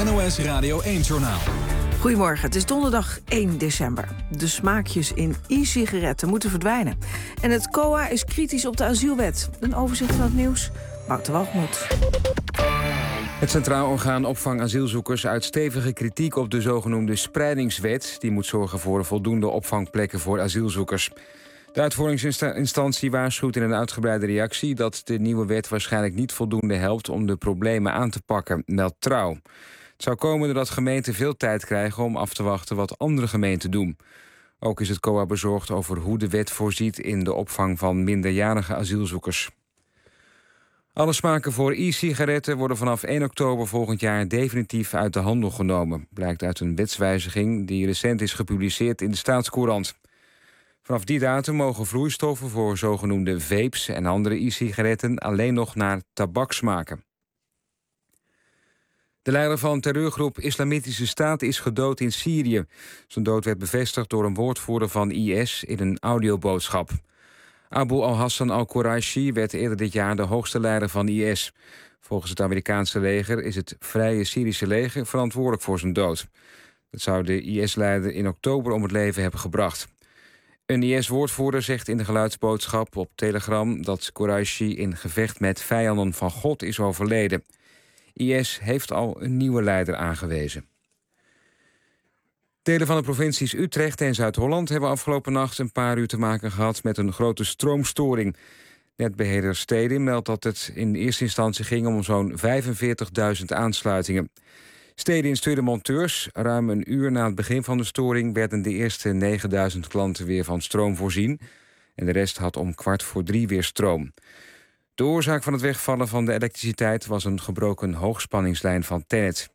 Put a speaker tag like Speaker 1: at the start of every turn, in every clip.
Speaker 1: NOS Radio 1-journaal.
Speaker 2: Goedemorgen, het is donderdag 1 december. De smaakjes in e-sigaretten moeten verdwijnen. En het COA is kritisch op de asielwet. Een overzicht van het nieuws, Wouter Walgemoed.
Speaker 3: Het Centraal Orgaan Opvang Asielzoekers uit stevige kritiek op de zogenoemde spreidingswet. Die moet zorgen voor voldoende opvangplekken voor asielzoekers. De uitvoeringsinstantie waarschuwt in een uitgebreide reactie dat de nieuwe wet waarschijnlijk niet voldoende helpt om de problemen aan te pakken, meldt Trouw. Het zou komen doordat gemeenten veel tijd krijgen om af te wachten wat andere gemeenten doen. Ook is het COA bezorgd over hoe de wet voorziet in de opvang van minderjarige asielzoekers. Alle smaken voor e-sigaretten worden vanaf 1 oktober volgend jaar definitief uit de handel genomen. Blijkt uit een wetswijziging die recent is gepubliceerd in de Staatscourant. Vanaf die datum mogen vloeistoffen voor zogenoemde vapes en andere e-sigaretten alleen nog naar tabak smaken. De leider van terreurgroep Islamitische Staat is gedood in Syrië. Zijn dood werd bevestigd door een woordvoerder van IS in een audioboodschap. Abu al-Hassan al-Quraishi werd eerder dit jaar de hoogste leider van IS. Volgens het Amerikaanse leger is het Vrije Syrische leger verantwoordelijk voor zijn dood. Dat zou de IS-leider in oktober om het leven hebben gebracht. Een IS-woordvoerder zegt in de geluidsboodschap op Telegram dat Quraishi in gevecht met vijanden van God is overleden. IS heeft al een nieuwe leider aangewezen. Delen van de provincies Utrecht en Zuid-Holland hebben afgelopen nacht een paar uur te maken gehad met een grote stroomstoring. Netbeheerder Stedin meldt dat het in eerste instantie ging om zo'n 45.000 aansluitingen. Stedin stuurde monteurs. Ruim een uur na het begin van de storing werden de eerste 9.000 klanten weer van stroom voorzien. En de rest had om 2:45 weer stroom. De oorzaak van het wegvallen van de elektriciteit was een gebroken hoogspanningslijn van TenneT.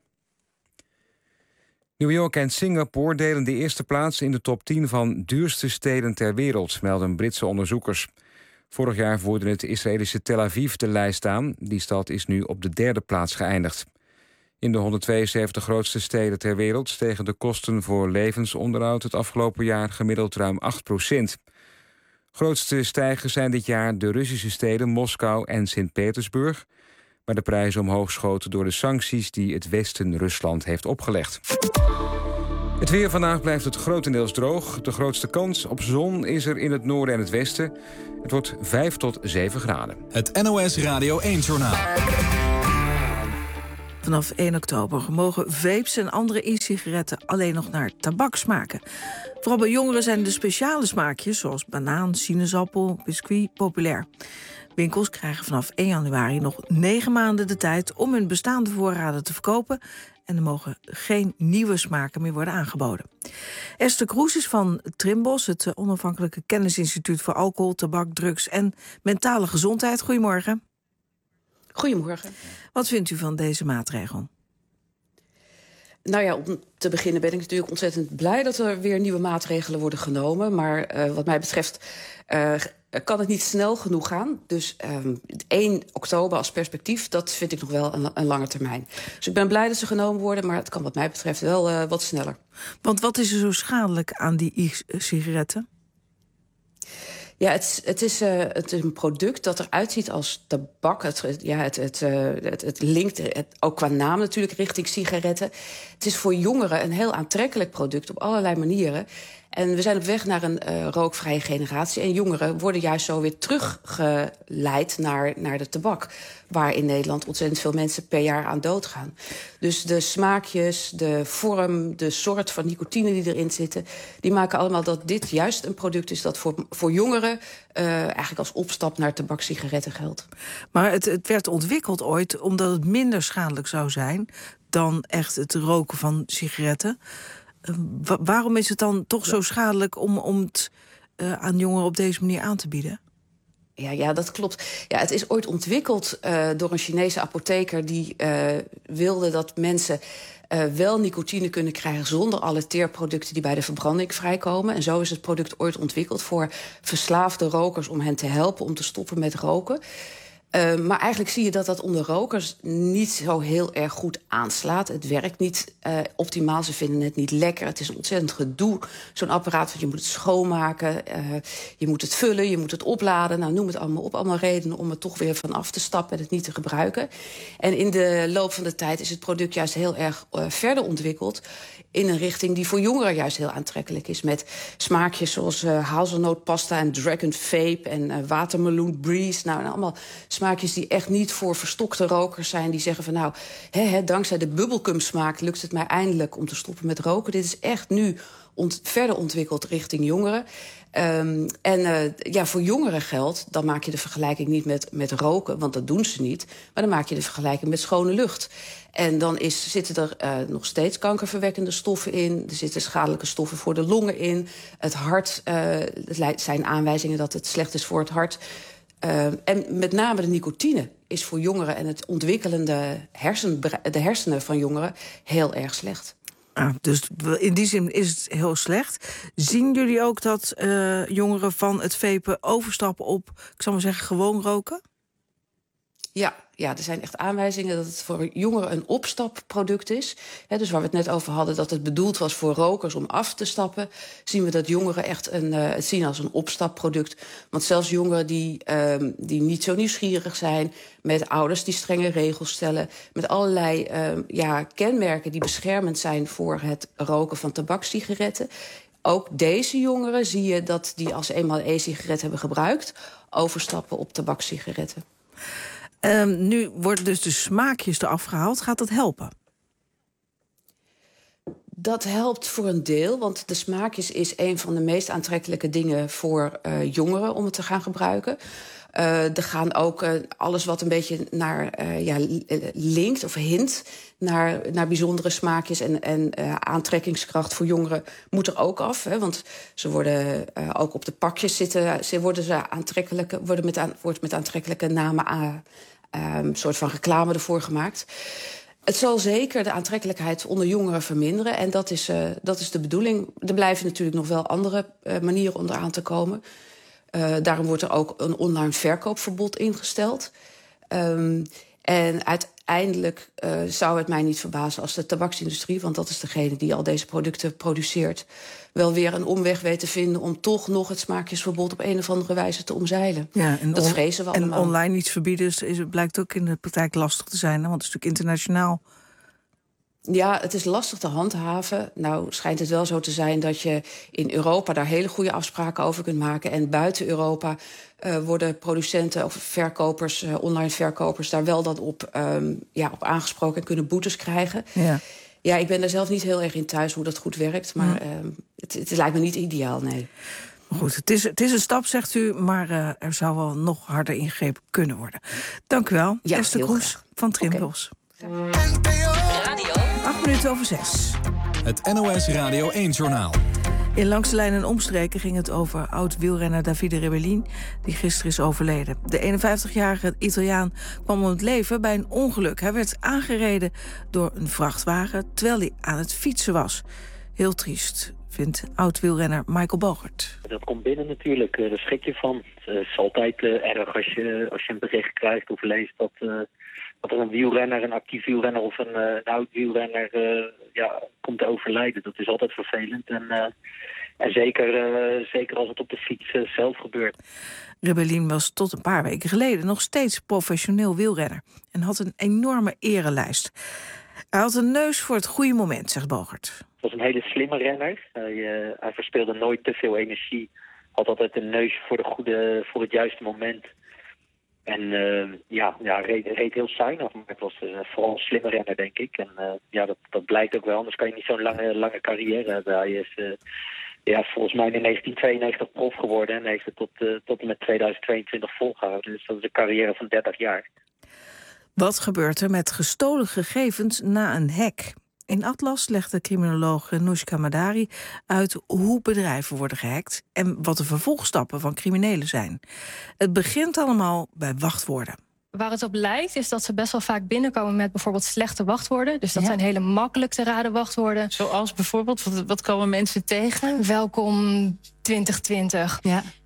Speaker 3: New York en Singapore delen de eerste plaats in de top 10 van duurste steden ter wereld, melden Britse onderzoekers. Vorig jaar voerde het Israëlische Tel Aviv de lijst aan. Die stad is nu op de 3e plaats geëindigd. In de 172 grootste steden ter wereld stegen de kosten voor levensonderhoud het afgelopen jaar gemiddeld ruim 8%. Grootste stijgers zijn dit jaar de Russische steden Moskou en Sint-Petersburg, waar de prijzen omhoog schoten door de sancties die het Westen Rusland heeft opgelegd. Het weer vandaag blijft het grotendeels droog. De grootste kans op zon is er in het noorden en het westen. Het wordt 5 tot 7 graden.
Speaker 1: Het NOS Radio 1-journaal.
Speaker 2: Vanaf 1 oktober mogen vapes en andere e-sigaretten alleen nog naar tabak smaken. Vooral bij jongeren zijn de speciale smaakjes, zoals banaan, sinaasappel, biscuit, populair. Winkels krijgen vanaf 1 januari nog 9 maanden de tijd om hun bestaande voorraden te verkopen. En er mogen geen nieuwe smaken meer worden aangeboden. Esther Kroes is van Trimbos, het onafhankelijke kennisinstituut voor alcohol, tabak, drugs en mentale gezondheid. Goedemorgen.
Speaker 4: Goedemorgen.
Speaker 2: Wat vindt u van deze maatregel?
Speaker 4: Nou ja, om te beginnen ben ik natuurlijk ontzettend blij dat er weer nieuwe maatregelen worden genomen. Maar wat mij betreft kan het niet snel genoeg gaan. Dus 1 oktober als perspectief, dat vind ik nog wel een lange termijn. Dus ik ben blij dat ze genomen worden, maar het kan wat mij betreft wel wat sneller. Want
Speaker 2: wat is er zo schadelijk aan die e-sigaretten?
Speaker 4: Ja, het is een product dat eruit ziet als tabak. Het linkt ook qua naam natuurlijk richting sigaretten. Het is voor jongeren een heel aantrekkelijk product op allerlei manieren. En we zijn op weg naar een rookvrije generatie. En jongeren worden juist zo weer teruggeleid naar de tabak, waar in Nederland ontzettend veel mensen per jaar aan doodgaan. Dus de smaakjes, de vorm, de soort van nicotine die erin zitten, die maken allemaal dat dit juist een product is dat voor jongeren eigenlijk als opstap naar tabak-sigaretten geldt.
Speaker 2: Maar het werd ontwikkeld ooit omdat het minder schadelijk zou zijn dan echt het roken van sigaretten. Waarom is het dan toch zo schadelijk om het aan jongeren op deze manier aan te bieden?
Speaker 4: Ja, dat klopt. Ja, het is ooit ontwikkeld door een Chinese apotheker die wilde dat mensen wel nicotine kunnen krijgen zonder alle teerproducten die bij de verbranding vrijkomen. En zo is het product ooit ontwikkeld voor verslaafde rokers om hen te helpen om te stoppen met roken. Maar eigenlijk zie je dat onder rokers niet zo heel erg goed aanslaat. Het werkt niet optimaal, ze vinden het niet lekker. Het is een ontzettend gedoe, zo'n apparaat. Want je moet het schoonmaken, je moet het vullen, je moet het opladen. Nou, noem het allemaal op, allemaal redenen om er toch weer van af te stappen en het niet te gebruiken. En in de loop van de tijd is het product juist heel erg verder ontwikkeld in een richting die voor jongeren juist heel aantrekkelijk is. Met smaakjes zoals hazelnootpasta en dragon vape en watermeloen breeze. Nou, allemaal smaakjes die echt niet voor verstokte rokers zijn. Die zeggen van dankzij de bubblegum smaak lukt het mij eindelijk om te stoppen met roken. Dit is echt nu verder ontwikkeld richting jongeren. Voor jongeren geldt, dan maak je de vergelijking niet met roken, want dat doen ze niet. Maar dan maak je de vergelijking met schone lucht. En dan zitten er nog steeds kankerverwekkende stoffen in. Er zitten schadelijke stoffen voor de longen in. Het hart, het zijn aanwijzingen dat het slecht is voor het hart. En met name de nicotine is voor jongeren en het ontwikkelende de hersenen van jongeren heel erg slecht.
Speaker 2: Dus in die zin is het heel slecht. Zien jullie ook dat jongeren van het vapen overstappen op, ik zal maar zeggen, gewoon roken?
Speaker 4: Ja, er zijn echt aanwijzingen dat het voor jongeren een opstapproduct is. Dus waar we het net over hadden, dat het bedoeld was voor rokers om af te stappen, zien we dat jongeren echt het zien als een opstapproduct. Want zelfs jongeren die niet zo nieuwsgierig zijn, met ouders die strenge regels stellen, met allerlei kenmerken die beschermend zijn voor het roken van tabakssigaretten. Ook deze jongeren zie je dat die als eenmaal een e-sigaret hebben gebruikt, overstappen op tabakssigaretten.
Speaker 2: Nu worden dus de smaakjes eraf gehaald. Gaat dat helpen?
Speaker 4: Dat helpt voor een deel, want de smaakjes is een van de meest aantrekkelijke dingen voor jongeren om het te gaan gebruiken. Er gaan ook alles wat een beetje naar linkt of hint naar bijzondere smaakjes en aantrekkingskracht voor jongeren moet er ook af. Want ze worden ook op de pakjes wordt met aantrekkelijke namen een soort van reclame ervoor gemaakt. Het zal zeker de aantrekkelijkheid onder jongeren verminderen. En dat is de bedoeling. Er blijven natuurlijk nog wel andere manieren om eraan te komen. Daarom wordt er ook een online verkoopverbod ingesteld. En uiteindelijk zou het mij niet verbazen als de tabaksindustrie, want dat is degene die al deze producten produceert, wel weer een omweg weet te vinden om toch nog het smaakjesverbod op een of andere wijze te omzeilen. Ja, dat vrezen we allemaal.
Speaker 2: En online iets verbieden blijkt ook in de praktijk lastig te zijn, want het is natuurlijk internationaal.
Speaker 4: Ja, het is lastig te handhaven. Nou schijnt het wel zo te zijn dat je in Europa daar hele goede afspraken over kunt maken. En buiten Europa worden producenten of verkopers, online verkopers, daar wel dan op aangesproken en kunnen boetes krijgen. Ja, ik ben er zelf niet heel erg in thuis hoe dat goed werkt. Maar het lijkt me niet ideaal, nee.
Speaker 2: Goed, het is een stap, zegt u, maar er zou wel nog harder ingegrepen kunnen worden. Dank u wel, Esther Kroes van Trimbos.
Speaker 1: Okay.
Speaker 2: 6:08.
Speaker 1: Het NOS Radio 1-journaal.
Speaker 2: In Langs de Lijn en Omstreken ging het over oud-wielrenner Davide Rebellin, die gisteren is overleden. De 51-jarige Italiaan kwam om het leven bij een ongeluk. Hij werd aangereden door een vrachtwagen terwijl hij aan het fietsen was. Heel triest, vindt oud-wielrenner Michael Bogert.
Speaker 5: Dat komt binnen natuurlijk, daar schrik je van. Het is altijd erg als je een bericht krijgt of leest dat er een wielrenner, een actief wielrenner of een oud wielrenner komt te overlijden. Dat is altijd vervelend. En zeker als het op de fiets zelf gebeurt.
Speaker 2: Rebellin was tot een paar weken geleden nog steeds professioneel wielrenner en had een enorme erelijst. Hij had een neus voor het goede moment, zegt Bogert.
Speaker 5: Het was een hele slimme renner. Hij verspeelde nooit te veel energie. Had altijd een neus voor het juiste moment. En reed heel zuinig, maar het was vooral een slimme renner, denk ik. En dat blijkt ook wel, anders kan je niet zo'n lange carrière hebben. Hij is volgens mij in 1992 prof geworden en heeft het tot en met 2022 volgehouden. Dus dat is een carrière van 30 jaar.
Speaker 2: Wat gebeurt er met gestolen gegevens na een hack? In Atlas legt de criminoloog Noushka Madari uit hoe bedrijven worden gehackt en wat de vervolgstappen van criminelen zijn. Het begint allemaal bij wachtwoorden.
Speaker 6: Waar het op lijkt is dat ze best wel vaak binnenkomen met bijvoorbeeld slechte wachtwoorden. Dus dat zijn hele makkelijk te raden wachtwoorden.
Speaker 7: Zoals bijvoorbeeld, wat komen mensen tegen?
Speaker 6: Welkom 2020.
Speaker 7: Ja.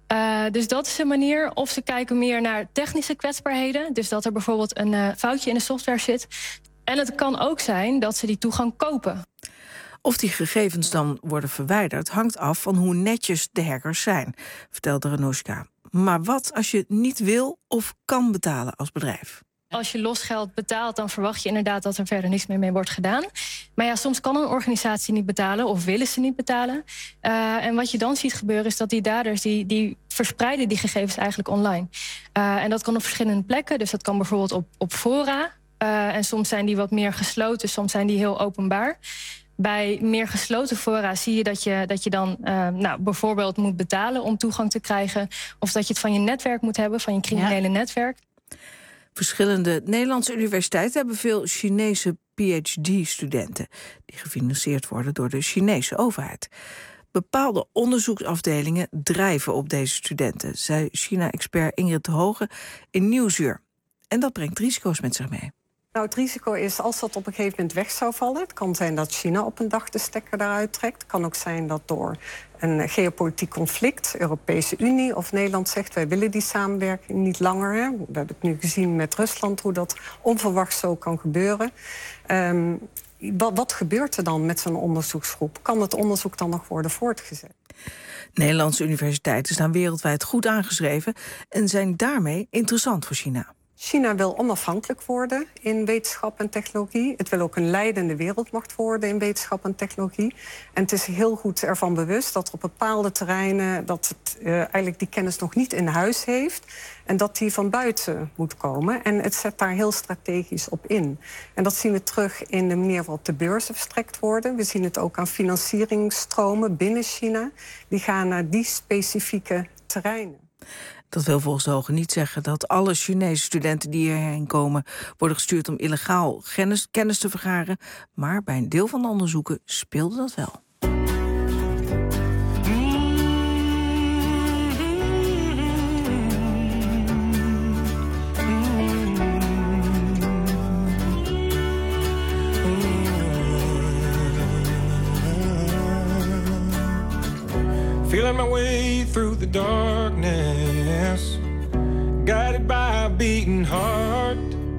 Speaker 6: Dus dat is een manier. Of ze kijken meer naar technische kwetsbaarheden. Dus dat er bijvoorbeeld een foutje in de software zit. En het kan ook zijn dat ze die toegang kopen.
Speaker 2: Of die gegevens dan worden verwijderd hangt af van hoe netjes de hackers zijn, vertelde Renoushka. Maar wat als je niet wil of kan betalen als bedrijf?
Speaker 6: Als je losgeld betaalt, dan verwacht je inderdaad dat er verder niks meer mee wordt gedaan. Maar ja, soms kan een organisatie niet betalen of willen ze niet betalen. En wat je dan ziet gebeuren is dat die daders die verspreiden die gegevens eigenlijk online. En dat kan op verschillende plekken. Dus dat kan bijvoorbeeld op fora. En soms zijn die wat meer gesloten, soms zijn die heel openbaar. Bij meer gesloten fora zie je dat je dan bijvoorbeeld moet betalen om toegang te krijgen. Of dat je het van je netwerk moet hebben, van je criminele netwerk.
Speaker 2: Verschillende Nederlandse universiteiten hebben veel Chinese PhD-studenten die gefinancierd worden door de Chinese overheid. Bepaalde onderzoeksafdelingen drijven op deze studenten, zei China-expert Ingrid de Hoge in Nieuwsuur. En dat brengt risico's met zich mee.
Speaker 7: Nou, het risico is als dat op een gegeven moment weg zou vallen. Het kan zijn dat China op een dag de stekker daaruit trekt. Het kan ook zijn dat door een geopolitiek conflict, Europese Unie of Nederland zegt, wij willen die samenwerking niet langer. Hè. We hebben het nu gezien met Rusland, hoe dat onverwacht zo kan gebeuren. Wat gebeurt er dan met zo'n onderzoeksgroep? Kan het onderzoek dan nog worden voortgezet?
Speaker 2: Nederlandse universiteiten staan wereldwijd goed aangeschreven en zijn daarmee interessant voor China.
Speaker 7: China wil onafhankelijk worden in wetenschap en technologie. Het wil ook een leidende wereldmacht worden in wetenschap en technologie. En het is heel goed ervan bewust dat er op bepaalde terreinen dat het eigenlijk die kennis nog niet in huis heeft en dat die van buiten moet komen. En het zet daar heel strategisch op in. En dat zien we terug in de manier waarop de beurzen verstrekt worden. We zien het ook aan financieringsstromen binnen China. Die gaan naar die specifieke terreinen.
Speaker 2: Dat wil volgens de Hoge niet zeggen dat alle Chinese studenten die hierheen komen worden gestuurd om illegaal kennis te vergaren. Maar bij een deel van de onderzoeken speelde dat wel.
Speaker 8: Feeling my way through the darkness, guided by a beating heart.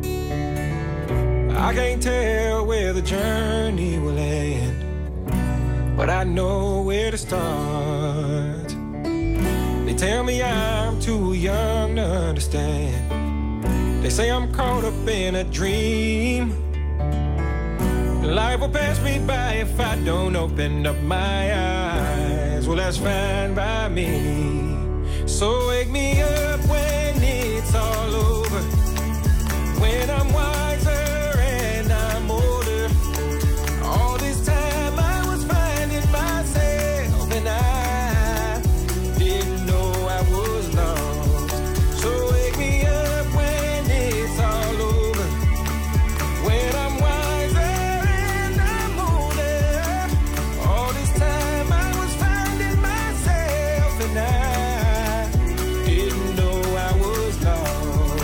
Speaker 8: I can't tell where the journey will end, but I know where to start. They tell me I'm too young to understand. They say I'm caught up in a dream. Life will pass me by if I don't open up my eyes. Well, that's fine by me. So wake me up when it's all over, when I'm wiser and I'm older. All this time I was finding myself and I didn't know I was lost. So wake me up when it's all over, when I'm wiser and I'm older. All this time I was finding myself and I didn't know I was lost.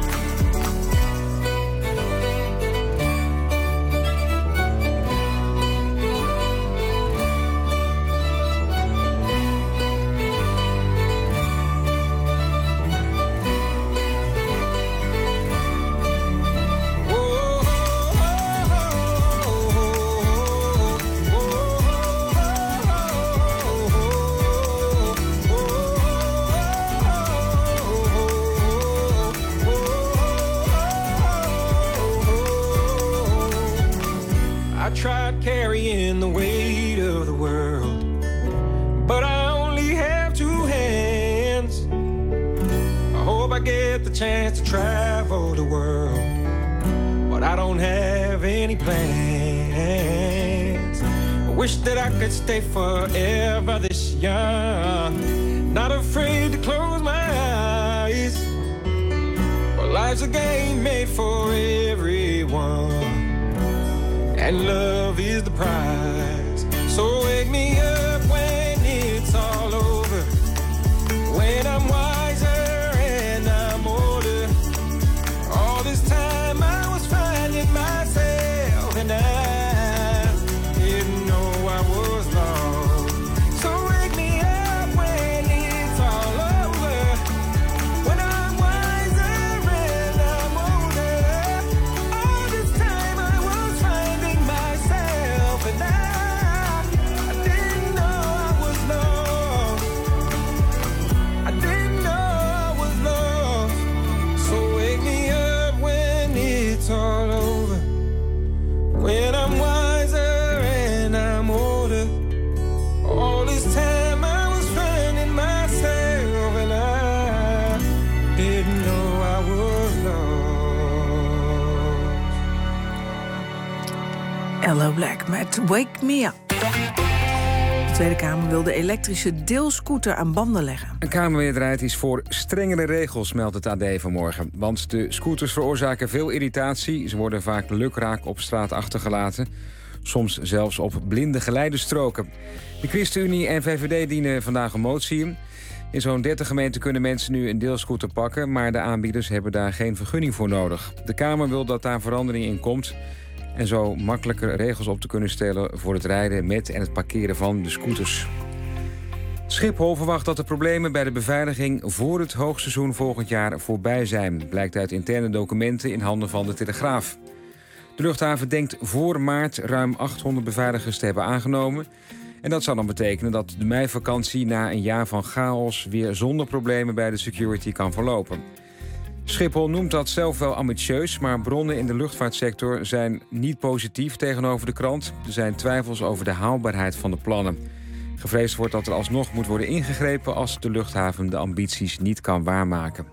Speaker 8: I tried carrying the weight of the world, but I only have two hands. I hope I get the chance to travel the world, but I don't have any plans. I wish that I could stay forever this young, not afraid to close my eyes. But life's a game made for everyone, and love is the prize. So wake me up when it's all over, when I'm wiser and I'm older. All this time I was finding myself and I didn't know I was lost. So wake me up when it's all over.
Speaker 2: Hello Black met Wake Me Up. De Tweede Kamer wil de elektrische deelscooter aan banden leggen.
Speaker 3: Een Kamermeerderheid is voor strengere regels, meldt het AD vanmorgen. Want de scooters veroorzaken veel irritatie. Ze worden vaak lukraak op straat achtergelaten. Soms zelfs op blinde geleidestroken. De ChristenUnie en VVD dienen vandaag een motie in. In zo'n 30 gemeenten kunnen mensen nu een deelscooter pakken, maar de aanbieders hebben daar geen vergunning voor nodig. De Kamer wil dat daar verandering in komt en zo makkelijker regels op te kunnen stellen voor het rijden met en het parkeren van de scooters. Schiphol verwacht dat de problemen bij de beveiliging voor het hoogseizoen volgend jaar voorbij zijn, blijkt uit interne documenten in handen van de Telegraaf. De luchthaven denkt voor maart ruim 800 beveiligers te hebben aangenomen. En dat zou dan betekenen dat de meivakantie na een jaar van chaos weer zonder problemen bij de security kan verlopen. Schiphol noemt dat zelf wel ambitieus, maar bronnen in de luchtvaartsector zijn niet positief tegenover de krant. Er zijn twijfels over de haalbaarheid van de plannen. Gevreesd wordt dat er alsnog moet worden ingegrepen als de luchthaven de ambities niet kan waarmaken.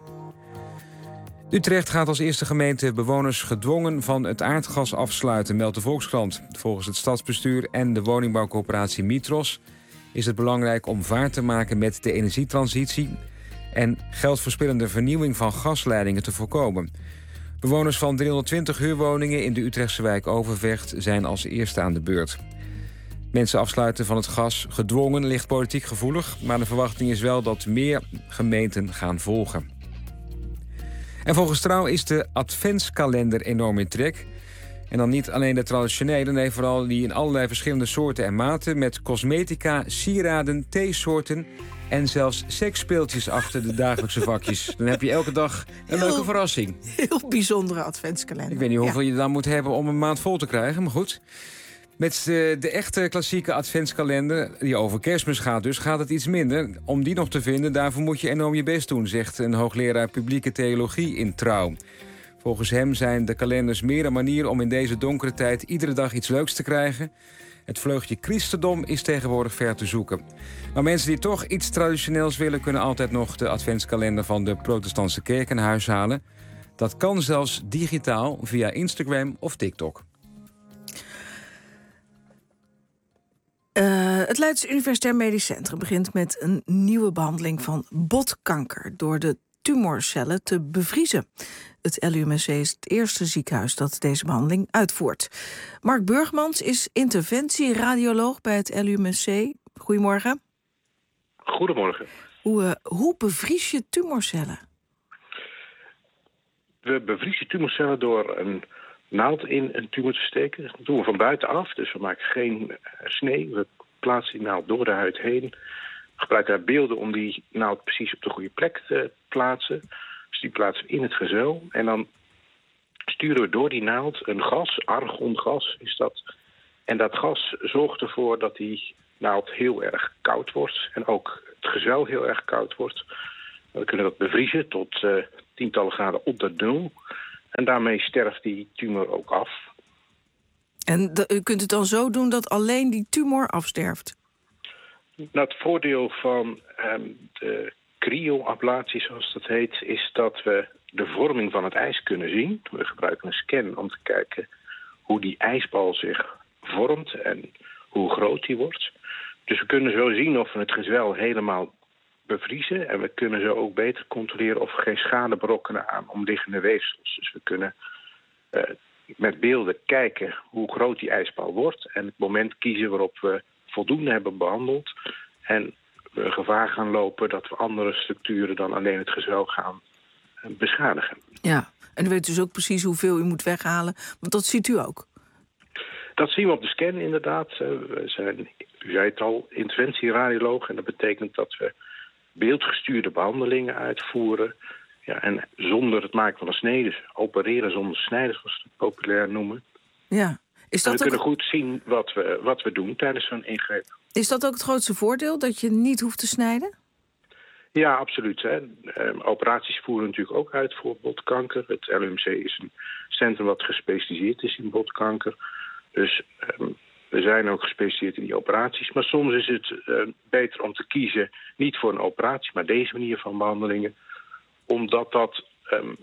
Speaker 3: Utrecht gaat als eerste gemeente bewoners gedwongen van het aardgas afsluiten, meldt de Volkskrant. Volgens het stadsbestuur en de woningbouwcoöperatie Mitros is het belangrijk om vaart te maken met de energietransitie en geldverspillende vernieuwing van gasleidingen te voorkomen. Bewoners van 320 huurwoningen in de Utrechtse wijk Overvecht zijn als eerste aan de beurt. Mensen afsluiten van het gas gedwongen ligt politiek gevoelig, maar de verwachting is wel dat meer gemeenten gaan volgen. En volgens Trouw is de adventskalender enorm in trek. En dan niet alleen de traditionele, nee, vooral die in allerlei verschillende soorten en maten, met cosmetica, sieraden, theesoorten en zelfs seksspeeltjes achter de dagelijkse vakjes. Dan heb je elke dag een leuke verrassing.
Speaker 2: Heel bijzondere adventskalender.
Speaker 3: Ik weet niet hoeveel je dan moet hebben om een maand vol te krijgen, maar goed. Met de echte klassieke adventskalender, die over Kerstmis gaat dus, gaat het iets minder. Om die nog te vinden, daarvoor moet je enorm je best doen, zegt een hoogleraar publieke theologie in Trouw. Volgens hem zijn de kalenders meer een manier om in deze donkere tijd iedere dag iets leuks te krijgen. Het vleugje christendom is tegenwoordig ver te zoeken. Maar mensen die toch iets traditioneels willen, kunnen altijd nog de adventskalender van de protestantse kerk in huis halen. Dat kan zelfs digitaal via Instagram of TikTok.
Speaker 2: Het Leids Universitair Medisch Centrum begint met een nieuwe behandeling van botkanker door de tumorcellen te bevriezen. Het LUMC is het eerste ziekenhuis dat deze behandeling uitvoert. Mark Burgmans is interventieradioloog bij het LUMC. Goedemorgen.
Speaker 9: Goedemorgen.
Speaker 2: Hoe bevries je tumorcellen?
Speaker 9: We bevriezen tumorcellen door een naald in een tumor te steken. Dat doen we van buitenaf, dus we maken geen snee. We plaatsen die naald door de huid heen. We gebruiken daar beelden om die naald precies op de goede plek te plaatsen. Dus die plaatsen we in het gezel. En dan sturen we door die naald een gas, argongas is dat. En dat gas zorgt ervoor dat die naald heel erg koud wordt. En ook het gezel heel erg koud wordt. We kunnen dat bevriezen tot tientallen graden onder nul. En daarmee sterft die tumor ook af.
Speaker 2: En u kunt het dan zo doen dat alleen die tumor afsterft?
Speaker 9: Nou, het voordeel van de cryoablatie, zoals dat heet, is dat we de vorming van het ijs kunnen zien. We gebruiken een scan om te kijken hoe die ijsbal zich vormt en hoe groot die wordt. Dus we kunnen zo zien of we het gezwel helemaal bevriezen. En we kunnen zo ook beter controleren of we geen schade berokkenen aan omliggende weefsels. Dus we kunnen met beelden kijken hoe groot die ijsbal wordt. En het moment kiezen waarop we voldoende hebben behandeld. En we gevaar gaan lopen dat we andere structuren dan alleen het gezwel gaan beschadigen.
Speaker 2: Ja, en u weet dus ook precies hoeveel u moet weghalen. Want dat ziet u ook.
Speaker 9: Dat zien we op de scan inderdaad. We zijn, u zei het al, interventieradioloog. En dat betekent dat we beeldgestuurde behandelingen uitvoeren. Ja, en zonder het maken van een snede, dus opereren zonder snijden, zoals we het populair noemen.
Speaker 2: Ja. Is dat
Speaker 9: we kunnen goed zien wat we doen tijdens zo'n ingreep.
Speaker 2: Is dat ook het grootste voordeel, dat je niet hoeft te snijden?
Speaker 9: Ja, absoluut. Hè. Operaties voeren natuurlijk ook uit voor botkanker. Het LUMC is een centrum wat gespecialiseerd is in botkanker. Dus we zijn ook gespecialiseerd in die operaties. Maar soms is het beter om te kiezen niet voor een operatie, maar deze manier van behandelingen. Omdat dat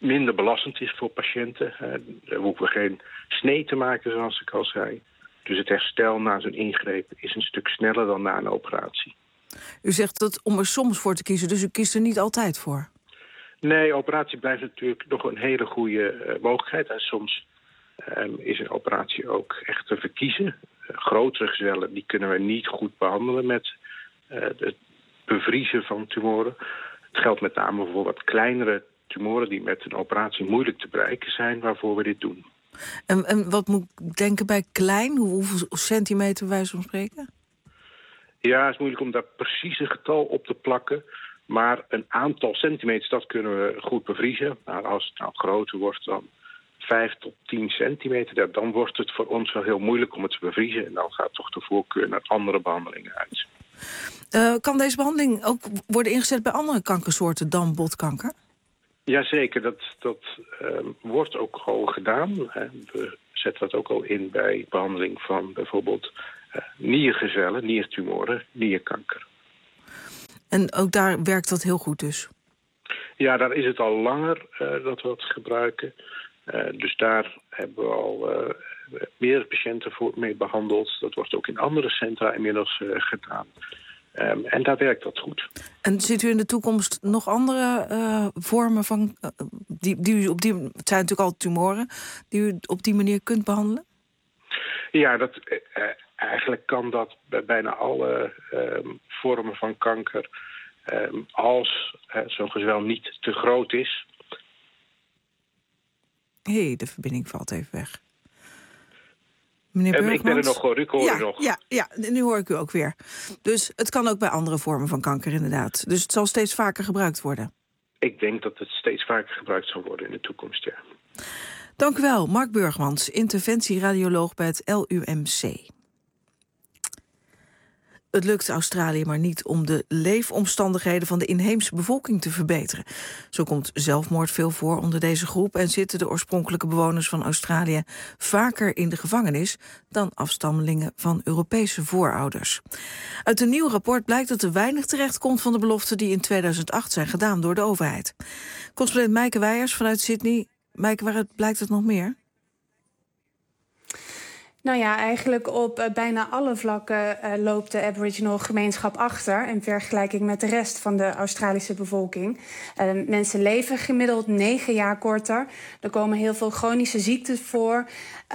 Speaker 9: minder belastend is voor patiënten. We hoeven geen snee te maken, zoals ik al zei. Dus het herstel na zo'n ingreep is een stuk sneller dan na een operatie.
Speaker 2: U zegt dat om er soms voor te kiezen, dus u kiest er niet altijd voor?
Speaker 9: Nee, operatie blijft natuurlijk nog een hele goede mogelijkheid. En soms is een operatie ook echt te verkiezen. Grotere gezwellen die kunnen we niet goed behandelen met het bevriezen van tumoren. Het geldt met name voor wat kleinere tumoren die met een operatie moeilijk te bereiken zijn, waarvoor we dit doen.
Speaker 2: En wat moet ik denken bij klein? Hoeveel centimeter bij wijze van spreken?
Speaker 9: Ja, het is moeilijk om daar precies een getal op te plakken. Maar een aantal centimeters, dat kunnen we goed bevriezen. Maar als het nou groter wordt dan 5 tot 10 centimeter, dan wordt het voor ons wel heel moeilijk om het te bevriezen. En dan gaat toch de voorkeur naar andere behandelingen uit.
Speaker 2: Kan deze behandeling ook worden ingezet bij andere kankersoorten dan botkanker?
Speaker 9: Jazeker, dat wordt ook al gedaan. We zetten dat ook al in bij behandeling van bijvoorbeeld niergezwellen, niertumoren, nierkanker.
Speaker 2: En ook daar werkt dat heel goed dus?
Speaker 9: Ja, daar is het al langer dat we dat gebruiken. Dus daar hebben we al meerdere patiënten mee behandeld. Dat wordt ook in andere centra inmiddels gedaan. En daar werkt dat goed.
Speaker 2: En ziet u in de toekomst nog andere vormen van... die u het zijn natuurlijk al tumoren, die u op die manier kunt behandelen?
Speaker 9: Ja, eigenlijk kan dat bij bijna alle vormen van kanker. Als zo'n gezwel niet te groot is.
Speaker 2: De verbinding valt even weg. Meneer Burgmans?
Speaker 9: Ik ben er nog hoor, ik hoor u nog.
Speaker 2: Ja, nu hoor ik u ook weer. Dus het kan ook bij andere vormen van kanker inderdaad. Dus het zal steeds vaker gebruikt worden.
Speaker 9: Ik denk dat het steeds vaker gebruikt zal worden in de toekomst, ja.
Speaker 2: Dank u wel, Mark Burgmans, interventieradioloog bij het LUMC. Het lukt Australië maar niet om de leefomstandigheden van de inheemse bevolking te verbeteren. Zo komt zelfmoord veel voor onder deze groep en zitten de oorspronkelijke bewoners van Australië vaker in de gevangenis dan afstammelingen van Europese voorouders. Uit een nieuw rapport blijkt dat er weinig terecht komt van de beloften die in 2008 zijn gedaan door de overheid. Correspondent Meike Weijers vanuit Sydney. Meike, waaruit blijkt het nog meer?
Speaker 10: Nou ja, eigenlijk op bijna alle vlakken loopt de Aboriginal gemeenschap achter in vergelijking met de rest van de Australische bevolking. Mensen leven gemiddeld 9 jaar korter. Er komen heel veel chronische ziektes voor.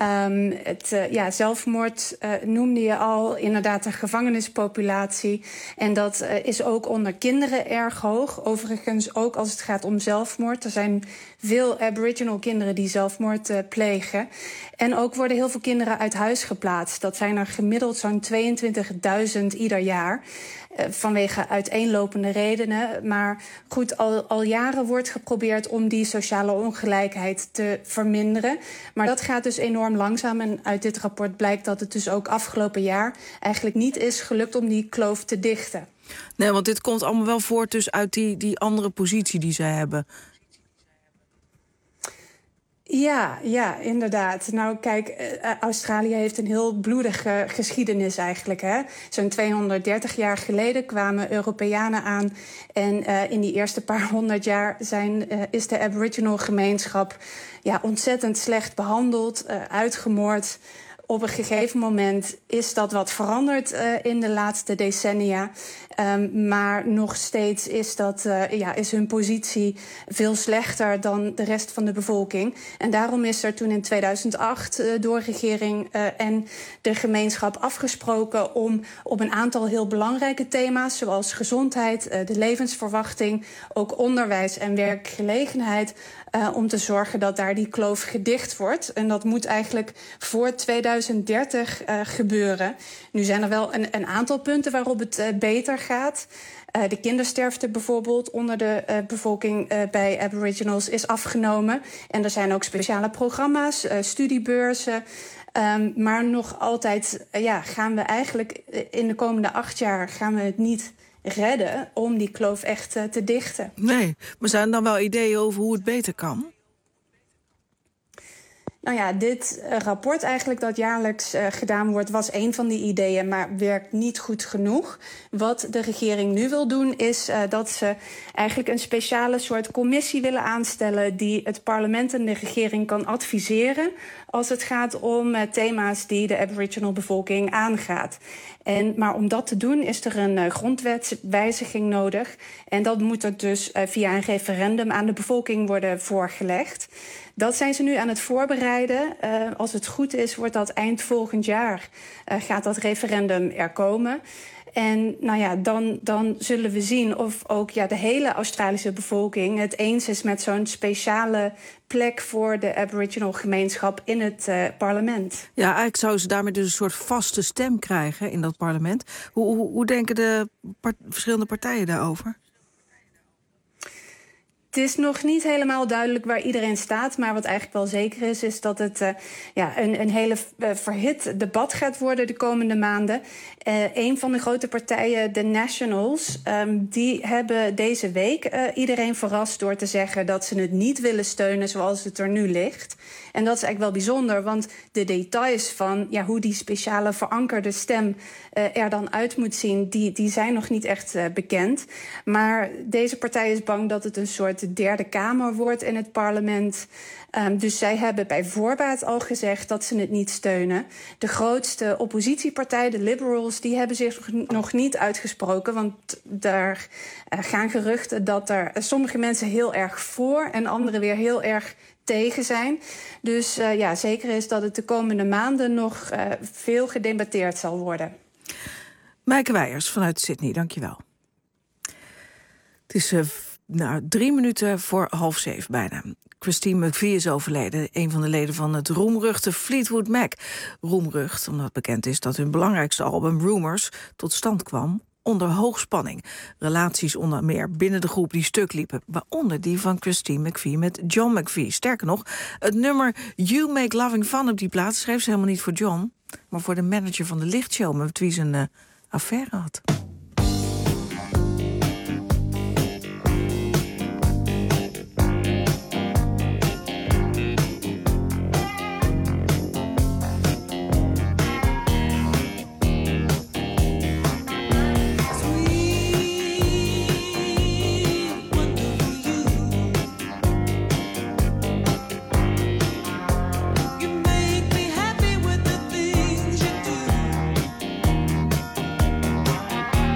Speaker 10: Zelfmoord noemde je al, inderdaad de gevangenispopulatie. En dat is ook onder kinderen erg hoog. Overigens ook als het gaat om zelfmoord. Er zijn veel Aboriginal kinderen die zelfmoord plegen. En ook worden heel veel kinderen uit huis geplaatst. Dat zijn er gemiddeld zo'n 22.000 ieder jaar. Vanwege uiteenlopende redenen. Maar goed, al jaren wordt geprobeerd om die sociale ongelijkheid te verminderen. Maar dat gaat dus enorm langzaam. En uit dit rapport blijkt dat het dus ook afgelopen jaar eigenlijk niet is gelukt om die kloof te dichten.
Speaker 2: Nee, want dit komt allemaal wel voort dus uit die andere positie die zij hebben.
Speaker 10: Ja, inderdaad. Nou, kijk, Australië heeft een heel bloedige geschiedenis eigenlijk. Hè? Zo'n 230 jaar geleden kwamen Europeanen aan. En in die eerste paar 100 jaar is de Aboriginal gemeenschap ontzettend slecht behandeld, uitgemoord. Op een gegeven moment is dat wat veranderd in de laatste decennia. Maar nog steeds is hun positie veel slechter dan de rest van de bevolking. En daarom is er toen in 2008 door regering en de gemeenschap afgesproken om op een aantal heel belangrijke thema's, zoals gezondheid, de levensverwachting, ook onderwijs en werkgelegenheid, om te zorgen dat daar die kloof gedicht wordt. En dat moet eigenlijk voor 2030 gebeuren. Nu zijn er wel een aantal punten waarop het beter gaat. De kindersterfte bijvoorbeeld onder de bevolking bij Aboriginals is afgenomen. En er zijn ook speciale programma's, studiebeurzen. Maar nog altijd gaan we eigenlijk in de komende 8 jaar gaan we het niet redden om die kloof echt te dichten.
Speaker 2: Nee, maar zijn er dan wel ideeën over hoe het beter kan?
Speaker 10: Nou ja, dit rapport eigenlijk dat jaarlijks gedaan wordt, was een van die ideeën, maar werkt niet goed genoeg. Wat de regering nu wil doen, is dat ze eigenlijk een speciale soort commissie willen aanstellen die het parlement en de regering kan adviseren als het gaat om thema's die de Aboriginal bevolking aangaat. Maar om dat te doen is er een grondwetswijziging nodig. En dat moet er dus via een referendum aan de bevolking worden voorgelegd. Dat zijn ze nu aan het voorbereiden. Als het goed is, wordt dat eind volgend jaar. Gaat dat referendum er komen. En nou ja, dan zullen we zien of ook de hele Australische bevolking het eens is met zo'n speciale plek voor de Aboriginal gemeenschap in het parlement.
Speaker 2: Ja, eigenlijk zouden ze daarmee dus een soort vaste stem krijgen in dat parlement. Hoe denken de verschillende partijen daarover?
Speaker 10: Het is nog niet helemaal duidelijk waar iedereen staat. Maar wat eigenlijk wel zeker is dat het een hele verhit debat gaat worden de komende maanden. Een van de grote partijen, de Nationals, die hebben deze week iedereen verrast door te zeggen dat ze het niet willen steunen zoals het er nu ligt. En dat is eigenlijk wel bijzonder, want de details van hoe die speciale verankerde stem er dan uit moet zien, die zijn nog niet echt bekend. Maar deze partij is bang dat het een soort derde kamer wordt in het parlement. Dus zij hebben bij voorbaat al gezegd dat ze het niet steunen. De grootste oppositiepartij, de Liberals, die hebben zich nog niet uitgesproken. Want daar gaan geruchten dat er sommige mensen heel erg voor en anderen weer heel erg tegen zijn. Dus zeker is dat het de komende maanden nog veel gedebatteerd zal worden.
Speaker 2: Maaike Weijers vanuit Sydney, dankjewel. Het is 3 minuten voor 6:30 bijna. Christine McVie is overleden, een van de leden van het roemruchte Fleetwood Mac. Roemrucht, omdat bekend is dat hun belangrijkste album Rumours tot stand kwam onder hoogspanning. Relaties onder meer binnen de groep die stuk liepen, waaronder die van Christine McVie met John McVie. Sterker nog, het nummer You Make Loving Fun op die plaat schreef ze helemaal niet voor John, maar voor de manager van de lichtshow met wie ze een affaire had.
Speaker 11: Happy with the things you do.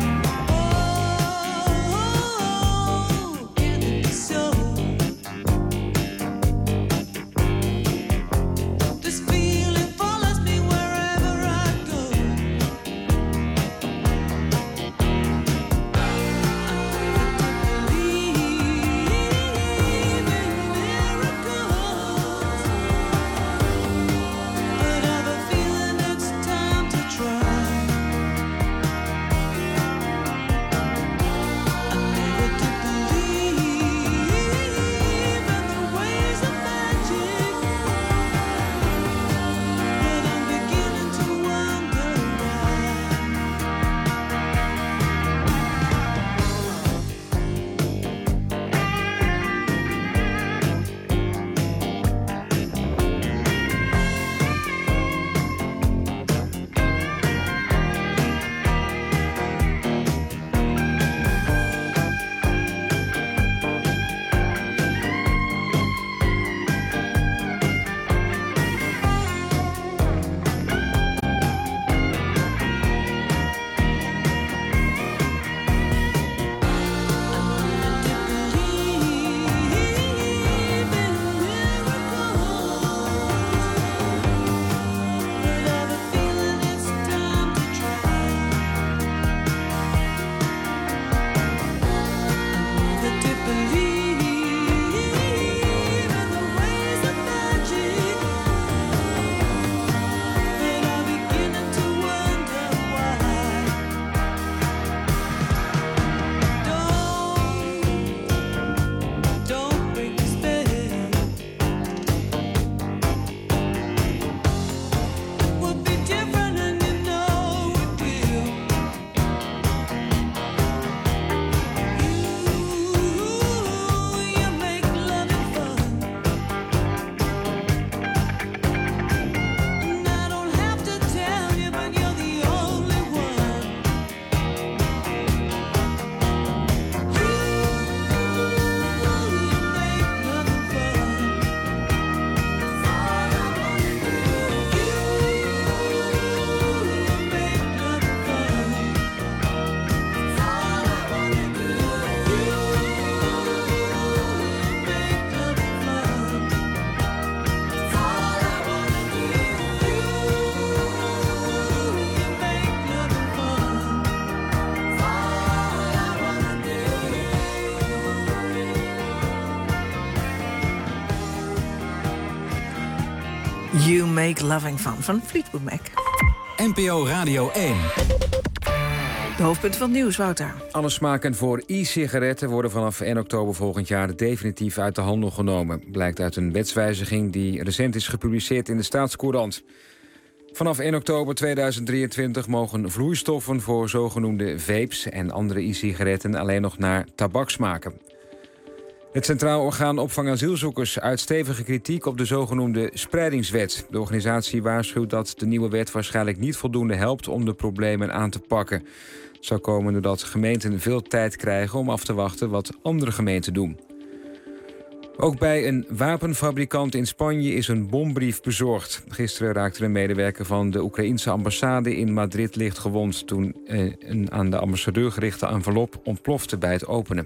Speaker 2: Make Loving Fun van Fleetwood Mac.
Speaker 1: NPO Radio 1.
Speaker 2: De hoofdpunten van het nieuws, Wouter.
Speaker 3: Alle smaken voor e-sigaretten worden vanaf 1 oktober volgend jaar definitief uit de handel genomen. Blijkt uit een wetswijziging die recent is gepubliceerd in de Staatscourant. Vanaf 1 oktober 2023 mogen vloeistoffen voor zogenoemde vapes en andere e-sigaretten alleen nog naar tabak smaken. Het Centraal Orgaan Opvang Asielzoekers uit stevige kritiek op de zogenoemde spreidingswet. De organisatie waarschuwt dat de nieuwe wet waarschijnlijk niet voldoende helpt om de problemen aan te pakken. Het zou komen doordat gemeenten veel tijd krijgen om af te wachten wat andere gemeenten doen. Ook bij een wapenfabrikant in Spanje is een bombrief bezorgd. Gisteren raakte een medewerker van de Oekraïense ambassade in Madrid licht gewond toen een aan de ambassadeur gerichte envelop ontplofte bij het openen.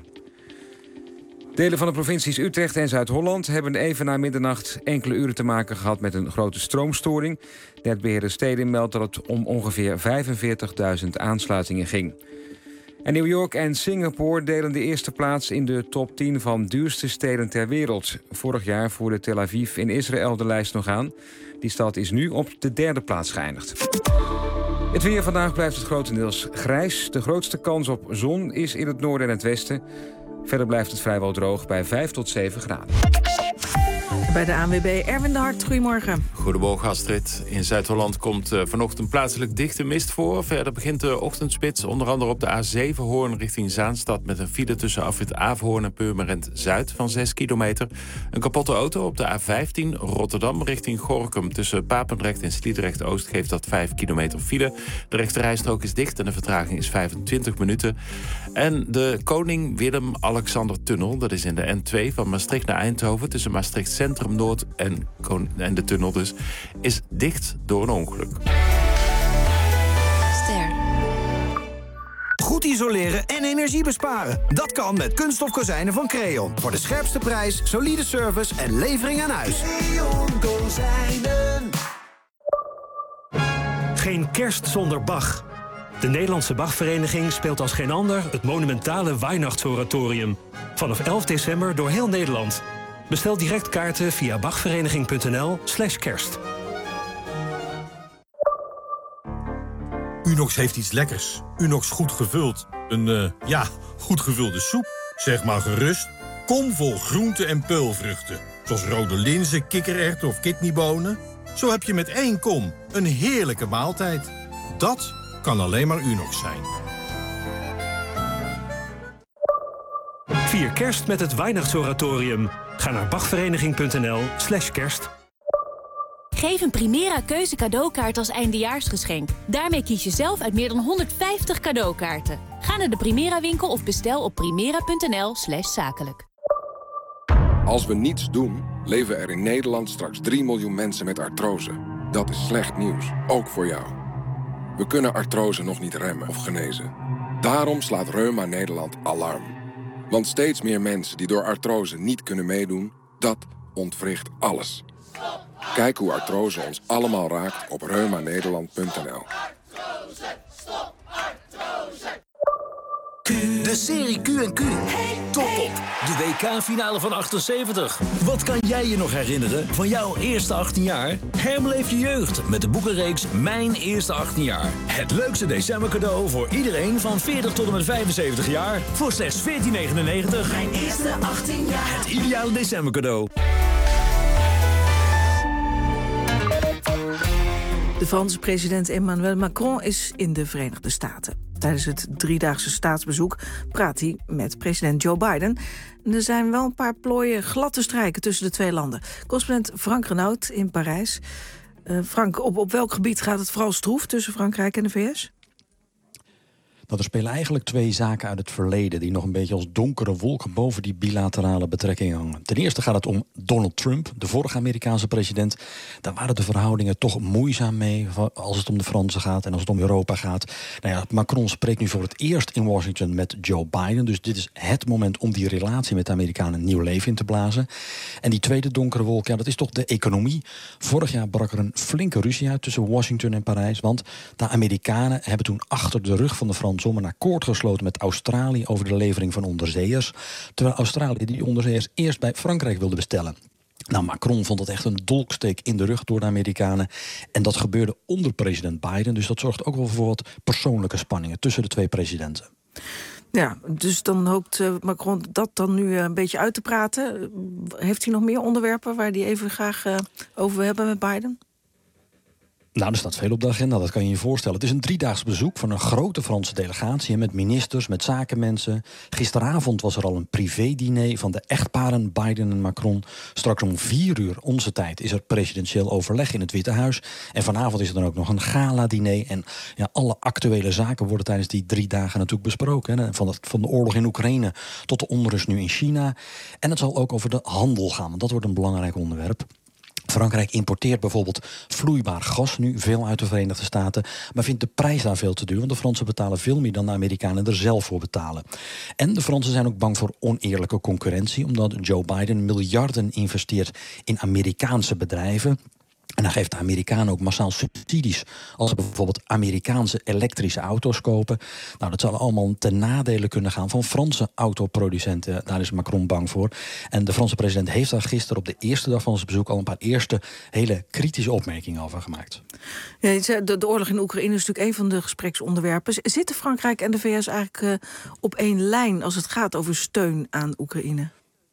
Speaker 3: Delen van de provincies Utrecht en Zuid-Holland hebben even na middernacht enkele uren te maken gehad met een grote stroomstoring. Netbeheerder Stedin meldt dat het om ongeveer 45.000 aansluitingen ging. En New York en Singapore delen de eerste plaats in de top 10 van duurste steden ter wereld. Vorig jaar voerde Tel Aviv in Israël de lijst nog aan. Die stad is nu op de 3e plaats geëindigd. Het weer vandaag blijft het grotendeels grijs. De grootste kans op zon is in het noorden en het westen. Verder blijft het vrijwel droog bij 5 tot 7 graden.
Speaker 2: Bij de ANWB Erwin de Hart, goedemorgen.
Speaker 11: Goedemorgen Astrid. In Zuid-Holland komt vanochtend plaatselijk dichte mist voor. Verder begint de ochtendspits onder andere op de A7 Hoorn richting Zaanstad... met een file tussen afrit Averhoorn en Purmerend Zuid van 6 kilometer. Een kapotte auto op de A15 Rotterdam richting Gorinchem... tussen Papendrecht en Sliedrecht-Oost geeft dat 5 kilometer file. De rechterrijstrook is dicht en de vertraging is 25 minuten. En de Koning Willem-Alexander-tunnel, dat is in de N2 van Maastricht naar Eindhoven... tussen Maastricht Centrum Noord en de tunnel dus, is dicht door een ongeluk.
Speaker 12: Ster. Goed isoleren en energie besparen. Dat kan met kunststof kozijnen van Creon. Voor de scherpste prijs, solide service en levering aan huis. Creon Kozijnen.
Speaker 13: Geen kerst zonder Bach. De Nederlandse Bachvereniging speelt als geen ander het monumentale Weihnachtsoratorium. Vanaf 11 december door heel Nederland. Bestel direct kaarten via bachvereniging.nl/kerst.
Speaker 14: Unox heeft iets lekkers. Unox goed gevuld. Een goed gevulde soep. Zeg maar gerust. Kom vol groenten en peulvruchten. Zoals rode linzen, kikkererwten of kidneybonen. Zo heb je met 1 kom een heerlijke maaltijd. Dat kan alleen maar Unox zijn.
Speaker 13: Vier kerst met het Weihnachtsoratorium. Ga naar bachvereniging.nl/kerst.
Speaker 15: Geef een Primera Keuze cadeaukaart als eindejaarsgeschenk. Daarmee kies je zelf uit meer dan 150 cadeaukaarten. Ga naar de Primera winkel of bestel op primera.nl/zakelijk.
Speaker 16: Als we niets doen, leven er in Nederland straks 3 miljoen mensen met artrose. Dat is slecht nieuws, ook voor jou. We kunnen artrose nog niet remmen of genezen. Daarom slaat Reuma Nederland alarm. Want steeds meer mensen die door artrose niet kunnen meedoen, dat ontwricht alles. Kijk hoe artrose ons allemaal raakt op reumanederland.nl.
Speaker 17: De serie Q&Q. Top op. De WK-finale van 78. Wat kan jij je nog herinneren van jouw eerste 18 jaar? Herbeleef je jeugd met de boekenreeks Mijn Eerste 18 Jaar. Het leukste decembercadeau voor iedereen van 40 tot en met 75 jaar. Voor slechts €14,99.
Speaker 12: Mijn eerste 18 jaar.
Speaker 17: Het ideale decembercadeau.
Speaker 2: De Franse president Emmanuel Macron is in de Verenigde Staten. Tijdens het 3-daagse staatsbezoek praat hij met president Joe Biden. En er zijn wel een paar plooien glad te strijken tussen de twee landen. Correspondent Frank Renaud in Parijs. Frank, op welk gebied gaat het vooral stroef tussen Frankrijk en de VS?
Speaker 18: Nou, er spelen eigenlijk 2 zaken uit het verleden die nog een beetje als donkere wolken boven die bilaterale betrekkingen hangen. Ten eerste gaat het om Donald Trump, de vorige Amerikaanse president. Daar waren de verhoudingen toch moeizaam mee als het om de Fransen gaat en als het om Europa gaat. Nou ja, Macron spreekt nu voor het eerst in Washington met Joe Biden. Dus dit is het moment om die relatie met de Amerikanen nieuw leven in te blazen. En die tweede donkere wolk, ja, dat is toch de economie. Vorig jaar brak er een flinke ruzie uit tussen Washington en Parijs. Want de Amerikanen hebben toen achter de rug van de Fransen om een akkoord gesloten met Australië over de levering van onderzeeërs. Terwijl Australië die onderzeeërs eerst bij Frankrijk wilde bestellen. Nou, Macron vond het echt een dolksteek in de rug door de Amerikanen. En dat gebeurde onder president Biden. Dus dat zorgt ook wel voor wat persoonlijke spanningen tussen de twee presidenten.
Speaker 2: Ja, dus dan hoopt Macron dat dan nu een beetje uit te praten. Heeft hij nog meer onderwerpen waar hij even graag over wil hebben met Biden?
Speaker 18: Nou, er staat veel op de agenda, dat kan je je voorstellen. Het is een 3-daags bezoek van een grote Franse delegatie... met ministers, met zakenmensen. Gisteravond was er al een privé-diner van de echtparen Biden en Macron. Straks om 4:00 onze tijd is er presidentieel overleg in het Witte Huis. En vanavond is er dan ook nog een gala-diner. En ja, alle actuele zaken worden tijdens die 3 dagen natuurlijk besproken. Hè. Van de oorlog in Oekraïne tot de onrust nu in China. En het zal ook over de handel gaan, want dat wordt een belangrijk onderwerp. Frankrijk importeert bijvoorbeeld vloeibaar gas nu veel uit de Verenigde Staten, maar vindt de prijs daar veel te duur, want de Fransen betalen veel meer dan de Amerikanen er zelf voor betalen. En de Fransen zijn ook bang voor oneerlijke concurrentie, omdat Joe Biden miljarden investeert in Amerikaanse bedrijven. En dan geeft de Amerikanen ook massaal subsidies als ze bijvoorbeeld Amerikaanse elektrische auto's kopen. Nou, dat zal allemaal ten nadele kunnen gaan van Franse autoproducenten. Daar is Macron bang voor. En de Franse president heeft daar gisteren op de eerste dag van zijn bezoek al een paar eerste hele kritische opmerkingen over gemaakt.
Speaker 2: Ja, de oorlog in Oekraïne is natuurlijk een van de gespreksonderwerpen. Zitten Frankrijk en de VS eigenlijk op één lijn als het gaat over steun aan Oekraïne?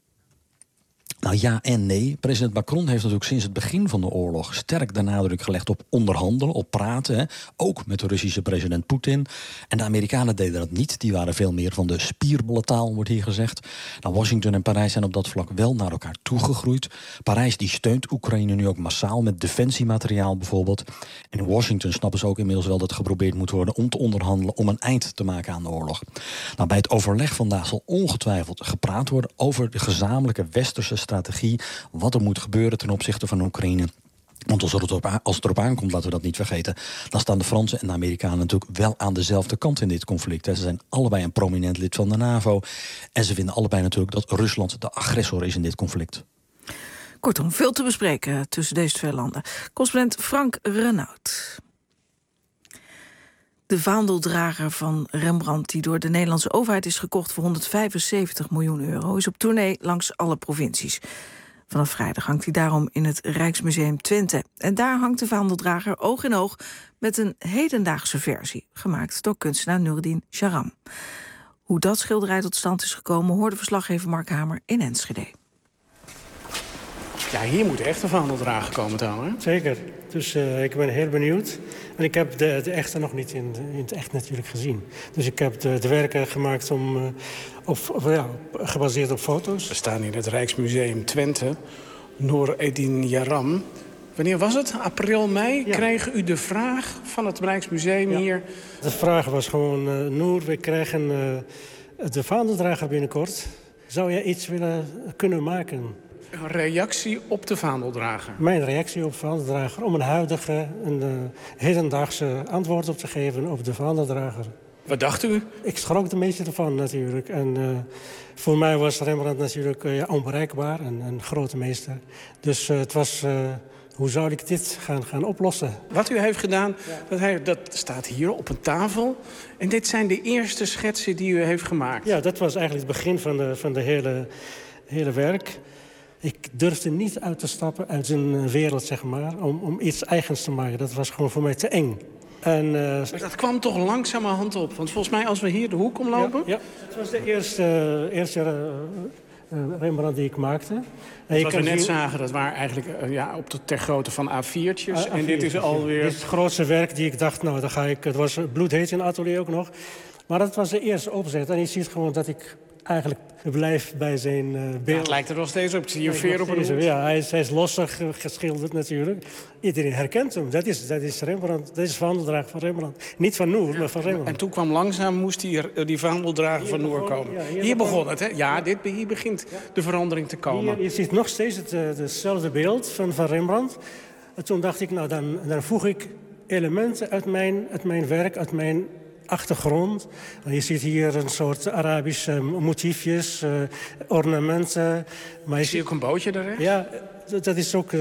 Speaker 18: Nou ja en nee. President Macron heeft natuurlijk sinds het begin van de oorlog sterk de nadruk gelegd op onderhandelen, op praten. Hè. Ook met de Russische president Poetin. En de Amerikanen deden dat niet. Die waren veel meer van de spierballentaal, wordt hier gezegd. Nou, Washington en Parijs zijn op dat vlak wel naar elkaar toegegroeid. Parijs die steunt Oekraïne nu ook massaal met defensiemateriaal bijvoorbeeld. En in Washington snappen ze ook inmiddels wel dat er geprobeerd moet worden om te onderhandelen om een eind te maken aan de oorlog. Nou, bij het overleg vandaag zal ongetwijfeld gepraat worden over de gezamenlijke westerse strategie, wat er moet gebeuren ten opzichte van Oekraïne. Want als het erop aankomt, laten we dat niet vergeten, dan staan de Fransen en de Amerikanen natuurlijk wel aan dezelfde kant in dit conflict. Ze zijn allebei een prominent lid van de NAVO. En ze vinden allebei natuurlijk dat Rusland de agressor is in dit conflict.
Speaker 2: Kortom, veel te bespreken tussen deze twee landen. Correspondent Frank Renaud. De vaandeldrager van Rembrandt, die door de Nederlandse overheid is gekocht voor 175 miljoen euro, is op tournee langs alle provincies. Vanaf vrijdag hangt hij daarom in het Rijksmuseum Twente. En daar hangt de vaandeldrager oog in oog met een hedendaagse versie, gemaakt door kunstenaar Noureddin Charam. Hoe dat schilderij tot stand is gekomen, hoorde verslaggever Mark Hamer in Enschede.
Speaker 19: Ja, hier moet echt een vaandeldrager komen te hangen.
Speaker 20: Zeker. Dus ik ben heel benieuwd. En ik heb de echte nog niet in het echt natuurlijk gezien. Dus ik heb de werken gemaakt gebaseerd op foto's.
Speaker 19: We staan in het Rijksmuseum Twente. Noureddin Charam. Wanneer was het? April, mei? Ja. Kreeg u de vraag van het Rijksmuseum hier?
Speaker 20: De vraag was gewoon, Noor, we krijgen de vaandeldrager binnenkort. Zou jij iets willen kunnen maken?
Speaker 19: Een reactie op de vaandeldrager?
Speaker 20: Mijn reactie op de vaandeldrager om een huidige, hedendaagse antwoord op te geven op de vaandeldrager.
Speaker 19: Wat dacht u?
Speaker 20: Ik schrok er een beetje ervan natuurlijk. En voor mij was Rembrandt natuurlijk onbereikbaar, een grote meester. Dus het was, hoe zou ik dit gaan oplossen?
Speaker 19: Wat u heeft gedaan, dat staat hier op een tafel. En dit zijn de eerste schetsen die u heeft gemaakt.
Speaker 20: Ja, dat was eigenlijk het begin van de hele werk. Ik durfde niet uit te stappen uit zijn wereld, zeg maar, om iets eigens te maken. Dat was gewoon voor mij te eng. En,
Speaker 19: dat kwam toch langzamerhand op? Want volgens mij, als we hier de hoek omlopen...
Speaker 20: Ja. Het was de eerste Rembrandt die ik maakte.
Speaker 19: Wat we net zagen, dat waren eigenlijk ter grootte van A4'tjes. En dit is alweer...
Speaker 20: Dit is het grootste werk die ik dacht, nou, dan ga ik... Het was bloedheet in het atelier ook nog. Maar dat was de eerste opzet. En je ziet gewoon dat ik eigenlijk blijf bij zijn beeld.
Speaker 19: Ja, het lijkt er nog steeds op. Ik zie hier veer op een hoed.
Speaker 20: Ja, hij is losser geschilderd natuurlijk. Iedereen herkent hem. Dat is Rembrandt. Dat is vaandeldrager van Rembrandt. Niet van Noor, maar van Rembrandt.
Speaker 19: En toen kwam langzaam, moest die vaandeldrager van Noor komen. Ja, hier begon het, hè? Ja, hier begint de verandering te komen.
Speaker 20: Hier, je ziet nog steeds hetzelfde beeld van Rembrandt. En toen dacht ik, nou, dan voeg ik elementen uit mijn werk, uit mijn achtergrond. Je ziet hier een soort Arabische motiefjes, ornamenten. Maar
Speaker 19: zie je ook een bootje daar rechts?
Speaker 20: Ja, dat is ook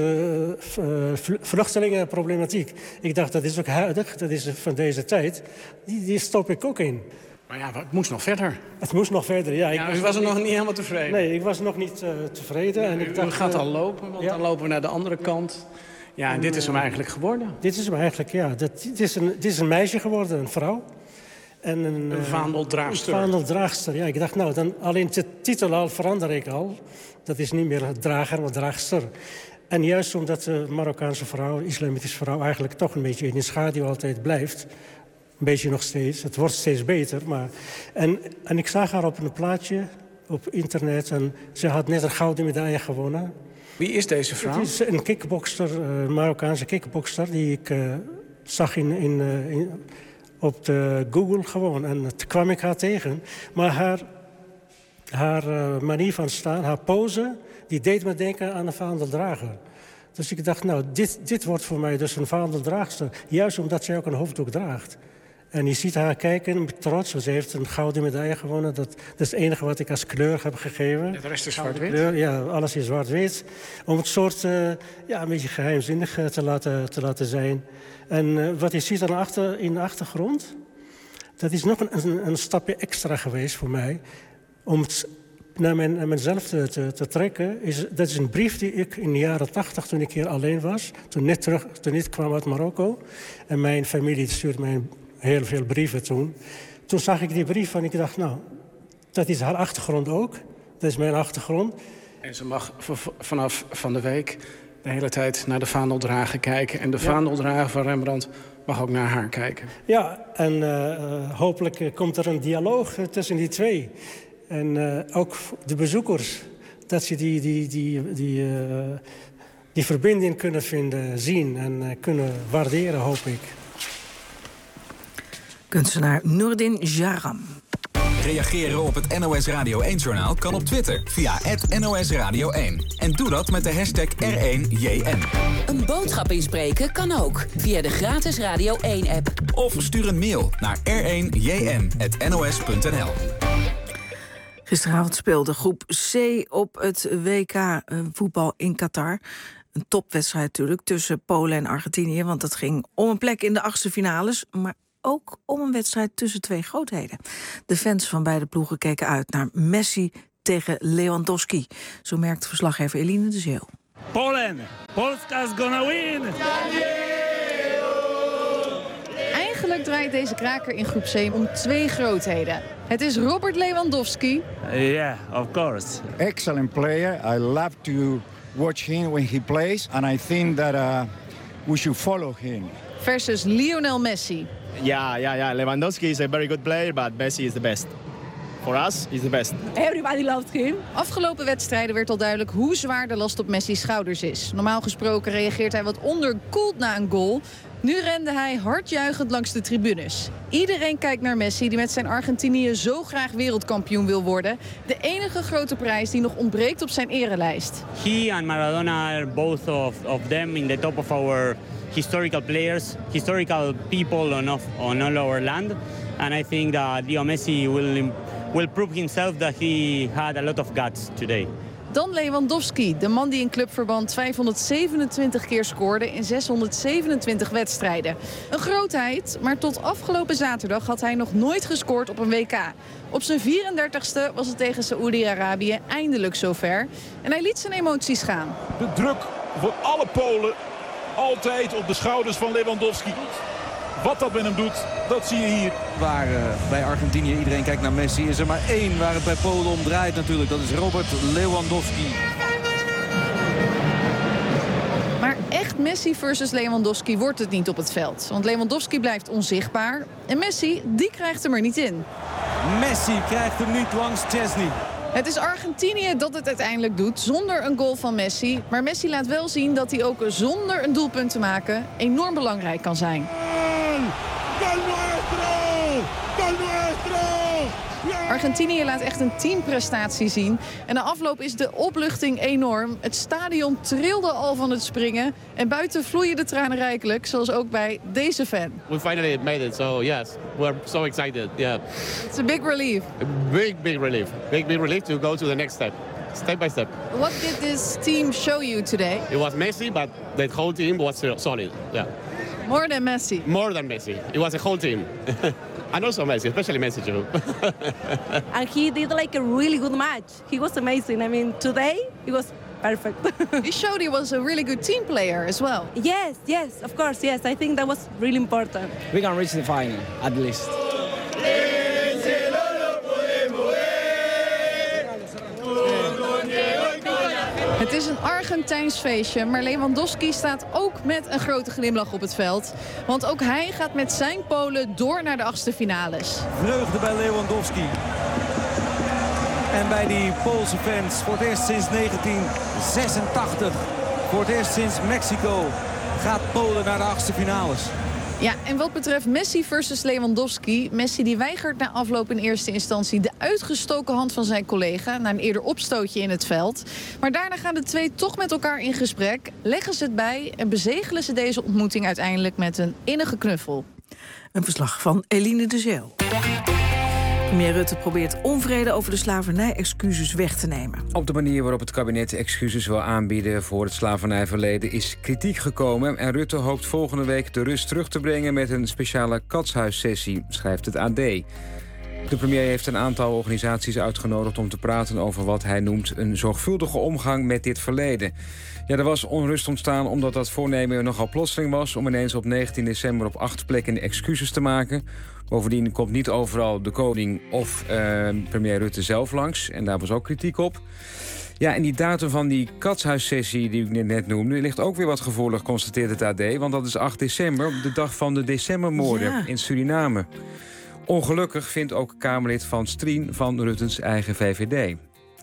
Speaker 20: vluchtelingenproblematiek. Ik dacht, dat is ook huidig, dat is van deze tijd. Die stop ik ook in.
Speaker 19: Maar ja, het moest nog verder.
Speaker 20: Het moest nog verder, ja.
Speaker 19: U was er nog niet helemaal tevreden?
Speaker 20: Nee, ik was nog niet tevreden. En ik dacht,
Speaker 19: u gaat al lopen, want dan lopen we naar de andere kant. Ja, en dit is hem eigenlijk geworden.
Speaker 20: Dit is hem eigenlijk, ja. Dit is een meisje geworden, een vrouw. En een
Speaker 19: vaandeldraagster.
Speaker 20: Een vaandeldraagster, ja. Ik dacht, nou, dan alleen de titel al verander ik al. Dat is niet meer drager, maar draagster. En juist omdat de Marokkaanse vrouw, de islamitische vrouw, eigenlijk toch een beetje in de schaduw altijd blijft. Een beetje nog steeds. Het wordt steeds beter. Maar... En ik zag haar op een plaatje op internet. En ze had net een gouden medaille gewonnen.
Speaker 19: Wie is deze vrouw?
Speaker 20: Het is een kickbokster, een Marokkaanse kickbokster die ik zag op de Google gewoon. En toen kwam ik haar tegen. Maar haar manier van staan, haar pose, die deed me denken aan een vaandeldrager. Dus ik dacht, nou, dit wordt voor mij dus een vaandeldraagster. Juist omdat zij ook een hoofddoek draagt. En je ziet haar kijken met trots. Ze heeft een gouden medaille gewonnen. Dat is het enige wat ik als kleur heb gegeven.
Speaker 19: De rest is zwart-wit?
Speaker 20: Ja, alles is zwart-wit. Om het soort een beetje geheimzinnig te laten zijn. En wat je ziet in de achtergrond... dat is nog een stapje extra geweest voor mij. Om het naar mezelf te trekken. Dat is een brief die ik in de jaren 80, toen ik hier alleen was... toen net kwam uit Marokko. En mijn familie stuurde mij heel veel brieven toen. Toen zag ik die brief en ik dacht, nou, dat is haar achtergrond ook. Dat is mijn achtergrond.
Speaker 19: En ze mag vanaf van de week de hele tijd naar de vaandeldrager kijken. En de vaandeldrager van Rembrandt mag ook naar haar kijken.
Speaker 20: Ja, en hopelijk komt er een dialoog tussen die twee. En ook de bezoekers, dat ze die verbinding kunnen vinden, zien en kunnen waarderen, hoop ik.
Speaker 2: Kunstenaar Noordin Jaram.
Speaker 1: Reageren op het NOS Radio 1-journaal kan op Twitter via @NOS Radio 1. En doe dat met de hashtag R1JN.
Speaker 21: Een boodschap inspreken kan ook via de gratis Radio 1-app.
Speaker 1: Of stuur een mail naar r1jn@nos.nl.
Speaker 2: Gisteravond speelde groep C op het WK voetbal in Qatar. Een topwedstrijd natuurlijk tussen Polen en Argentinië. Want het ging om een plek in de achtste finales. Maar ook om een wedstrijd tussen twee grootheden. De fans van beide ploegen keken uit naar Messi tegen Lewandowski. Zo merkt verslaggever Eline de Zeeuw.
Speaker 22: Polen, Polska is gonna win!
Speaker 23: Eigenlijk draait deze kraker in groep C om twee grootheden. Het is Robert Lewandowski.
Speaker 22: Yeah, of course.
Speaker 24: Excellent player. I love to watch him when he plays. And I think that we should follow him.
Speaker 23: Versus Lionel Messi.
Speaker 25: Yeah. Lewandowski is a very good player, but Messi is the best. For us, he's the best.
Speaker 23: Everybody loves him. Afgelopen wedstrijden werd al duidelijk hoe zwaar de last op Messi's schouders is. Normaal gesproken reageert hij wat onderkoeld na een goal. Nu rende hij hardjuichend langs de tribunes. Iedereen kijkt naar Messi, die met zijn Argentinië zo graag wereldkampioen wil worden. De enige grote prijs die nog ontbreekt op zijn erelijst.
Speaker 26: He and Maradona are both of them in the top of our historical players, historical people on all our land. And I think that Leo Messi will prove himself that he had a lot of guts today.
Speaker 23: Dan Lewandowski, de man die in clubverband 527 keer scoorde in 627 wedstrijden. Een grootheid, maar tot afgelopen zaterdag had hij nog nooit gescoord op een WK. Op zijn 34ste was het tegen Saoedi-Arabië eindelijk zover. En hij liet zijn emoties gaan.
Speaker 27: De druk voor alle Polen altijd op de schouders van Lewandowski. Wat dat met hem doet, dat zie je hier.
Speaker 28: Waar bij Argentinië iedereen kijkt naar Messi, is er maar één waar het bij Polen om draait natuurlijk. Dat is Robert Lewandowski.
Speaker 23: Maar echt Messi versus Lewandowski wordt het niet op het veld. Want Lewandowski blijft onzichtbaar. En Messi, die krijgt hem er niet in.
Speaker 28: Messi krijgt hem niet langs Chesney.
Speaker 23: Het is Argentinië dat het uiteindelijk doet, zonder een goal van Messi. Maar Messi laat wel zien dat hij ook zonder een doelpunt te maken enorm belangrijk kan zijn. Argentinië laat echt een teamprestatie zien. En na afloop is de opluchting enorm. Het stadion trilde al van het springen. En buiten vloeien de tranen rijkelijk, zoals ook bij deze fan.
Speaker 29: We finally made it, so yes, we're so excited. Yeah.
Speaker 23: It's a big relief.
Speaker 29: A big relief. Big relief to go to the next step. Step by step.
Speaker 23: What did this team show you today?
Speaker 29: It was Messi, but the whole team was solid. Yeah.
Speaker 23: More than Messi.
Speaker 29: More than Messi. It was a whole team. And also Messi, especially Messi too.
Speaker 3: And he did like a really good match. He was amazing. I mean, today it was perfect.
Speaker 23: He showed he was a really good team player as well.
Speaker 3: Yes, of course, yes. I think that was really important.
Speaker 4: We can reach the final, at least.
Speaker 23: Het is een Argentijns feestje, maar Lewandowski staat ook met een grote glimlach op het veld. Want ook hij gaat met zijn Polen door naar de achtste finales.
Speaker 28: Vreugde bij Lewandowski. En bij die Poolse fans, voor het eerst sinds 1986, voor het eerst sinds Mexico, gaat Polen naar de achtste finales.
Speaker 23: Ja, en wat betreft Messi versus Lewandowski, Messi die weigert na afloop in eerste instantie de uitgestoken hand van zijn collega na een eerder opstootje in het veld. Maar daarna gaan de twee toch met elkaar in gesprek, leggen ze het bij en bezegelen ze deze ontmoeting uiteindelijk met een innige knuffel.
Speaker 2: Een verslag van Eline de Zeeuw. Premier Rutte probeert onvrede over de slavernij-excuses weg te nemen.
Speaker 5: Op de manier waarop het kabinet excuses wil aanbieden voor het slavernijverleden is kritiek gekomen. En Rutte hoopt volgende week de rust terug te brengen met een speciale katshuissessie, schrijft het AD. De premier heeft een aantal organisaties uitgenodigd om te praten over wat hij noemt een zorgvuldige omgang met dit verleden. Ja, er was onrust ontstaan omdat dat voornemen nogal plotseling was om ineens op 19 december op 8 plekken excuses te maken. Bovendien komt niet overal de koning of premier Rutte zelf langs. En daar was ook kritiek op. Ja, en die datum van die katshuissessie die ik net noemde ligt ook weer wat gevoelig, constateert het AD. Want dat is 8 december, de dag van de decembermoorden in Suriname. Ongelukkig vindt ook Kamerlid Van Strien van Ruttens eigen VVD.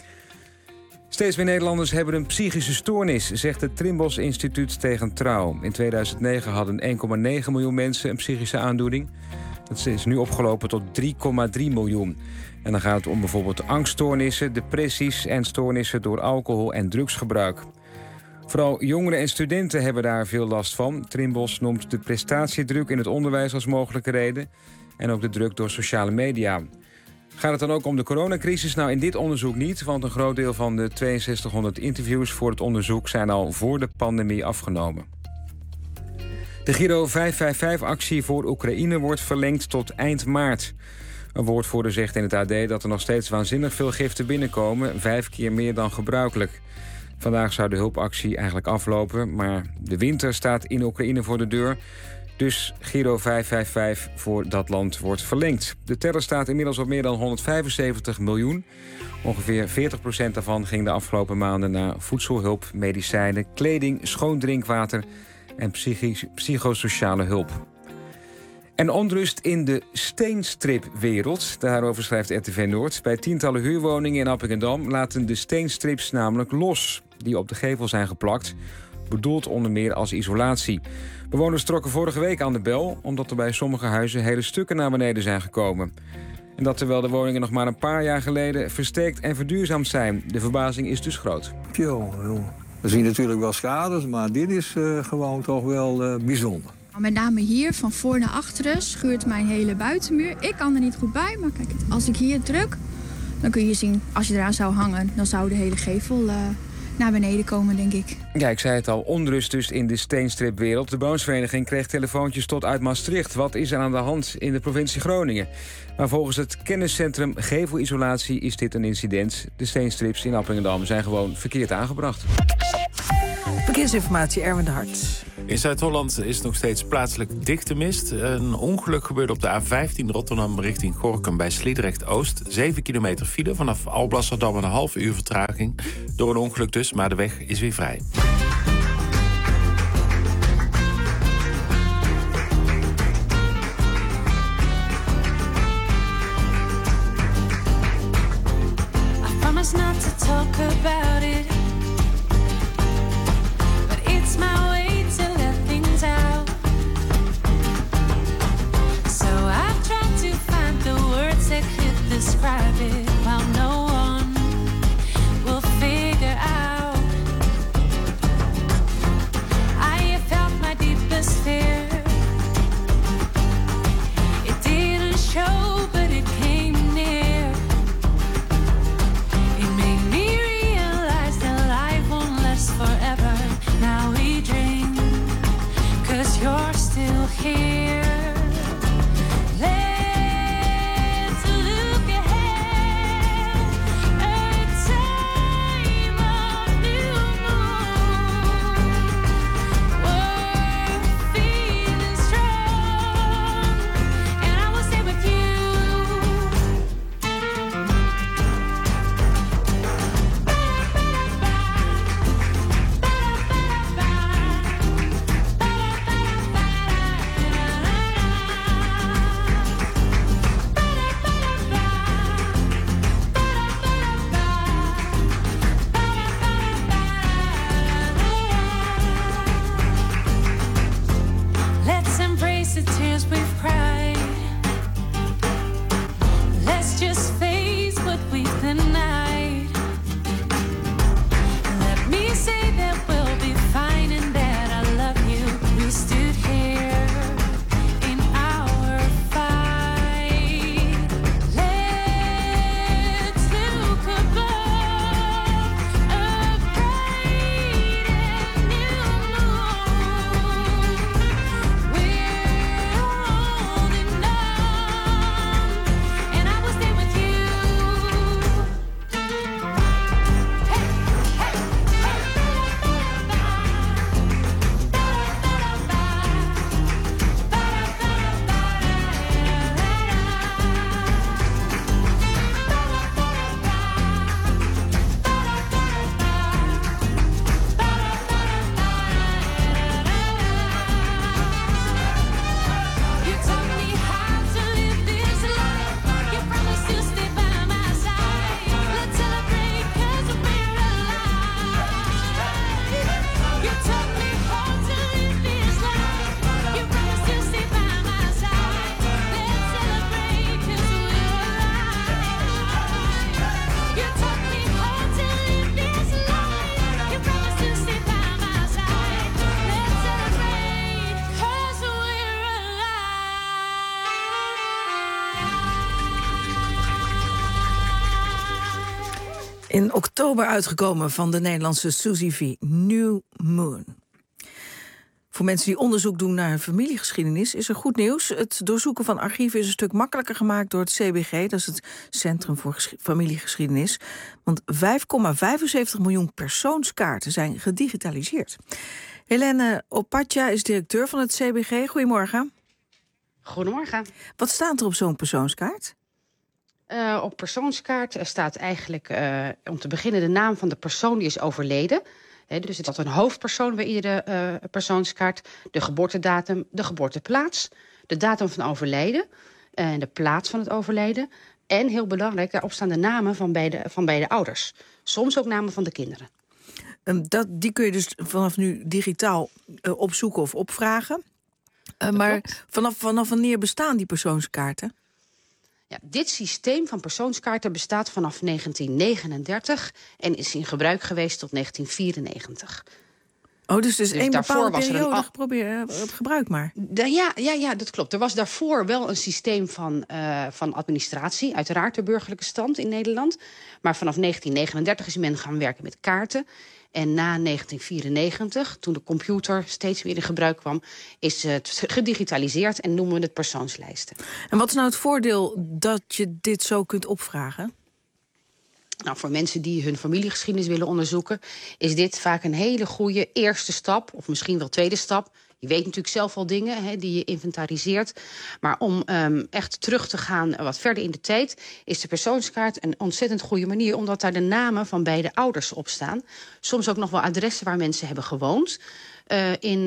Speaker 5: Steeds meer Nederlanders hebben een psychische stoornis, zegt het Trimbos Instituut tegen Trouw. In 2009 hadden 1,9 miljoen mensen een psychische aandoening. Dat is nu opgelopen tot 3,3 miljoen. En dan gaat het om bijvoorbeeld angststoornissen, depressies en stoornissen door alcohol- en drugsgebruik. Vooral jongeren en studenten hebben daar veel last van. Trimbos noemt de prestatiedruk in het onderwijs als mogelijke reden. En ook de druk door sociale media. Gaat het dan ook om de coronacrisis? Nou, in dit onderzoek niet, want een groot deel van de 6200 interviews voor het onderzoek zijn al voor de pandemie afgenomen. De Giro 555-actie voor Oekraïne wordt verlengd tot eind maart. Een woordvoerder zegt in het AD dat er nog steeds waanzinnig veel giften binnenkomen, 5 keer meer dan gebruikelijk. Vandaag zou de hulpactie eigenlijk aflopen, maar de winter staat in Oekraïne voor de deur. Dus Giro 555 voor dat land wordt verlengd. De teller staat inmiddels op meer dan 175 miljoen. Ongeveer 40% daarvan ging de afgelopen maanden naar voedselhulp, medicijnen, kleding, schoon drinkwater en psychosociale hulp. En onrust in de steenstripwereld. Daarover schrijft RTV Noord. Bij tientallen huurwoningen in Appingedam laten de steenstrips namelijk los, die op de gevel zijn geplakt, bedoeld onder meer als isolatie. Bewoners trokken vorige week aan de bel, omdat er bij sommige huizen hele stukken naar beneden zijn gekomen. En dat terwijl de woningen nog maar een paar jaar geleden versterkt en verduurzaamd zijn. De verbazing is dus groot.
Speaker 6: We zien natuurlijk wel schades, maar dit is gewoon toch wel bijzonder.
Speaker 7: Met name hier, van voor naar achteren, schuurt mijn hele buitenmuur. Ik kan er niet goed bij, maar kijk, als ik hier druk, dan kun je zien, als je eraan zou hangen, dan zou de hele gevel naar beneden komen, denk ik.
Speaker 5: Ja, ik zei het al, onrust dus in de steenstripwereld. De Bouwsvereniging kreeg telefoontjes tot uit Maastricht. Wat is er aan de hand in de provincie Groningen? Maar volgens het kenniscentrum Gevelisolatie is dit een incident. De steenstrips in Appingedam zijn gewoon verkeerd aangebracht.
Speaker 2: Verkeersinformatie, Erwin de Hart.
Speaker 8: In Zuid-Holland is nog steeds plaatselijk dichte mist. Een ongeluk gebeurde op de A15 Rotterdam richting Gorinchem bij Sliedrecht-Oost. 7 kilometer file vanaf Alblasserdam, een half uur vertraging. Door een ongeluk dus, maar de weg is weer vrij.
Speaker 9: I promise not to talk about it. It's my way to let things out. So I've tried to find the words that could describe it, while no one will figure out
Speaker 2: In oktober uitgekomen van de Nederlandse Suzy V. New Moon. Voor mensen die onderzoek doen naar hun familiegeschiedenis is er goed nieuws. Het doorzoeken van archieven is een stuk makkelijker gemaakt door het CBG. Dat is het Centrum voor Familiegeschiedenis. Want 5,75 miljoen persoonskaarten zijn gedigitaliseerd. Helene Opatja is directeur van het CBG. Goedemorgen.
Speaker 10: Goedemorgen.
Speaker 2: Wat staat er op zo'n persoonskaart?
Speaker 10: Op persoonskaart staat eigenlijk om te beginnen de naam van de persoon die is overleden. Dus het is een hoofdpersoon bij iedere persoonskaart. De geboortedatum, de geboorteplaats, de datum van overlijden en de plaats van het overlijden. En heel belangrijk, daarop staan de namen van beide ouders. Soms ook namen van de kinderen.
Speaker 2: Die kun je dus vanaf nu digitaal opzoeken of opvragen. Maar vanaf wanneer bestaan die persoonskaarten?
Speaker 10: Ja, dit systeem van persoonskaarten bestaat vanaf 1939 en is in gebruik geweest tot 1994.
Speaker 2: Oh, dus één bepaalde periode gebruik maar.
Speaker 10: Ja, dat klopt. Er was daarvoor wel een systeem van administratie, uiteraard de burgerlijke stand in Nederland. Maar vanaf 1939 is men gaan werken met kaarten. En na 1994, toen de computer steeds meer in gebruik kwam, is het gedigitaliseerd en noemen we het persoonslijsten.
Speaker 2: En wat is nou het voordeel dat je dit zo kunt opvragen?
Speaker 10: Nou, voor mensen die hun familiegeschiedenis willen onderzoeken, is dit vaak een hele goede eerste stap, of misschien wel tweede stap. Je weet natuurlijk zelf al dingen die je inventariseert. Maar om echt terug te gaan wat verder in de tijd, is de persoonskaart een ontzettend goede manier, omdat daar de namen van beide ouders op staan. Soms ook nog wel adressen waar mensen hebben gewoond. In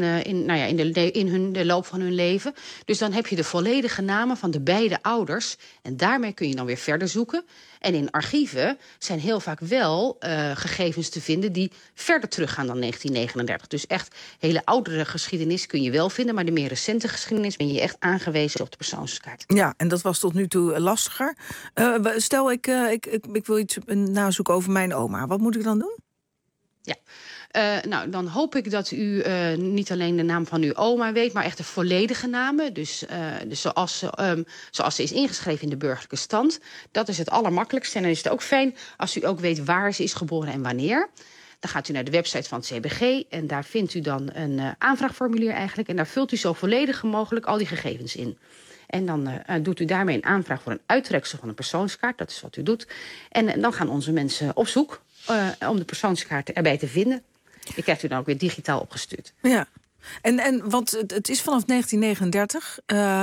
Speaker 10: de loop van hun leven. Dus dan heb je de volledige namen van de beide ouders. En daarmee kun je dan weer verder zoeken. En in archieven zijn heel vaak wel gegevens te vinden die verder teruggaan dan 1939. Dus echt hele oudere geschiedenis kun je wel vinden, maar de meer recente geschiedenis ben je echt aangewezen op de persoonskaart.
Speaker 2: Ja, en dat was tot nu toe lastiger. Stel, ik wil iets nazoeken over mijn oma. Wat moet ik dan doen?
Speaker 10: Ja. Nou, dan hoop ik dat u niet alleen de naam van uw oma weet, maar echt de volledige namen. Dus zoals ze is ingeschreven in de burgerlijke stand. Dat is het allermakkelijkste. En dan is het ook fijn als u ook weet waar ze is geboren en wanneer. Dan gaat u naar de website van het CBG en daar vindt u dan een aanvraagformulier eigenlijk. En daar vult u zo volledig mogelijk al die gegevens in. En dan doet u daarmee een aanvraag voor een uittreksel van een persoonskaart. Dat is wat u doet. En dan gaan onze mensen op zoek om de persoonskaart erbij te vinden. Die krijgt u dan ook weer digitaal opgestuurd.
Speaker 2: Ja, want het is vanaf 1939.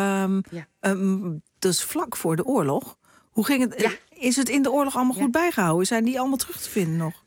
Speaker 2: Dat is vlak voor de oorlog. Hoe ging het? Ja. Is het in de oorlog allemaal goed bijgehouden? Zijn die allemaal terug te vinden nog?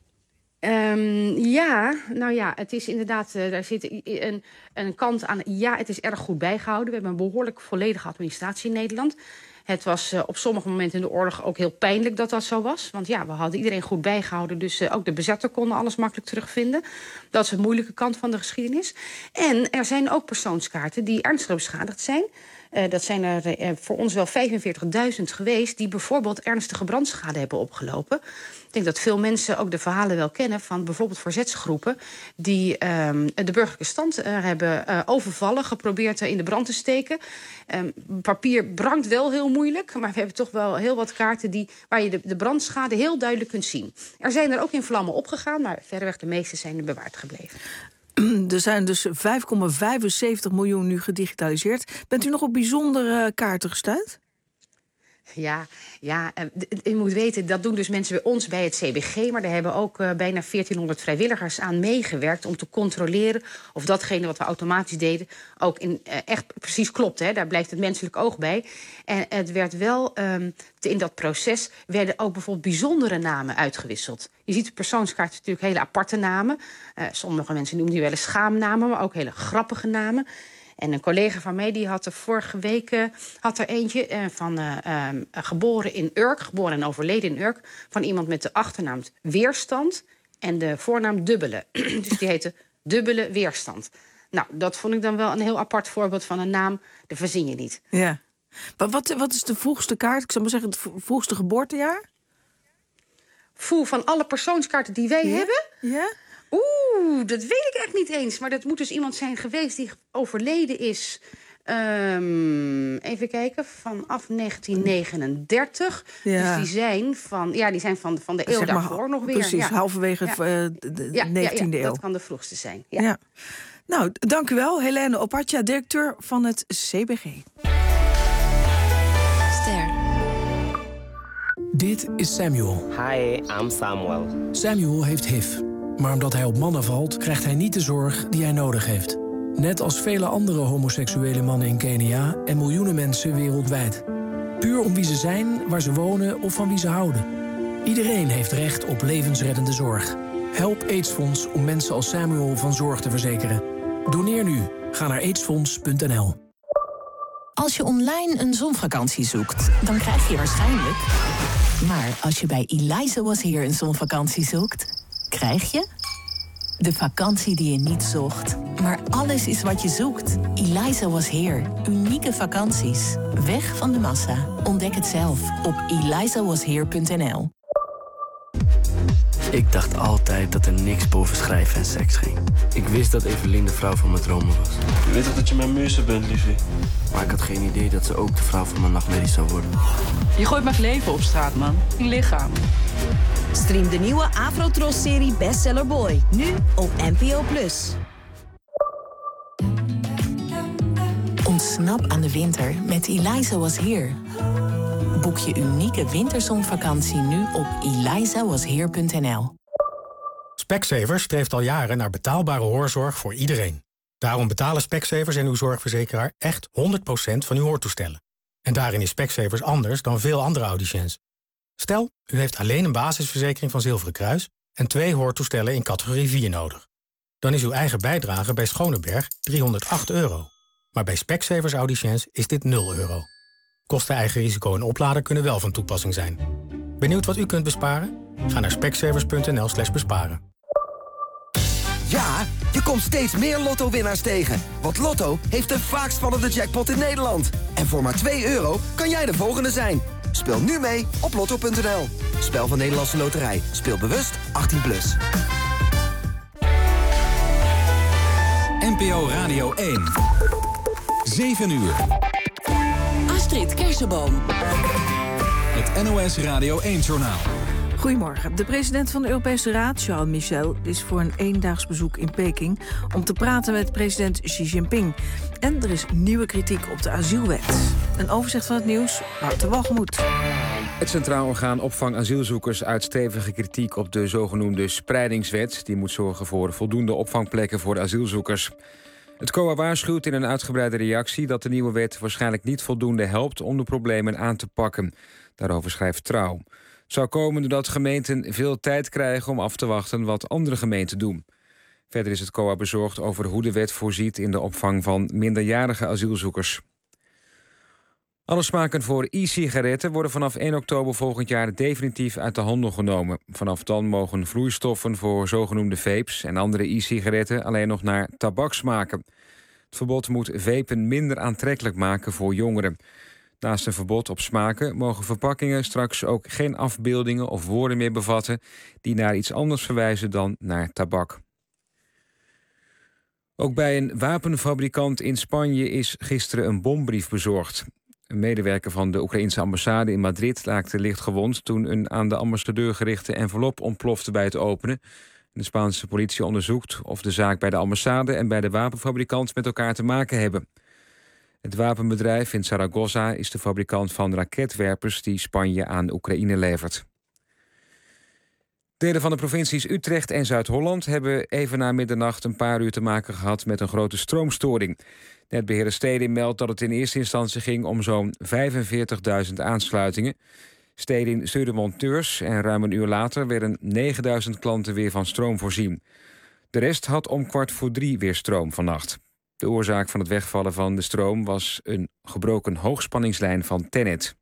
Speaker 10: Het is inderdaad, daar zit een kant aan. Ja, het is erg goed bijgehouden. We hebben een behoorlijk volledige administratie in Nederland. Het was op sommige momenten in de oorlog ook heel pijnlijk dat dat zo was. Want ja, we hadden iedereen goed bijgehouden. Dus ook de bezetter konden alles makkelijk terugvinden. Dat is de moeilijke kant van de geschiedenis. En er zijn ook persoonskaarten die ernstig beschadigd zijn. Dat zijn er voor ons wel 45.000 geweest die bijvoorbeeld ernstige brandschade hebben opgelopen. Ik denk dat veel mensen ook de verhalen wel kennen van bijvoorbeeld verzetsgroepen die de burgerlijke stand hebben overvallen, geprobeerd in de brand te steken. Papier brandt wel heel moeilijk, maar we hebben toch wel heel wat kaarten waar je de brandschade heel duidelijk kunt zien. Er zijn er ook in vlammen opgegaan, maar verreweg de meeste zijn er bewaard gebleven.
Speaker 2: Er zijn dus 5,75 miljoen nu gedigitaliseerd. Bent u nog op bijzondere kaarten gestuurd?
Speaker 10: Ja, je moet weten, dat doen dus mensen bij ons bij het CBG. Maar daar hebben ook bijna 1400 vrijwilligers aan meegewerkt om te controleren of datgene wat we automatisch deden ook echt precies klopt. Hè? Daar blijft het menselijk oog bij. En het werd wel, in dat proces werden ook bijvoorbeeld bijzondere namen uitgewisseld. Je ziet de persoonskaart natuurlijk hele aparte namen. Sommige mensen noemen die wel eens schaamnamen, maar ook hele grappige namen. En een collega van mij die had er vorige week had er eentje van geboren in Urk, geboren en overleden in Urk, van iemand met de achternaam Weerstand en de voornaam Dubbele. Dus die heette Dubbele Weerstand. Nou, dat vond ik dan wel een heel apart voorbeeld van een naam. Dat verzin je niet.
Speaker 2: Ja. Maar wat is de vroegste kaart? Ik zou maar zeggen, het vroegste geboortejaar?
Speaker 10: Van alle persoonskaarten die wij hebben?
Speaker 2: Ja.
Speaker 10: Dat weet ik echt niet eens. Maar dat moet dus iemand zijn geweest die overleden is Even kijken, vanaf 1939.
Speaker 2: Ja.
Speaker 10: Dus die zijn van de eeuw
Speaker 2: Zeg maar,
Speaker 10: daarvoor nog weer.
Speaker 2: Precies, halverwege de 19e eeuw.
Speaker 10: Dat kan de vroegste zijn.
Speaker 2: Ja. Nou, dank u wel, Helene Opatja, directeur van het CBG.
Speaker 11: Ster.
Speaker 12: Dit is Samuel.
Speaker 13: Hi, I'm Samuel.
Speaker 12: Samuel heeft HIV. Maar omdat hij op mannen valt, krijgt hij niet de zorg die hij nodig heeft. Net als vele andere homoseksuele mannen in Kenia en miljoenen mensen wereldwijd. Puur om wie ze zijn, waar ze wonen of van wie ze houden. Iedereen heeft recht op levensreddende zorg. Help AIDS-fonds om mensen als Samuel van zorg te verzekeren. Doneer nu. Ga naar aidsfonds.nl.
Speaker 11: Als je online een zonvakantie zoekt, dan krijg je waarschijnlijk... Maar als je bij Eliza Was Here een zonvakantie zoekt, krijg je... de vakantie die je niet zocht. Maar alles is wat je zoekt. Eliza Was Here. Unieke vakanties. Weg van de massa. Ontdek het zelf op elizawashere.nl.
Speaker 14: Ik dacht altijd dat er niks boven schrijven en seks ging. Ik wist dat Evelien de vrouw van mijn dromen was.
Speaker 15: Je weet toch dat je mijn muze bent, liefie?
Speaker 14: Maar ik had geen idee dat ze ook de vrouw van mijn nachtmerries zou worden.
Speaker 16: Je gooit mijn leven op straat, man. Je lichaam.
Speaker 17: Stream de nieuwe Afrotros-serie Bestseller Boy. Nu op NPO+.
Speaker 11: Ontsnap aan de winter met Eliza Was Here. Boek je unieke winterzonvakantie nu op elizawashere.nl.
Speaker 18: Specsavers streeft al jaren naar betaalbare hoorzorg voor iedereen. Daarom betalen Specsavers en uw zorgverzekeraar echt 100% van uw hoortoestellen. En daarin is Specsavers anders dan veel andere audiciëns. Stel, u heeft alleen een basisverzekering van Zilveren Kruis en 2 hoortoestellen in categorie 4 nodig. Dan is uw eigen bijdrage bij Schoneberg €308. Maar bij Specsavers audiciëns is dit €0. Kosten, eigen risico en oplader kunnen wel van toepassing zijn. Benieuwd wat u kunt besparen? Ga naar specsavers.nl/besparen.
Speaker 19: Ja, je komt steeds meer Lotto-winnaars tegen. Want Lotto heeft de vaakst vallende jackpot in Nederland. En voor maar €2 kan jij de volgende zijn. Speel nu mee op lotto.nl. Spel van Nederlandse Loterij. Speel bewust 18+.
Speaker 1: NPO Radio 1. 7 uur.
Speaker 21: Astrid Kersenboom.
Speaker 1: Het NOS Radio 1-journaal.
Speaker 2: Goedemorgen. De president van de Europese Raad, Charles Michel, is voor een eendaags bezoek in Peking om te praten met president Xi Jinping. En er is nieuwe kritiek op de asielwet. Een overzicht van het nieuws, Wouter Walgemoed.
Speaker 5: Het Centraal Orgaan Opvang Asielzoekers uit stevige kritiek op de zogenoemde spreidingswet. Die moet zorgen voor voldoende opvangplekken voor de asielzoekers. Het COA waarschuwt in een uitgebreide reactie dat de nieuwe wet waarschijnlijk niet voldoende helpt om de problemen aan te pakken. Daarover schrijft Trouw. Het zou komen doordat gemeenten veel tijd krijgen om af te wachten wat andere gemeenten doen. Verder is het COA bezorgd over hoe de wet voorziet in de opvang van minderjarige asielzoekers. Alle smaken voor e-sigaretten worden vanaf 1 oktober volgend jaar definitief uit de handel genomen. Vanaf dan mogen vloeistoffen voor zogenoemde vapes en andere e-sigaretten alleen nog naar tabak smaken. Het verbod moet vapen minder aantrekkelijk maken voor jongeren. Naast een verbod op smaken mogen verpakkingen straks ook geen afbeeldingen of woorden meer bevatten die naar iets anders verwijzen dan naar tabak. Ook bij een wapenfabrikant in Spanje is gisteren een bombrief bezorgd. Een medewerker van de Oekraïense ambassade in Madrid raakte licht gewond toen een aan de ambassadeur gerichte envelop ontplofte bij het openen. De Spaanse politie onderzoekt of de zaak bij de ambassade en bij de wapenfabrikant met elkaar te maken hebben. Het wapenbedrijf in Zaragoza is de fabrikant van raketwerpers die Spanje aan Oekraïne levert. Delen van de provincies Utrecht en Zuid-Holland hebben even na middernacht een paar uur te maken gehad met een grote stroomstoring. Netbeheerder Stedin meldt dat het in eerste instantie ging om zo'n 45.000 aansluitingen. Stedin stuurde monteurs en ruim een uur later werden 9.000 klanten weer van stroom voorzien. De rest had om 2:45 weer stroom vannacht. De oorzaak van het wegvallen van de stroom was een gebroken hoogspanningslijn van Tennet.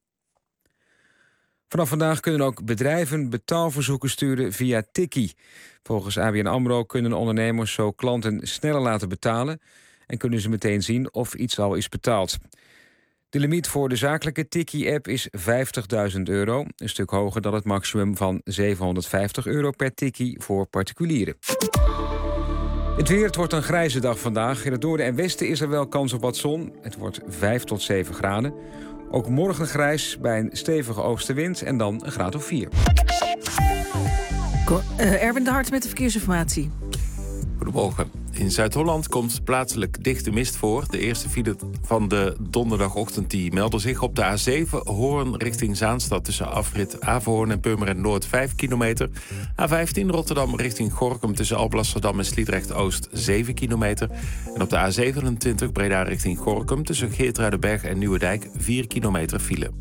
Speaker 5: Vanaf vandaag kunnen ook bedrijven betaalverzoeken sturen via Tikkie. Volgens ABN AMRO kunnen ondernemers zo klanten sneller laten betalen en kunnen ze meteen zien of iets al is betaald. De limiet voor de zakelijke Tikkie-app is €50.000, een stuk hoger dan het maximum van €750 per Tikkie voor particulieren. Het weer, het wordt een grijze dag vandaag. In het noorden en westen is er wel kans op wat zon. Het wordt 5 tot 7 graden. Ook morgen grijs bij een stevige oostenwind en dan een graad of 4.
Speaker 2: Erwin de Hart met de verkeersinformatie.
Speaker 8: Goedemorgen. In Zuid-Holland komt plaatselijk dichte mist voor. De eerste file van de donderdagochtend die meldde zich op de A7... Hoorn richting Zaanstad tussen afrit Averhoorn en Purmerend Noord 5 kilometer. A15 Rotterdam richting Gorinchem tussen Alblasserdam en Sliedrecht-Oost 7 kilometer. En op de A27 Breda richting Gorinchem tussen Geertruidenberg en Nieuwedijk 4 kilometer file.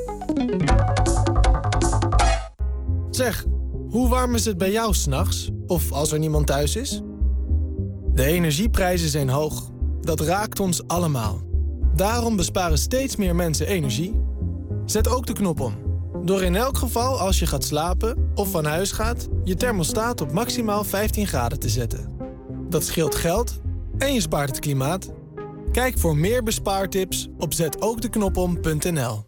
Speaker 3: Zeg, hoe warm is het bij jou 's nachts? Of als er niemand thuis is? De energieprijzen zijn hoog. Dat raakt ons allemaal. Daarom besparen steeds meer mensen energie. Zet ook de knop om. Door in elk geval als je gaat slapen of van huis gaat... je thermostaat op maximaal 15 graden te zetten. Dat scheelt geld en je spaart het klimaat. Kijk voor meer bespaartips op zetookdeknopom.nl.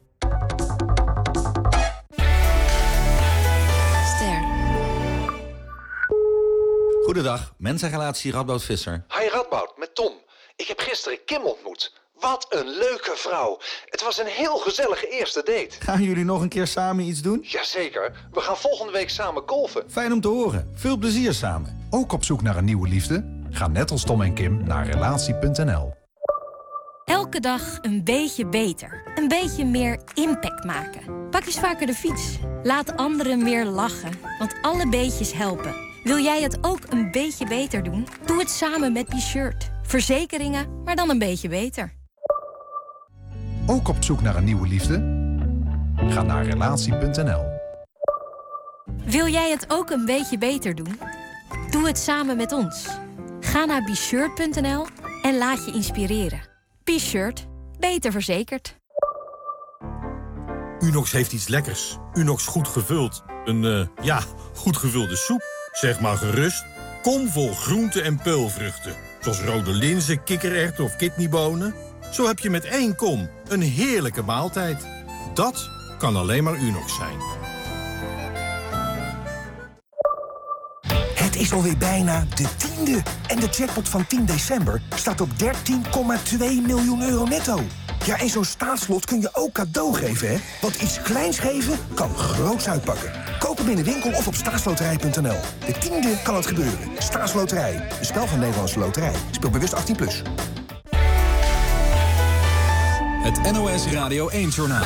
Speaker 13: Goedendag, mensenrelatie Radboud Visser.
Speaker 20: Hi Radboud, met Tom. Ik heb gisteren Kim ontmoet. Wat een leuke vrouw. Het was een heel gezellige eerste date.
Speaker 13: Gaan jullie nog een keer samen iets doen?
Speaker 20: Jazeker, we gaan volgende week samen golfen.
Speaker 13: Fijn om te horen. Veel plezier samen.
Speaker 22: Ook op zoek naar een nieuwe liefde? Ga net als Tom en Kim naar relatie.nl.
Speaker 24: Elke dag een beetje beter. Een beetje meer impact maken. Pak eens vaker de fiets. Laat anderen meer lachen, want alle beetjes helpen. Wil jij het ook een beetje beter doen? Doe het samen met Be-Shirt. Verzekeringen, maar dan een beetje beter.
Speaker 22: Ook op zoek naar een nieuwe liefde? Ga naar relatie.nl.
Speaker 24: Wil jij het ook een beetje beter doen? Doe het samen met ons. Ga naar Be-Shirt.nl en laat je inspireren. Be-Shirt. Beter verzekerd.
Speaker 25: Unox heeft iets lekkers. Unox goed gevuld. Een, goed gevulde soep. Zeg maar gerust, kom vol groenten en peulvruchten. Zoals rode linzen, kikkererwten of kidneybonen. Zo heb je met 1 kom een heerlijke maaltijd. Dat kan alleen maar Unox zijn.
Speaker 26: Het is alweer bijna de 10e. En de jackpot van 10 december staat op 13,2 miljoen euro netto. Ja, en zo'n staatslot kun je ook cadeau geven, hè? Want iets kleins geven kan groots uitpakken. Koop hem in de winkel of op staatsloterij.nl. De 10e kan het gebeuren. Staatsloterij. Een spel van Nederlandse Loterij. Speel bewust 18+.
Speaker 1: Het NOS Radio 1-journaal.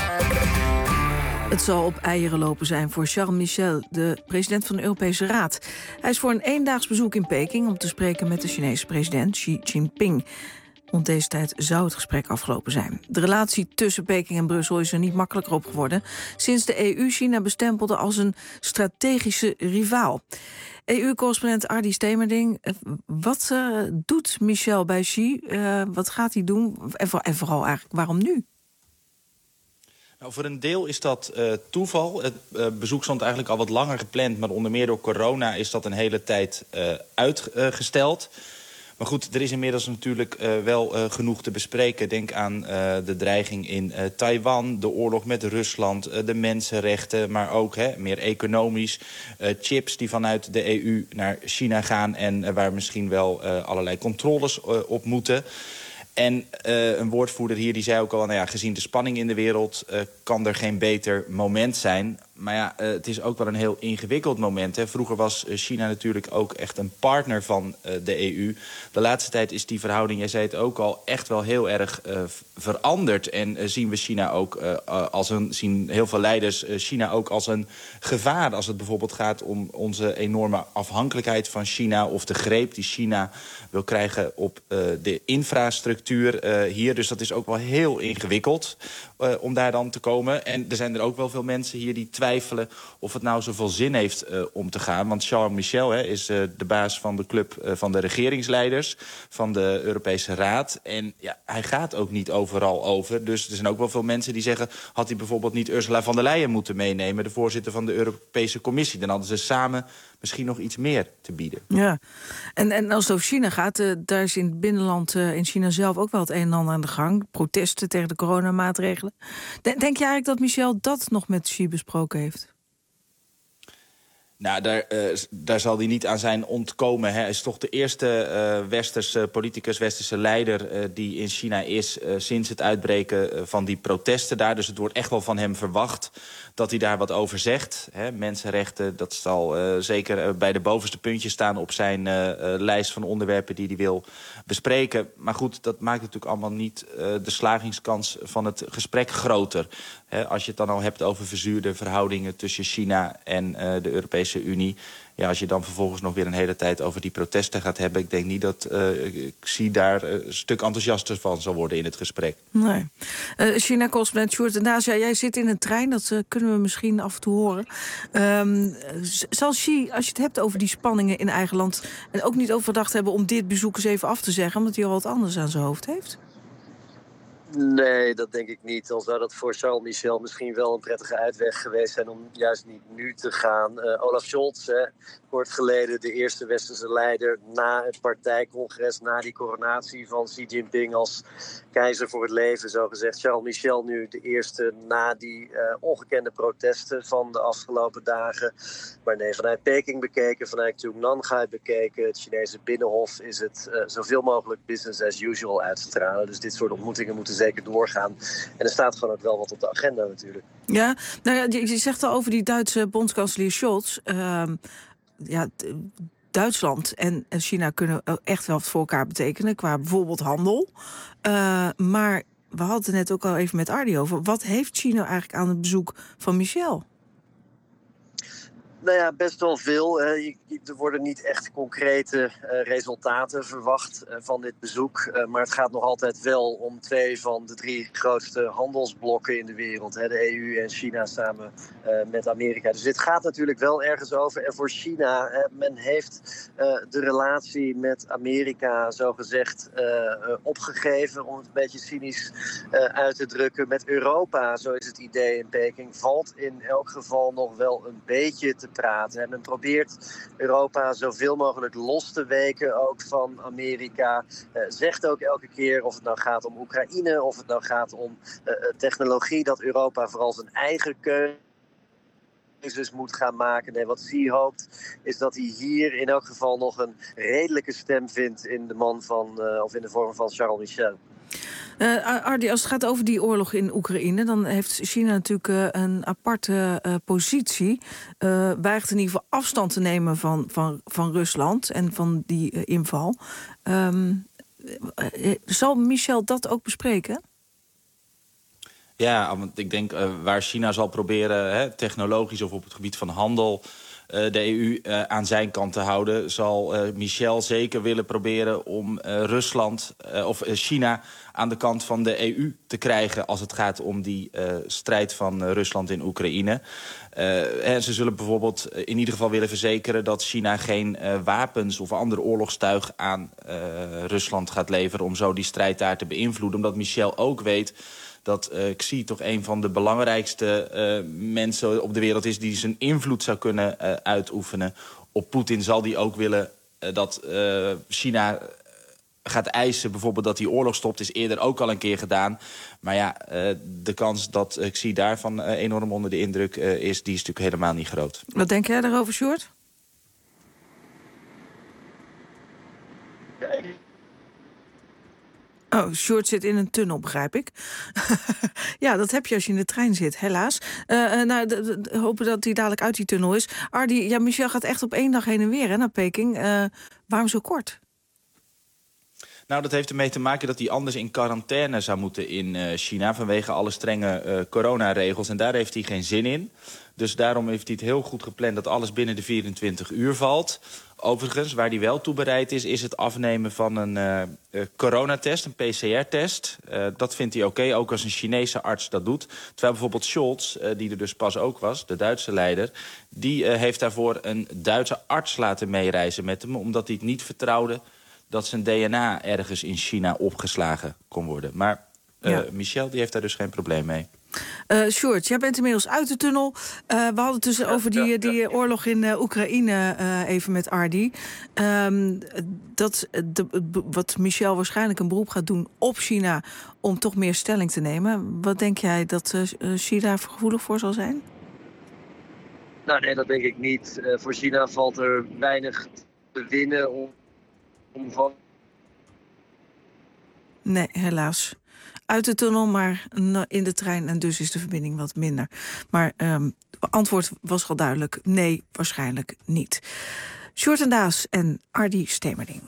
Speaker 2: Het zal op eieren lopen zijn voor Charles Michel, de president van de Europese Raad. Hij is voor een eendaags bezoek in Peking om te spreken met de Chinese president Xi Jinping. Rond deze tijd zou het gesprek afgelopen zijn. De relatie tussen Peking en Brussel is er niet makkelijker op geworden sinds de EU China bestempelde als een strategische rivaal. EU-correspondent Ardy Stemerding, wat doet Michel bij Xi? Wat gaat hij doen? En vooral eigenlijk, waarom nu?
Speaker 27: Nou, voor een deel is dat toeval. Het bezoek stond eigenlijk al wat langer gepland, maar onder meer door corona is dat een hele tijd uitgesteld. Maar goed, er is inmiddels natuurlijk wel genoeg te bespreken. Denk aan de dreiging in Taiwan, de oorlog met Rusland, de mensenrechten, maar ook meer economisch. Chips die vanuit de EU naar China gaan en waar misschien wel allerlei controles op moeten. En een woordvoerder hier die zei ook al, gezien de spanning in de wereld kan er geen beter moment zijn. Maar ja, het is ook wel een heel ingewikkeld moment. Hè. Vroeger was China natuurlijk ook echt een partner van de EU. De laatste tijd is die verhouding, jij zei het ook al, echt wel heel erg veranderd. En zien we China ook zien heel veel leiders China ook als een gevaar. Als het bijvoorbeeld gaat om onze enorme afhankelijkheid van China of de greep die China wil krijgen op de infrastructuur hier. Dus dat is ook wel heel ingewikkeld om daar dan te komen. En er zijn er ook wel veel mensen hier die twijfelen of het nou zoveel zin heeft om te gaan. Want Charles Michel is de baas van de club van de regeringsleiders van de Europese Raad. En ja, hij gaat ook niet overal over. Dus er zijn ook wel veel mensen die zeggen, had hij bijvoorbeeld niet Ursula von der Leyen moeten meenemen, de voorzitter van de Europese Commissie. Dan hadden ze samen misschien nog iets meer te bieden. Ja,
Speaker 2: en als het over China gaat, daar is in het binnenland in China zelf ook wel het een en ander aan de gang. Protesten tegen de coronamaatregelen. Denk je eigenlijk dat Michel dat nog met Xi besproken heeft?
Speaker 27: Nou, daar zal hij niet aan zijn ontkomen. Hè. Hij is toch de eerste westerse politicus, westerse leider die in China is sinds het uitbreken van die protesten daar. Dus het wordt echt wel van hem verwacht dat hij daar wat over zegt. Hè. Mensenrechten, dat zal zeker bij de bovenste puntjes staan op zijn lijst van onderwerpen die hij wil bespreken. Maar goed, dat maakt natuurlijk allemaal niet de slagingskans van het gesprek groter. Hè, als je het dan al hebt over verzuurde verhoudingen tussen China en de Europese Unie. Ja, als je dan vervolgens nog weer een hele tijd over die protesten gaat hebben. Ik denk niet dat Xi daar een stuk enthousiaster van zal worden in het gesprek.
Speaker 2: Nee. China-correspondent Sjoerd Nasia, jij zit in een trein. Dat kunnen we misschien af en toe horen. Zal Xi, als je het hebt over die spanningen in eigen land, en ook niet overdacht hebben om dit bezoek eens even af te zeggen, omdat hij al wat anders aan zijn hoofd heeft?
Speaker 4: Nee, dat denk ik niet. Dan zou dat voor Charles Michel misschien wel een prettige uitweg geweest zijn om juist niet nu te gaan. Olaf Scholz, kort geleden de eerste westerse leider na het partijcongres, na die coronatie van Xi Jinping als keizer voor het leven, zogezegd. Charles Michel nu de eerste na die ongekende protesten van de afgelopen dagen. Maar nee, vanuit Peking bekeken, vanuit Yunnan bekeken, het Chinese Binnenhof, is het zoveel mogelijk business as usual uitstralen. Dus dit soort ontmoetingen moeten zeker doorgaan. En er staat gewoon ook wel wat op de agenda natuurlijk. Ja, nou ja, je zegt al over die Duitse bondskanselier Scholz. Duitsland en China kunnen echt wel wat voor elkaar betekenen qua bijvoorbeeld handel. Maar we hadden het net ook al even met Ardi over. Wat heeft China eigenlijk aan het bezoek van Michel? Nou ja, best wel veel. Er worden niet echt concrete resultaten verwacht van dit bezoek. Maar het gaat nog altijd wel om 2 van de 3 grootste handelsblokken in de wereld. De EU en China samen met Amerika. Dus dit gaat natuurlijk wel ergens over. En voor China, men heeft de relatie met Amerika zogezegd opgegeven, om het een beetje cynisch uit te drukken. Met Europa, zo is het idee in Peking, valt in elk geval nog wel een beetje te praten. En men probeert Europa zoveel mogelijk los te weken, ook van Amerika. Zegt ook elke keer, of het nou gaat om Oekraïne, of het nou gaat om technologie, dat Europa vooral zijn eigen keuzes moet gaan maken. Nee, wat Xi hoopt is dat hij hier in elk geval nog een redelijke stem vindt in de man van, of in de vorm van Charles Michel. Ardi, als het gaat over die oorlog in Oekraïne, dan heeft China natuurlijk een aparte positie. Weigert in ieder geval afstand te nemen van Rusland en van die inval. Zal Michel dat ook bespreken?
Speaker 27: Ja, want ik denk waar China zal proberen, technologisch of op het gebied van handel, de EU aan zijn kant te houden, zal Michel zeker willen proberen om Rusland of China aan de kant van de EU te krijgen als het gaat om die strijd van Rusland in Oekraïne. En ze zullen bijvoorbeeld in ieder geval willen verzekeren dat China geen wapens of andere oorlogstuig aan Rusland gaat leveren om zo die strijd daar te beïnvloeden. Omdat Michel ook weet dat Xi toch een van de belangrijkste mensen op de wereld is die zijn invloed zou kunnen uitoefenen. Op Poetin zal die ook willen dat China gaat eisen bijvoorbeeld dat die oorlog stopt, is eerder ook al een keer gedaan. Maar ja, de kans dat Xi daarvan enorm onder de indruk is, die is natuurlijk helemaal niet groot.
Speaker 2: Wat denk jij daarover, Sjoerd? Oh, Sjoerd zit in een tunnel, begrijp ik. Ja, dat heb je als je in de trein zit, helaas. Hopen dat hij dadelijk uit die tunnel is. Ardi, ja, Michel gaat echt op 1 dag heen en weer naar Peking. Waarom zo kort?
Speaker 27: Nou, dat heeft ermee te maken dat hij anders in quarantaine zou moeten in China vanwege alle strenge coronaregels. En daar heeft hij geen zin in. Dus daarom heeft hij het heel goed gepland dat alles binnen de 24 uur valt. Overigens, waar hij wel toe bereid is het afnemen van een coronatest, een PCR-test. Dat vindt hij oké, ook als een Chinese arts dat doet. Terwijl bijvoorbeeld Scholz, die er dus pas ook was, de Duitse leider, die heeft daarvoor een Duitse arts laten meereizen met hem, omdat hij het niet vertrouwde dat zijn DNA ergens in China opgeslagen kon worden. Maar Michel die heeft daar dus geen probleem mee.
Speaker 2: Sjoerd, jij bent inmiddels uit de tunnel. We hadden het dus over die oorlog in Oekraïne even met Ardi. Wat Michel waarschijnlijk een beroep gaat doen op China om toch meer stelling te nemen. Wat denk jij dat Xi daar gevoelig voor zal zijn?
Speaker 4: Nou nee, dat denk ik niet. Voor China valt er weinig te winnen om van...
Speaker 2: Nee, helaas. Uit de tunnel, maar in de trein en dus is de verbinding wat minder. Maar het antwoord was al duidelijk. Nee, waarschijnlijk niet. Sjoerd en Daas en Ardy Stemerding.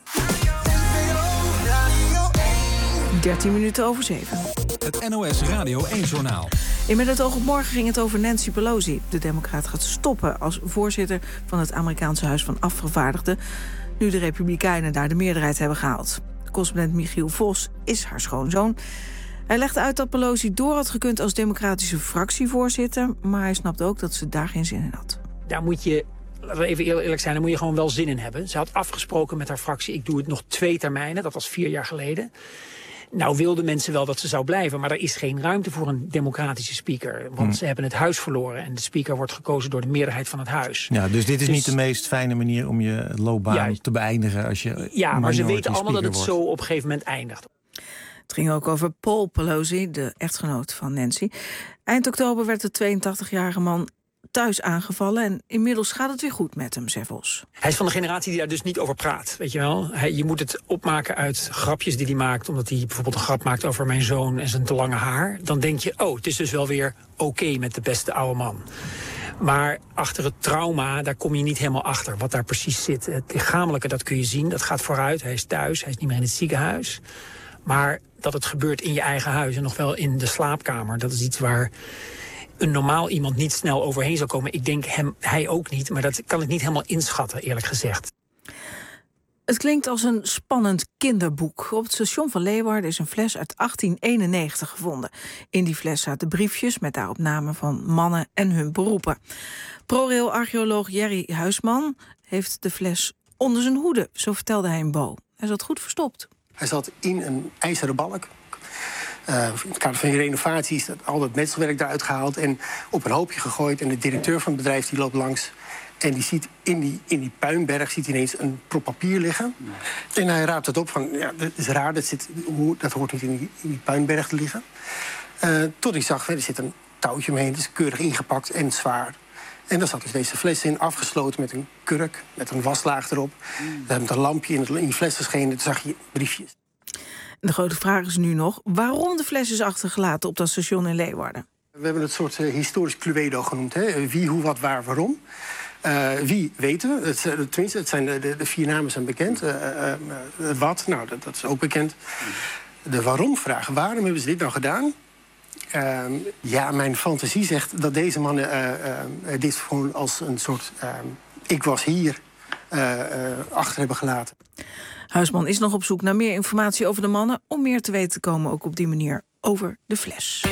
Speaker 2: 13 minuten over 7.
Speaker 1: Het NOS Radio 1-journaal.
Speaker 2: In Met het oog op morgen ging het over Nancy Pelosi. De democraat gaat stoppen als voorzitter van het Amerikaanse Huis van Afgevaardigden, nu de Republikeinen daar de meerderheid hebben gehaald. Correspondent Michiel Vos is haar schoonzoon. Hij legde uit dat Pelosi door had gekund als democratische fractievoorzitter, maar hij snapt ook dat ze daar geen zin in had.
Speaker 6: Daar moet je, laten we even eerlijk zijn, daar moet je gewoon wel zin in hebben. Ze had afgesproken met haar fractie, ik doe het nog 2 termijnen, dat was 4 jaar geleden. Nou wilden mensen wel dat ze zou blijven, maar er is geen ruimte voor een democratische speaker. Want ze hebben het huis verloren en de speaker wordt gekozen door de meerderheid van het huis.
Speaker 7: Ja, dus dit is niet de meest fijne manier om je loopbaan te beëindigen als je...
Speaker 6: Ja, maar ze weten allemaal dat het zo op een gegeven moment eindigt.
Speaker 2: Het ging ook over Paul Pelosi, de echtgenoot van Nancy. Eind oktober werd de 82-jarige man thuis aangevallen en inmiddels gaat het weer goed met hem, zei Vos.
Speaker 6: Hij is van de generatie die daar dus niet over praat, weet je wel. Je moet het opmaken uit grapjes die hij maakt, omdat hij bijvoorbeeld een grap maakt over mijn zoon en zijn te lange haar. Dan denk je, oh, het is dus wel weer oké met de beste oude man. Maar achter het trauma, daar kom je niet helemaal achter wat daar precies zit. Het lichamelijke, dat kun je zien, dat gaat vooruit. Hij is thuis, hij is niet meer in het ziekenhuis. Maar dat het gebeurt in je eigen huis en nog wel in de slaapkamer, dat is iets waar een normaal iemand niet snel overheen zou komen. Ik denk hij ook niet, maar dat kan ik niet helemaal inschatten, eerlijk gezegd.
Speaker 2: Het klinkt als een spannend kinderboek. Op het station van Leeuwarden is een fles uit 1891 gevonden. In die fles zaten briefjes met daarop namen van mannen en hun beroepen. ProRail-archeoloog Jerry Huisman heeft de fles onder zijn hoede, zo vertelde hij in Bo. Hij zat goed verstopt.
Speaker 9: Hij zat in een ijzeren balk. In het kader van je renovatie is al dat metselwerk eruit gehaald en op een hoopje gegooid. En de directeur van het bedrijf die loopt langs en die ziet in die puinberg ziet ineens een prop papier liggen. En hij raapt het op van, ja, dat is raar, dat hoort niet in die puinberg te liggen. Tot ik zag, er zit een touwtje omheen, het is keurig ingepakt en zwaar. En daar zat dus deze fles in, afgesloten met een kurk, met een waslaag erop. Daar met een lampje in die fles geschenen, toen zag je briefjes.
Speaker 2: De grote vraag is nu nog waarom de fles is achtergelaten op dat station in Leeuwarden.
Speaker 9: We hebben het soort historisch Cluedo genoemd. Hè? Wie, hoe, wat, waar, waarom. Wie weten we. Tenminste, het zijn de 4 namen zijn bekend. Het wat, nou, dat is ook bekend. De waarom-vraag. Waarom hebben ze dit nou gedaan? Ja, mijn fantasie zegt dat deze mannen dit gewoon als een soort ik was hier achter hebben gelaten.
Speaker 2: Huisman is nog op zoek naar meer informatie over de mannen om meer te weten te komen, ook op die manier, over de fles.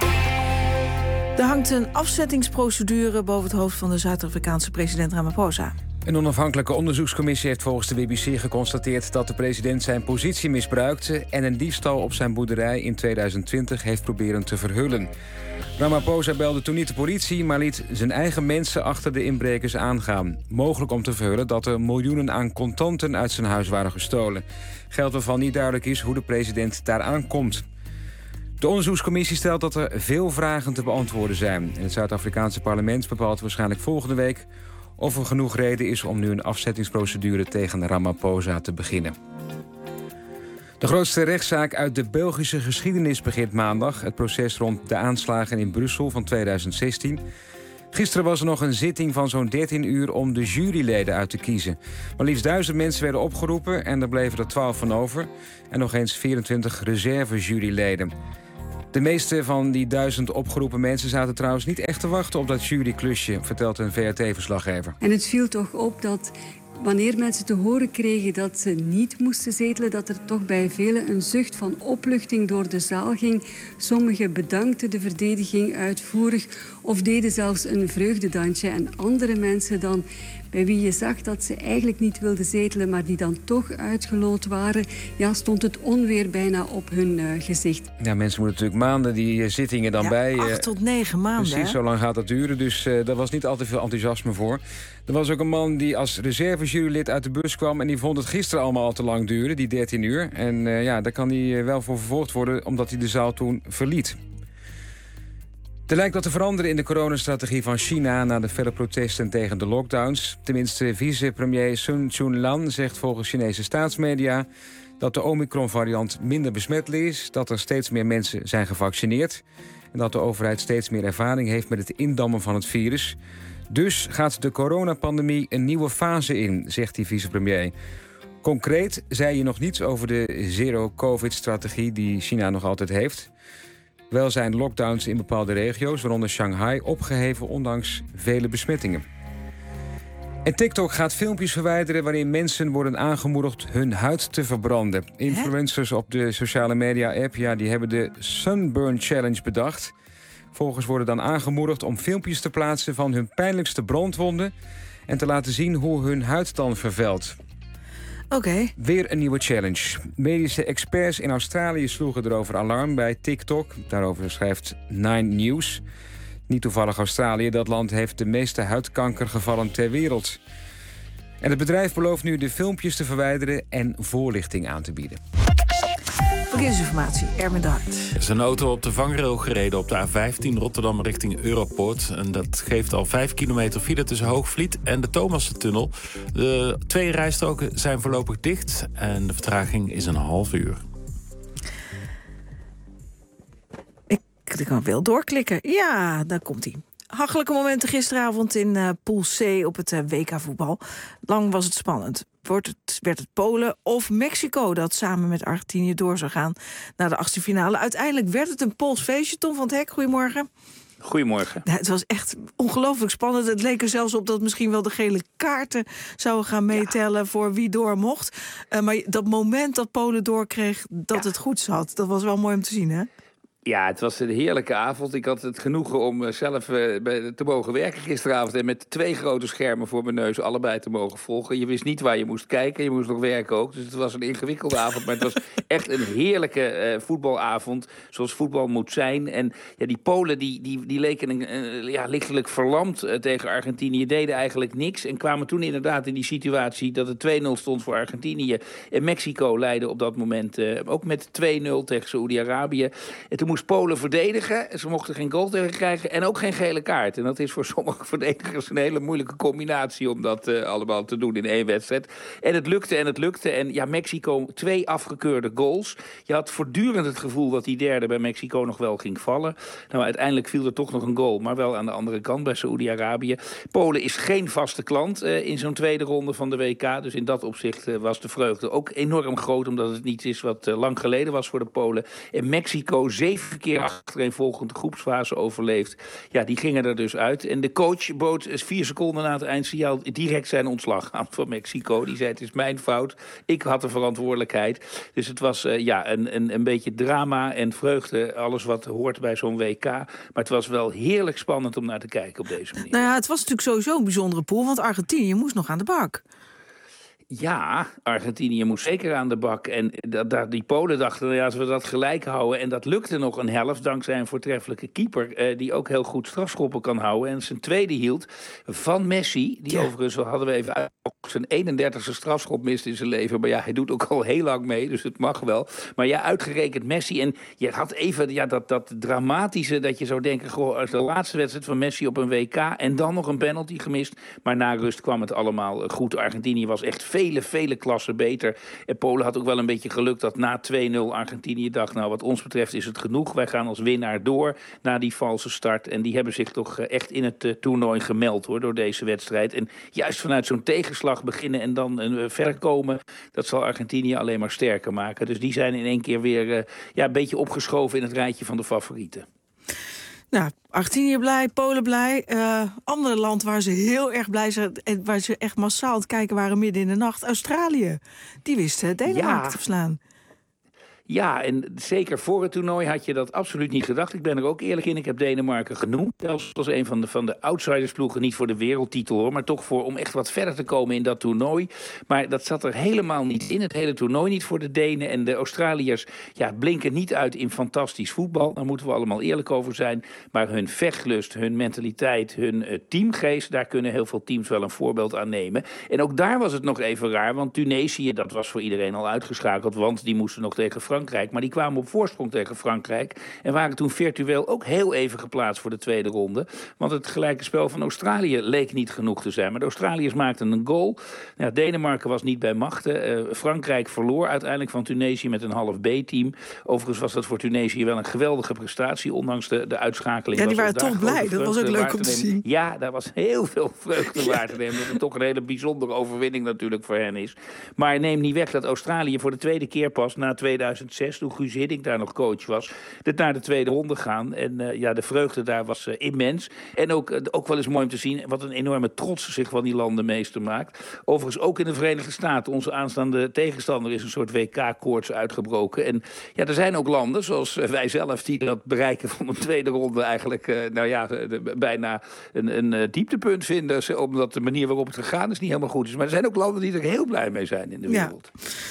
Speaker 2: Er hangt een afzettingsprocedure boven het hoofd van de Zuid-Afrikaanse president Ramaphosa.
Speaker 5: Een onafhankelijke onderzoekscommissie heeft volgens de BBC geconstateerd dat de president zijn positie misbruikte en een diefstal op zijn boerderij in 2020 heeft proberen te verhullen. Ramaphosa belde toen niet de politie, maar liet zijn eigen mensen achter de inbrekers aangaan. Mogelijk om te verhullen dat er miljoenen aan contanten uit zijn huis waren gestolen. Geld waarvan niet duidelijk is hoe de president daaraan komt. De onderzoekscommissie stelt dat er veel vragen te beantwoorden zijn. En het Zuid-Afrikaanse parlement bepaalt waarschijnlijk volgende week of er genoeg reden is om nu een afzettingsprocedure tegen Ramaphosa te beginnen. De grootste rechtszaak uit de Belgische geschiedenis begint maandag. Het proces rond de aanslagen in Brussel van 2016. Gisteren was er nog een zitting van zo'n 13 uur om de juryleden uit te kiezen. Maar liefst 1000 mensen werden opgeroepen en er bleven er 12 van over. En nog eens 24 reserve-juryleden. De meeste van die 1000 opgeroepen mensen zaten trouwens niet echt te wachten op dat juryklusje, vertelt een VRT-verslaggever.
Speaker 10: En het viel toch op dat wanneer mensen te horen kregen dat ze niet moesten zetelen, dat er toch bij velen een zucht van opluchting door de zaal ging. Sommigen bedankten de verdediging uitvoerig of deden zelfs een vreugdedansje. En andere mensen dan, bij wie je zag dat ze eigenlijk niet wilden zetelen, maar die dan toch uitgeloot waren, ja, stond het onweer bijna op hun gezicht.
Speaker 5: Ja, mensen moeten natuurlijk maanden die zittingen dan bij.
Speaker 2: 8 tot 9 maanden.
Speaker 5: Precies, zo lang gaat dat duren, dus daar was niet altijd veel enthousiasme voor. Er was ook een man die als reservejurylid uit de bus kwam en die vond het gisteren allemaal al te lang duren, die 13 uur. En ja, daar kan hij wel voor vervolgd worden, omdat hij de zaal toen verliet. Er lijkt wat te veranderen in de coronastrategie van China na de felle protesten tegen de lockdowns. Tenminste, vicepremier Sun Chunlan zegt volgens Chinese staatsmedia dat de Omicron-variant minder besmettelijk is, dat er steeds meer mensen zijn gevaccineerd en dat de overheid steeds meer ervaring heeft met het indammen van het virus. Dus gaat de coronapandemie een nieuwe fase in, zegt die vicepremier. Concreet zei je nog niets over de zero-covid-strategie die China nog altijd heeft. Wel zijn lockdowns in bepaalde regio's, waaronder Shanghai, opgeheven ondanks vele besmettingen. En TikTok gaat filmpjes verwijderen waarin mensen worden aangemoedigd hun huid te verbranden. Influencers op de sociale media-app die hebben de Sunburn Challenge bedacht. Volgens worden dan aangemoedigd om filmpjes te plaatsen van hun pijnlijkste brandwonden en te laten zien hoe hun huid dan vervelt.
Speaker 2: Oké.
Speaker 5: Weer een nieuwe challenge. Medische experts in Australië sloegen erover alarm bij TikTok. Daarover schrijft 9 News. Niet toevallig Australië, dat land heeft de meeste huidkankergevallen ter wereld. En het bedrijf belooft nu de filmpjes te verwijderen en voorlichting aan te bieden.
Speaker 2: Verkeersinformatie, Erwin de Hart.
Speaker 8: Er is een auto op de vangrail gereden op de A15 Rotterdam richting Europoort. En dat geeft al 5 kilometer file tussen Hoogvliet en de Thomassentunnel. De 2 rijstroken zijn voorlopig dicht en de vertraging is een half uur.
Speaker 2: Ik kan wel doorklikken. Ja, daar komt hij. Hachelijke momenten gisteravond in Pool C op het WK-voetbal. Lang was het spannend. Werd het Polen of Mexico dat samen met Argentinië door zou gaan naar de 8e finale. Uiteindelijk werd het een Pools feestje. Tom van het Hek, goedemorgen.
Speaker 11: Goedemorgen.
Speaker 2: Ja, het was echt ongelooflijk spannend. Het leek er zelfs op dat misschien wel de gele kaarten zouden gaan meetellen voor wie door mocht. Maar dat moment dat Polen doorkreeg dat het goed zat, dat was wel mooi om te zien, hè?
Speaker 11: Ja, het was een heerlijke avond. Ik had het genoegen om zelf te mogen werken gisteravond en met 2 grote schermen voor mijn neus allebei te mogen volgen. Je wist niet waar je moest kijken, je moest nog werken ook. Dus het was een ingewikkelde avond, maar het was echt een heerlijke voetbalavond, zoals voetbal moet zijn. En ja, die Polen die leken lichtelijk verlamd tegen Argentinië, deden eigenlijk niks en kwamen toen inderdaad in die situatie dat het 2-0 stond voor Argentinië. En Mexico leidde op dat moment ook met 2-0 tegen Saoedi-Arabië. En toen moest Polen verdedigen. Ze mochten geen goal tegen krijgen en ook geen gele kaart. En dat is voor sommige verdedigers een hele moeilijke combinatie om dat allemaal te doen in 1 wedstrijd. En het lukte. En ja, Mexico 2 afgekeurde goals. Je had voortdurend het gevoel dat die derde bij Mexico nog wel ging vallen. Nou, uiteindelijk viel er toch nog een goal, maar wel aan de andere kant bij Saoedi-Arabië. Polen is geen vaste klant in zo'n tweede ronde van de WK. Dus in dat opzicht was de vreugde ook enorm groot, omdat het niet is wat lang geleden was voor de Polen. En Mexico 7 keer achtereenvolgend de groepsfase overleefd. Ja, die gingen er dus uit. En de coach bood 4 seconden na het eindsignaal direct zijn ontslag aan van Mexico. Die zei, het is mijn fout. Ik had de verantwoordelijkheid. Dus het was een beetje drama en vreugde. Alles wat hoort bij zo'n WK. Maar het was wel heerlijk spannend om naar te kijken op deze manier.
Speaker 2: Nou ja, het was natuurlijk sowieso een bijzondere pool, want Argentinië moest nog aan de bak.
Speaker 11: Ja, Argentinië moest zeker aan de bak. En die Polen dachten, als we dat gelijk houden. En dat lukte nog een helft, dankzij een voortreffelijke keeper. Die ook heel goed strafschoppen kan houden. En zijn tweede hield van Messi. Die overigens, hadden we even uit, zijn 31e strafschop mist in zijn leven. Maar ja, hij doet ook al heel lang mee, dus het mag wel. Maar ja, uitgerekend Messi. En je had even dat dramatische, dat je zou denken, goh, de laatste wedstrijd van Messi op een WK. En dan nog een penalty gemist. Maar na rust kwam het allemaal goed. Argentinië was echt vele klassen beter. En Polen had ook wel een beetje geluk dat na 2-0 Argentinië dacht, nou, wat ons betreft is het genoeg. Wij gaan als winnaar door na die valse start. En die hebben zich toch echt in het toernooi gemeld, hoor, door deze wedstrijd. En juist vanuit zo'n tegenslag beginnen en dan verder komen, dat zal Argentinië alleen maar sterker maken. Dus die zijn in één keer weer een beetje opgeschoven in het rijtje van de favorieten.
Speaker 2: Nou, Argentinië blij, Polen blij. Ander land waar ze heel erg blij zijn en waar ze echt massaal aan het kijken waren midden in de nacht. Australië. Die wist Denemarken te verslaan.
Speaker 11: Ja, en zeker voor het toernooi had je dat absoluut niet gedacht. Ik ben er ook eerlijk in. Ik heb Denemarken genoemd. Zelfs als een van de outsidersploegen. Niet voor de wereldtitel, hoor, maar toch om echt wat verder te komen in dat toernooi. Maar dat zat er helemaal niet in. Het hele toernooi niet voor de Denen. En de Australiërs blinken niet uit in fantastisch voetbal. Daar moeten we allemaal eerlijk over zijn. Maar hun vechtlust, hun mentaliteit, hun teamgeest, daar kunnen heel veel teams wel een voorbeeld aan nemen. En ook daar was het nog even raar. Want Tunesië, dat was voor iedereen al uitgeschakeld. Want die moesten nog tegen Frankrijk. Maar die kwamen op voorsprong tegen Frankrijk. En waren toen virtueel ook heel even geplaatst voor de tweede ronde. Want het gelijke spel van Australië leek niet genoeg te zijn. Maar de Australiërs maakten een goal. Ja, Denemarken was niet bij machten. Frankrijk verloor uiteindelijk van Tunesië met een half B-team. Overigens was dat voor Tunesië wel een geweldige prestatie. Ondanks de uitschakeling.
Speaker 2: Ja, die waren toch blij. Dat was ook leuk om te zien.
Speaker 11: Ja, daar was heel veel vreugde waar te nemen. Dat het toch een hele bijzondere overwinning natuurlijk voor hen is. Maar neem niet weg dat Australië voor de tweede keer pas na 2006, toen Guus Hiddink daar nog coach was, naar de tweede ronde gaan. En de vreugde daar was immens. En ook wel eens mooi om te zien wat een enorme trots zich van die landen meester maakt. Overigens ook in de Verenigde Staten. Onze aanstaande tegenstander is een soort WK-koorts uitgebroken. En ja, er zijn ook landen, zoals wij zelf, die dat bereiken van een tweede ronde eigenlijk bijna een dieptepunt vinden. Omdat de manier waarop het gegaan is niet helemaal goed is. Maar er zijn ook landen die er heel blij mee zijn in de wereld.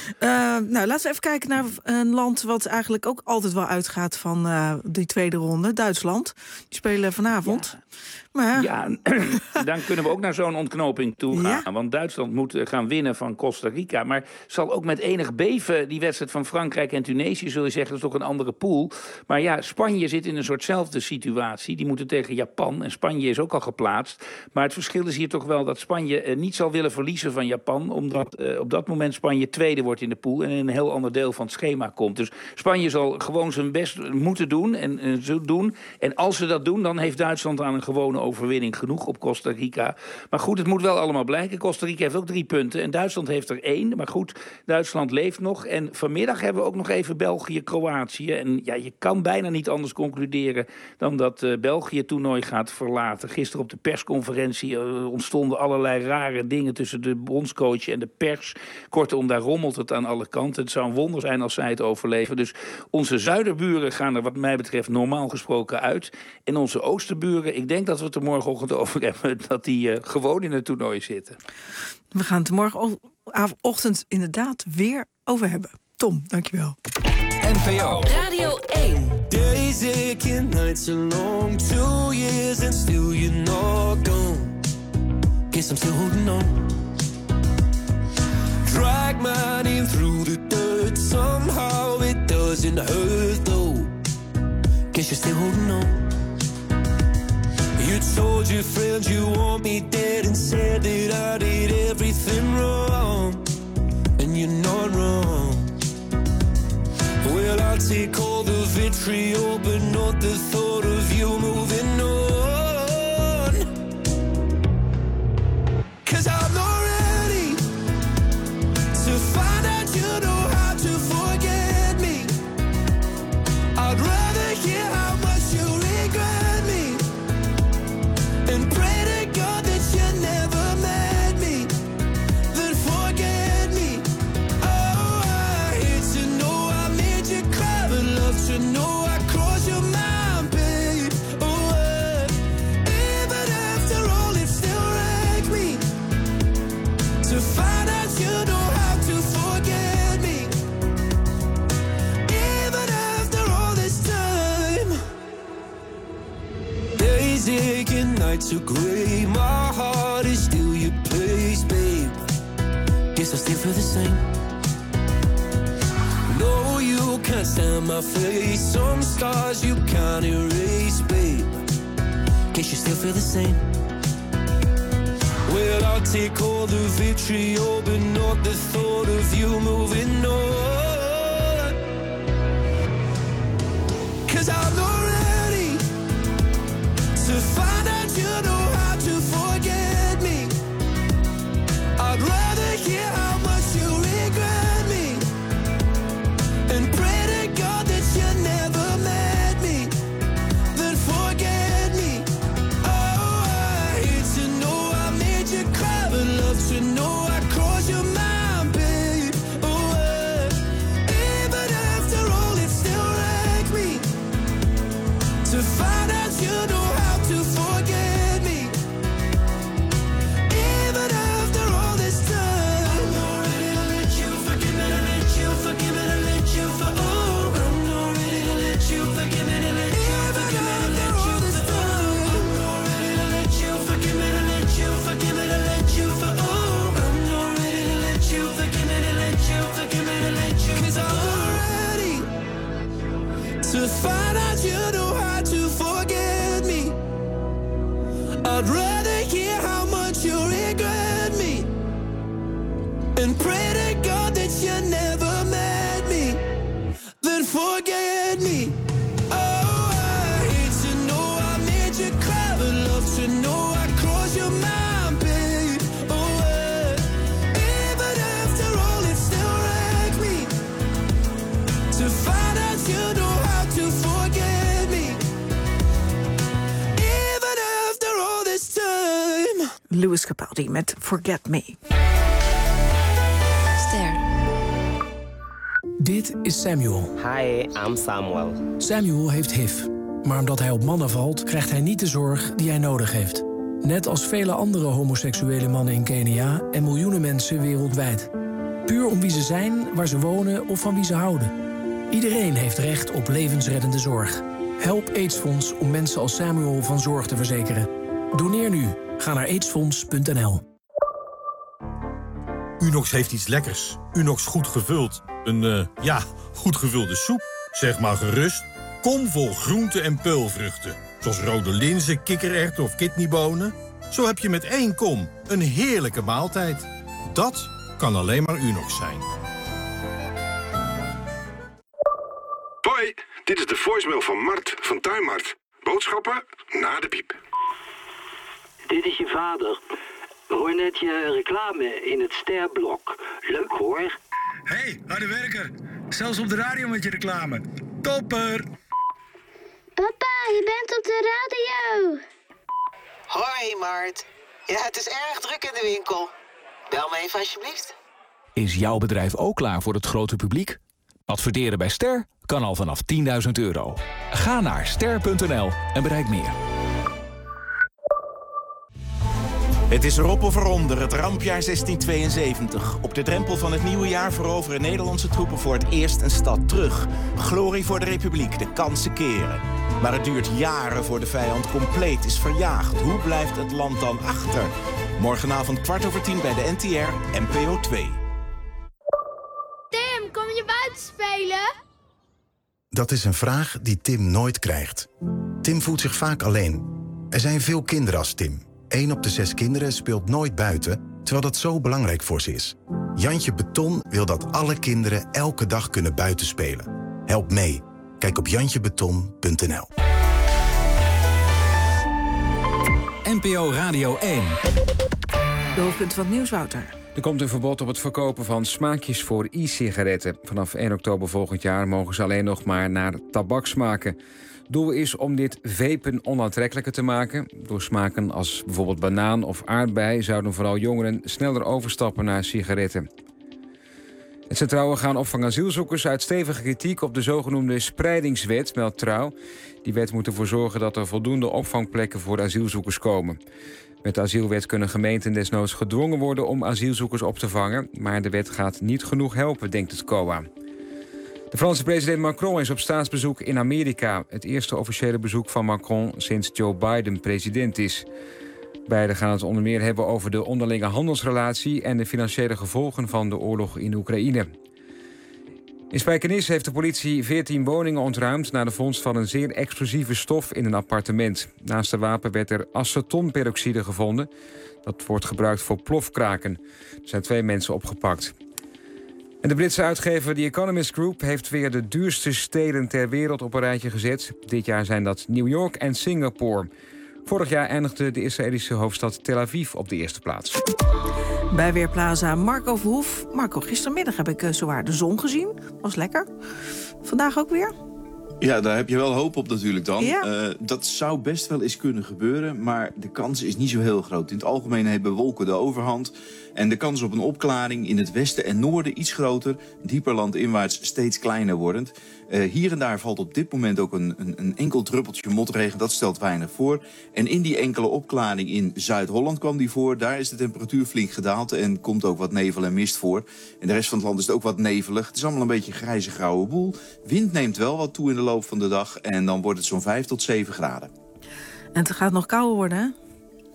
Speaker 2: Ja. Laten we even kijken naar een land wat eigenlijk ook altijd wel uitgaat van die tweede ronde. Duitsland. Die spelen vanavond.
Speaker 11: Ja.
Speaker 2: Maar
Speaker 11: ja, dan kunnen we ook naar zo'n ontknoping toe gaan. Ja. Want Duitsland moet gaan winnen van Costa Rica. Maar zal ook met enig beven die wedstrijd van Frankrijk en Tunesië, zul je zeggen, dat is toch een andere pool. Maar ja, Spanje zit in een soortzelfde situatie. Die moeten tegen Japan. En Spanje is ook al geplaatst. Maar het verschil is hier toch wel dat Spanje niet zal willen verliezen van Japan. Omdat op dat moment Spanje tweede wordt in de pool. En in een heel ander deel van het schema komt. Dus Spanje zal gewoon zijn best moeten doen. En zo doen. En als ze dat doen, dan heeft Duitsland aan een gewone overwinning genoeg op Costa Rica. Maar goed, het moet wel allemaal blijken. Costa Rica heeft ook 3 punten en Duitsland heeft er 1. Maar goed, Duitsland leeft nog. En vanmiddag hebben we ook nog even België-Kroatië. En ja, je kan bijna niet anders concluderen dan dat België het toernooi gaat verlaten. Gisteren op de persconferentie ontstonden allerlei rare dingen tussen de bondscoach en de pers. Kortom, daar rommelt het aan alle kanten. Het zou een wonder zijn als zij het overleven. Dus onze zuiderburen gaan er wat mij betreft normaal gesproken uit. En onze oosterburen, ik denk dat we het er morgenochtend over hebben, dat die gewoon in het toernooi zitten.
Speaker 2: We gaan het er morgenochtend inderdaad weer over hebben. Tom, dankjewel.
Speaker 1: NPO
Speaker 21: Radio 1.
Speaker 12: Days aching, nights are long, 2 years and still you're not gone. Guess I'm still holding on. Drag my name through the dirt, somehow it doesn't hurt though. Guess you're still holding on. You told your friends you want me dead and said that I did everything wrong. And you're not wrong. Well, I'll take all the vitriol, but not the thought of you moving on. 'Cause I'm not ready to find out you know how to forget me. I'd rather hear how much you regret me and pray to God that you never met me, then forget me. Oh, I hate to know I made you cry, but love to know I crossed your mind, babe. Oh, even after all, it still wrecks me to find out you know how to forget me. Even after all this time, days aching, nights are grey, my heart is still your place, babe. Guess I still feel the same. No, you can't stand my face, some scars you can't erase, babe. Guess you still feel the same. Well, I'll take all the vitriol, but not the thought of you moving on. 'Cause I'm not ready to find out you know how to forget me. I'd rather hear how much you regret me and pray to God that you never met me, then forget me. Oh, I hate to know I made you cry, but love to know I crossed your mind, babe. Oh, even after all, it still wrecks me to find out you know how to forget me. I'd rather hear how much you regret me and pray to God that you never met me, then forget me. Oh, I hate to know I made you cry, but love to know I crossed your mind, babe. Oh, even after all, it still wrecks me to find out you know how to forget me, even after all this time.
Speaker 2: Louis Capaldi met Forget Me.
Speaker 14: Dit is Samuel.
Speaker 15: Hi, I'm Samuel.
Speaker 14: Samuel heeft HIV. Maar omdat hij op mannen valt, krijgt hij niet de zorg die hij nodig heeft. Net als vele andere homoseksuele mannen in Kenia en miljoenen mensen wereldwijd. Puur om wie ze zijn, waar ze wonen of van wie ze houden. Iedereen heeft recht op levensreddende zorg. Help AIDS-fonds om mensen als Samuel van zorg te verzekeren. Doneer nu. Ga naar aidsfonds.nl.
Speaker 25: Unox heeft iets lekkers. Unox goed gevuld. Een goed gevulde soep. Zeg maar gerust. Kom vol groenten en peulvruchten. Zoals rode linzen, kikkererwten of kidneybonen. Zo heb je met 1 kom een heerlijke maaltijd. Dat kan alleen maar Unox zijn.
Speaker 16: Hoi, dit is de voicemail van Mart van Tuinmart. Boodschappen na de piep.
Speaker 17: Dit is je vader. We horen net je reclame in het Sterblok. Leuk hoor.
Speaker 18: Hey, harde werker. Zelfs op de radio met je reclame. Topper!
Speaker 19: Papa, je bent op de radio.
Speaker 23: Hoi, Mart. Ja, het is erg druk in de winkel. Bel me even alsjeblieft.
Speaker 28: Is jouw bedrijf ook klaar voor het grote publiek? Adverteren bij Ster kan al vanaf €10.000. Ga naar ster.nl en bereik meer.
Speaker 29: Het is erop of eronder, het rampjaar 1672. Op de drempel van het nieuwe jaar veroveren Nederlandse troepen voor het eerst een stad terug. Glorie voor de Republiek, de kansen keren. Maar het duurt jaren voor de vijand compleet is verjaagd. Hoe blijft het land dan achter? Morgenavond 10:15 bij de NTR, NPO 2.
Speaker 19: Tim, kom je buiten spelen?
Speaker 30: Dat is een vraag die Tim nooit krijgt. Tim voelt zich vaak alleen. Er zijn veel kinderen als Tim. 1 op de 6 kinderen speelt nooit buiten, terwijl dat zo belangrijk voor ze is. Jantje Beton wil dat alle kinderen elke dag kunnen buitenspelen. Help mee. Kijk op jantjebeton.nl.
Speaker 1: NPO Radio 1.
Speaker 2: De hoofdpunt van het nieuws, Wouter.
Speaker 5: Er komt een verbod op het verkopen van smaakjes voor e-sigaretten. Vanaf 1 oktober volgend jaar mogen ze alleen nog maar naar tabak smaken. Doel is om dit vapen onaantrekkelijker te maken. Door smaken als bijvoorbeeld banaan of aardbei zouden vooral jongeren sneller overstappen naar sigaretten. Het Centraal Orgaan Opvang Asielzoekers uit stevige kritiek op de zogenoemde spreidingswet, meldt Trouw. Die wet moet ervoor zorgen dat er voldoende opvangplekken voor asielzoekers komen. Met de asielwet kunnen gemeenten desnoods gedwongen worden om asielzoekers op te vangen. Maar de wet gaat niet genoeg helpen, denkt het COA. De Franse president Macron is op staatsbezoek in Amerika. Het eerste officiële bezoek van Macron sinds Joe Biden president is. Beiden gaan het onder meer hebben over de onderlinge handelsrelatie en de financiële gevolgen van de oorlog in Oekraïne. In Spijkenis heeft de politie 14 woningen ontruimd na de vondst van een zeer explosieve stof in een appartement. Naast de wapen werd er acetonperoxide gevonden. Dat wordt gebruikt voor plofkraken. Er zijn 2 mensen opgepakt. En de Britse uitgever The Economist Group heeft weer de duurste steden ter wereld op een rijtje gezet. Dit jaar zijn dat New York en Singapore. Vorig jaar eindigde de Israëlische hoofdstad Tel Aviv op de eerste plaats.
Speaker 2: Bij Weerplaza Marco Verhoef. Marco, gistermiddag heb ik zowaar de zon gezien. Was lekker. Vandaag ook weer?
Speaker 31: Ja, daar heb je wel hoop op natuurlijk dan.
Speaker 2: Ja.
Speaker 31: Dat zou best wel eens kunnen gebeuren, maar de kans is niet zo heel groot. In het algemeen hebben wolken de overhand. En de kans op een opklaring in het westen en noorden iets groter. Dieper landinwaarts steeds kleiner wordend. Hier en daar valt op dit moment ook een enkel druppeltje motregen. Dat stelt weinig voor. En in die enkele opklaring in Zuid-Holland kwam die voor. Daar is de temperatuur flink gedaald en komt ook wat nevel en mist voor. In de rest van het land is het ook wat nevelig. Het is allemaal een beetje een grijze grauwe boel. Wind neemt wel wat toe in de loop van de dag. En dan wordt het zo'n 5 tot 7 graden.
Speaker 2: En het gaat nog kouder worden, hè?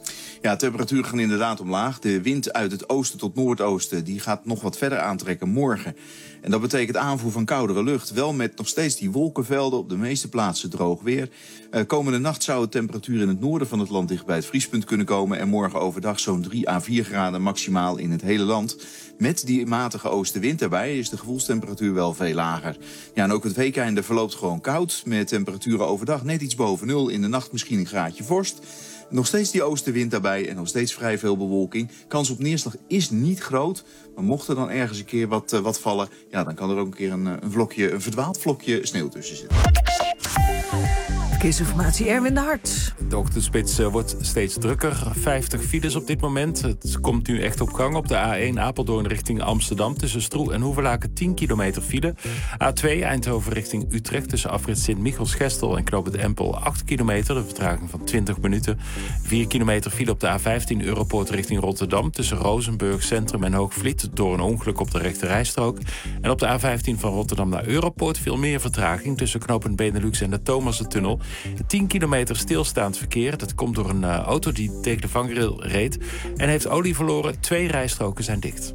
Speaker 31: Ja, temperaturen gaan inderdaad omlaag. De wind uit het oosten tot noordoosten die gaat nog wat verder aantrekken morgen. En dat betekent aanvoer van koudere lucht. Wel met nog steeds die wolkenvelden, op de meeste plaatsen droog weer. Komende nacht zou de temperatuur in het noorden van het land dicht bij het vriespunt kunnen komen. En morgen overdag zo'n 3 à 4 graden maximaal in het hele land. Met die matige oostenwind daarbij is de gevoelstemperatuur wel veel lager. Ja, en ook het weekeinde verloopt gewoon koud. Met temperaturen overdag net iets boven nul. In de nacht misschien een graadje vorst. Nog steeds die oostenwind daarbij en nog steeds vrij veel bewolking. Kans op neerslag is niet groot. Maar mocht er dan ergens een keer wat vallen, ja, dan kan er ook een keer een verdwaald vlokje sneeuw tussen zitten.
Speaker 2: Verkeersinformatie, Erwin de Hart.
Speaker 8: De ochtendspits wordt steeds drukker. 50 files op dit moment. Het komt nu echt op gang op de A1 Apeldoorn richting Amsterdam. Tussen Stroe en Hoevelaken 10 kilometer file. A2 Eindhoven richting Utrecht tussen afrit Sint-Michels-Gestel en Knoop het Empel 8 kilometer. De vertraging van 20 minuten. 4 kilometer file op de A15 Europoort richting Rotterdam. Tussen Rozenburg Centrum en Hoogvliet door een ongeluk op de rechte rijstrook. En op de A15 van Rotterdam naar Europoort veel meer vertraging tussen knooppunt Benelux en de Thomassentunnel. 10 kilometer stilstaand verkeer. Dat komt door een auto die tegen de vangrail reed en heeft olie verloren. 2 rijstroken zijn dicht.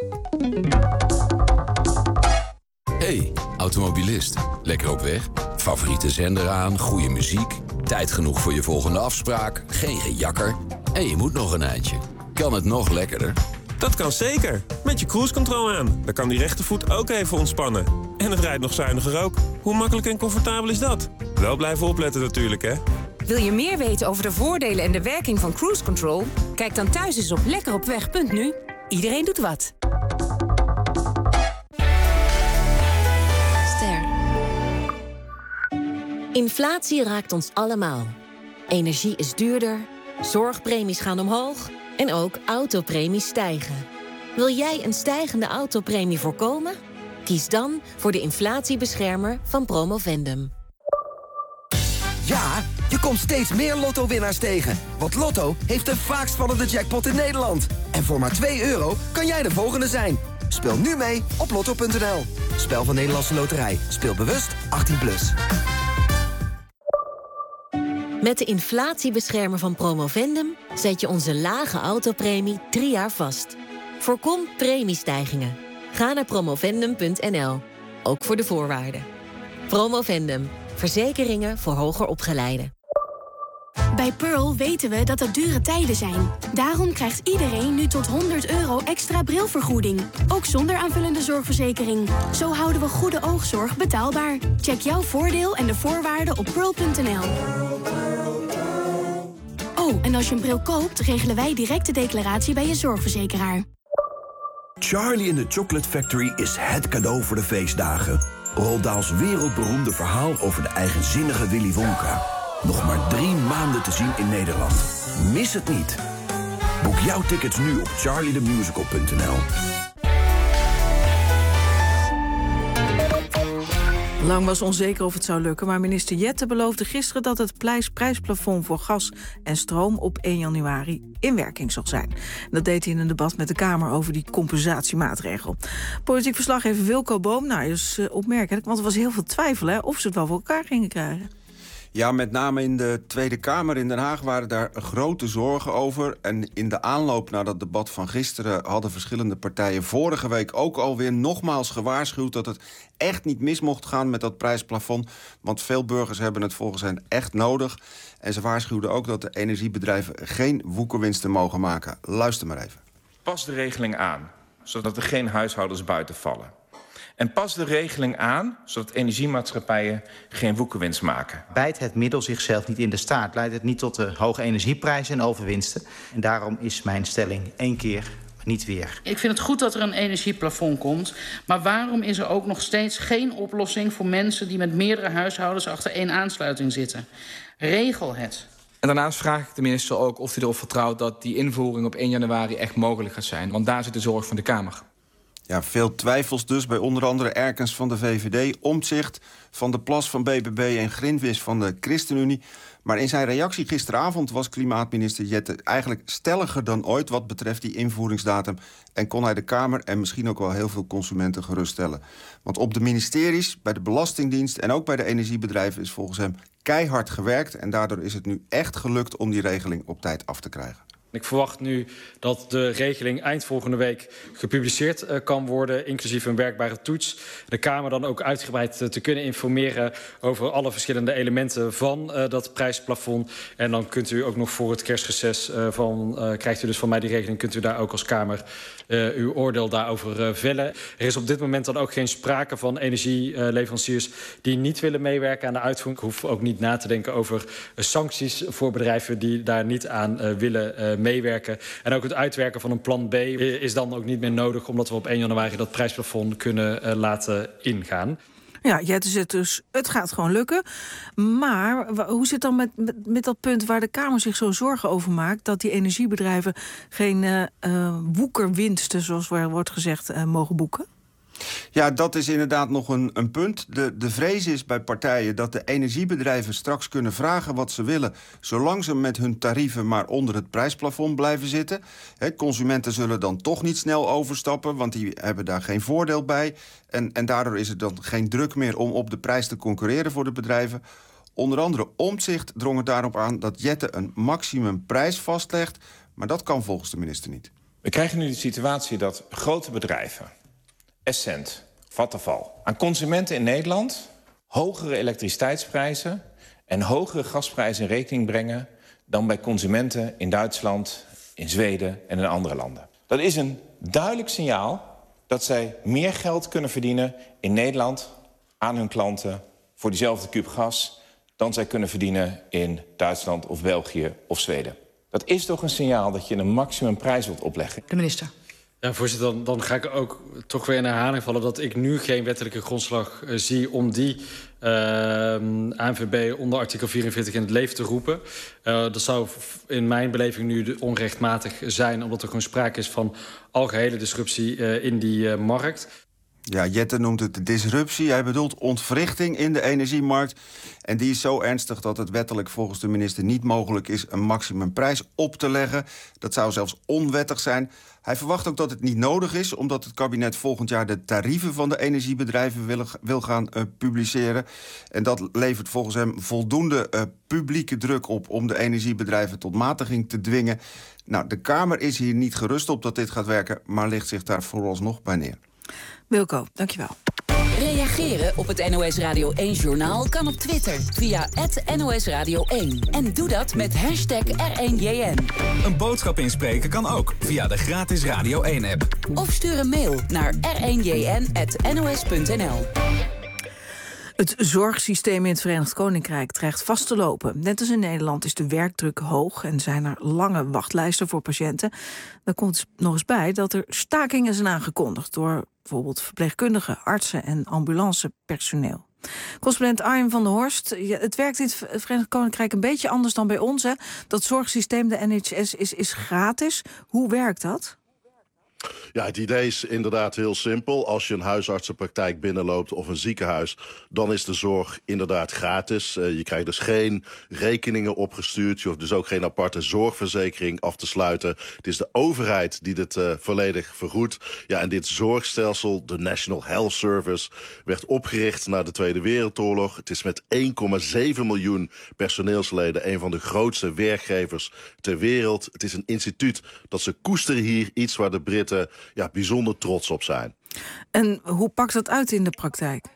Speaker 3: Hey, automobilist. Lekker op weg? Favoriete zender aan, goede muziek, tijd genoeg voor je volgende afspraak, geen gejakker en je moet nog een eindje. Kan het nog lekkerder?
Speaker 4: Dat kan zeker. Met je cruise control aan. Dan kan die rechtervoet ook even ontspannen. En het rijdt nog zuiniger ook. Hoe makkelijk en comfortabel is dat? Wel blijven opletten natuurlijk, hè?
Speaker 6: Wil je meer weten over de voordelen en de werking van cruise control? Kijk dan thuis eens op lekkeropweg.nu. Iedereen doet wat.
Speaker 7: Ster. Inflatie raakt ons allemaal. Energie is duurder, zorgpremies gaan omhoog en ook autopremies stijgen. Wil jij een stijgende autopremie voorkomen? Kies dan voor de inflatiebeschermer van Promovendum.
Speaker 13: Ja, je komt steeds meer Lotto-winnaars tegen. Want Lotto heeft de vaakst vallende jackpot in Nederland. En voor maar €2 kan jij de volgende zijn. Speel nu mee op lotto.nl. Spel van Nederlandse Loterij. Speel bewust 18+.
Speaker 7: Met de inflatiebeschermer van Promovendum zet je onze lage autopremie 3 jaar vast. Voorkom premiestijgingen. Ga naar promovendum.nl. Ook voor de voorwaarden. Promovendum. Verzekeringen voor hoger opgeleiden.
Speaker 15: Bij Pearl weten we dat het dure tijden zijn. Daarom krijgt iedereen nu tot €100 extra brilvergoeding. Ook zonder aanvullende zorgverzekering. Zo houden we goede oogzorg betaalbaar. Check jouw voordeel en de voorwaarden op pearl.nl. Oh, en als je een bril koopt, regelen wij direct de declaratie bij je zorgverzekeraar.
Speaker 20: Charlie in the Chocolate Factory is het cadeau voor de feestdagen. Roald Dahls wereldberoemde verhaal over de eigenzinnige Willy Wonka. Nog maar 3 maanden te zien in Nederland. Mis het niet. Boek jouw tickets nu op charliethemusical.nl.
Speaker 2: Lang was onzeker of het zou lukken, maar minister Jette beloofde gisteren dat het prijsplafond voor gas en stroom op 1 januari in werking zal zijn. Dat deed hij in een debat met de Kamer over die compensatiemaatregel. Politiek verslaggever Wilco Boom, nou, is opmerkelijk, want er was heel veel twijfel of ze het wel voor elkaar gingen krijgen.
Speaker 22: Ja, met name in de Tweede Kamer in Den Haag waren daar grote zorgen over. En in de aanloop naar dat debat van gisteren hadden verschillende partijen vorige week ook alweer nogmaals gewaarschuwd dat het echt niet mis mocht gaan met dat prijsplafond. Want veel burgers hebben het volgens hen echt nodig. En ze waarschuwden ook dat de energiebedrijven geen woekerwinsten mogen maken. Luister maar even.
Speaker 24: Pas de regeling aan, zodat er geen huishoudens buiten vallen. En pas de regeling aan, zodat energiemaatschappijen geen woekerwinst maken.
Speaker 26: Bijt het middel zichzelf niet in de staart, leidt het niet tot de hoge energieprijzen en overwinsten. En daarom is mijn stelling 1 keer, maar niet weer.
Speaker 27: Ik vind het goed dat er een energieplafond komt. Maar waarom is er ook nog steeds geen oplossing voor mensen die met meerdere huishoudens achter 1 aansluiting zitten? Regel het.
Speaker 32: En daarnaast vraag ik de minister ook of hij erop vertrouwt dat die invoering op 1 januari echt mogelijk gaat zijn. Want daar zit de zorg van de Kamer.
Speaker 22: Ja, veel twijfels dus bij onder andere Erkens van de VVD... Omtzigt van de Plas van BBB en Grinwis van de ChristenUnie. Maar in zijn reactie gisteravond was klimaatminister Jette eigenlijk stelliger dan ooit wat betreft die invoeringsdatum. En kon hij de Kamer en misschien ook wel heel veel consumenten geruststellen. Want op de ministeries, bij de Belastingdienst en ook bij de energiebedrijven is volgens hem keihard gewerkt. En daardoor is het nu echt gelukt om die regeling op tijd af te krijgen.
Speaker 9: Ik verwacht nu dat de regeling eind volgende week gepubliceerd kan worden, inclusief een werkbare toets. De Kamer dan ook uitgebreid te kunnen informeren over alle verschillende elementen van dat prijsplafond. En dan kunt u ook nog voor het kerstreces krijgt u dus van mij die regeling, kunt u daar ook als Kamer uw oordeel daarover vellen. Er is op dit moment dan ook geen sprake van energieleveranciers die niet willen meewerken aan de uitvoering. Ik hoef ook niet na te denken over sancties voor bedrijven die daar niet aan willen meewerken. En ook het uitwerken van een plan B is dan ook niet meer nodig, omdat we op 1 januari dat prijsplafond kunnen laten ingaan.
Speaker 2: Ja, Jette zegt dus, het gaat gewoon lukken. Maar hoe zit dan met dat punt waar de Kamer zich zo zorgen over maakt, dat die energiebedrijven geen woekerwinsten, zoals wordt gezegd, mogen boeken?
Speaker 22: Ja, dat is inderdaad nog een punt. De vrees is bij partijen dat de energiebedrijven straks kunnen vragen wat ze willen, zolang ze met hun tarieven maar onder het prijsplafond blijven zitten. Consumenten zullen dan toch niet snel overstappen, want die hebben daar geen voordeel bij. En daardoor is er dan geen druk meer om op de prijs te concurreren voor de bedrijven. Onder andere Omtzigt drong er daarop aan dat Jette een maximumprijs vastlegt, maar dat kan volgens de minister niet.
Speaker 24: We krijgen nu de situatie dat grote bedrijven, Essent, Vattenfall, aan consumenten in Nederland hogere elektriciteitsprijzen en hogere gasprijzen in rekening brengen dan bij consumenten in Duitsland, in Zweden en in andere landen. Dat is een duidelijk signaal dat zij meer geld kunnen verdienen in Nederland aan hun klanten voor diezelfde kuub gas dan zij kunnen verdienen in Duitsland of België of Zweden. Dat is toch een signaal dat je een maximumprijs wilt opleggen?
Speaker 27: De minister.
Speaker 9: Ja, voorzitter, dan ga ik ook toch weer in herhaling vallen dat ik nu geen wettelijke grondslag zie om die ANVB onder artikel 44 in het leven te roepen. Dat zou in mijn beleving nu onrechtmatig zijn, omdat er gewoon sprake is van algehele disruptie in die markt.
Speaker 22: Ja, Jette noemt het disruptie. Hij bedoelt ontwrichting in de energiemarkt. En die is zo ernstig dat het wettelijk volgens de minister niet mogelijk is een maximumprijs op te leggen. Dat zou zelfs onwettig zijn. Hij verwacht ook dat het niet nodig is, omdat het kabinet volgend jaar de tarieven van de energiebedrijven wil gaan publiceren. En dat levert volgens hem voldoende publieke druk op om de energiebedrijven tot matiging te dwingen. Nou, de Kamer is hier niet gerust op dat dit gaat werken, maar ligt zich daar vooralsnog bij neer.
Speaker 2: Wilco, dankjewel.
Speaker 6: Reageren op het NOS Radio 1-journaal kan op Twitter via @NOS Radio 1. En doe dat met hashtag R1JN.
Speaker 1: Een boodschap inspreken kan ook via de gratis Radio 1-app.
Speaker 6: Of stuur een mail naar r1jn@nos.nl.
Speaker 2: Het zorgsysteem in het Verenigd Koninkrijk dreigt vast te lopen. Net als in Nederland is de werkdruk hoog en zijn er lange wachtlijsten voor patiënten. Dan komt nog eens bij dat er stakingen zijn aangekondigd door bijvoorbeeld verpleegkundigen, artsen en ambulancepersoneel. Correspondent Arjen van der Horst, het werkt in het Verenigd Koninkrijk een beetje anders dan bij ons. Hè? Dat zorgsysteem, de NHS, is gratis. Hoe werkt dat?
Speaker 10: Ja, het idee is inderdaad heel simpel. Als je een huisartsenpraktijk binnenloopt of een ziekenhuis, dan is de zorg inderdaad gratis. Je krijgt dus geen rekeningen opgestuurd. Je hoeft dus ook geen aparte zorgverzekering af te sluiten. Het is de overheid die dit volledig vergoedt. Ja, en dit zorgstelsel, de National Health Service, werd opgericht na de Tweede Wereldoorlog. Het is met 1,7 miljoen personeelsleden een van de grootste werkgevers ter wereld. Het is een instituut dat ze koesteren hier, iets waar de Britten bijzonder trots op zijn.
Speaker 2: En hoe pakt dat uit in de praktijk?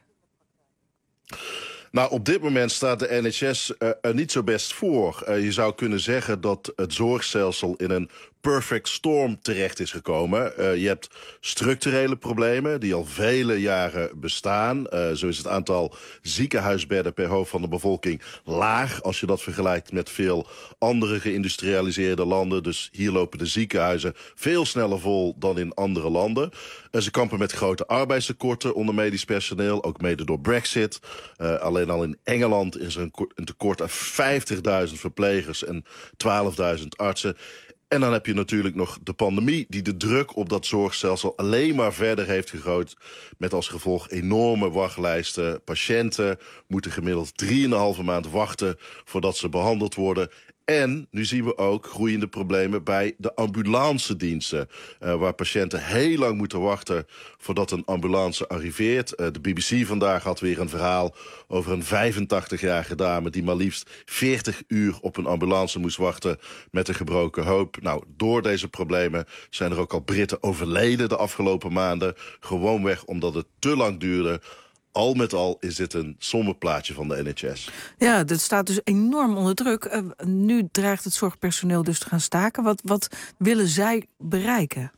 Speaker 10: Nou, op dit moment staat de NHS er niet zo best voor. Je zou kunnen zeggen dat het zorgstelsel in een perfect storm terecht is gekomen. Je hebt structurele problemen die al vele jaren bestaan. Zo is het aantal ziekenhuisbedden per hoofd van de bevolking laag, als je dat vergelijkt met veel andere geïndustrialiseerde landen. Dus hier lopen de ziekenhuizen veel sneller vol dan in andere landen. Ze kampen met grote arbeidstekorten onder medisch personeel, ook mede door Brexit. Alleen al in Engeland is er een tekort aan 50.000 verplegers en 12.000 artsen. En dan heb je natuurlijk nog de pandemie die de druk op dat zorgstelsel alleen maar verder heeft vergroot. Met als gevolg enorme wachtlijsten. Patiënten moeten gemiddeld 3,5 maand wachten voordat ze behandeld worden. En nu zien we ook groeiende problemen bij de ambulancediensten. Waar patiënten heel lang moeten wachten voordat een ambulance arriveert. De BBC vandaag had weer een verhaal over een 85-jarige dame die maar liefst 40 uur op een ambulance moest wachten met een gebroken heup. Nou, door deze problemen zijn er ook al Britten overleden de afgelopen maanden. Gewoonweg omdat het te lang duurde. Al met al is dit een somber plaatje van de NHS.
Speaker 2: Ja, dat staat dus enorm onder druk. Nu dreigt het zorgpersoneel dus te gaan staken. Wat willen zij bereiken?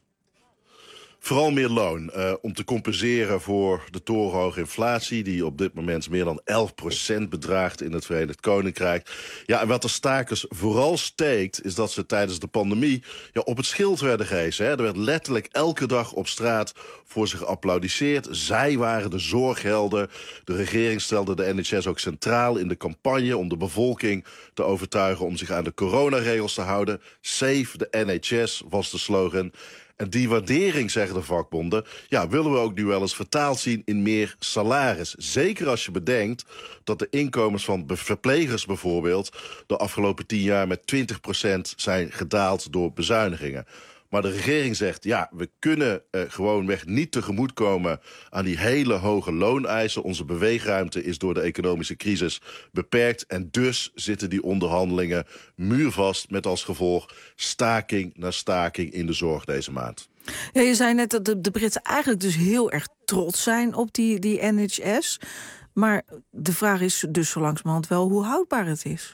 Speaker 10: Vooral meer loon, om te compenseren voor de torenhoge inflatie... die op dit moment meer dan 11% bedraagt in het Verenigd Koninkrijk. Ja, en wat de stakers vooral steekt, is dat ze tijdens de pandemie op het schild werden gehezen. Hè. Er werd letterlijk elke dag op straat voor ze geapplaudisseerd. Zij waren de zorghelden. De regering stelde de NHS ook centraal in de campagne om de bevolking te overtuigen om zich aan de coronaregels te houden. Save the NHS was de slogan. En die waardering, zeggen de vakbonden, willen we ook nu wel eens vertaald zien in meer salaris. Zeker als je bedenkt dat de inkomens van verplegers bijvoorbeeld de afgelopen 10 jaar met 20% zijn gedaald door bezuinigingen. Maar de regering zegt, we kunnen gewoonweg niet tegemoetkomen aan die hele hoge looneisen. Onze beweegruimte is door de economische crisis beperkt. En dus zitten die onderhandelingen muurvast met als gevolg staking na staking in de zorg deze maand.
Speaker 2: Ja, je zei net dat de Britten eigenlijk dus heel erg trots zijn op die NHS. Maar de vraag is dus zo langzamerhand wel hoe houdbaar het is.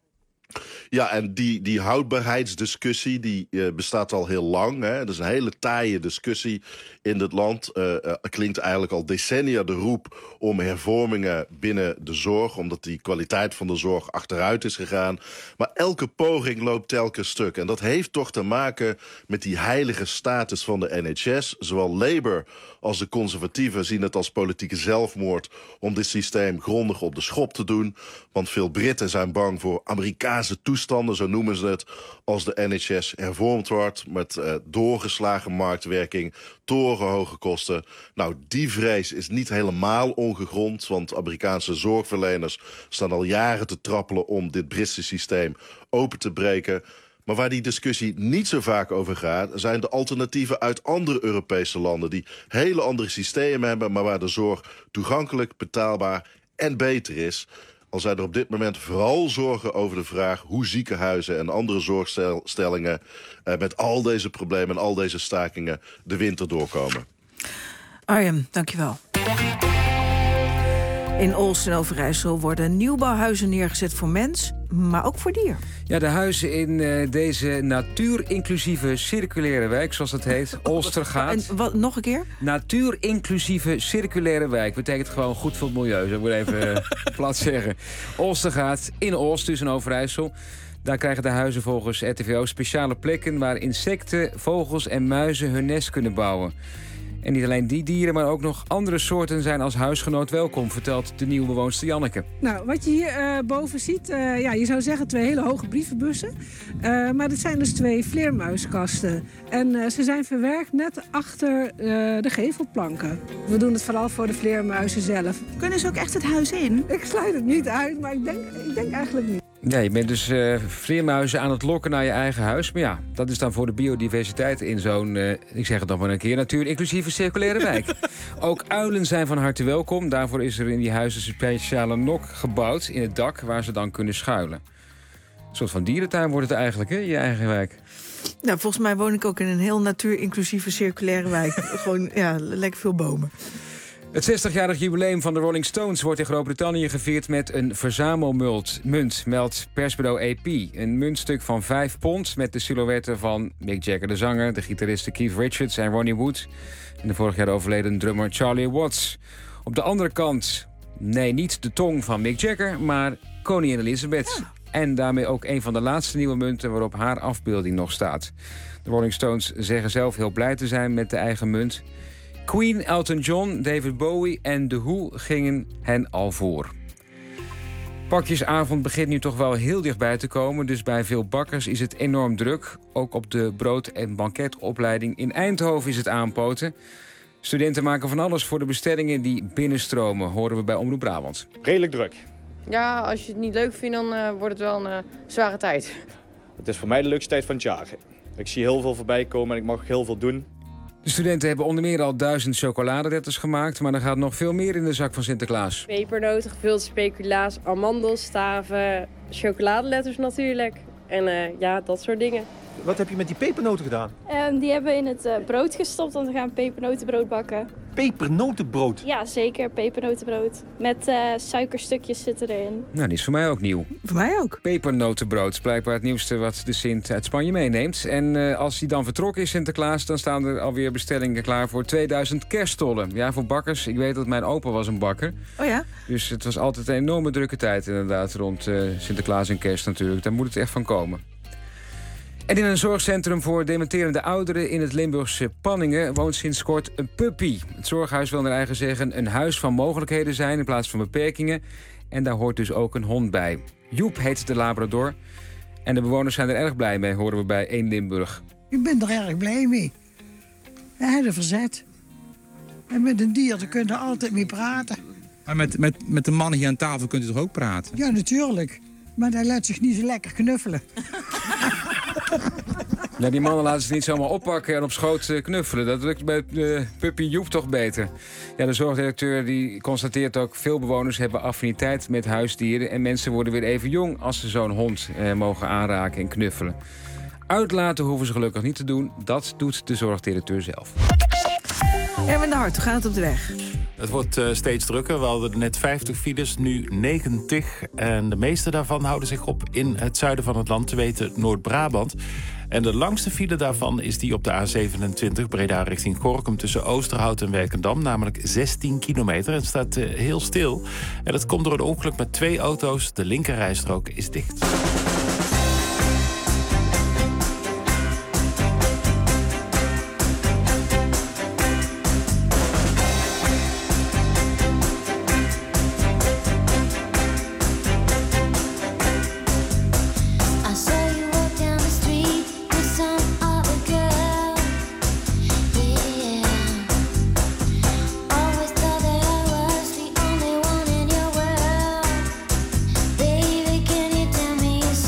Speaker 10: Ja, en die houdbaarheidsdiscussie die bestaat al heel lang. Hè. Dat is een hele taaie discussie in dit land. Klinkt eigenlijk al decennia de roep om hervormingen binnen de zorg, omdat die kwaliteit van de zorg achteruit is gegaan. Maar elke poging loopt telkens stuk. En dat heeft toch te maken met die heilige status van de NHS. Zowel Labour als de conservatieven zien het als politieke zelfmoord om dit systeem grondig op de schop te doen. Want veel Britten zijn bang voor Amerikaanse toestanden, zo noemen ze het, als de NHS hervormd wordt met doorgeslagen marktwerking, torenhoge kosten. Nou, die vrees is niet helemaal ongegrond, want Amerikaanse zorgverleners staan al jaren te trappelen om dit Britse systeem open te breken. Maar waar die discussie niet zo vaak over gaat, zijn de alternatieven uit andere Europese landen die hele andere systemen hebben, maar waar de zorg toegankelijk, betaalbaar en beter is. Al zijn er op dit moment vooral zorgen over de vraag hoe ziekenhuizen en andere zorgstellingen met al deze problemen en al deze stakingen de winter doorkomen.
Speaker 2: Arjen, dankjewel. In Olst en Overijssel worden nieuwbouwhuizen neergezet voor mens, maar ook voor dier.
Speaker 5: Ja, de huizen in deze natuurinclusieve circulaire wijk, zoals dat heet, Olstergaat.
Speaker 2: En wat, nog een keer?
Speaker 5: Natuurinclusieve circulaire wijk. Betekent gewoon goed voor het milieu, zou ik maar even plat zeggen. Olstergaat, in Olst, dus in Overijssel. Daar krijgen de huizen volgens RTVO speciale plekken waar insecten, vogels en muizen hun nest kunnen bouwen. En niet alleen die dieren, maar ook nog andere soorten zijn als huisgenoot welkom, vertelt de nieuwe bewoonster Janneke.
Speaker 11: Nou, wat je hier boven ziet, je zou zeggen 2 hele hoge brievenbussen. Maar dit zijn dus 2 vleermuiskasten. En ze zijn verwerkt net achter de gevelplanken. We doen het vooral voor de vleermuizen zelf.
Speaker 12: Kunnen ze ook echt het huis in?
Speaker 11: Ik sluit het niet uit, maar ik denk eigenlijk niet.
Speaker 5: Ja, je bent dus vleermuizen aan het lokken naar je eigen huis. Maar ja, dat is dan voor de biodiversiteit in zo'n, ik zeg het dan maar een keer, natuurinclusieve circulaire wijk. Ook uilen zijn van harte welkom. Daarvoor is er in die huizen een speciale nok gebouwd in het dak waar ze dan kunnen schuilen. Een soort van dierentuin wordt het eigenlijk, hè, je eigen wijk.
Speaker 2: Nou, volgens mij woon ik ook in een heel natuurinclusieve circulaire wijk. Gewoon, lekker veel bomen.
Speaker 5: Het 60-jarig jubileum van de Rolling Stones wordt in Groot-Brittannië gevierd met een verzamelmunt, meldt persbureau AP. Een muntstuk van 5 pond met de silhouetten van Mick Jagger, de zanger, de gitaristen Keith Richards en Ronnie Wood en de vorig jaar overleden drummer Charlie Watts. Op de andere kant, nee, niet de tong van Mick Jagger, maar koningin Elizabeth. Ja. En daarmee ook een van de laatste nieuwe munten waarop haar afbeelding nog staat. De Rolling Stones zeggen zelf heel blij te zijn met de eigen munt. Queen, Elton John, David Bowie en The Who gingen hen al voor. Pakjesavond begint nu toch wel heel dichtbij te komen, dus bij veel bakkers is het enorm druk. Ook op de brood- en banketopleiding in Eindhoven is het aanpoten. Studenten maken van alles voor de bestellingen die binnenstromen, horen we bij Omroep Brabant.
Speaker 14: Redelijk druk.
Speaker 12: Ja, als je het niet leuk vindt, dan wordt het wel een zware tijd.
Speaker 14: Het is voor mij de leukste tijd van het jaar. Ik zie heel veel voorbij komen en ik mag heel veel doen.
Speaker 5: De studenten hebben onder meer al 1000 chocoladeretters gemaakt, maar er gaat nog veel meer in de zak van Sinterklaas.
Speaker 16: Pepernoten, gevuld speculaas, amandelstaven, chocoladeletters natuurlijk. En ja, dat soort dingen.
Speaker 17: Wat heb je met die pepernoten gedaan?
Speaker 18: Die hebben we in het brood gestopt, want we gaan pepernotenbrood bakken.
Speaker 17: Pepernotenbrood?
Speaker 18: Ja, zeker, pepernotenbrood. Met suikerstukjes zitten erin.
Speaker 5: Nou, die is voor mij ook nieuw.
Speaker 2: Voor mij ook.
Speaker 5: Pepernotenbrood is blijkbaar het nieuwste wat de Sint uit Spanje meeneemt. En als hij dan vertrokken is, Sinterklaas, dan staan er alweer bestellingen klaar voor 2000 kerststollen. Ja, voor bakkers. Ik weet dat mijn opa was een bakker.
Speaker 2: Oh ja?
Speaker 5: Dus het was altijd een enorme drukke tijd inderdaad rond Sinterklaas en kerst natuurlijk. Daar moet het echt van komen. En in een zorgcentrum voor dementerende ouderen in het Limburgse Panningen woont sinds kort een puppy. Het zorghuis wil naar eigen zeggen een huis van mogelijkheden zijn in plaats van beperkingen. En daar hoort dus ook een hond bij. Joep heet de Labrador. En de bewoners zijn er erg blij mee, horen we bij 1 Limburg.
Speaker 19: Ik ben er erg blij mee. Hij had een verzet. En met een dier daar kun je altijd mee praten.
Speaker 21: Maar met de man hier aan tafel kunt u toch ook praten?
Speaker 19: Ja, natuurlijk. Maar hij laat zich niet zo lekker knuffelen.
Speaker 5: Ja, die mannen laten ze niet zomaar oppakken en op schoot knuffelen. Dat lukt bij puppy Joep toch beter. Ja, de zorgdirecteur die constateert ook... veel bewoners hebben affiniteit met huisdieren... en mensen worden weer even jong als ze zo'n hond mogen aanraken en knuffelen. Uitlaten hoeven ze gelukkig niet te doen. Dat doet de zorgdirecteur zelf.
Speaker 2: Erwin de Hart, hoe gaat het op de weg?
Speaker 8: Het wordt steeds drukker. We hadden net 50 files, nu 90. En de meeste daarvan houden zich op in het zuiden van het land, te weten Noord-Brabant. En de langste file daarvan is die op de A27 Breda richting Gorinchem... tussen Oosterhout en Werkendam, namelijk 16 kilometer. Het staat heel stil. En dat komt door een ongeluk met 2 auto's. De linkerrijstrook is dicht.
Speaker 23: Baby, can you tell me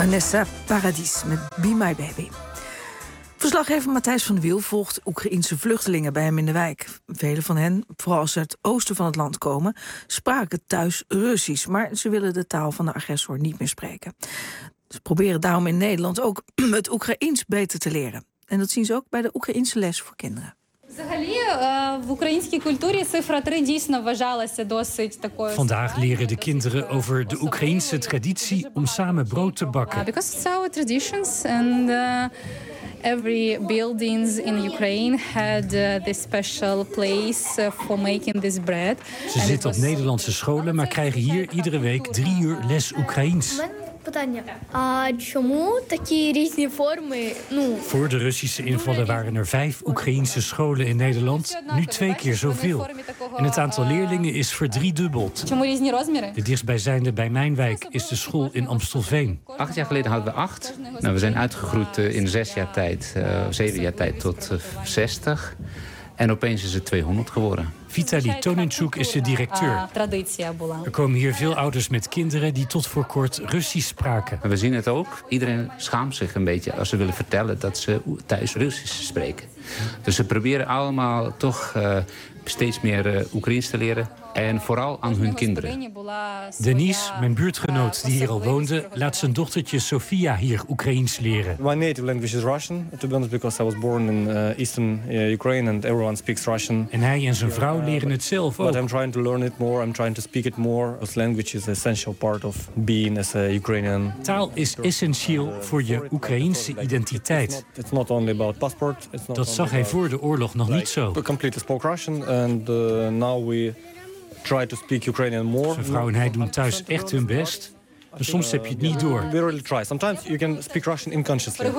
Speaker 2: Vanessa Paradis met Be My Baby. Verslaggever Matthijs van der Wiel volgt Oekraïense vluchtelingen bij hem in de wijk. Velen van hen, vooral als ze uit het oosten van het land komen, spraken thuis Russisch. Maar ze willen de taal van de agressor niet meer spreken. Ze proberen daarom in Nederland ook het Oekraïens beter te leren. En dat zien ze ook bij de Oekraïense les voor kinderen.
Speaker 3: Vandaag leren de kinderen over de Oekraïense traditie om samen brood te bakken.
Speaker 4: Because it's our traditions and every buildings in Ukraine had this special place for making this bread.
Speaker 3: Ze zitten op Nederlandse scholen, maar krijgen hier iedere week 3 uur les Oekraïens. Voor de Russische invallen waren er 5 Oekraïense scholen in Nederland, nu 2 keer zoveel. En het aantal leerlingen is verdriedubbeld. De dichtstbijzijnde bij mijn wijk is de school in Amstelveen.
Speaker 7: 8 jaar geleden hadden we 8. Nou, we zijn uitgegroeid in 6 jaar tijd, 7 jaar tijd tot 60. En opeens is het 200 geworden.
Speaker 3: Vitali Tonenchuk is de directeur. Er komen hier veel ouders met kinderen die tot voor kort Russisch spraken.
Speaker 7: We zien het ook. Iedereen schaamt zich een beetje als ze willen vertellen dat ze thuis Russisch spreken. Dus ze proberen allemaal toch steeds meer Oekraïens te leren. En vooral aan hun kinderen.
Speaker 3: Denise, mijn buurtgenoot die hier al woonde, laat zijn dochtertje Sofia hier Oekraïens leren.
Speaker 13: My native language is Russian, to be honest, because I was born in eastern Ukraine and everyone speaks Russian.
Speaker 3: En hij en zijn vrouw leren het zelf ook.
Speaker 13: But I'm trying to learn it more, I'm trying to speak it more. This language is an essential part of being as a Ukrainian.
Speaker 3: Taal is essentieel voor je Oekraïense identiteit.
Speaker 13: It's not only about passport.
Speaker 3: Dat zag hij voor de oorlog nog niet zo.
Speaker 13: We completely spoke Russian and now we try to speak Ukrainian more.
Speaker 3: Zijn vrouw en hij doen thuis echt hun best. Maar soms heb je het niet door.
Speaker 13: We really try. Sometimes you can speak Russian unconsciously.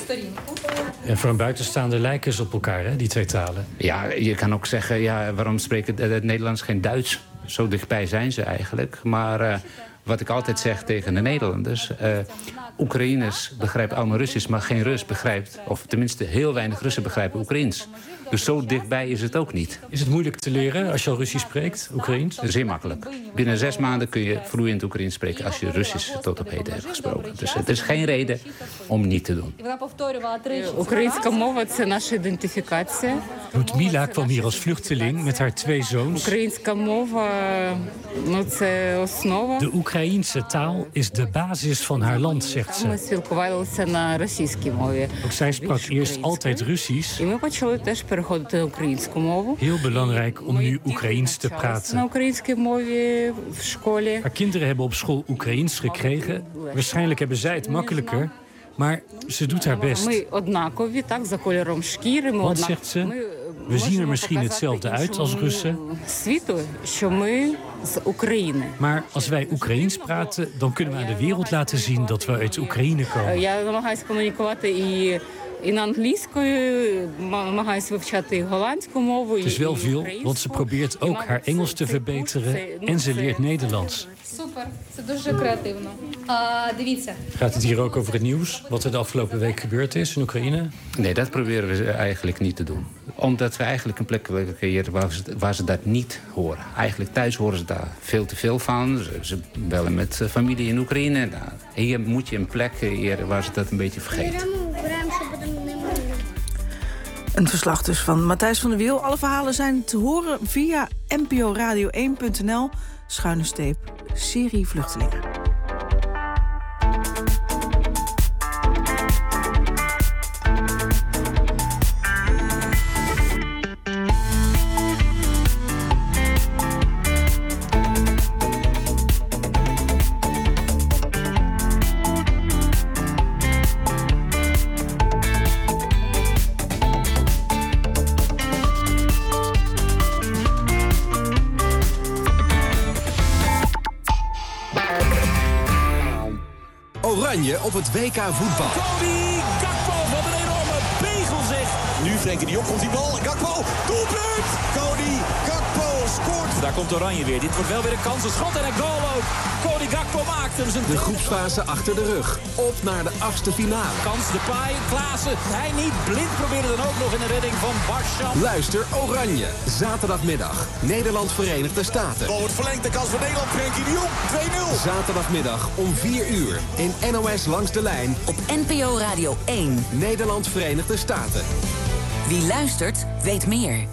Speaker 3: En voor een buitenstaander lijken ze op elkaar, hè, die 2 talen.
Speaker 7: Ja, je kan ook zeggen, ja, waarom spreken het Nederlands geen Duits? Zo dichtbij zijn ze eigenlijk. Maar wat ik altijd zeg tegen de Nederlanders, Oekraïners begrijpen allemaal Russisch, maar geen Rus begrijpt, of tenminste heel weinig Russen begrijpen Oekraïens. Dus zo dichtbij is het ook niet.
Speaker 3: Is het moeilijk te leren als je al Russisch spreekt, Oekraïens?
Speaker 7: Zeer makkelijk. Binnen 6 maanden kun je vloeiend Oekraïens spreken als je Russisch tot op heden hebt gesproken. Dus het is geen reden om niet te doen.
Speaker 4: Oekraïnska mova – це наша ідентифікація.
Speaker 3: Ludmila kwam hier als vluchteling met haar 2 zoons.
Speaker 4: Oekraïnska mova – це основа.
Speaker 3: De Oekraïense taal is de basis van haar land, zegt ze.
Speaker 4: Ми спілкувалися на російській мові.
Speaker 3: Ook zij sprak eerst altijd Russisch.
Speaker 4: І ми почали теж переходити на українську мову.
Speaker 3: Heel belangrijk om nu Oekraïens te praten.
Speaker 4: На українській мові в школі.
Speaker 3: Haar kinderen hebben op school Oekraïens gekregen. Waarschijnlijk hebben zij het makkelijker. Maar ze doet haar best.
Speaker 4: Ми однакові, так, за кольором шкіри.
Speaker 3: Want, zegt ze, we zien er misschien hetzelfde uit als Russen.
Speaker 4: Світу, що ми з України.
Speaker 3: Maar als wij Oekraïens praten, dan kunnen we aan de wereld laten zien dat we uit Oekraïne komen.
Speaker 4: Я намагаюся комунікувати і на англійською, намагаюся вивчати голландську мову.
Speaker 3: Het is wel veel, want ze probeert ook haar Engels te verbeteren en ze leert Nederlands.
Speaker 4: Super, це дуже креативно. Дивіться.
Speaker 3: Gaat het hier ook over het nieuws? Wat er de afgelopen week gebeurd is in Oekraïne?
Speaker 7: Nee, dat proberen we eigenlijk niet te doen. Omdat we eigenlijk een plek willen creëren waar ze dat niet horen. Eigenlijk thuis horen ze daar veel te veel van. Ze bellen met familie in Oekraïne. Hier moet je een plek creëren waar ze dat een beetje vergeten.
Speaker 2: Een verslag dus van Matthijs van der Wiel. Alle verhalen zijn te horen via nporadio1.nl/serie vluchtelingen.
Speaker 15: Oranje op het WK voetbal.
Speaker 20: Cody Gakpo, wat een enorme pegel zeg. Nu
Speaker 15: Frenkie de Jong komt die bal. Gakpo, doelpunt! Cody Gakpo scoort. Daar komt Oranje weer. Dit wordt wel weer een kans. Een schot en een goal ook. Cody Gakpo maakt hem.
Speaker 20: De groepsfase achter de rug. Op naar de 8e finale.
Speaker 15: Kans de paai, Klaassen. Hij niet. Blind probeerde dan ook nog in de redding van Barscham.
Speaker 20: Luister Oranje. Zaterdagmiddag. Nederland Verenigde Staten.
Speaker 15: Bal wordt verlengd. De kans voor Nederland. Frenkie de Jong. 2-0.
Speaker 20: Zaterdagmiddag om 4 uur. In NOS Langs de Lijn.
Speaker 6: Op NPO Radio 1.
Speaker 20: Nederland Verenigde Staten.
Speaker 6: Wie luistert, weet meer.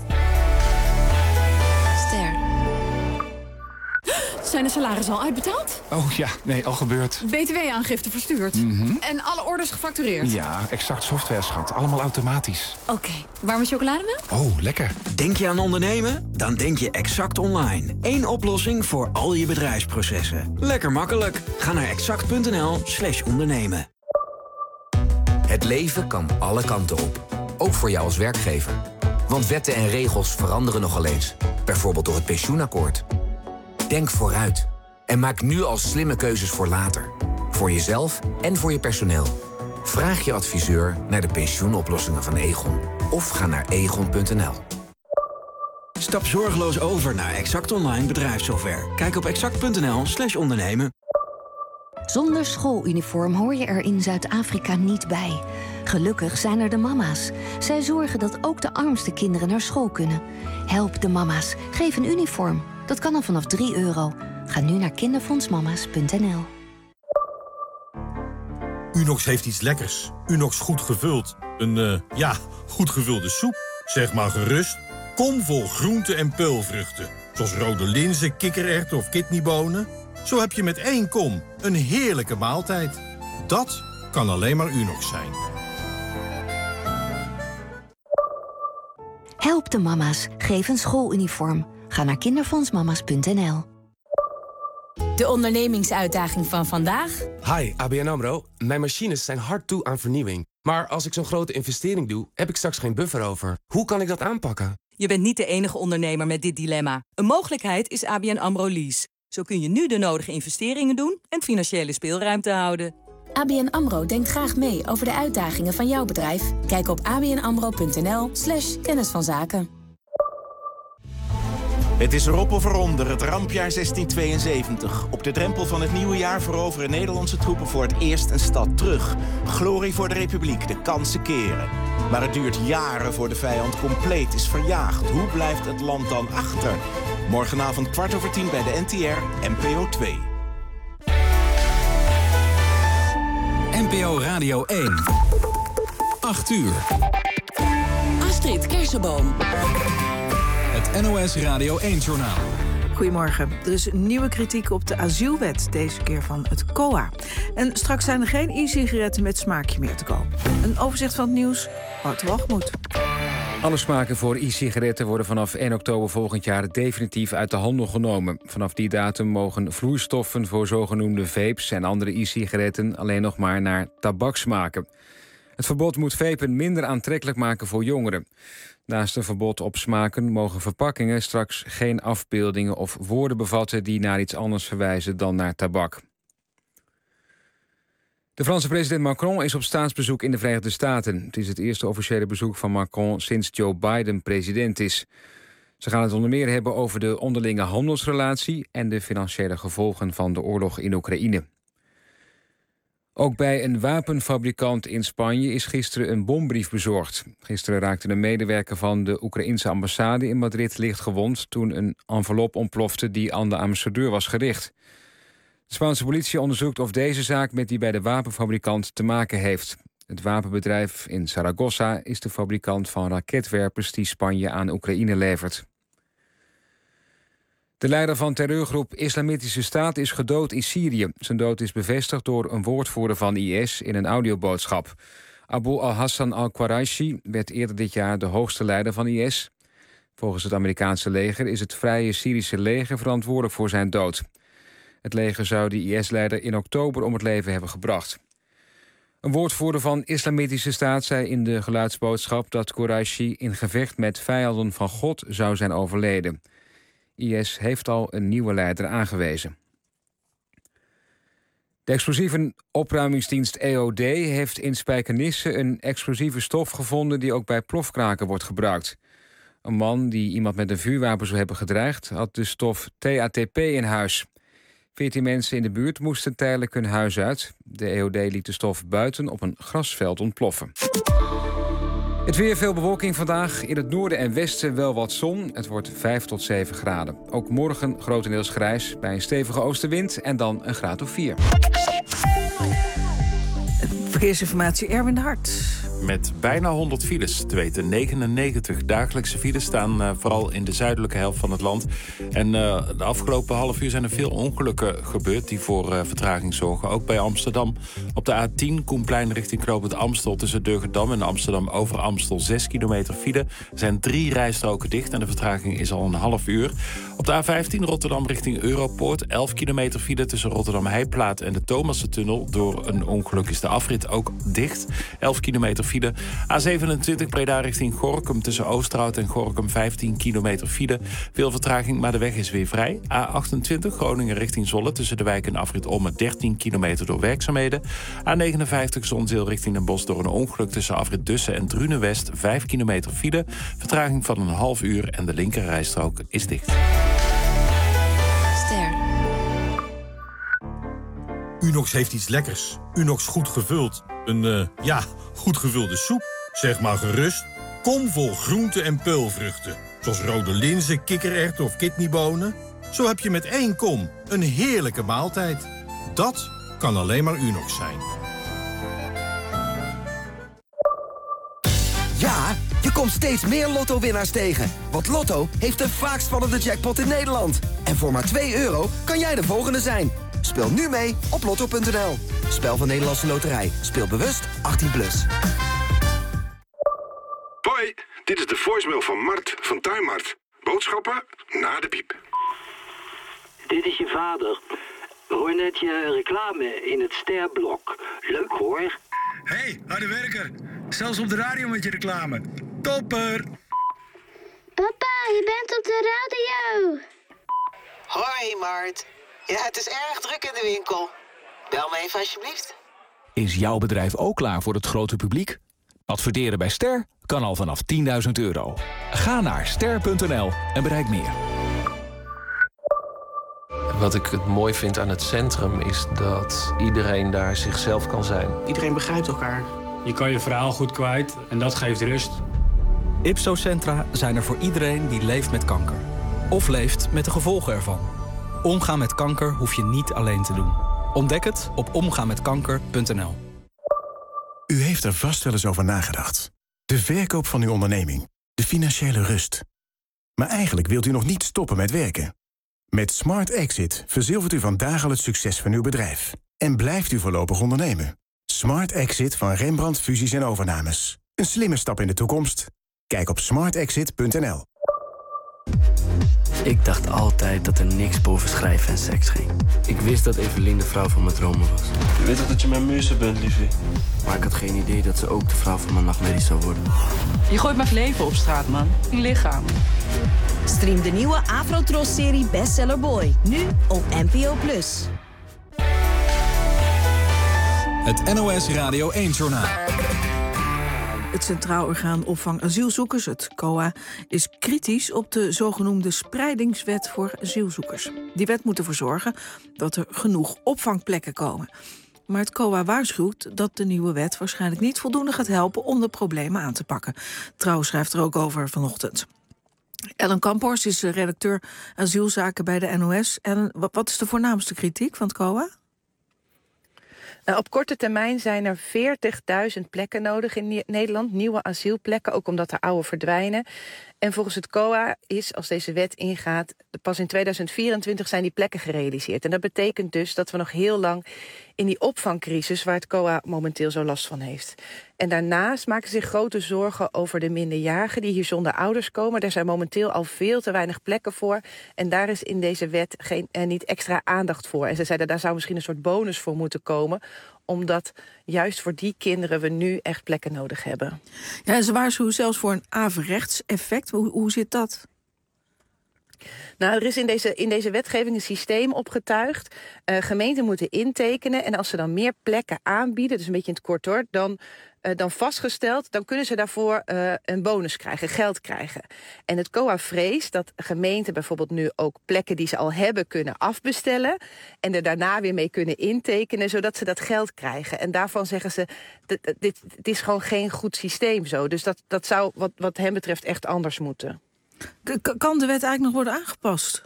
Speaker 23: Ster. Zijn de salarissen al uitbetaald?
Speaker 24: Oh ja, nee, al gebeurd.
Speaker 23: BTW-aangifte verstuurd? En alle orders gefactureerd?
Speaker 24: Ja, Exact Software, schat. Allemaal automatisch.
Speaker 23: Oké. Warme chocolademelk?
Speaker 24: Oh, lekker.
Speaker 25: Denk je aan ondernemen? Dan denk je Exact Online. Eén oplossing voor al je bedrijfsprocessen. Lekker makkelijk. Ga naar exact.nl/ondernemen.
Speaker 26: Het leven kan alle kanten op. Ook voor jou als werkgever. Want wetten en regels veranderen nogal eens. Bijvoorbeeld door het pensioenakkoord. Denk vooruit. En maak nu al slimme keuzes voor later. Voor jezelf en voor je personeel. Vraag je adviseur naar de pensioenoplossingen van Aegon. Of ga naar aegon.nl.
Speaker 25: Stap zorgeloos over naar Exact Online bedrijfssoftware. Kijk op exact.nl/ondernemen.
Speaker 27: Zonder schooluniform hoor je er in Zuid-Afrika niet bij. Gelukkig zijn er de mama's. Zij zorgen dat ook de armste kinderen naar school kunnen. Help de mama's. Geef een uniform. Dat kan al vanaf €3. Ga nu naar kinderfondsmama's.nl.
Speaker 28: Unox heeft iets lekkers. Unox goed gevuld. Een goed gevulde soep. Zeg maar gerust. Kom vol groenten en peulvruchten. Zoals rode linzen, kikkererwten of kidneybonen. Zo heb je met 1 kom een heerlijke maaltijd. Dat kan alleen maar Unox zijn.
Speaker 27: Help de mama's. Geef een schooluniform. Ga naar kinderfondsmama's.nl.
Speaker 29: De ondernemingsuitdaging van vandaag.
Speaker 30: Hi, ABN AMRO. Mijn machines zijn hard toe aan vernieuwing. Maar als ik zo'n grote investering doe, heb ik straks geen buffer over. Hoe kan ik dat aanpakken?
Speaker 31: Je bent niet de enige ondernemer met dit dilemma. Een mogelijkheid is ABN AMRO Lease. Zo kun je nu de nodige investeringen doen en financiële speelruimte houden.
Speaker 29: ABN AMRO denkt graag mee over de uitdagingen van jouw bedrijf. Kijk op abnamro.nl/kennis van zaken.
Speaker 32: Het is erop of eronder, het rampjaar 1672. Op de drempel van het nieuwe jaar veroveren Nederlandse troepen voor het eerst een stad terug. Glorie voor de Republiek, de kansen keren. Maar het duurt jaren voor de vijand compleet is verjaagd. Hoe blijft het land dan achter? Morgenavond 10:15 bij de NTR, NPO 2.
Speaker 1: NPO Radio 1. 8 uur.
Speaker 6: Astrid Kersenboom.
Speaker 1: Het NOS Radio 1-journaal.
Speaker 2: Goedemorgen. Er is nieuwe kritiek op de asielwet, deze keer van het COA. En straks zijn er geen e-sigaretten met smaakje meer te koop. Een overzicht van het nieuws, Wouter Wachtmoed.
Speaker 5: Alle smaken voor e-sigaretten worden vanaf 1 oktober volgend jaar definitief uit de handel genomen. Vanaf die datum mogen vloeistoffen voor zogenoemde vapes en andere e-sigaretten alleen nog maar naar tabak smaken. Het verbod moet vapen minder aantrekkelijk maken voor jongeren. Naast een verbod op smaken mogen verpakkingen straks geen afbeeldingen of woorden bevatten die naar iets anders verwijzen dan naar tabak. De Franse president Macron is op staatsbezoek in de Verenigde Staten. Het is het eerste officiële bezoek van Macron sinds Joe Biden president is. Ze gaan het onder meer hebben over de onderlinge handelsrelatie en de financiële gevolgen van de oorlog in Oekraïne. Ook bij een wapenfabrikant in Spanje is gisteren een bombrief bezorgd. Gisteren raakte een medewerker van de Oekraïense ambassade in Madrid licht gewond toen een envelop ontplofte die aan de ambassadeur was gericht. De Spaanse politie onderzoekt of deze zaak met die bij de wapenfabrikant te maken heeft. Het wapenbedrijf in Zaragoza is de fabrikant van raketwerpers die Spanje aan Oekraïne levert. De leider van terreurgroep Islamitische Staat is gedood in Syrië. Zijn dood is bevestigd door een woordvoerder van IS in een audioboodschap. Abu al-Hassan al-Quraishi werd eerder dit jaar de hoogste leider van IS. Volgens het Amerikaanse leger is het Vrije Syrische leger verantwoordelijk voor zijn dood. Het leger zou de IS-leider in oktober om het leven hebben gebracht. Een woordvoerder van Islamitische Staat zei in de geluidsboodschap dat Quraishi in gevecht met vijanden van God zou zijn overleden. IS heeft al een nieuwe leider aangewezen. De explosieve opruimingsdienst EOD heeft in Spijkenisse een explosieve stof gevonden die ook bij plofkraken wordt gebruikt. Een man die iemand met een vuurwapen zou hebben gedreigd had de stof TATP in huis. 14 mensen in de buurt moesten tijdelijk hun huis uit. De EOD liet de stof buiten op een grasveld ontploffen. Het weer, veel bewolking vandaag. In het noorden en westen wel wat zon. Het wordt 5 tot 7 graden. Ook morgen grotendeels grijs bij een stevige oostenwind en dan een graad of 4.
Speaker 2: Verkeersinformatie, Erwin de Hart.
Speaker 8: Met bijna 100 files. Te weten 99 dagelijkse files staan vooral in de zuidelijke helft van het land. En de afgelopen half uur zijn er veel ongelukken gebeurd die voor vertraging zorgen. Ook bij Amsterdam. Op de A10 Koenplein richting Knopend Amstel tussen Durgerdam en Amsterdam over Amstel 6 kilometer file. Er zijn 3 rijstroken dicht en de vertraging is al een half uur. Op de A15 Rotterdam richting Europoort 11 kilometer file tussen Rotterdam Heijplaat en de Thomassentunnel. Door een ongeluk is de afrit ook dicht. 11 kilometer file. A27 Breda richting Gorinchem tussen Oosterhout en Gorinchem 15 kilometer file. Veel vertraging, maar de weg is weer vrij. A28 Groningen richting Zwolle tussen de wijk en afrit Ommen 13 kilometer door werkzaamheden. A59 Zonzeel richting Den Bosch door een ongeluk tussen afrit Dussen en Drunenwest 5 kilometer file. Vertraging van een half uur en de linkerrijstrook is dicht.
Speaker 23: Ster.
Speaker 28: Unox heeft iets lekkers. Unox goed gevuld. Een, goed gevulde soep. Zeg maar gerust. Kom vol groenten en peulvruchten. Zoals rode linzen, kikkererwten of kidneybonen. Zo heb je met 1 kom een heerlijke maaltijd. Dat kan alleen maar Unox zijn.
Speaker 9: Ja, je komt steeds meer Lotto-winnaars tegen. Want Lotto heeft de vaakst vallende jackpot in Nederland. En voor maar €2 kan jij de volgende zijn. Speel nu mee op lotto.nl. Spel van Nederlandse Loterij. Speel bewust 18+.
Speaker 10: Hoi, dit is de voicemail van Mart van Tuinmart. Boodschappen na de piep.
Speaker 11: Dit is je vader. Hoor net je reclame in het Sterblok. Leuk hoor.
Speaker 12: Hey, harde werker. Zelfs op de radio met je reclame. Topper!
Speaker 14: Papa, je bent op de radio.
Speaker 16: Hoi, Mart. Ja, het is erg druk in de winkel. Bel me even alsjeblieft.
Speaker 17: Is jouw bedrijf ook klaar voor het grote publiek? Adverteren bij Ster kan al vanaf €10.000. Ga naar ster.nl en bereik meer.
Speaker 18: Wat ik het mooi vind aan het centrum is dat iedereen daar zichzelf kan zijn.
Speaker 16: Iedereen begrijpt elkaar.
Speaker 19: Je kan je verhaal goed kwijt en dat geeft rust.
Speaker 21: Ipso-centra zijn er voor iedereen die leeft met kanker. Of leeft met de gevolgen ervan. Omgaan met kanker hoef je niet alleen te doen. Ontdek het op omgaanmetkanker.nl. U heeft er vast wel eens over nagedacht. De verkoop van uw onderneming. De financiële rust. Maar eigenlijk wilt u nog niet stoppen met werken. Met Smart Exit verzilvert u vandaag al het succes van uw bedrijf. En blijft u voorlopig ondernemen. Smart Exit van Rembrandt Fusies en Overnames. Een slimme stap in de toekomst. Kijk op smartexit.nl.
Speaker 22: Ik dacht altijd dat er niks boven schrijven en seks ging. Ik wist dat Evelien de vrouw van mijn dromen was.
Speaker 18: Je weet toch dat je mijn muze bent, liefie?
Speaker 22: Maar ik had geen idee dat ze ook de vrouw van mijn nachtmerries zou worden.
Speaker 23: Je gooit mijn leven op straat, man. Je lichaam.
Speaker 33: Stream de nieuwe Afrotros-serie Bestseller Boy. Nu op NPO+.
Speaker 1: Het NOS Radio 1-journaal.
Speaker 2: Het Centraal Orgaan Opvang Asielzoekers, het COA, is kritisch op de zogenoemde spreidingswet voor asielzoekers. Die wet moet ervoor zorgen dat er genoeg opvangplekken komen. Maar het COA waarschuwt dat de nieuwe wet waarschijnlijk niet voldoende gaat helpen om de problemen aan te pakken. Trouw schrijft er ook over vanochtend. Ellen Kamphorst is redacteur asielzaken bij de NOS. Ellen, wat is de voornaamste kritiek van het COA?
Speaker 23: Op korte termijn zijn er 40.000 plekken nodig in Nederland. Nieuwe asielplekken, ook omdat er oude verdwijnen. En volgens het COA is, als deze wet ingaat, pas in 2024 zijn die plekken gerealiseerd. En dat betekent dus dat we nog heel lang in die opvangcrisis, waar het COA momenteel zo last van heeft. En daarnaast maken ze zich grote zorgen over de minderjarigen die hier zonder ouders komen. Daar zijn momenteel al veel te weinig plekken voor. En daar is in deze wet niet extra aandacht voor. En ze zeiden, daar zou misschien een soort bonus voor moeten komen, omdat juist voor die kinderen we nu echt plekken nodig hebben.
Speaker 2: Ja, ze waarschuwen zelfs voor een averechts effect. Hoe zit dat?
Speaker 23: Nou, er is in deze wetgeving een systeem opgetuigd. Gemeenten moeten intekenen en als ze dan meer plekken aanbieden, dus een beetje in het kort hoor, dan vastgesteld, dan kunnen ze daarvoor een bonus krijgen, geld krijgen. En het COA vreest dat gemeenten bijvoorbeeld nu ook plekken die ze al hebben kunnen afbestellen en er daarna weer mee kunnen intekenen, zodat ze dat geld krijgen. En daarvan zeggen ze, het is gewoon geen goed systeem zo. Dus dat zou wat hen betreft echt anders moeten.
Speaker 2: Kan de wet eigenlijk nog worden aangepast?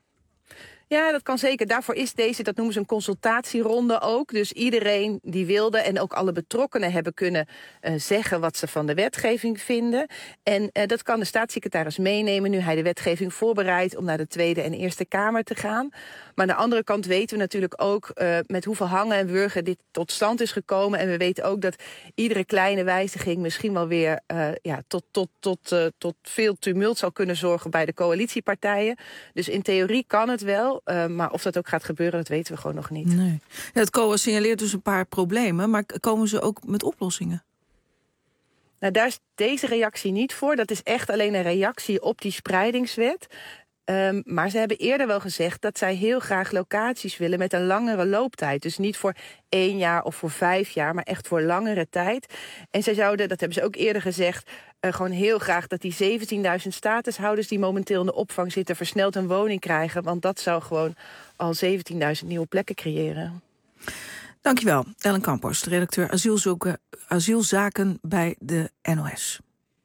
Speaker 23: Ja, dat kan zeker. Daarvoor is deze, dat noemen ze een consultatieronde ook. Dus iedereen die wilde en ook alle betrokkenen hebben kunnen zeggen wat ze van de wetgeving vinden. En dat kan de staatssecretaris meenemen nu hij de wetgeving voorbereidt om naar de Tweede en Eerste Kamer te gaan. Maar aan de andere kant weten we natuurlijk ook met hoeveel hangen en wurgen dit tot stand is gekomen. En we weten ook dat iedere kleine wijziging misschien wel weer tot veel tumult zal kunnen zorgen bij de coalitiepartijen. Dus in theorie kan het wel. Maar of dat ook gaat gebeuren, dat weten we gewoon nog niet.
Speaker 2: Nee. Ja, het COA signaleert dus een paar problemen, maar komen ze ook met oplossingen?
Speaker 23: Nou, daar is deze reactie niet voor. Dat is echt alleen een reactie op die spreidingswet. Maar ze hebben eerder wel gezegd dat zij heel graag locaties willen met een langere looptijd. Dus niet voor 1 jaar of voor 5 jaar, maar echt voor langere tijd. En zij zouden, dat hebben ze ook eerder gezegd, gewoon heel graag dat die 17.000 statushouders die momenteel in de opvang zitten versneld een woning krijgen. Want dat zou gewoon al 17.000 nieuwe plekken creëren.
Speaker 2: Dankjewel, Ellen Campos, redacteur asielzaken bij de NOS.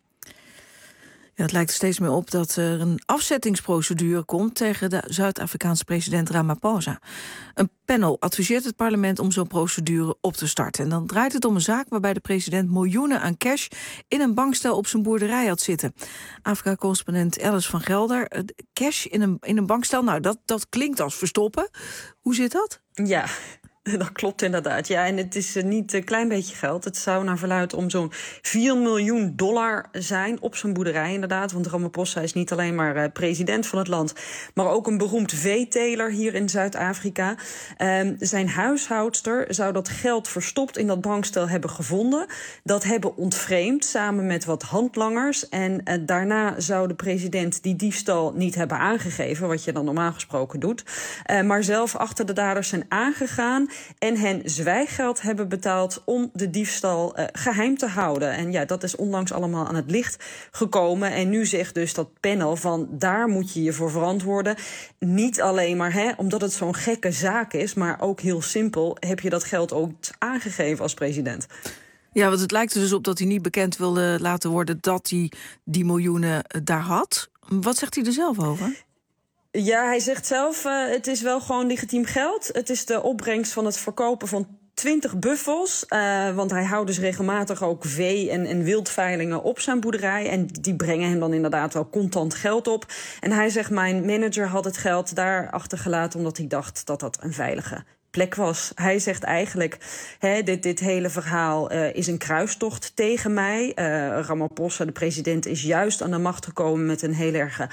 Speaker 2: Ja, het lijkt er steeds meer op dat er een afzettingsprocedure komt tegen de Zuid-Afrikaanse president Ramaphosa. Een panel adviseert het parlement om zo'n procedure op te starten. En dan draait het om een zaak waarbij de president miljoenen aan cash in een bankstel op zijn boerderij had zitten. Afrika-correspondent Alice van Gelder. Cash in een bankstel, nou dat klinkt als verstoppen. Hoe zit dat?
Speaker 3: Ja. Dat klopt inderdaad. Ja, en het is niet een klein beetje geld. Het zou naar verluidt om zo'n $4 miljoen zijn op zijn boerderij inderdaad. Want Ramaphosa is niet alleen maar president van het land, maar ook een beroemd veeteler hier in Zuid-Afrika. Zijn huishoudster zou dat geld verstopt in dat bankstel hebben gevonden. Dat hebben ontvreemd samen met wat handlangers. En daarna zou de president die diefstal niet hebben aangegeven, wat je dan normaal gesproken doet. Maar zelf achter de daders zijn aangegaan en hen zwijggeld hebben betaald om de diefstal geheim te houden. En ja, dat is onlangs allemaal aan het licht gekomen. En nu zegt dus dat panel van daar moet je je voor verantwoorden. Niet alleen maar omdat het zo'n gekke zaak is, maar ook heel simpel heb je dat geld ook aangegeven als president.
Speaker 2: Ja, want het lijkt er dus op dat hij niet bekend wilde laten worden dat hij die miljoenen daar had. Wat zegt hij er zelf over?
Speaker 3: Ja, hij zegt zelf, het is wel gewoon legitiem geld. Het is de opbrengst van het verkopen van 20 buffels. Want hij houdt dus regelmatig ook vee- en wildveilingen op zijn boerderij. En die brengen hem dan inderdaad wel contant geld op. En hij zegt, mijn manager had het geld daar achtergelaten omdat hij dacht dat dat een veilige plek was. Hij zegt eigenlijk, dit hele verhaal is een kruistocht tegen mij. Ramaphosa, de president, is juist aan de macht gekomen met een heel erg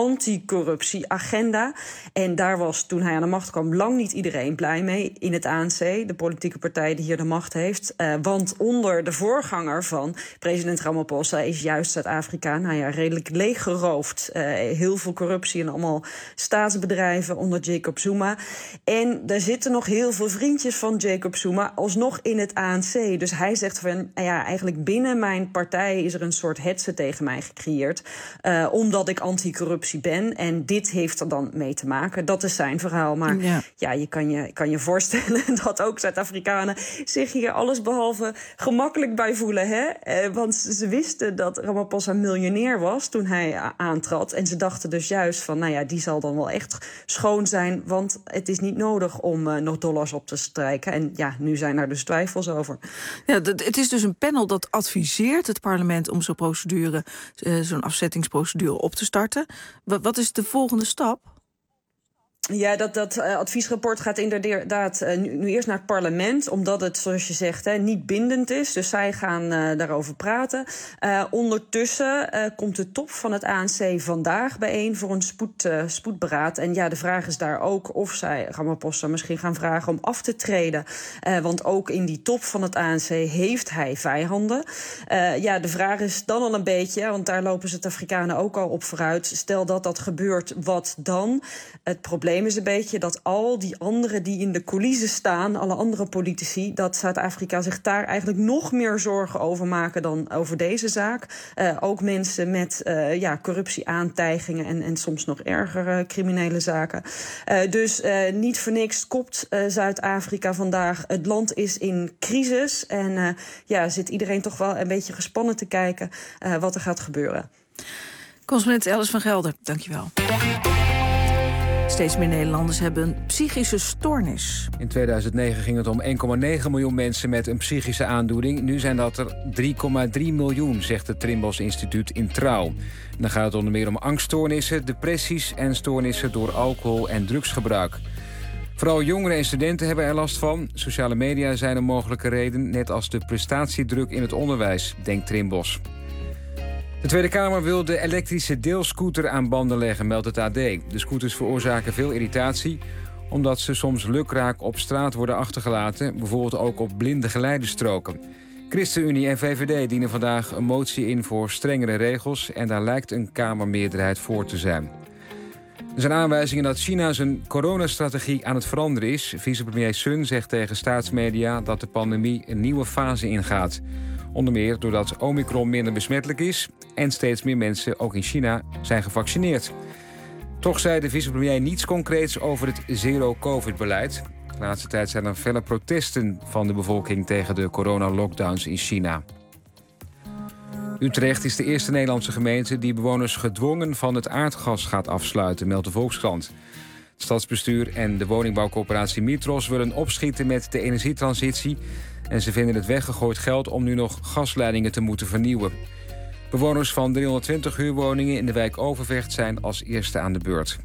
Speaker 3: anti-corruptie-agenda. En daar was, toen hij aan de macht kwam, lang niet iedereen blij mee in het ANC, de politieke partij die hier de macht heeft. Want onder de voorganger van president Ramaphosa is juist Zuid-Afrika redelijk leeggeroofd. Heel veel corruptie en allemaal staatsbedrijven onder Jacob Zuma. En daar zitten nog heel veel vriendjes van Jacob Zuma alsnog in het ANC. Dus hij zegt van, eigenlijk binnen mijn partij is er een soort hetze tegen mij gecreëerd. Omdat ik anti-corruptie ben. En dit heeft er dan mee te maken. Dat is zijn verhaal. Maar je kan je voorstellen dat ook Zuid-Afrikanen zich hier allesbehalve gemakkelijk bij voelen. Want ze wisten dat Ramaphosa miljonair was toen hij aantrad. En ze dachten dus juist van, die zal dan wel echt schoon zijn. Want het is niet nodig om nog dollars op te strijken. En nu zijn er dus twijfels over.
Speaker 2: Ja, het is dus een panel dat adviseert het parlement om zo'n afzettingsprocedure op te starten. Wat is de volgende stap?
Speaker 3: Ja, dat adviesrapport gaat inderdaad nu eerst naar het parlement, omdat het, zoals je zegt, niet bindend is. Dus zij gaan daarover praten. Ondertussen komt de top van het ANC vandaag bijeen voor een spoedberaad. En ja, de vraag is daar ook of zij Ramaphosa misschien gaan vragen om af te treden. Want ook in die top van het ANC heeft hij vijanden. De vraag is dan al een beetje, want daar lopen Zuid-Afrikanen ook al op vooruit. Stel dat gebeurt, wat dan? Het probleem is een beetje dat al die anderen die in de coulissen staan, alle andere politici, dat Zuid-Afrika zich daar eigenlijk nog meer zorgen over maken dan over deze zaak. Ook mensen met corruptieaantijgingen en soms nog ergere criminele zaken. Dus niet voor niks kopt Zuid-Afrika vandaag. Het land is in crisis en zit iedereen toch wel een beetje gespannen te kijken wat er gaat gebeuren.
Speaker 2: Consument Alice van Gelder, dankjewel. Steeds meer Nederlanders hebben een psychische stoornis.
Speaker 5: In 2009 ging het om 1,9 miljoen mensen met een psychische aandoening. Nu zijn dat er 3,3 miljoen, zegt het Trimbos Instituut in Trouw. En dan gaat het onder meer om angststoornissen, depressies en stoornissen door alcohol- en drugsgebruik. Vooral jongeren en studenten hebben er last van. Sociale media zijn een mogelijke reden, net als de prestatiedruk in het onderwijs, denkt Trimbos. De Tweede Kamer wil de elektrische deelscooter aan banden leggen, meldt het AD. De scooters veroorzaken veel irritatie, omdat ze soms lukraak op straat worden achtergelaten, bijvoorbeeld ook op blinde geleidestroken. ChristenUnie en VVD dienen vandaag een motie in voor strengere regels en daar lijkt een Kamermeerderheid voor te zijn. Er zijn aanwijzingen dat China zijn coronastrategie aan het veranderen is. Vicepremier Sun zegt tegen staatsmedia dat de pandemie een nieuwe fase ingaat. Onder meer doordat Omicron minder besmettelijk is en steeds meer mensen, ook in China, zijn gevaccineerd. Toch zei de vicepremier niets concreets over het zero-covid-beleid. De laatste tijd zijn er felle protesten van de bevolking tegen de coronalockdowns in China. Utrecht is de eerste Nederlandse gemeente die bewoners gedwongen van het aardgas gaat afsluiten, meldt de Volkskrant. Het stadsbestuur en de woningbouwcorporatie Mitros willen opschieten met de energietransitie en ze vinden het weggegooid geld om nu nog gasleidingen te moeten vernieuwen. Bewoners van 320 huurwoningen in de wijk Overvecht zijn als eerste aan de beurt.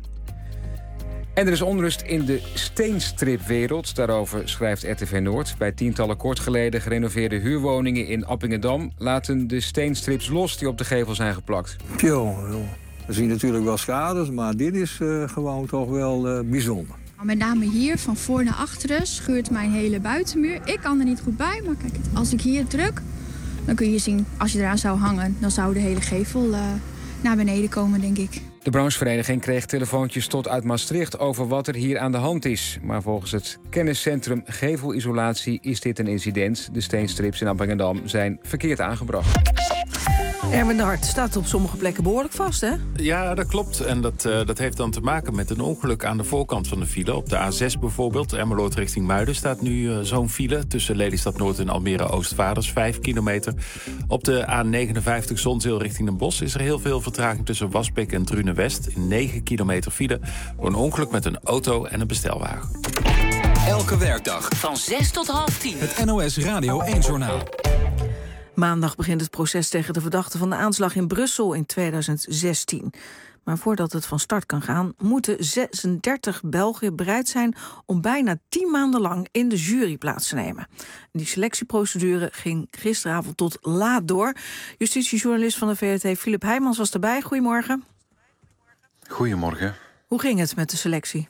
Speaker 5: En er is onrust in de steenstripwereld. Daarover schrijft RTV Noord. Bij tientallen kort geleden gerenoveerde huurwoningen in Appingedam laten de steenstrips los die op de gevel zijn geplakt.
Speaker 4: We zien natuurlijk wel schades, maar dit is gewoon toch wel bijzonder.
Speaker 7: Met name hier, van voor naar achteren, scheurt mijn hele buitenmuur. Ik kan er niet goed bij, maar kijk, als ik hier druk, dan kun je zien, als je eraan zou hangen, dan zou de hele gevel naar beneden komen, denk ik.
Speaker 5: De branchevereniging kreeg telefoontjes tot uit Maastricht over wat er hier aan de hand is. Maar volgens het kenniscentrum Gevelisolatie is dit een incident. De steenstrips in Appingedam zijn verkeerd aangebracht.
Speaker 2: Erwin de Hart staat op sommige plekken behoorlijk vast, hè?
Speaker 8: Ja, dat klopt. En dat heeft dan te maken met een ongeluk aan de voorkant van de file. Op de A6 bijvoorbeeld, Emmeloord richting Muiden, staat nu zo'n file tussen Lelystad Noord en Almere Oostvaarders, 5 kilometer. Op de A59 Zonzeel richting Den Bosch is er heel veel vertraging tussen Wasbeek en Drunen West. 9 kilometer file door een ongeluk met een auto en een bestelwagen.
Speaker 1: Elke werkdag
Speaker 6: van 6 tot half 10.
Speaker 1: Het NOS Radio 1-journaal.
Speaker 2: Maandag begint het proces tegen de verdachte van de aanslag in Brussel in 2016. Maar voordat het van start kan gaan, moeten 36 Belgen bereid zijn om bijna 10 maanden lang in de jury plaats te nemen. Die selectieprocedure ging gisteravond tot laat door. Justitiejournalist van de VRT Philip Heijmans was erbij. Goedemorgen.
Speaker 13: Goedemorgen.
Speaker 2: Hoe ging het met de selectie?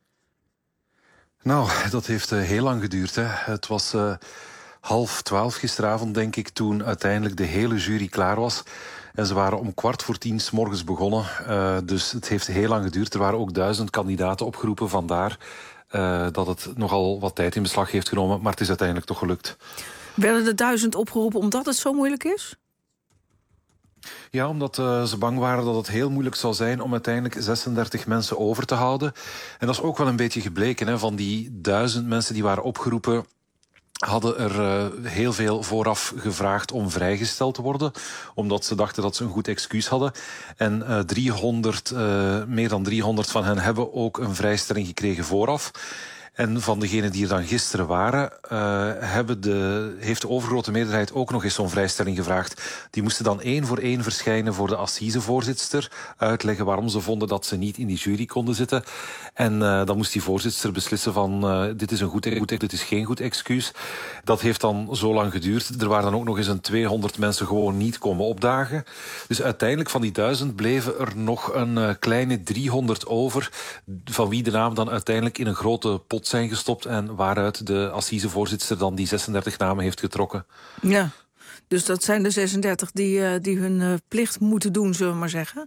Speaker 13: Nou, dat heeft heel lang geduurd. Hè. Het was 11:30 gisteravond, denk ik, toen uiteindelijk de hele jury klaar was. En ze waren om 9:15 's morgens begonnen. Dus het heeft heel lang geduurd. Er waren ook 1000 kandidaten opgeroepen. Vandaar dat het nogal wat tijd in beslag heeft genomen. Maar het is uiteindelijk toch gelukt.
Speaker 2: Werden er 1000 opgeroepen omdat het zo moeilijk is?
Speaker 13: Ja, omdat ze bang waren dat het heel moeilijk zou zijn om uiteindelijk 36 mensen over te houden. En dat is ook wel een beetje gebleken. Hè. Van die 1000 mensen die waren opgeroepen, hadden er heel veel vooraf gevraagd om vrijgesteld te worden, omdat ze dachten dat ze een goed excuus hadden. En meer dan 300 van hen hebben ook een vrijstelling gekregen vooraf. En van degenen die er dan gisteren waren, heeft de overgrote meerderheid ook nog eens zo'n vrijstelling gevraagd. Die moesten dan 1 voor 1 verschijnen voor de assisevoorzitter, uitleggen waarom ze vonden dat ze niet in die jury konden zitten. En dan moest die voorzitter beslissen van dit is een goed, dit is geen goed excuus. Dat heeft dan zo lang geduurd. Er waren dan ook nog eens 200 mensen gewoon niet komen opdagen. Dus uiteindelijk van die 1000 bleven er nog een kleine 300 over, van wie de naam dan uiteindelijk in een grote pot zijn gestopt en waaruit de assisevoorzitter dan die 36 namen heeft getrokken. Ja,
Speaker 2: dus dat zijn de 36 die hun plicht moeten doen, zullen we maar zeggen.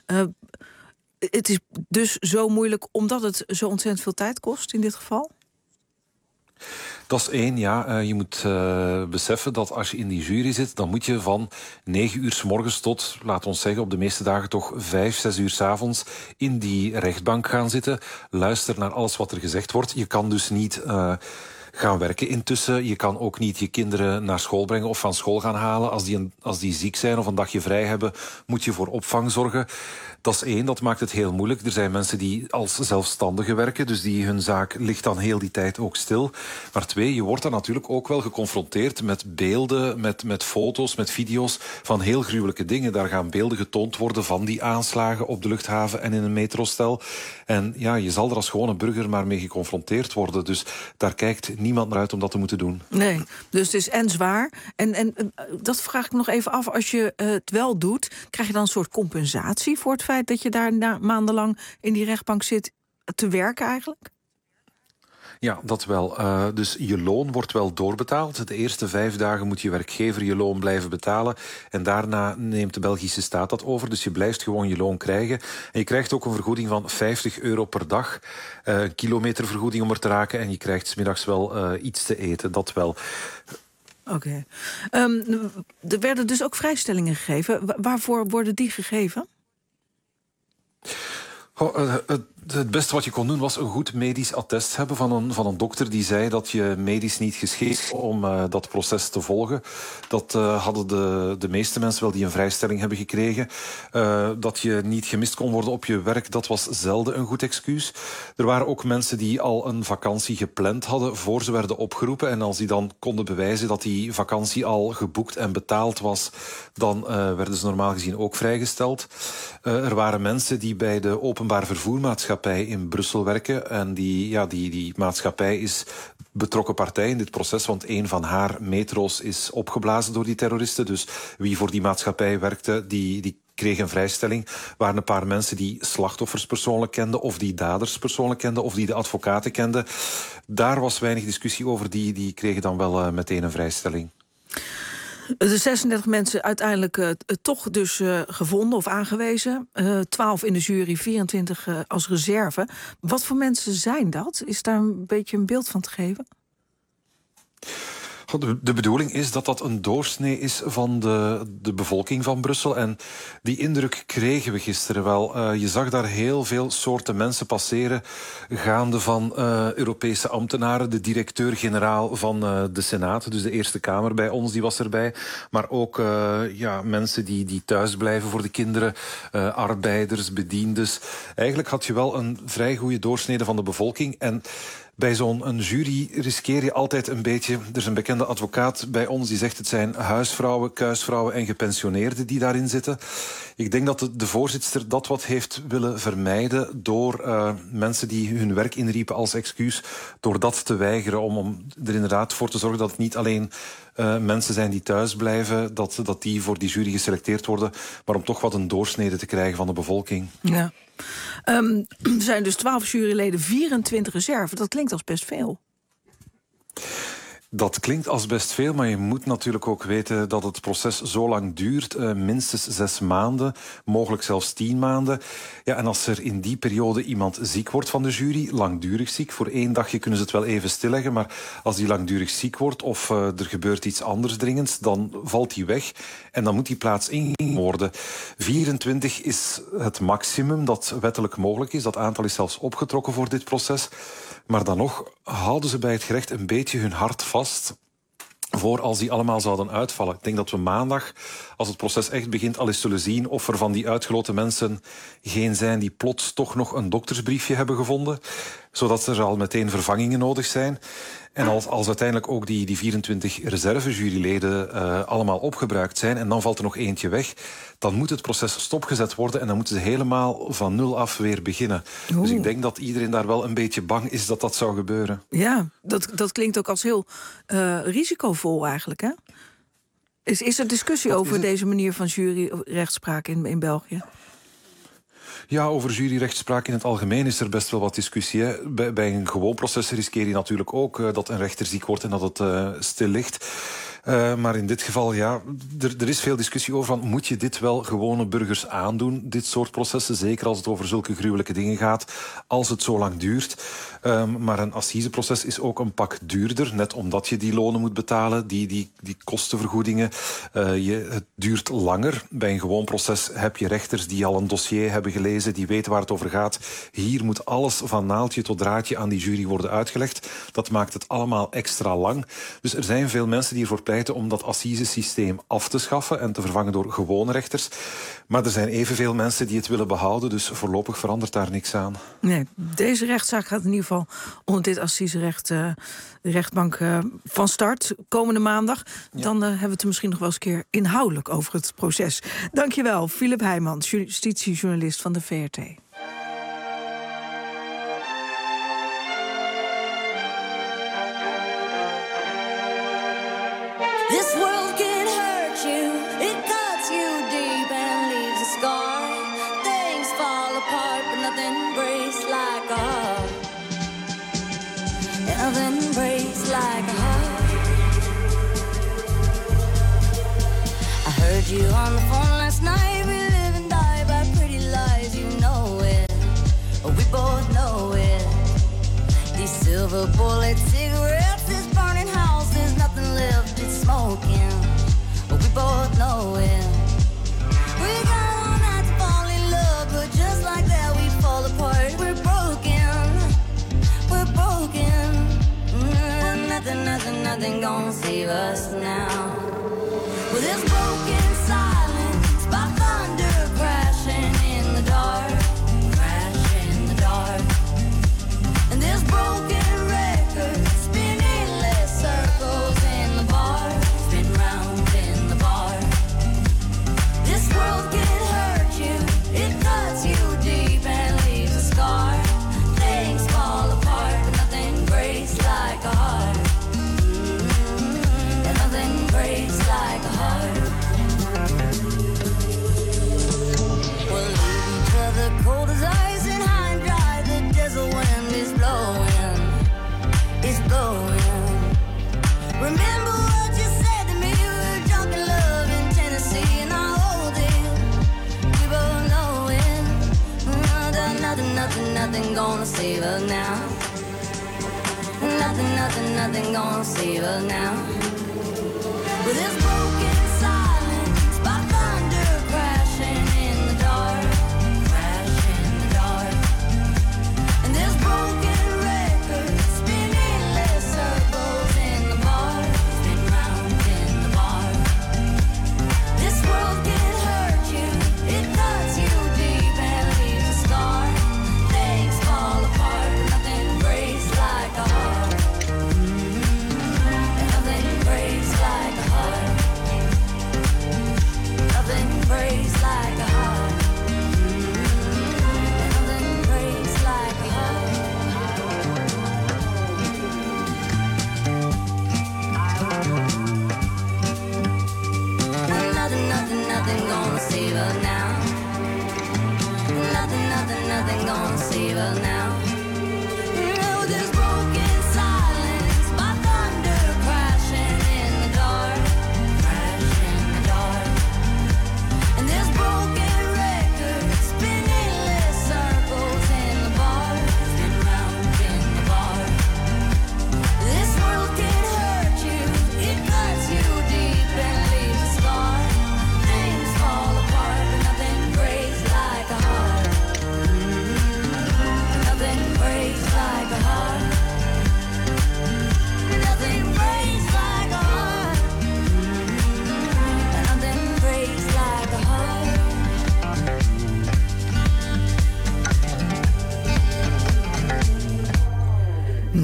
Speaker 2: Het is dus zo moeilijk omdat het zo ontzettend veel tijd kost in dit geval?
Speaker 13: Dat is 1, ja. Je moet beseffen dat als je in die jury zit, dan moet je van 9 uur 's morgens tot, laten we zeggen, op de meeste dagen toch 5, 6 uur 's avonds in die rechtbank gaan zitten. Luister naar alles wat er gezegd wordt. Je kan dus niet gaan werken intussen. Je kan ook niet je kinderen naar school brengen of van school gaan halen. Als die ziek zijn of een dagje vrij hebben, moet je voor opvang zorgen. Dat is 1, dat maakt het heel moeilijk. Er zijn mensen die als zelfstandigen werken, dus hun zaak ligt dan heel die tijd ook stil. Maar 2, je wordt dan natuurlijk ook wel geconfronteerd met beelden, met foto's, met video's van heel gruwelijke dingen. Daar gaan beelden getoond worden van die aanslagen op de luchthaven en in een metrostel. En ja, je zal er als gewone burger maar mee geconfronteerd worden. Dus daar kijkt niemand naar uit om dat te moeten doen. Nee, dus het is en zwaar. En dat vraag ik nog even af. Als je het wel doet, krijg je dan een soort compensatie voor het feit dat je daar maandenlang in die rechtbank zit te werken eigenlijk? Ja, dat wel. Dus je loon wordt wel doorbetaald. De eerste 5 dagen moet je werkgever je loon blijven betalen. En daarna neemt de Belgische staat dat over. Dus je blijft gewoon je loon krijgen. En je krijgt ook een vergoeding van €50 per dag. Een kilometervergoeding om er te raken. En je krijgt 's middags wel iets te eten. Dat wel. Oké. Er werden dus ook vrijstellingen gegeven. Waarvoor worden die gegeven? Het beste wat je kon doen was een goed medisch attest hebben van een dokter die zei dat je medisch niet geschikt is om dat proces te volgen. Dat hadden de meeste mensen wel die een vrijstelling hebben gekregen. Dat je niet gemist kon worden op je werk, dat was zelden een goed excuus. Er waren ook mensen die al een vakantie gepland hadden voor ze werden opgeroepen. En als die dan konden bewijzen dat die vakantie al geboekt en betaald was, dan werden ze normaal gezien ook vrijgesteld. Er waren mensen die bij de openbaar vervoermaatschappij in Brussel werken. En die maatschappij is betrokken partij in dit proces, want een van haar metro's is opgeblazen door die terroristen. Dus wie voor die maatschappij werkte, die kreeg een vrijstelling. Er waren een paar mensen die slachtoffers persoonlijk kenden, of die daders persoonlijk kenden, of die de advocaten kenden. Daar was weinig discussie over. Die kregen dan wel meteen een vrijstelling. De 36 mensen uiteindelijk toch dus gevonden of aangewezen. 12 in de jury, 24 als reserve. Wat voor mensen zijn dat? Is daar een beetje een beeld van te geven? De bedoeling is dat dat een doorsnee is van de bevolking van Brussel. En die indruk kregen we gisteren wel. Je zag daar heel veel soorten mensen passeren. Gaande van Europese ambtenaren, de directeur-generaal van de Senaat, dus de Eerste Kamer bij ons, die was erbij. Maar ook mensen die thuis blijven voor de kinderen, arbeiders, bediendes. Eigenlijk had je wel een vrij goede doorsnede van de bevolking. En bij zo'n jury riskeer je altijd een beetje. Er is een bekende advocaat bij ons die zegt het zijn huisvrouwen, kuisvrouwen en gepensioneerden die daarin zitten. Ik denk dat de voorzitter dat wat heeft willen vermijden door mensen die hun werk inriepen als excuus, door dat te weigeren om er inderdaad voor te zorgen dat het niet alleen mensen zijn die thuis blijven, dat die voor die jury geselecteerd worden, maar om toch wat een doorsnede te krijgen van de bevolking. Ja. Er zijn dus 12 juryleden, 24 reserve. Dat klinkt als best veel. Dat klinkt als best veel, maar je moet natuurlijk ook weten dat het proces zo lang duurt. Minstens 6 maanden, mogelijk zelfs 10 maanden. Ja, en als er in die periode iemand ziek wordt van de jury, langdurig ziek, voor 1 dagje kunnen ze het wel even stilleggen, maar als die langdurig ziek wordt of er gebeurt iets anders dringends, dan valt die weg en dan moet die plaats ingenomen worden. 24 is het maximum dat wettelijk mogelijk is. Dat aantal is zelfs opgetrokken voor dit proces. Maar dan nog houden ze bij het gerecht een beetje hun hart vast voor als die allemaal zouden uitvallen. Ik denk dat we maandag, als het proces echt begint, al eens zullen zien of er van die uitgeloten mensen geen zijn die plots toch nog een doktersbriefje hebben gevonden, zodat er al meteen vervangingen nodig zijn. En als uiteindelijk ook die 24 reservejuryleden allemaal opgebruikt zijn en dan valt er nog eentje weg, dan moet het proces stopgezet worden en dan moeten ze helemaal van nul af weer beginnen. Dus ik denk dat iedereen daar wel een beetje bang is dat dat zou gebeuren.
Speaker 2: Ja, dat klinkt ook als heel risicovol eigenlijk, hè? Is er discussie over deze manier van juryrechtspraak in België?
Speaker 13: Ja, over juryrechtspraak in het algemeen is er best wel wat discussie. Hè. Bij een gewoon proces riskeer je natuurlijk ook dat een rechter ziek wordt en dat het stil ligt. Maar in dit geval, ja, er is veel discussie over van, moet je dit wel gewone burgers aandoen, dit soort processen, zeker als het over zulke gruwelijke dingen gaat, als het zo lang duurt. Maar een assiseproces is ook een pak duurder, net omdat je die lonen moet betalen, die kostenvergoedingen. Het duurt langer. Bij een gewoon proces heb je rechters die al een dossier hebben gelezen, die weten waar het over gaat. Hier moet alles van naaldje tot draadje aan die jury worden uitgelegd. Dat maakt het allemaal extra lang. Dus er zijn veel mensen die ervoor pleiten om dat assisesysteem af te schaffen en te vervangen door gewone rechters. Maar er zijn evenveel mensen die het willen behouden, dus voorlopig verandert daar niks aan.
Speaker 2: Nee, deze rechtszaak gaat in ieder geval onder dit assiserecht de rechtbank van start komende maandag. Ja. Dan hebben we het er misschien nog wel eens een keer inhoudelijk over het proces. Dankjewel, Philip Heijmans, justitiejournalist van de VRT.
Speaker 9: This world can hurt you, it cuts you deep and leaves a scar. Things fall apart, but nothing breaks like a heart. Nothing breaks like a heart. I heard you on the phone last night. We live and die by pretty lies, you know it. We both know it. These silver bullet cigarettes, this burning house, there's nothing left, it's smoking. But we both know it. We got all night to fall in love, but just like that we fall apart. We're broken, we're broken. Nothing gonna save us now. Well, this broken silence by thunder crashing in the dark, crash in the dark. And this broken record spinning less circles in the bar, spin round in the bar. This world can hurt you, it cuts you deep and leaves a scar. Things fall apart, but nothing breaks like a heart. And nothing breaks like a heart. We'll leave each other cold as ice and high and dry. The desert wind is blowing, it's blowing. Remember what you said to me, we were drunk in love in Tennessee, and I hold it, we both know it. Nothing gonna save us now. Nothing gonna save us now. With this broken silence by thunder crashing in the dark, crash in the dark. And this broken record spinning less circles in the bar, spin round in the bar. This world can hurt you, it cuts you deep and leaves a scar. Things fall apart, but nothing breaks like a heart. And nothing breaks like a heart. Nothing breaks like a heart. And nothing breaks like a heart. Nothing gonna save us now. Nothing gonna save us now. With this broken silence by thunder crashing in the dark, crash in the dark. And this broken record spinning less circles in the bar, spin round in the bar. This world can hurt you, it cuts you deep and leaves a scar. Things fall apart, but nothing breaks like a heart. Nothing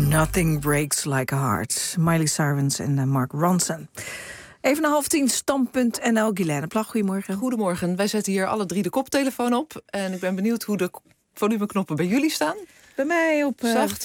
Speaker 2: Nothing Breaks Like a Heart. Miley Cyrus en Mark Ronson. Even na 9:30, stand.nl. Guilaine Plag, goedemorgen.
Speaker 10: Goedemorgen. Wij zetten hier alle 3 de koptelefoon op. En ik ben benieuwd hoe de volumeknoppen bij jullie staan.
Speaker 2: Bij mij op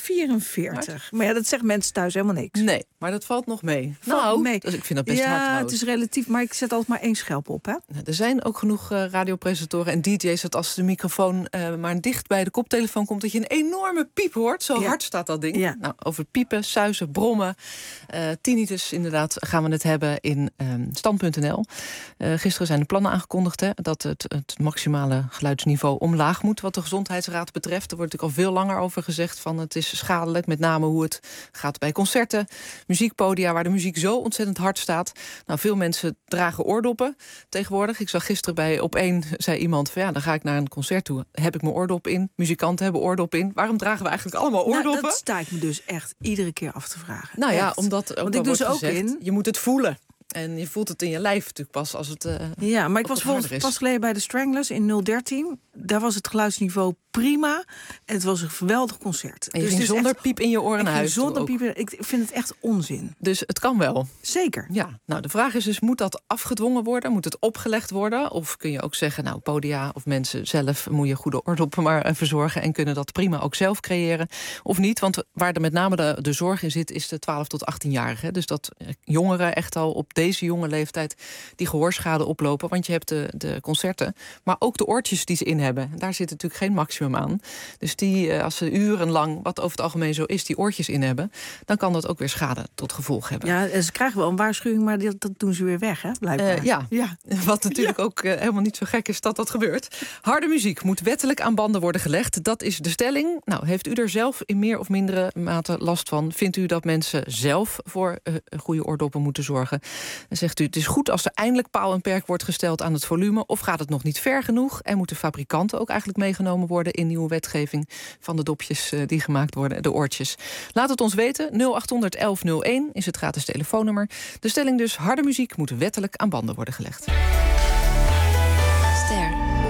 Speaker 2: 44. Maar ja, dat zeggen mensen thuis helemaal niks.
Speaker 10: Nee, maar dat valt nog mee.
Speaker 2: Mee.
Speaker 10: Dus ik vind dat best hard
Speaker 2: Ja,
Speaker 10: trouwens.
Speaker 2: het is relatief, maar ik zet altijd maar 1 schelp op, hè?
Speaker 10: Er zijn ook genoeg radiopresentatoren en DJ's dat als de microfoon maar dicht bij de koptelefoon komt, dat je een enorme piep hoort. Zo hard staat dat ding.
Speaker 2: Ja.
Speaker 10: Nou, over piepen, suizen, brommen, tinnitus inderdaad gaan we het hebben in stand.nl. Gisteren zijn de plannen aangekondigd dat het maximale geluidsniveau omlaag moet wat de Gezondheidsraad betreft. Er wordt natuurlijk al veel langer over gezegd van het is schadelijk, met name hoe het gaat bij concerten, muziekpodia waar de muziek zo ontzettend hard staat. Nou, veel mensen dragen oordoppen tegenwoordig. Ik zag gisteren bij Op1 zei iemand van ja, dan ga ik naar een concert toe. Heb ik mijn oordop in? Muzikanten hebben oordop in. Waarom dragen we eigenlijk allemaal oordoppen?
Speaker 2: Nou, dat sta ik me dus echt iedere keer af te vragen.
Speaker 10: Nou ja,
Speaker 2: echt.
Speaker 10: omdat
Speaker 2: Want ik doe ze ook in.
Speaker 10: Je moet het voelen. En je voelt het in je lijf natuurlijk pas als het
Speaker 2: ja, maar ik was
Speaker 10: bijvoorbeeld
Speaker 2: pas geleden bij de Stranglers in 013. Daar was het geluidsniveau prima. En het was een geweldig concert.
Speaker 10: En je ging zonder piep in je oren naar huis.
Speaker 2: Zonder piep. Ik vind het echt onzin.
Speaker 10: Dus het kan wel.
Speaker 2: Zeker.
Speaker 10: Ja. Nou, de vraag is dus, moet dat afgedwongen worden? Moet het opgelegd worden? Of kun je ook zeggen, nou, podia of mensen zelf moet je goede oordoppen maar verzorgen en kunnen dat prima ook zelf creëren? Of niet? Want waar er met name de zorg in zit, is de 12 tot 18-jarigen. Dus dat jongeren echt al op deze jonge leeftijd die gehoorschade oplopen. Want je hebt de concerten, maar ook de oortjes die ze in hebben. Daar zit natuurlijk geen maximum aan. Dus die, als ze urenlang, wat over het algemeen zo is, die oortjes in hebben, dan kan dat ook weer schade tot gevolg hebben.
Speaker 2: Ja, ze krijgen wel een waarschuwing, maar dat doen ze weer weg, hè? Blijkbaar.
Speaker 10: Ja, wat natuurlijk ook helemaal niet zo gek is dat gebeurt. Harde muziek moet wettelijk aan banden worden gelegd. Dat is de stelling. Nou, heeft u er zelf in meer of mindere mate last van? Vindt u dat mensen zelf voor goede oordoppen moeten zorgen? Dan zegt u, het is goed als er eindelijk paal en perk wordt gesteld aan het volume, of gaat het nog niet ver genoeg? En moeten fabrikanten ook eigenlijk meegenomen worden in nieuwe wetgeving van de dopjes die gemaakt worden, de oortjes? Laat het ons weten. 0800 1101 is het gratis telefoonnummer. De stelling dus, harde muziek moet wettelijk aan banden worden gelegd.
Speaker 11: Ster.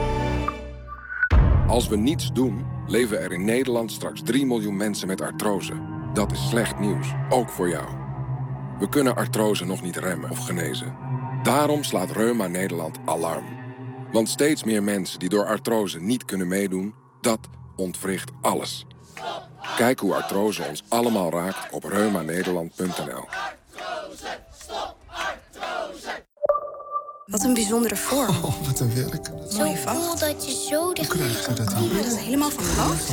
Speaker 11: Als we niets doen, leven er in Nederland straks 3 miljoen mensen met artrose. Dat is slecht nieuws, ook voor jou. We kunnen artrose nog niet remmen of genezen. Daarom slaat Reuma Nederland alarm. Want steeds meer mensen die door artrose niet kunnen meedoen, dat ontwricht alles. Kijk hoe artrose ons allemaal raakt op reumanederland.nl.
Speaker 15: Wat een bijzondere vorm.
Speaker 20: Oh, wat een werk.
Speaker 15: Zo cool dat je zo dichtbij kan komen. Dat is helemaal van goud.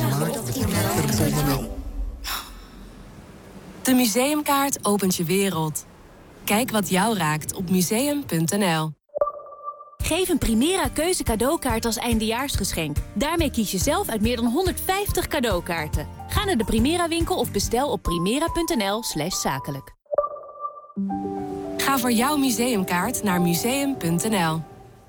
Speaker 24: De Museumkaart opent je wereld. Kijk wat jou raakt op museum.nl.
Speaker 25: Geef een Primera Keuze cadeaukaart als eindejaarsgeschenk. Daarmee kies je zelf uit meer dan 150 cadeaukaarten. Ga naar de Primera winkel of bestel op primera.nl/zakelijk.
Speaker 24: Ga voor jouw museumkaart naar museum.nl.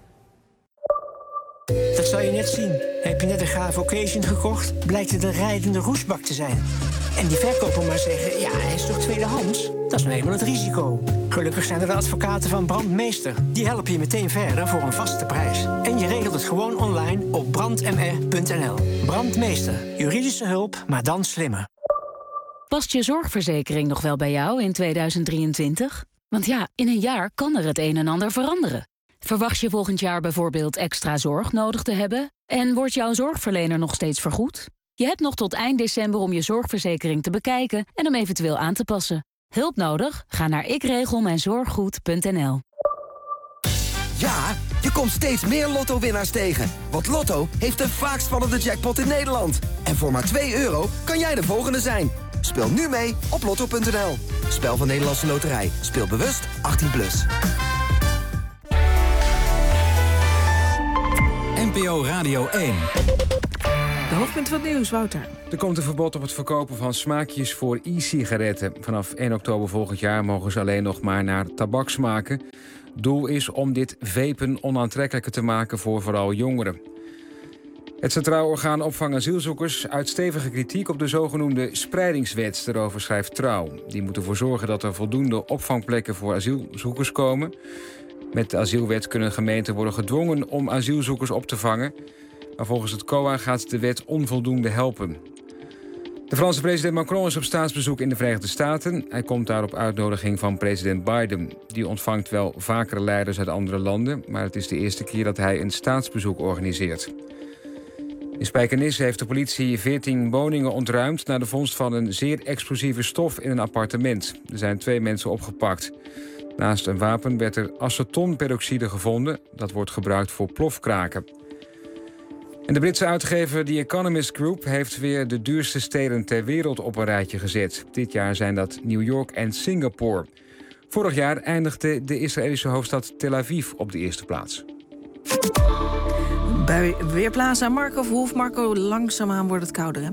Speaker 26: Dat zou je net zien. Heb je net een gave occasion gekocht, blijkt het een rijdende roestbak te zijn. En die verkoper maar zeggen, ja, hij is toch tweedehands? Dat is nou eenmaal het risico. Gelukkig zijn er de advocaten van Brandmeester. Die helpen je meteen verder voor een vaste prijs. En je regelt het gewoon online op brandmr.nl. Brandmeester. Juridische hulp, maar dan slimmer.
Speaker 25: Past je zorgverzekering nog wel bij jou in 2023? Want ja, in een jaar kan er het een en ander veranderen. Verwacht je volgend jaar bijvoorbeeld extra zorg nodig te hebben? En wordt jouw zorgverlener nog steeds vergoed? Je hebt nog tot eind december om je zorgverzekering te bekijken en hem eventueel aan te passen. Hulp nodig? Ga naar ikregelmijnzorggoed.nl.
Speaker 27: Ja, je komt steeds meer Lotto-winnaars tegen. Want Lotto heeft de vaakst vallende jackpot in Nederland. En voor maar €2 kan jij de volgende zijn. Speel nu mee op lotto.nl. Spel van Nederlandse Loterij. Speel bewust 18+.
Speaker 1: NPO Radio 1.
Speaker 2: De hoofdpunt van het nieuws, Wouter.
Speaker 5: Er komt een verbod op het verkopen van smaakjes voor e-sigaretten. Vanaf 1 oktober volgend jaar mogen ze alleen nog maar naar tabak smaken. Doel is om dit vapen onaantrekkelijker te maken voor vooral jongeren. Het Centraal Orgaan Opvang Asielzoekers uit stevige kritiek op de zogenoemde spreidingswet. Daarover schrijft Trouw. Die moet ervoor zorgen dat er voldoende opvangplekken voor asielzoekers komen. Met de asielwet kunnen gemeenten worden gedwongen om asielzoekers op te vangen. Maar volgens het COA gaat de wet onvoldoende helpen. De Franse president Macron is op staatsbezoek in de Verenigde Staten. Hij komt daar op uitnodiging van president Biden. Die ontvangt wel vaker leiders uit andere landen, maar het is de eerste keer dat hij een staatsbezoek organiseert. In Spijkenisse heeft de politie 14 woningen ontruimd na de vondst van een zeer explosieve stof in een appartement. Er zijn 2 mensen opgepakt. Naast een wapen werd er acetonperoxide gevonden. Dat wordt gebruikt voor plofkraken. En de Britse uitgever The Economist Group heeft weer de duurste steden ter wereld op een rijtje gezet. Dit jaar zijn dat New York en Singapore. Vorig jaar eindigde de Israëlische hoofdstad Tel Aviv op de eerste plaats.
Speaker 2: Bij Weerplaza Marco Verhoef. Marco, langzaamaan wordt het kouder, hè?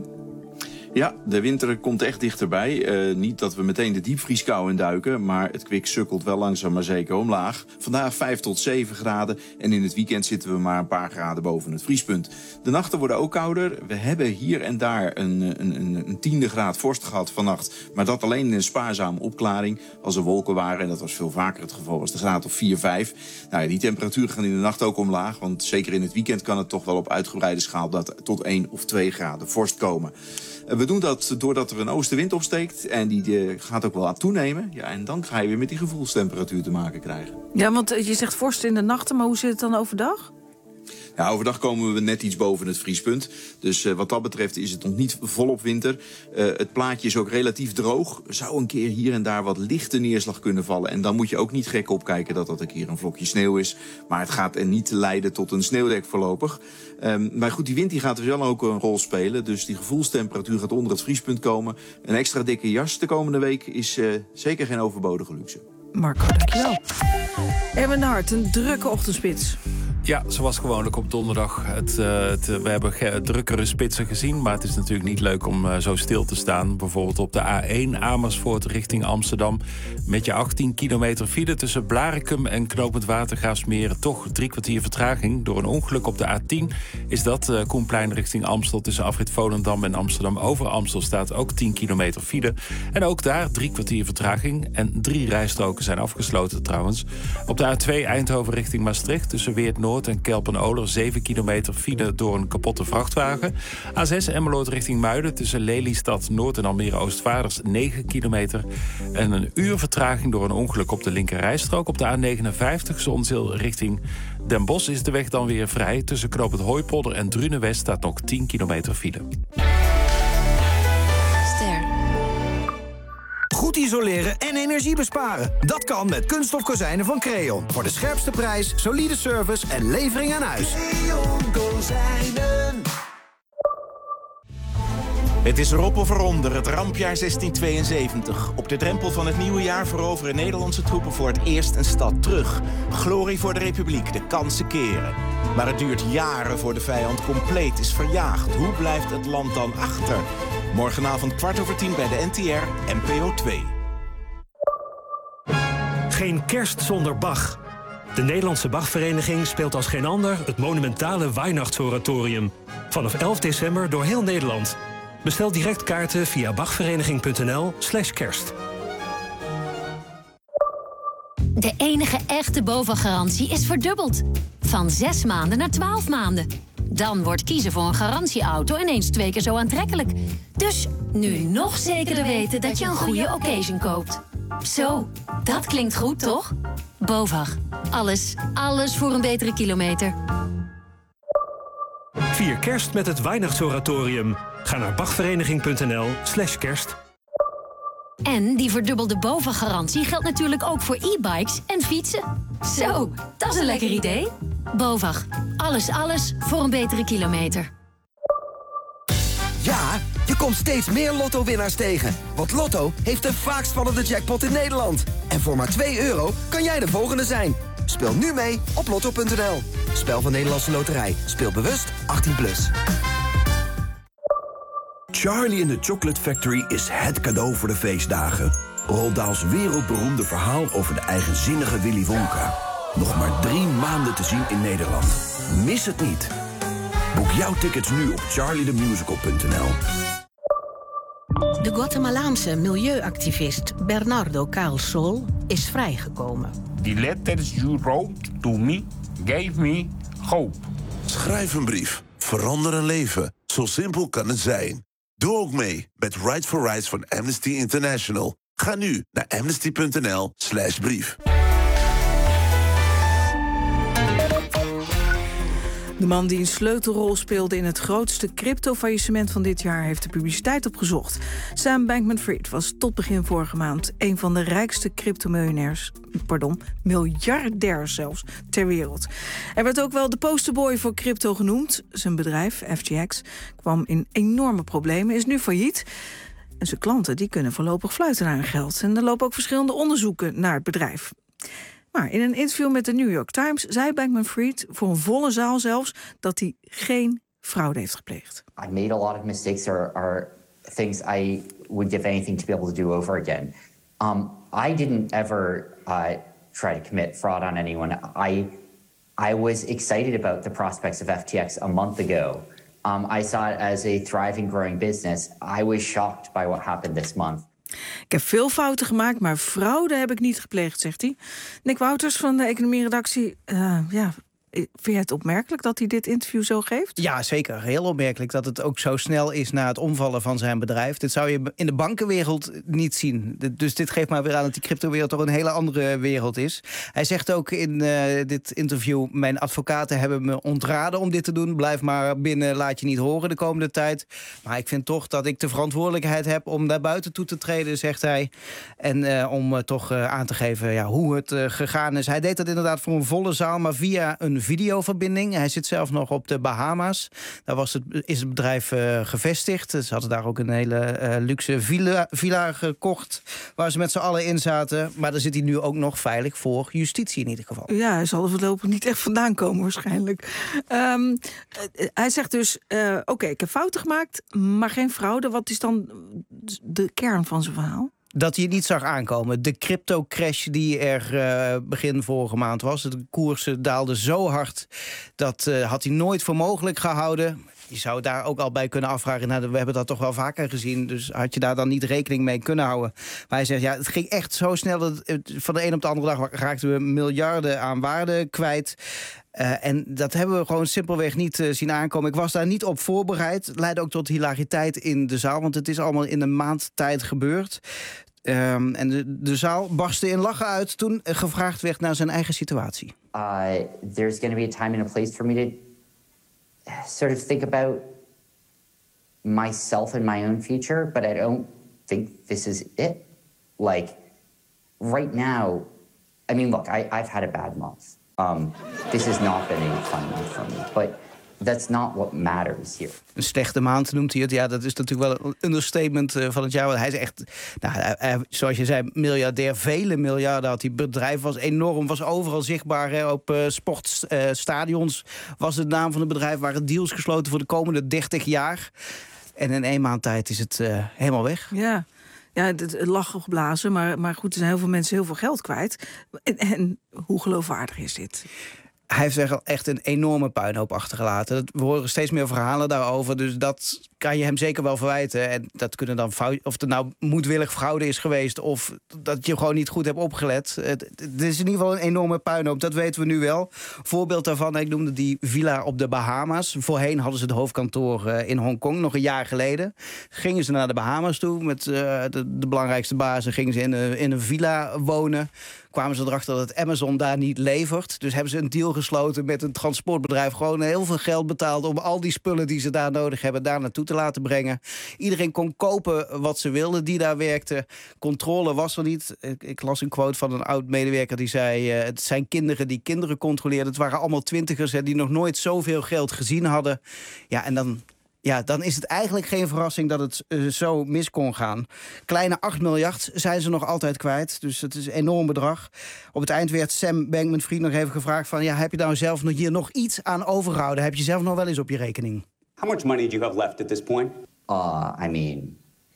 Speaker 12: Ja, de winter komt echt dichterbij. Niet dat we meteen de diepvrieskou induiken, maar het kwik sukkelt wel langzaam maar zeker omlaag. Vandaag 5 tot 7 graden en in het weekend zitten we maar een paar graden boven het vriespunt. De nachten worden ook kouder. We hebben hier en daar een 10e graad vorst gehad vannacht, maar dat alleen in een spaarzame opklaring. Als er wolken waren, en dat was veel vaker het geval, was de graad of 4, 5. Nou ja, die temperaturen gaan in de nacht ook omlaag, want zeker in het weekend kan het toch wel op uitgebreide schaal dat tot 1 of 2 graden vorst komen. We doen dat doordat er een oostenwind opsteekt en die gaat ook wel aan toenemen. Ja, en dan ga je weer met die gevoelstemperatuur te maken krijgen.
Speaker 2: Ja, want je zegt vorst in de nachten, maar hoe zit het dan overdag?
Speaker 12: Ja, overdag komen we net iets boven het vriespunt. Dus wat dat betreft is het nog niet volop winter. Het plaatje is ook relatief droog. Er zou een keer hier en daar wat lichte neerslag kunnen vallen. En dan moet je ook niet gek opkijken dat dat een keer een vlokje sneeuw is. Maar het gaat er niet leiden tot een sneeuwdek voorlopig. Maar goed, die wind die gaat dus wel ook een rol spelen. Dus die gevoelstemperatuur gaat onder het vriespunt komen. Een extra dikke jas de komende week is zeker geen overbodige luxe.
Speaker 2: Marco, dankjewel. Erwin de Hart, een drukke ochtendspits.
Speaker 8: Ja, zoals gewoonlijk op donderdag. We hebben drukkere spitsen gezien, maar het is natuurlijk niet leuk om zo stil te staan. Bijvoorbeeld op de A1 Amersfoort richting Amsterdam. Met je 18 kilometer file tussen Blaricum en Knopend Watergraafsmeer. Toch 3 kwartier vertraging. Door een ongeluk op de A10 is dat Koenplein richting Amstel. Tussen afrit Volendam en Amsterdam over Amstel staat ook 10 kilometer file. En ook daar 3 kwartier vertraging. En 3 rijstroken zijn afgesloten trouwens. Op de A2 Eindhoven richting Maastricht tussen Weert Noord en Kelpen-Oler 7 kilometer file door een kapotte vrachtwagen. A6 Emmeloord richting Muiden tussen Lelystad Noord en Almere Oostvaarders 9 kilometer. En een uur vertraging door een ongeluk op de linkerrijstrook. Op de A59 Zonzeel richting Den Bosch is de weg dan weer vrij. Tussen Knoopend Hooipolder en Drunenwest staat nog 10 kilometer file.
Speaker 14: Goed isoleren en energie besparen. Dat kan met kunststof kozijnen van Creon. Voor de scherpste prijs, solide service en levering aan huis. Creon Kozijnen.
Speaker 16: Het is erop of eronder, het rampjaar 1672. Op de drempel van het nieuwe jaar veroveren Nederlandse troepen voor het eerst een stad terug. Glorie voor de Republiek, de kansen keren. Maar het duurt jaren voor de vijand compleet is verjaagd. Hoe blijft het land dan achter? Morgenavond 10:15 bij de NTR, NPO 2.
Speaker 17: Geen kerst zonder Bach. De Nederlandse Bachvereniging speelt als geen ander het monumentale Weihnachtsoratorium. Vanaf 11 december door heel Nederland. Bestel direct kaarten via bachvereniging.nl/kerst.
Speaker 18: De enige echte BOVAG-garantie is verdubbeld. Van 6 maanden naar 12 maanden. Dan wordt kiezen voor een garantieauto ineens 2 keer zo aantrekkelijk. Dus nu nog zekerder weten dat je een goede occasion koopt. Zo, dat klinkt goed, toch? BOVAG. Alles voor een betere kilometer.
Speaker 17: Vier kerst met het Weihnachtsoratorium. Ga naar bachvereniging.nl/kerst.
Speaker 18: En die verdubbelde BOVAG-garantie geldt natuurlijk ook voor e-bikes en fietsen. Zo, dat is een lekker idee. BOVAG. Alles voor een betere kilometer.
Speaker 27: Ja, je komt steeds meer Lotto-winnaars tegen. Want Lotto heeft de vaakst vallende jackpot in Nederland. En voor maar €2 kan jij de volgende zijn. Speel nu mee op lotto.nl. Spel van Nederlandse Loterij. Speel bewust 18+.
Speaker 19: Charlie in the Chocolate Factory is het cadeau voor de feestdagen. Roald Dahls wereldberoemde verhaal over de eigenzinnige Willy Wonka. Nog maar 3 maanden te zien in Nederland. Mis het niet. Boek jouw tickets nu op charliethemusical.nl.
Speaker 20: De Guatemalaanse milieuactivist Bernardo Carlsol is vrijgekomen.
Speaker 21: The letters you wrote to me gave me hope.
Speaker 28: Schrijf een brief. Verander een leven. Zo simpel kan het zijn.
Speaker 3: Doe ook mee met Right for Rights van Amnesty International. Ga nu naar amnesty.nl/brief.
Speaker 2: De man die een sleutelrol speelde in het grootste crypto-faillissement van dit jaar heeft de publiciteit opgezocht. Sam Bankman-Fried was tot begin vorige maand een van de rijkste miljardairs zelfs, ter wereld. Hij werd ook wel de posterboy voor crypto genoemd. Zijn bedrijf, FTX, kwam in enorme problemen, is nu failliet. En zijn klanten die kunnen voorlopig fluiten naar hun geld. En er lopen ook verschillende onderzoeken naar het bedrijf. Maar in een interview met de New York Times zei Bankman-Fried, voor een volle zaal zelfs, dat hij geen fraude heeft gepleegd.
Speaker 4: I made a lot of mistakes are things I would give anything to be able to do over again. I didn't ever try to commit fraud on anyone. I was excited about the prospects of FTX a month ago. I saw it as a thriving, growing business. I was shocked by what happened this month.
Speaker 2: Ik heb veel fouten gemaakt, maar fraude heb ik niet gepleegd, zegt hij. Nick Wouters van de economieredactie. Vind jij het opmerkelijk dat hij dit interview zo geeft?
Speaker 6: Ja, zeker. Heel opmerkelijk dat het ook zo snel is na het omvallen van zijn bedrijf. Dit zou je in de bankenwereld niet zien. Dus dit geeft maar weer aan dat die cryptowereld toch een hele andere wereld is. Hij zegt ook in dit interview: mijn advocaten hebben me ontraden om dit te doen. Blijf maar binnen, laat je niet horen de komende tijd. Maar ik vind toch dat ik de verantwoordelijkheid heb om daar buiten toe te treden, zegt hij. En om toch aan te geven hoe het gegaan is. Hij deed dat inderdaad voor een volle zaal, maar via een videoverbinding. Hij zit zelf nog op de Bahama's. Daar is het bedrijf gevestigd. Ze hadden daar ook een hele luxe villa gekocht, waar ze met z'n allen in zaten. Maar daar zit hij nu ook nog veilig voor justitie in ieder geval.
Speaker 2: Ja, hij zal er voorlopig niet echt vandaan komen waarschijnlijk. Hij zegt dus, oké, ik heb fouten gemaakt, maar geen fraude. Wat is dan de kern van zijn verhaal?
Speaker 6: Dat hij het niet zag aankomen. De crypto-crash die er begin vorige maand was. De koersen daalden zo hard. Dat had hij nooit voor mogelijk gehouden. Je zou daar ook al bij kunnen afvragen. Nou, we hebben dat toch wel vaker gezien. Dus had je daar dan niet rekening mee kunnen houden? Maar hij zegt, het ging echt zo snel. Dat van de een op de andere dag raakten we miljarden aan waarde kwijt. En dat hebben we gewoon simpelweg niet zien aankomen. Ik was daar niet op voorbereid. Het leidde ook tot hilariteit in de zaal. Want het is allemaal in een maand tijd gebeurd. En de zaal barstte in lachen uit toen gevraagd werd naar zijn eigen situatie.
Speaker 4: There's going to be a time and a place for me to sort of think about myself and my own future. But I don't think this is it. Like, right now, I mean, look, I've had a bad month. This has not been a fun month for me, but that's not what matters here.
Speaker 6: Een slechte maand noemt hij het. Ja, dat is natuurlijk wel een understatement van het jaar. Want hij is echt, zoals je zei, miljardair. Vele miljarden had hij. Bedrijf was enorm, was overal zichtbaar. Hè. Op sportstadions was de naam van het bedrijf. Waren deals gesloten voor de komende 30 jaar. En in 1 maand tijd is het helemaal weg.
Speaker 2: Ja. Ja, het lachen geblazen, maar goed, er zijn heel veel mensen heel veel geld kwijt. En hoe geloofwaardig is dit?
Speaker 6: Hij heeft echt een enorme puinhoop achtergelaten. We horen steeds meer verhalen daarover. Dus dat kan je hem zeker wel verwijten. En dat kunnen dan of het nou moedwillig fraude is geweest, of dat je gewoon niet goed hebt opgelet. Het is in ieder geval een enorme puinhoop. Dat weten we nu wel. Voorbeeld daarvan, ik noemde die villa op de Bahama's. Voorheen hadden ze het hoofdkantoor in Hongkong, nog een jaar geleden. Gingen ze naar de Bahama's toe met de belangrijkste bazen. Gingen ze in een villa wonen. Kwamen ze erachter dat Amazon daar niet levert. Dus hebben ze een deal gesloten met een transportbedrijf. Gewoon heel veel geld betaald om al die spullen die ze daar nodig hebben daar naartoe te laten brengen. Iedereen kon kopen wat ze wilden die daar werkte. Controle was er niet. Ik las een quote van een oud-medewerker die zei, het zijn kinderen die kinderen controleerden. Het waren allemaal 20ers die nog nooit zoveel geld gezien hadden. Ja, en dan is het eigenlijk geen verrassing dat het zo mis kon gaan. Kleine 8 miljard zijn ze nog altijd kwijt. Dus het is een enorm bedrag. Op het eind werd Sam Bankman-Fried nog even gevraagd van, heb je nou zelf hier nog iets aan overgehouden? Heb je zelf nog wel eens op je rekening?
Speaker 7: How much money do you have left at this point?
Speaker 4: I mean,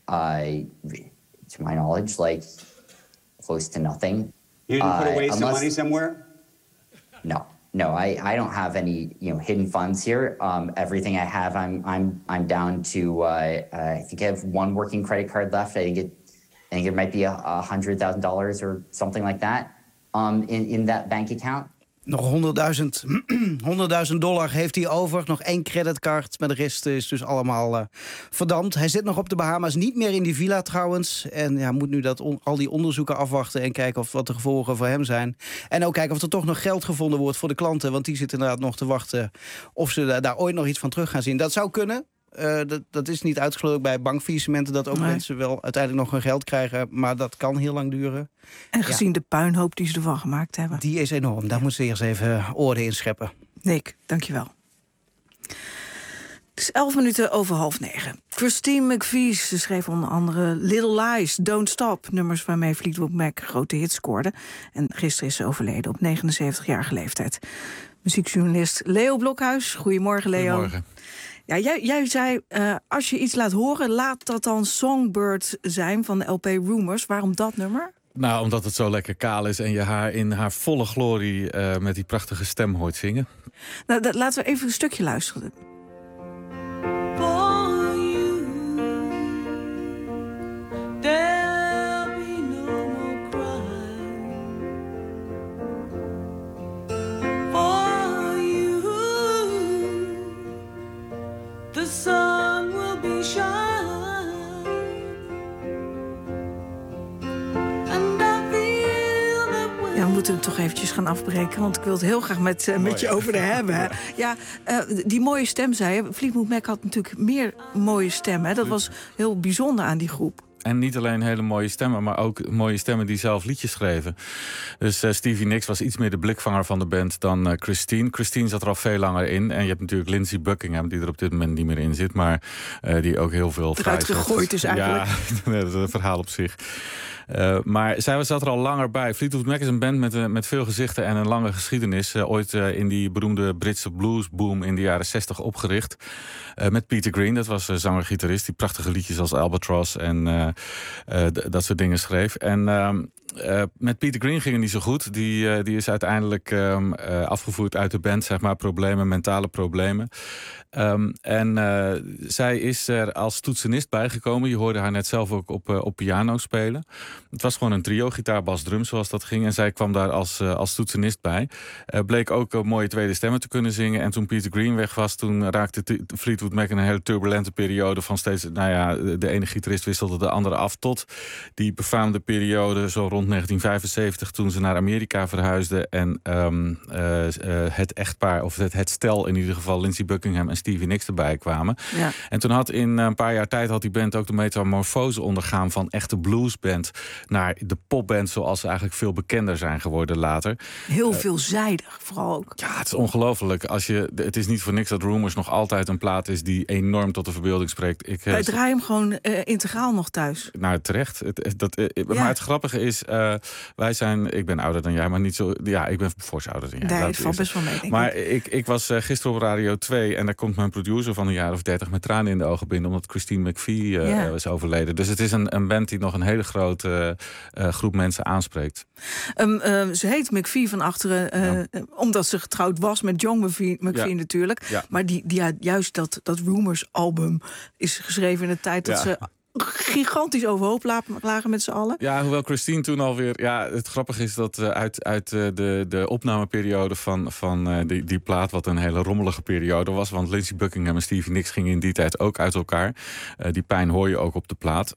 Speaker 4: to my knowledge, like close to nothing.
Speaker 7: You didn't put away some money somewhere?
Speaker 4: No, I don't have any hidden funds here. Everything I have, I'm down to. I think I have 1 working credit card left. I think it might be $100,000 or something like that. In that bank account.
Speaker 6: Nog $100.000 heeft hij over. Nog 1 creditcard. Maar de rest is dus allemaal verdampt. Hij zit nog op de Bahama's, niet meer in die villa trouwens. En moet nu al die onderzoeken afwachten en kijken wat de gevolgen voor hem zijn. En ook kijken of er toch nog geld gevonden wordt voor de klanten. Want die zitten inderdaad nog te wachten of ze daar ooit nog iets van terug gaan zien. Dat zou kunnen. Dat is niet uitgesloten bij bankfaillissementen, dat ook mensen wel uiteindelijk nog hun geld krijgen. Maar dat kan heel lang duren.
Speaker 2: En gezien de puinhoop die ze ervan gemaakt hebben.
Speaker 6: Die is enorm. Daar moeten ze eerst even orde in scheppen.
Speaker 2: Nick, dankjewel. Het is 9:11. Christine McVie, ze schreef onder andere Little Lies, Don't Stop, nummers waarmee Fleetwood Mac grote hits scoorde. En gisteren is ze overleden op 79-jarige leeftijd. Muziekjournalist Leo Blokhuis. Goedemorgen, Leo.
Speaker 9: Goedemorgen.
Speaker 2: Ja, jij zei, als je iets laat horen, laat dat dan Songbird zijn van de LP Rumors. Waarom dat nummer?
Speaker 9: Nou, omdat het zo lekker kaal is en je haar in haar volle glorie met die prachtige stem hoort zingen.
Speaker 2: Nou, laten we even een stukje luisteren. Ja, we moeten hem toch eventjes gaan afbreken, want ik wil het heel graag met je over hebben. Hè. Ja, die mooie stem, zei je. Fleetwood Mac had natuurlijk meer mooie stemmen. Hè. Dat was heel bijzonder aan die groep.
Speaker 9: En niet alleen hele mooie stemmen, maar ook mooie stemmen die zelf liedjes schreven. Dus Stevie Nicks was iets meer de blikvanger van de band dan Christine. Christine zat er al veel langer in. En je hebt natuurlijk Lindsey Buckingham, die er op dit moment niet meer in zit. Maar die ook heel veel
Speaker 2: eruit gegooid is eigenlijk.
Speaker 9: Ja, dat is een verhaal op zich. Maar zij zat er al langer bij. Fleetwood Mac is een band met veel gezichten en een lange geschiedenis. Ooit in die beroemde Britse bluesboom in de jaren 60 opgericht. Met Peter Green, dat was zanger-gitarist. Die prachtige liedjes als Albatross en dat soort dingen schreef. En met Peter Green ging het niet zo goed. Die is uiteindelijk afgevoerd uit de band, zeg maar. Mentale problemen. Zij is er als toetsenist bijgekomen. Je hoorde haar net zelf ook op piano spelen. Het was gewoon een trio, gitaar, bas, drum, zoals dat ging. En zij kwam daar als toetsenist bij. Bleek ook mooie tweede stemmen te kunnen zingen. En toen Peter Green weg was, toen raakte Fleetwood Mac in een hele turbulente periode van steeds, de ene gitarist wisselde de andere af, tot die befaamde periode zo rond 1975, toen ze naar Amerika verhuisden en het echtpaar, of het stel in ieder geval, Lindsey Buckingham en Stevie Nicks erbij kwamen. Ja. En toen had in een paar jaar tijd die band ook de metamorfose ondergaan van echte bluesband naar de popband zoals ze eigenlijk veel bekender zijn geworden later.
Speaker 2: Heel veelzijdig, vooral ook.
Speaker 9: Ja, het is ongelooflijk. Het is niet voor niks dat Rumors nog altijd een plaat is die enorm tot de verbeelding spreekt.
Speaker 2: Wij draaien hem gewoon integraal nog thuis.
Speaker 9: Nou, terecht. Maar het grappige is, ik ben ouder dan jij, maar niet zo. Ja, ik ben fors ouder dan jij.
Speaker 2: Nee, het valt best wel mee, denk
Speaker 9: maar ik was gisteren op Radio 2 en daar komt mijn producer van een jaar of 30 met tranen in de ogen binnen, omdat Christine McVie is overleden. Dus het is een band die nog een hele grote groep mensen aanspreekt.
Speaker 2: Ze heet McVie van achteren, omdat ze getrouwd was met John McVie natuurlijk. Ja. Maar juist dat Rumors album is geschreven in de tijd dat ze gigantisch overhoop lagen met z'n allen.
Speaker 9: Ja, hoewel Christine toen alweer. Ja, het grappige is dat uit de opnameperiode van die plaat, wat een hele rommelige periode was, want Lindsey Buckingham en Stevie Nicks gingen in die tijd ook uit elkaar. Die pijn hoor je ook op de plaat.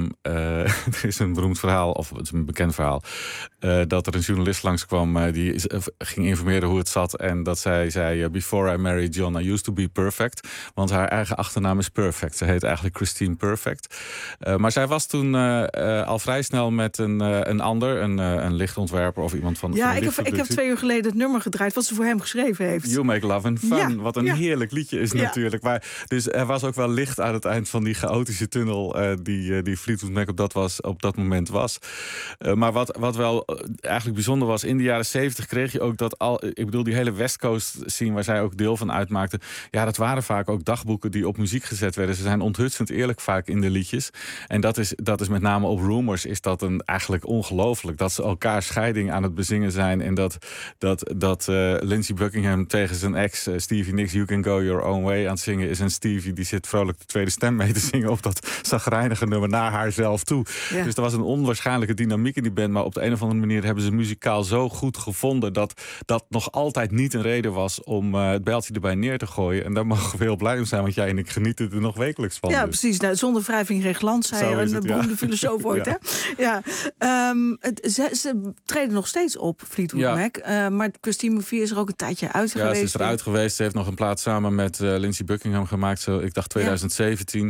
Speaker 9: Er is een beroemd verhaal, of het is een bekend verhaal, dat er een journalist langskwam die ging informeren hoe het zat en dat zij zei: Before I married John, I used to be perfect. Want haar eigen achternaam is Perfect. Ze heet eigenlijk Christine Perfect. Maar zij was toen al vrij snel met een ander, een lichtontwerper of iemand van.
Speaker 2: Ja, ik heb 2 uur geleden het nummer gedraaid wat ze voor hem geschreven heeft.
Speaker 9: You Make Love and Fun. Wat een heerlijk liedje is natuurlijk. Maar, dus er was ook wel licht aan het eind van die chaotische tunnel die Fleetwood Mac op dat moment was. Maar wat wel eigenlijk bijzonder was, in de jaren 70 kreeg je ook die hele West Coast scene waar zij ook deel van uitmaakte. Ja, dat waren vaak ook dagboeken die op muziek gezet werden. Ze zijn onthutsend eerlijk vaak in de liedjes. liedjes. En dat is met name op Rumors is dat eigenlijk ongelooflijk. Dat ze elkaar scheiding aan het bezingen zijn. En dat Lindsey Buckingham tegen zijn ex Stevie Nicks You Can Go Your Own Way aan het zingen is. En Stevie die zit vrolijk de tweede stem mee te zingen op dat chagrijnige nummer naar haarzelf toe. Ja. Dus er was een onwaarschijnlijke dynamiek in die band. Maar op de een of andere manier hebben ze muzikaal zo goed gevonden dat dat nog altijd niet een reden was om het bijltje erbij neer te gooien. En daar mogen we heel blij om zijn, want jij en ik genieten er nog wekelijks van.
Speaker 2: Ja,
Speaker 9: dus.
Speaker 2: Precies. Nou, zonder wrijving geen glans, zei een beroemde filosoof ooit. Ja. Hè? Ja. Ze treden nog steeds op, Fleetwood Mac. Maar Christine McVie is er ook een tijdje uit geweest.
Speaker 9: Ja, ze is eruit geweest. Ze heeft nog een plaat samen met Lindsey Buckingham gemaakt. Zo, ik dacht 2017.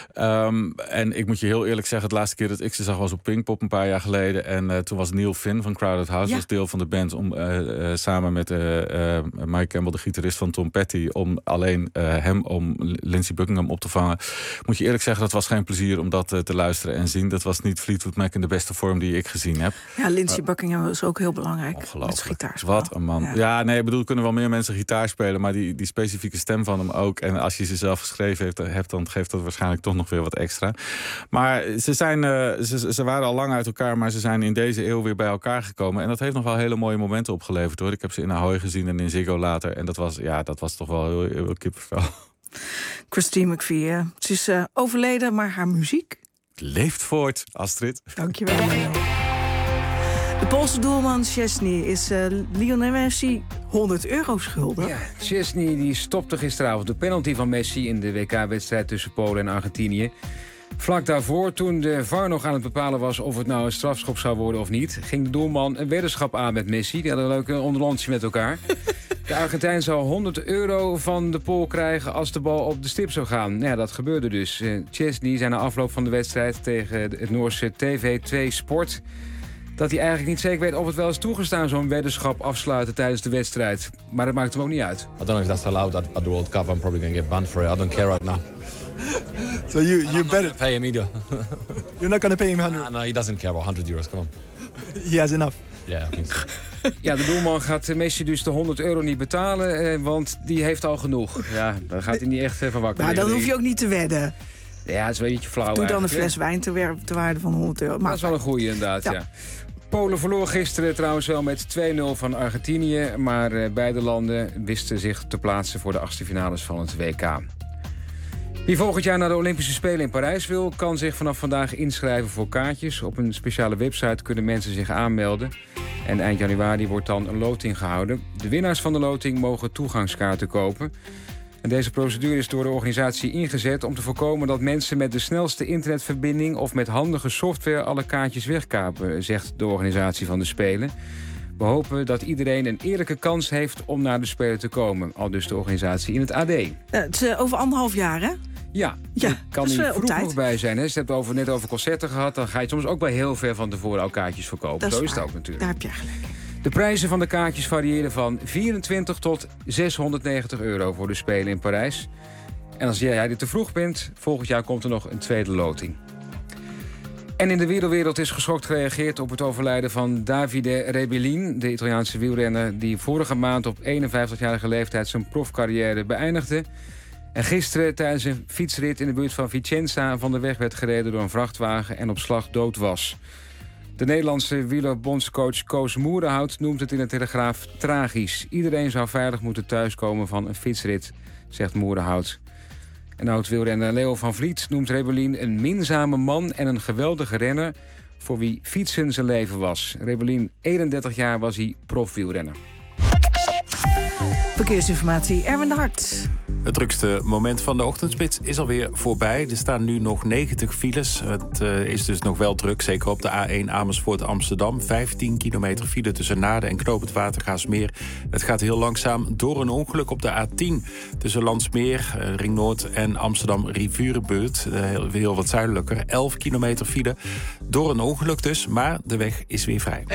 Speaker 9: En ik moet je heel eerlijk zeggen, de laatste keer dat ik ze zag was op Pinkpop een paar jaar geleden. En toen was Neil Finn van Crowded House was deel van de band om samen met Mike Campbell, de gitarist van Tom Petty, om alleen om Lindsey Buckingham op te vangen. Moet je eerlijk zeggen, dat was geen plezier om dat te luisteren en zien. Dat was niet Fleetwood Mac in de beste vorm die ik gezien heb.
Speaker 2: Ja, Lindsey Buckingham is ook heel belangrijk.
Speaker 9: Ongelooflijk. Wat een man. Ja, nee, ik bedoel, kunnen wel meer mensen gitaar spelen, maar die specifieke stem van hem ook. En als je ze zelf geschreven hebt, dan geeft dat waarschijnlijk toch nog weer wat extra. Maar ze waren al lang uit elkaar, maar ze zijn in deze eeuw weer bij elkaar gekomen. En dat heeft nog wel hele mooie momenten opgeleverd, hoor. Ik heb ze in Ahoy gezien en in Ziggo later. En dat was toch wel heel kippenvel.
Speaker 2: Christine McVie, ze is overleden, maar haar muziek
Speaker 9: leeft voort, Astrid.
Speaker 2: Dankjewel. De Poolse doelman Szczesny is Lionel Messi €100 schuldig.
Speaker 5: Ja, Szczesny die stopte gisteravond de penalty van Messi in de WK-wedstrijd tussen Polen en Argentinië. Vlak daarvoor, toen de VAR nog aan het bepalen was of het nou een strafschop zou worden of niet, ging de doelman een weddenschap aan met Messi. Die hadden een leuk onderlandje met elkaar. De Argentijn zou €100 van de Pool krijgen als de bal op de stip zou gaan. Nou ja, dat gebeurde dus. Szczesny zei na afloop van de wedstrijd tegen het Noorse TV2 Sport dat hij eigenlijk niet zeker weet of het wel is toegestaan zo'n weddenschap afsluiten tijdens de wedstrijd. Maar dat maakt hem ook niet uit.
Speaker 10: I don't know if that's allowed at the World Cup. I'm probably going to get banned for it. I don't care right now.
Speaker 11: So you better
Speaker 10: pay him either.
Speaker 11: You're not going to pay him 100.
Speaker 10: No, he doesn't care about €100. Come on.
Speaker 11: He has enough.
Speaker 10: Yeah, I think so.
Speaker 5: Ja, de doelman gaat Messi dus de €100 niet betalen, want die heeft al genoeg. Ja, daar gaat hij niet echt van wakker.
Speaker 2: Maar dan hoef je ook niet te wedden.
Speaker 5: Ja, dat is een beetje flauw.
Speaker 2: Doe dan een fles wijn te waarde van €100.
Speaker 5: Dat is wel een goeie inderdaad, ja. Polen verloor gisteren trouwens wel met 2-0 van Argentinië, maar beide landen wisten zich te plaatsen voor de achtste finales van het WK. Wie volgend jaar naar de Olympische Spelen in Parijs wil, kan zich vanaf vandaag inschrijven voor kaartjes. Op een speciale website kunnen mensen zich aanmelden. En eind januari wordt dan een loting gehouden. De winnaars van de loting mogen toegangskaarten kopen. En deze procedure is door de organisatie ingezet om te voorkomen dat mensen met de snelste internetverbinding of met handige software alle kaartjes wegkapen, zegt de organisatie van de Spelen. We hopen dat iedereen een eerlijke kans heeft om naar de Spelen te komen, aldus de organisatie in het AD.
Speaker 2: Het is over 1,5 jaar, hè?
Speaker 5: Ja, je kan hier vroeg nog bij zijn. Hè? Ze hebben het net over concerten gehad. Dan ga je soms ook bij heel ver van tevoren al kaartjes verkopen. Zo is het ook natuurlijk.
Speaker 2: Daar heb je gelijk.
Speaker 5: De prijzen van de kaartjes variëren van €24 tot €690 voor de Spelen in Parijs. En als jij er te vroeg bent, volgend jaar komt er nog een tweede loting. En in de wielerwereld is geschokt gereageerd op het overlijden van Davide Rebellin, de Italiaanse wielrenner die vorige maand op 51-jarige leeftijd zijn profcarrière beëindigde. En gisteren tijdens een fietsrit in de buurt van Vicenza van de weg werd gereden door een vrachtwagen en op slag dood was. De Nederlandse wielerbondscoach Koos Moerenhout noemt het in de Telegraaf tragisch. Iedereen zou veilig moeten thuiskomen van een fietsrit, zegt Moerenhout. En oud-wielrenner Leo van Vliet noemt Rebellin een minzame man en een geweldige renner voor wie fietsen zijn leven was. Rebellin, 31 jaar was hij profwielrenner.
Speaker 2: Verkeersinformatie, Erwin de Hart.
Speaker 8: Het drukste moment van de ochtendspits is alweer voorbij. Er staan nu nog 90 files. Het is dus nog wel druk, zeker op de A1 Amersfoort-Amsterdam. 15 kilometer file tussen Naarden en Knoop het Watergaasmeer. Het gaat heel langzaam door een ongeluk op de A10. Tussen Landsmeer, Ring Noord en Amsterdam-Rivierenbuurt. Heel wat zuidelijker. 11 kilometer file door een ongeluk dus, maar de weg is weer vrij.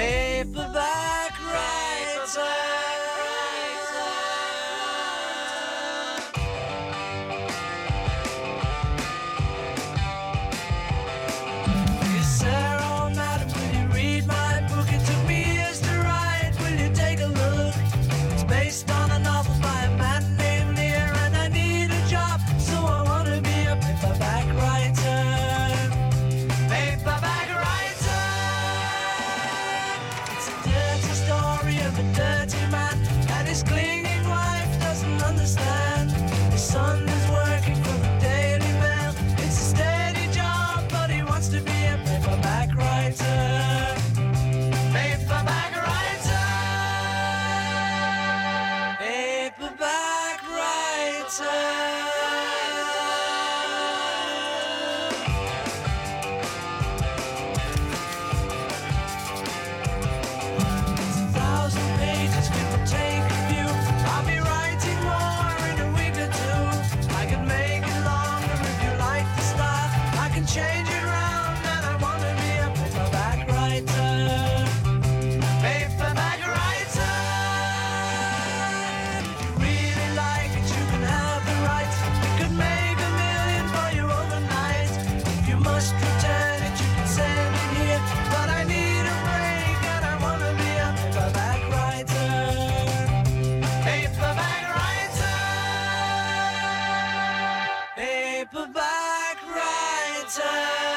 Speaker 13: paperback writer.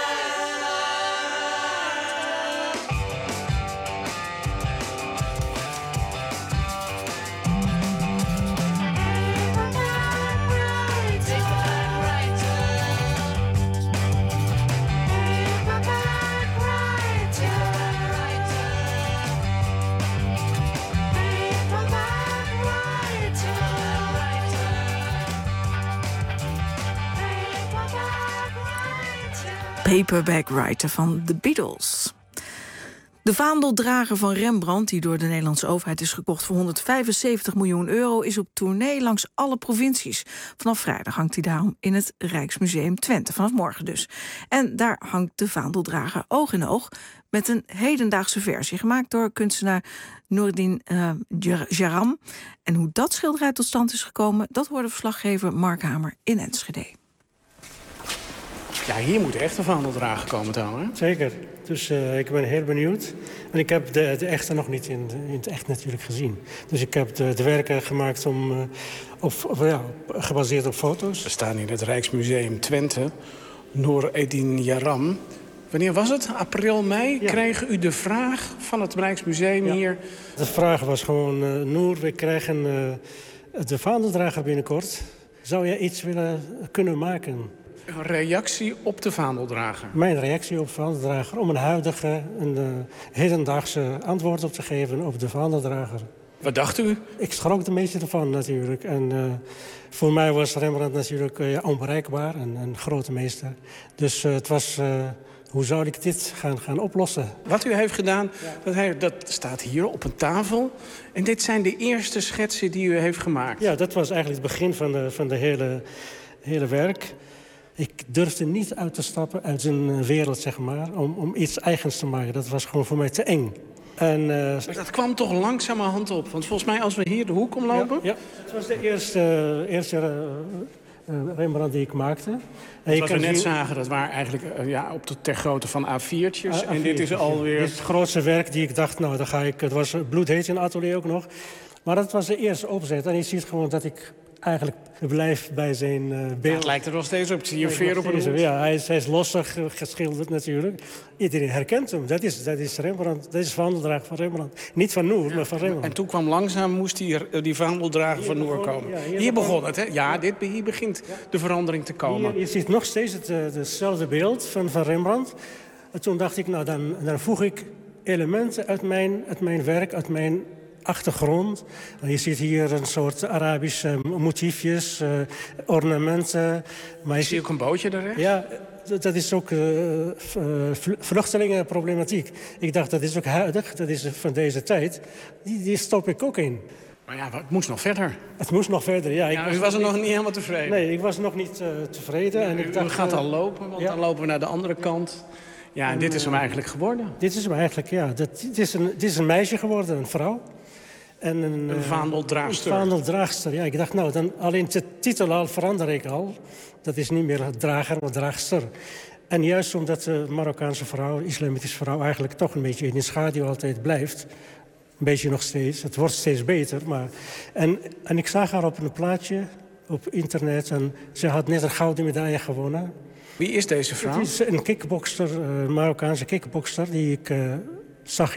Speaker 2: Paperback Writer van The Beatles. De vaandeldrager van Rembrandt, die door de Nederlandse overheid is gekocht voor €175 miljoen, is op tournee langs alle provincies. Vanaf vrijdag hangt hij daarom in het Rijksmuseum Twente, vanaf morgen dus. En daar hangt de vaandeldrager oog in oog met een hedendaagse versie, gemaakt door kunstenaar Nourdine Jaram. En hoe dat schilderij tot stand is gekomen, dat hoorde verslaggever Mark Hamer in Enschede.
Speaker 15: Ja, hier moet echt een vaandeldrager komen, Toon, hè?
Speaker 22: Zeker. Dus ik ben heel benieuwd. En ik heb de echte nog niet in het echt natuurlijk gezien. Dus ik heb de werken gemaakt gebaseerd op foto's.
Speaker 15: We staan in het Rijksmuseum Twente. Nourdine Jaram. Wanneer was het? April, mei? Ja. Kreeg u de vraag van het Rijksmuseum hier?
Speaker 22: De vraag was gewoon, Noor, we krijgen de vaandeldrager binnenkort. Zou jij iets kunnen maken?
Speaker 15: Een reactie op de vaandeldrager?
Speaker 22: Mijn reactie op de vaandeldrager, om een huidige, hedendaagse antwoord op te geven op de vaandeldrager.
Speaker 15: Wat dacht u?
Speaker 22: Ik schrok een beetje ervan natuurlijk. En voor mij was Rembrandt natuurlijk onbereikbaar, een grote meester. Dus het was, hoe zou ik dit gaan oplossen?
Speaker 15: Wat u heeft gedaan, dat staat hier op een tafel. En dit zijn de eerste schetsen die u heeft gemaakt?
Speaker 22: Ja, dat was eigenlijk het begin van de hele werk. Ik durfde niet uit te stappen uit zijn wereld, zeg maar, om iets eigens te maken. Dat was gewoon voor mij te eng. En,
Speaker 15: maar dat kwam toch langzamerhand op? Want volgens mij, als we hier de hoek omlopen...
Speaker 22: Ja. Het was de eerste Rembrandt die ik maakte.
Speaker 15: Wat we net zagen, dat waren eigenlijk ter grootte van A4'tjes. En dit is alweer...
Speaker 22: Dit is het grootste werk die ik dacht, nou, dan ga ik... Het was bloedheet in het atelier ook nog. Maar dat was de eerste opzet. En je ziet gewoon dat ik eigenlijk blijf bij zijn beeld.
Speaker 15: Ja, het lijkt er nog steeds op. Ik zie hier veer op een hoed.
Speaker 22: Ja, hij is losser geschilderd natuurlijk. Iedereen herkent hem. Dat is Rembrandt. Dat is vaandeldrager van Rembrandt. Niet van Noor, maar van Rembrandt.
Speaker 15: En toen kwam langzaam, moest die vaandeldrager van Noor komen. Ja, hier begon het, hè? Ja, hier begint de verandering te komen.
Speaker 22: Je ziet nog steeds hetzelfde beeld van Rembrandt. En toen dacht ik, nou, dan voeg ik elementen uit mijn werk, uit mijn achtergrond. Je ziet hier een soort Arabische motiefjes, ornamenten. Maar
Speaker 15: zie je ook een bootje daar?
Speaker 22: Ja, dat is ook vluchtelingenproblematiek. Ik dacht, dat is ook huidig, dat is van deze tijd. Die stop ik ook in.
Speaker 15: Maar ja, het moest nog verder.
Speaker 22: Het moest nog verder, ja.
Speaker 15: U was er nog niet helemaal tevreden?
Speaker 22: Nee, ik was nog niet tevreden. En ik dacht,
Speaker 15: u gaat al lopen, want dan lopen we naar de andere kant. Ja, en dit is hem eigenlijk geworden?
Speaker 22: Dit is hem eigenlijk, ja. Dit is een meisje geworden, een vrouw. En
Speaker 15: een vaandeldraagster.
Speaker 22: Een vaandeldraagster, ja. Ik dacht, nou, dan alleen de titel al verander ik al. Dat is niet meer drager, maar draagster. En juist omdat de Marokkaanse vrouw, de islamitische vrouw, eigenlijk toch een beetje in de schaduw altijd blijft. Een beetje nog steeds. Het wordt steeds beter. Maar... En ik zag haar op een plaatje op internet. En ze had net een gouden medaille gewonnen.
Speaker 15: Wie is deze vrouw?
Speaker 22: Het is een kickbokster, een Marokkaanse kickbokster die ik zag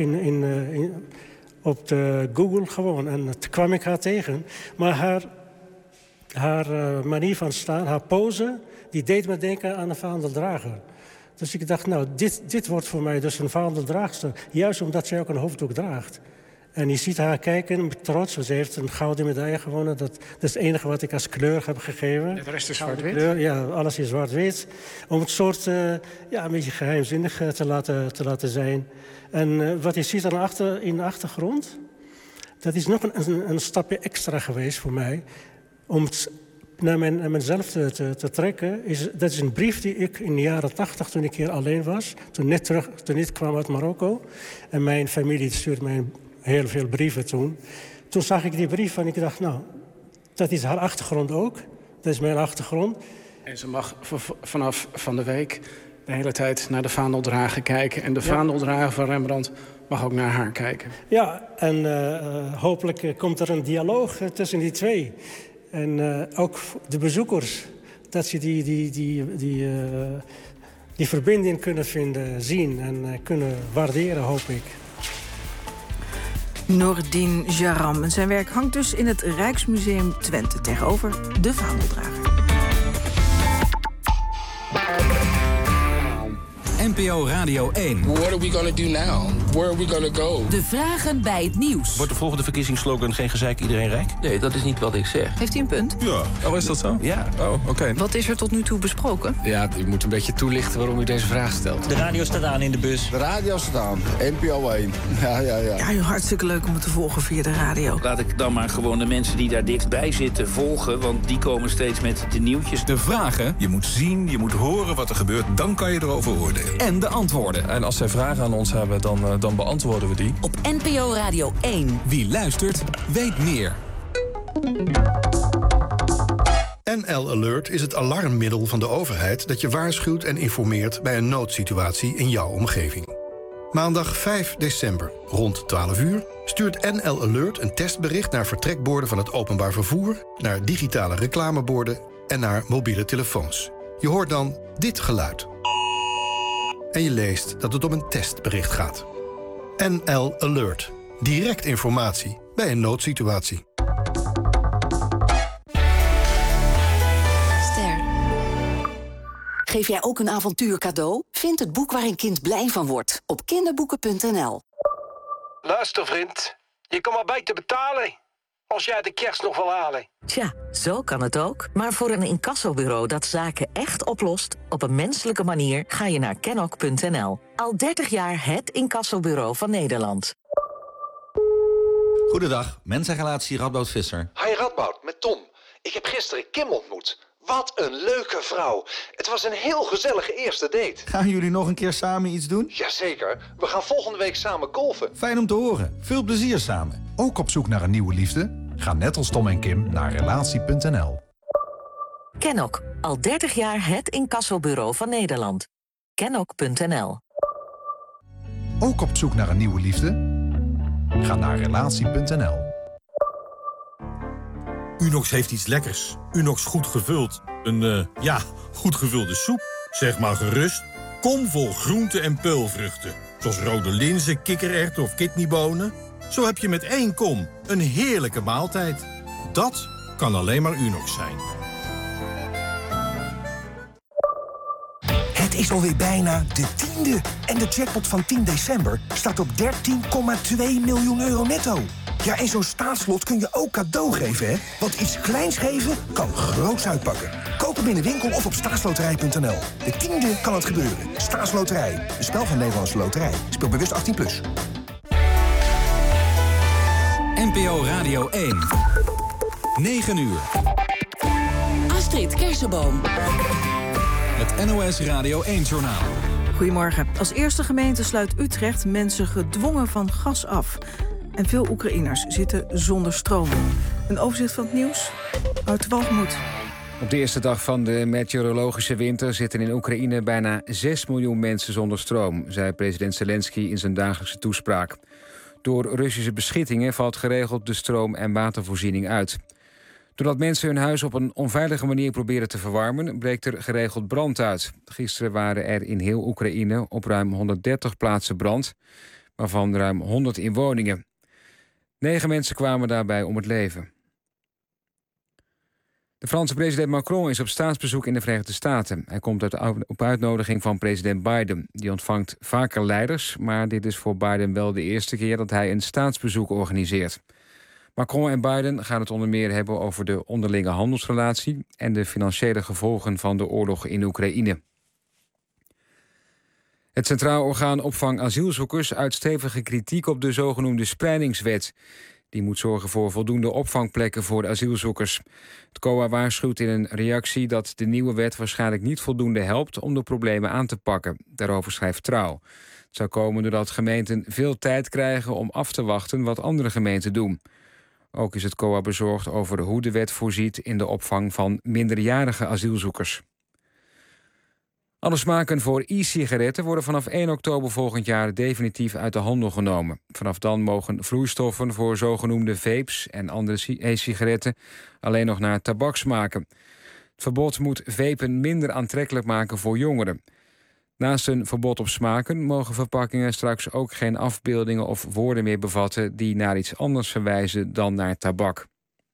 Speaker 22: op de Google gewoon. En toen kwam ik haar tegen. Maar haar manier van staan, haar pose, die deed me denken aan een vaandeldrager. Dus ik dacht, nou, dit wordt voor mij dus een vaandeldraagster. Juist omdat zij ook een hoofddoek draagt. En je ziet haar kijken met trots. Ze heeft een gouden medaille gewonnen. Dat is het enige wat ik als kleur heb gegeven.
Speaker 15: De rest is zwart-wit?
Speaker 22: Ja, alles is zwart-wit. Om het soort, een beetje geheimzinnig te laten zijn. En wat je ziet in de achtergrond, dat is nog een stapje extra geweest voor mij. Om het naar mezelf te trekken. Dat is een brief die ik in de jaren 80, toen ik hier alleen was. Toen net kwam uit Marokko. En mijn familie stuurde mij heel veel brieven toen. Toen zag ik die brief en ik dacht, nou, dat is haar achtergrond ook. Dat is mijn achtergrond.
Speaker 15: En ze mag vanaf van de week de hele tijd naar de vaandeldrager kijken. En de vaandeldrager van Rembrandt mag ook naar haar kijken.
Speaker 22: Ja, en hopelijk komt er een dialoog tussen die twee. En ook de bezoekers. dat ze die verbinding kunnen vinden, zien en kunnen waarderen, hoop ik.
Speaker 2: Noordin Jaram. En zijn werk hangt dus in het Rijksmuseum Twente tegenover de Vaandeldrager.
Speaker 1: NPO Radio 1.
Speaker 12: What are we gonna do now? Where are we gonna go?
Speaker 1: De vragen bij het nieuws.
Speaker 14: Wordt de volgende verkiezingsslogan geen gezeik, iedereen rijk?
Speaker 23: Nee, dat is niet wat ik zeg.
Speaker 24: Heeft hij een punt?
Speaker 14: Ja.
Speaker 24: Oh, is dat zo?
Speaker 14: Ja.
Speaker 24: Oh, oké. Wat is er tot nu toe besproken?
Speaker 23: Ja, u moet een beetje toelichten waarom u deze vraag stelt.
Speaker 14: De radio staat aan in de bus.
Speaker 25: De radio staat aan. NPO 1.
Speaker 2: Ja, hartstikke leuk om het te volgen via de radio.
Speaker 14: Laat ik dan maar gewoon de mensen die daar dichtbij zitten volgen, want die komen steeds met de nieuwtjes.
Speaker 1: De vragen.
Speaker 14: Je moet zien, je moet horen wat er gebeurt, dan kan je erover oordelen.
Speaker 1: En de antwoorden.
Speaker 24: En als zij vragen aan ons hebben, dan beantwoorden we die.
Speaker 1: Op NPO Radio 1. Wie luistert, weet meer.
Speaker 26: NL Alert is het alarmmiddel van de overheid dat je waarschuwt en informeert bij een noodsituatie in jouw omgeving. Maandag 5 december, rond 12 uur, stuurt NL Alert een testbericht naar vertrekborden van het openbaar vervoer, naar digitale reclameborden en naar mobiele telefoons. Je hoort dan dit geluid. En je leest dat het om een testbericht gaat. NL Alert. Direct informatie bij een noodsituatie.
Speaker 28: Ster. Geef jij ook een avontuur cadeau? Vind het boek waar een kind blij van wordt op kinderboeken.nl.
Speaker 29: Luister, vriend. Je kan maar beter betalen als jij de kerst nog wil halen.
Speaker 30: Tja, zo kan het ook. Maar voor een incassobureau dat zaken echt oplost, op een menselijke manier, ga je naar Kenok.nl. Al 30 jaar het incassobureau van Nederland.
Speaker 31: Goedendag, mensenrelatie Radboud Visser.
Speaker 29: Hi Radboud, met Tom. Ik heb gisteren Kim ontmoet. Wat een leuke vrouw. Het was een heel gezellige eerste date.
Speaker 31: Gaan jullie nog een keer samen iets doen?
Speaker 29: Jazeker, we gaan volgende week samen golfen.
Speaker 31: Fijn om te horen. Veel plezier samen.
Speaker 32: Ook op zoek naar een nieuwe liefde? Ga net als Tom en Kim naar relatie.nl.
Speaker 30: Kenok, al 30 jaar het incassobureau van Nederland. Kenok.nl.
Speaker 32: Ook op zoek naar een nieuwe liefde? Ga naar relatie.nl.
Speaker 33: Unox heeft iets lekkers. Unox goed gevuld. Een, goed gevulde soep. Zeg maar gerust. Kom vol groenten en peulvruchten. Zoals rode linzen, kikkererwten of kidneybonen. Zo heb je met 1 kom een heerlijke maaltijd. Dat kan alleen maar Unox zijn.
Speaker 27: Het is alweer bijna de 10e. En de jackpot van 10 december staat op 13,2 miljoen euro netto. Ja, en zo'n staatslot kun je ook cadeau geven, hè? Want iets kleins geven kan groots uitpakken. Koop hem in de winkel of op staatsloterij.nl. De 10e kan het gebeuren. Staatsloterij. Een spel van Nederlandse Loterij. Speel bewust 18+.
Speaker 1: NPO Radio 1. 9 uur.
Speaker 28: Astrid Kersenboom.
Speaker 1: Het NOS Radio 1-journaal.
Speaker 2: Goedemorgen. Als eerste gemeente sluit Utrecht mensen gedwongen van gas af. En veel Oekraïners zitten zonder stroom. Een overzicht van het nieuws. Wouter Walgemoed.
Speaker 5: Op de eerste dag van de meteorologische winter zitten in Oekraïne bijna 6 miljoen mensen zonder stroom, zei president Zelensky in zijn dagelijkse toespraak. Door Russische beschittingen valt geregeld de stroom- en watervoorziening uit. Doordat mensen hun huis op een onveilige manier proberen te verwarmen, breekt er geregeld brand uit. Gisteren waren er in heel Oekraïne op ruim 130 plaatsen brand, waarvan ruim 100 in woningen. 9 mensen kwamen daarbij om het leven. De Franse president Macron is op staatsbezoek in de Verenigde Staten. Hij komt op uitnodiging van president Biden. Die ontvangt vaker leiders, maar dit is voor Biden wel de eerste keer dat hij een staatsbezoek organiseert. Macron en Biden gaan het onder meer hebben over de onderlinge handelsrelatie en de financiële gevolgen van de oorlog in Oekraïne. Het Centraal Orgaan Opvang Asielzoekers uit stevige kritiek op de zogenoemde spreidingswet. Die moet zorgen voor voldoende opvangplekken voor de asielzoekers. Het COA waarschuwt in een reactie dat de nieuwe wet waarschijnlijk niet voldoende helpt om de problemen aan te pakken. Daarover schrijft Trouw. Het zou komen doordat gemeenten veel tijd krijgen om af te wachten wat andere gemeenten doen. Ook is het COA bezorgd over hoe de wet voorziet in de opvang van minderjarige asielzoekers. Alle smaken voor e-sigaretten worden vanaf 1 oktober volgend jaar definitief uit de handel genomen. Vanaf dan mogen vloeistoffen voor zogenoemde vapes en andere e-sigaretten alleen nog naar tabak smaken. Het verbod moet vapen minder aantrekkelijk maken voor jongeren. Naast een verbod op smaken mogen verpakkingen straks ook geen afbeeldingen of woorden meer bevatten die naar iets anders verwijzen dan naar tabak.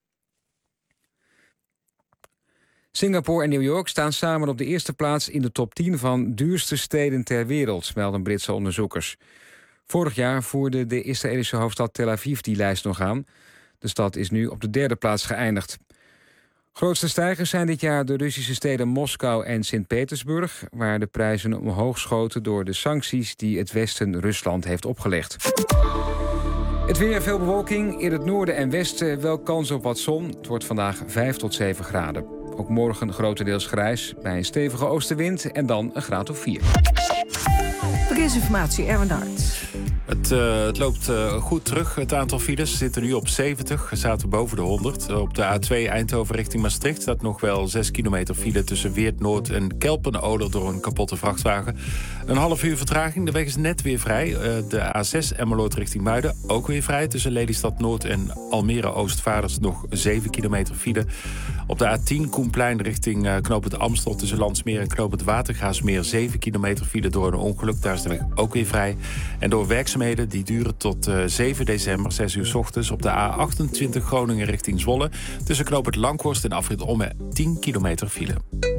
Speaker 5: Singapore en New York staan samen op de eerste plaats in de top 10 van duurste steden ter wereld, melden Britse onderzoekers. Vorig jaar voerde de Israëlische hoofdstad Tel Aviv die lijst nog aan. De stad is nu op de 3e plaats geëindigd. Grootste stijgers zijn dit jaar de Russische steden Moskou en Sint-Petersburg, waar de prijzen omhoog schoten door de sancties die het Westen Rusland heeft opgelegd. Het weer, veel bewolking. In het noorden en westen wel kans op wat zon. Het wordt vandaag 5 tot 7 graden. Ook morgen grotendeels grijs, bij een stevige oostenwind en dan een graad of 4.
Speaker 2: Verkeersinformatie, Erwin Hart.
Speaker 8: Het loopt goed terug. Het aantal files zitten nu op 70. We zaten boven de 100. Op de A2 Eindhoven richting Maastricht staat nog wel 6 kilometer file tussen Weert-Noord en Kelpen-Oler door een kapotte vrachtwagen. Een half uur vertraging. De weg is net weer vrij. De A6 Emmeloord richting Muiden ook weer vrij. Tussen Lelystad-Noord en Almere-Oostvaarders nog 7 kilometer file. Op de A10 Koenplein richting Knoopend Amstel tussen Landsmeer en Knoopend Watergaasmeer 7 kilometer file door een ongeluk. Daar is de weg ook weer vrij. En door werkzaamheden die duren tot 7 december, 6 uur 's ochtends... op de A28 Groningen richting Zwolle tussen Knoopend Langhorst en afrit Omme 10 kilometer file.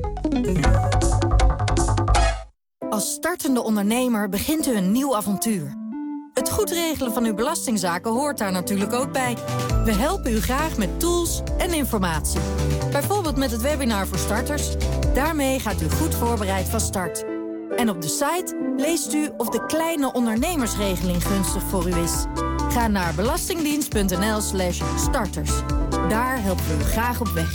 Speaker 3: Als startende ondernemer begint u een nieuw avontuur. Het goed regelen van uw belastingzaken hoort daar natuurlijk ook bij. We helpen u graag met tools en informatie. Bijvoorbeeld met het webinar voor starters. Daarmee gaat u goed voorbereid van start. En op de site leest u of de kleine ondernemersregeling gunstig voor u is. Ga naar belastingdienst.nl/starters. Daar helpen we u graag op weg.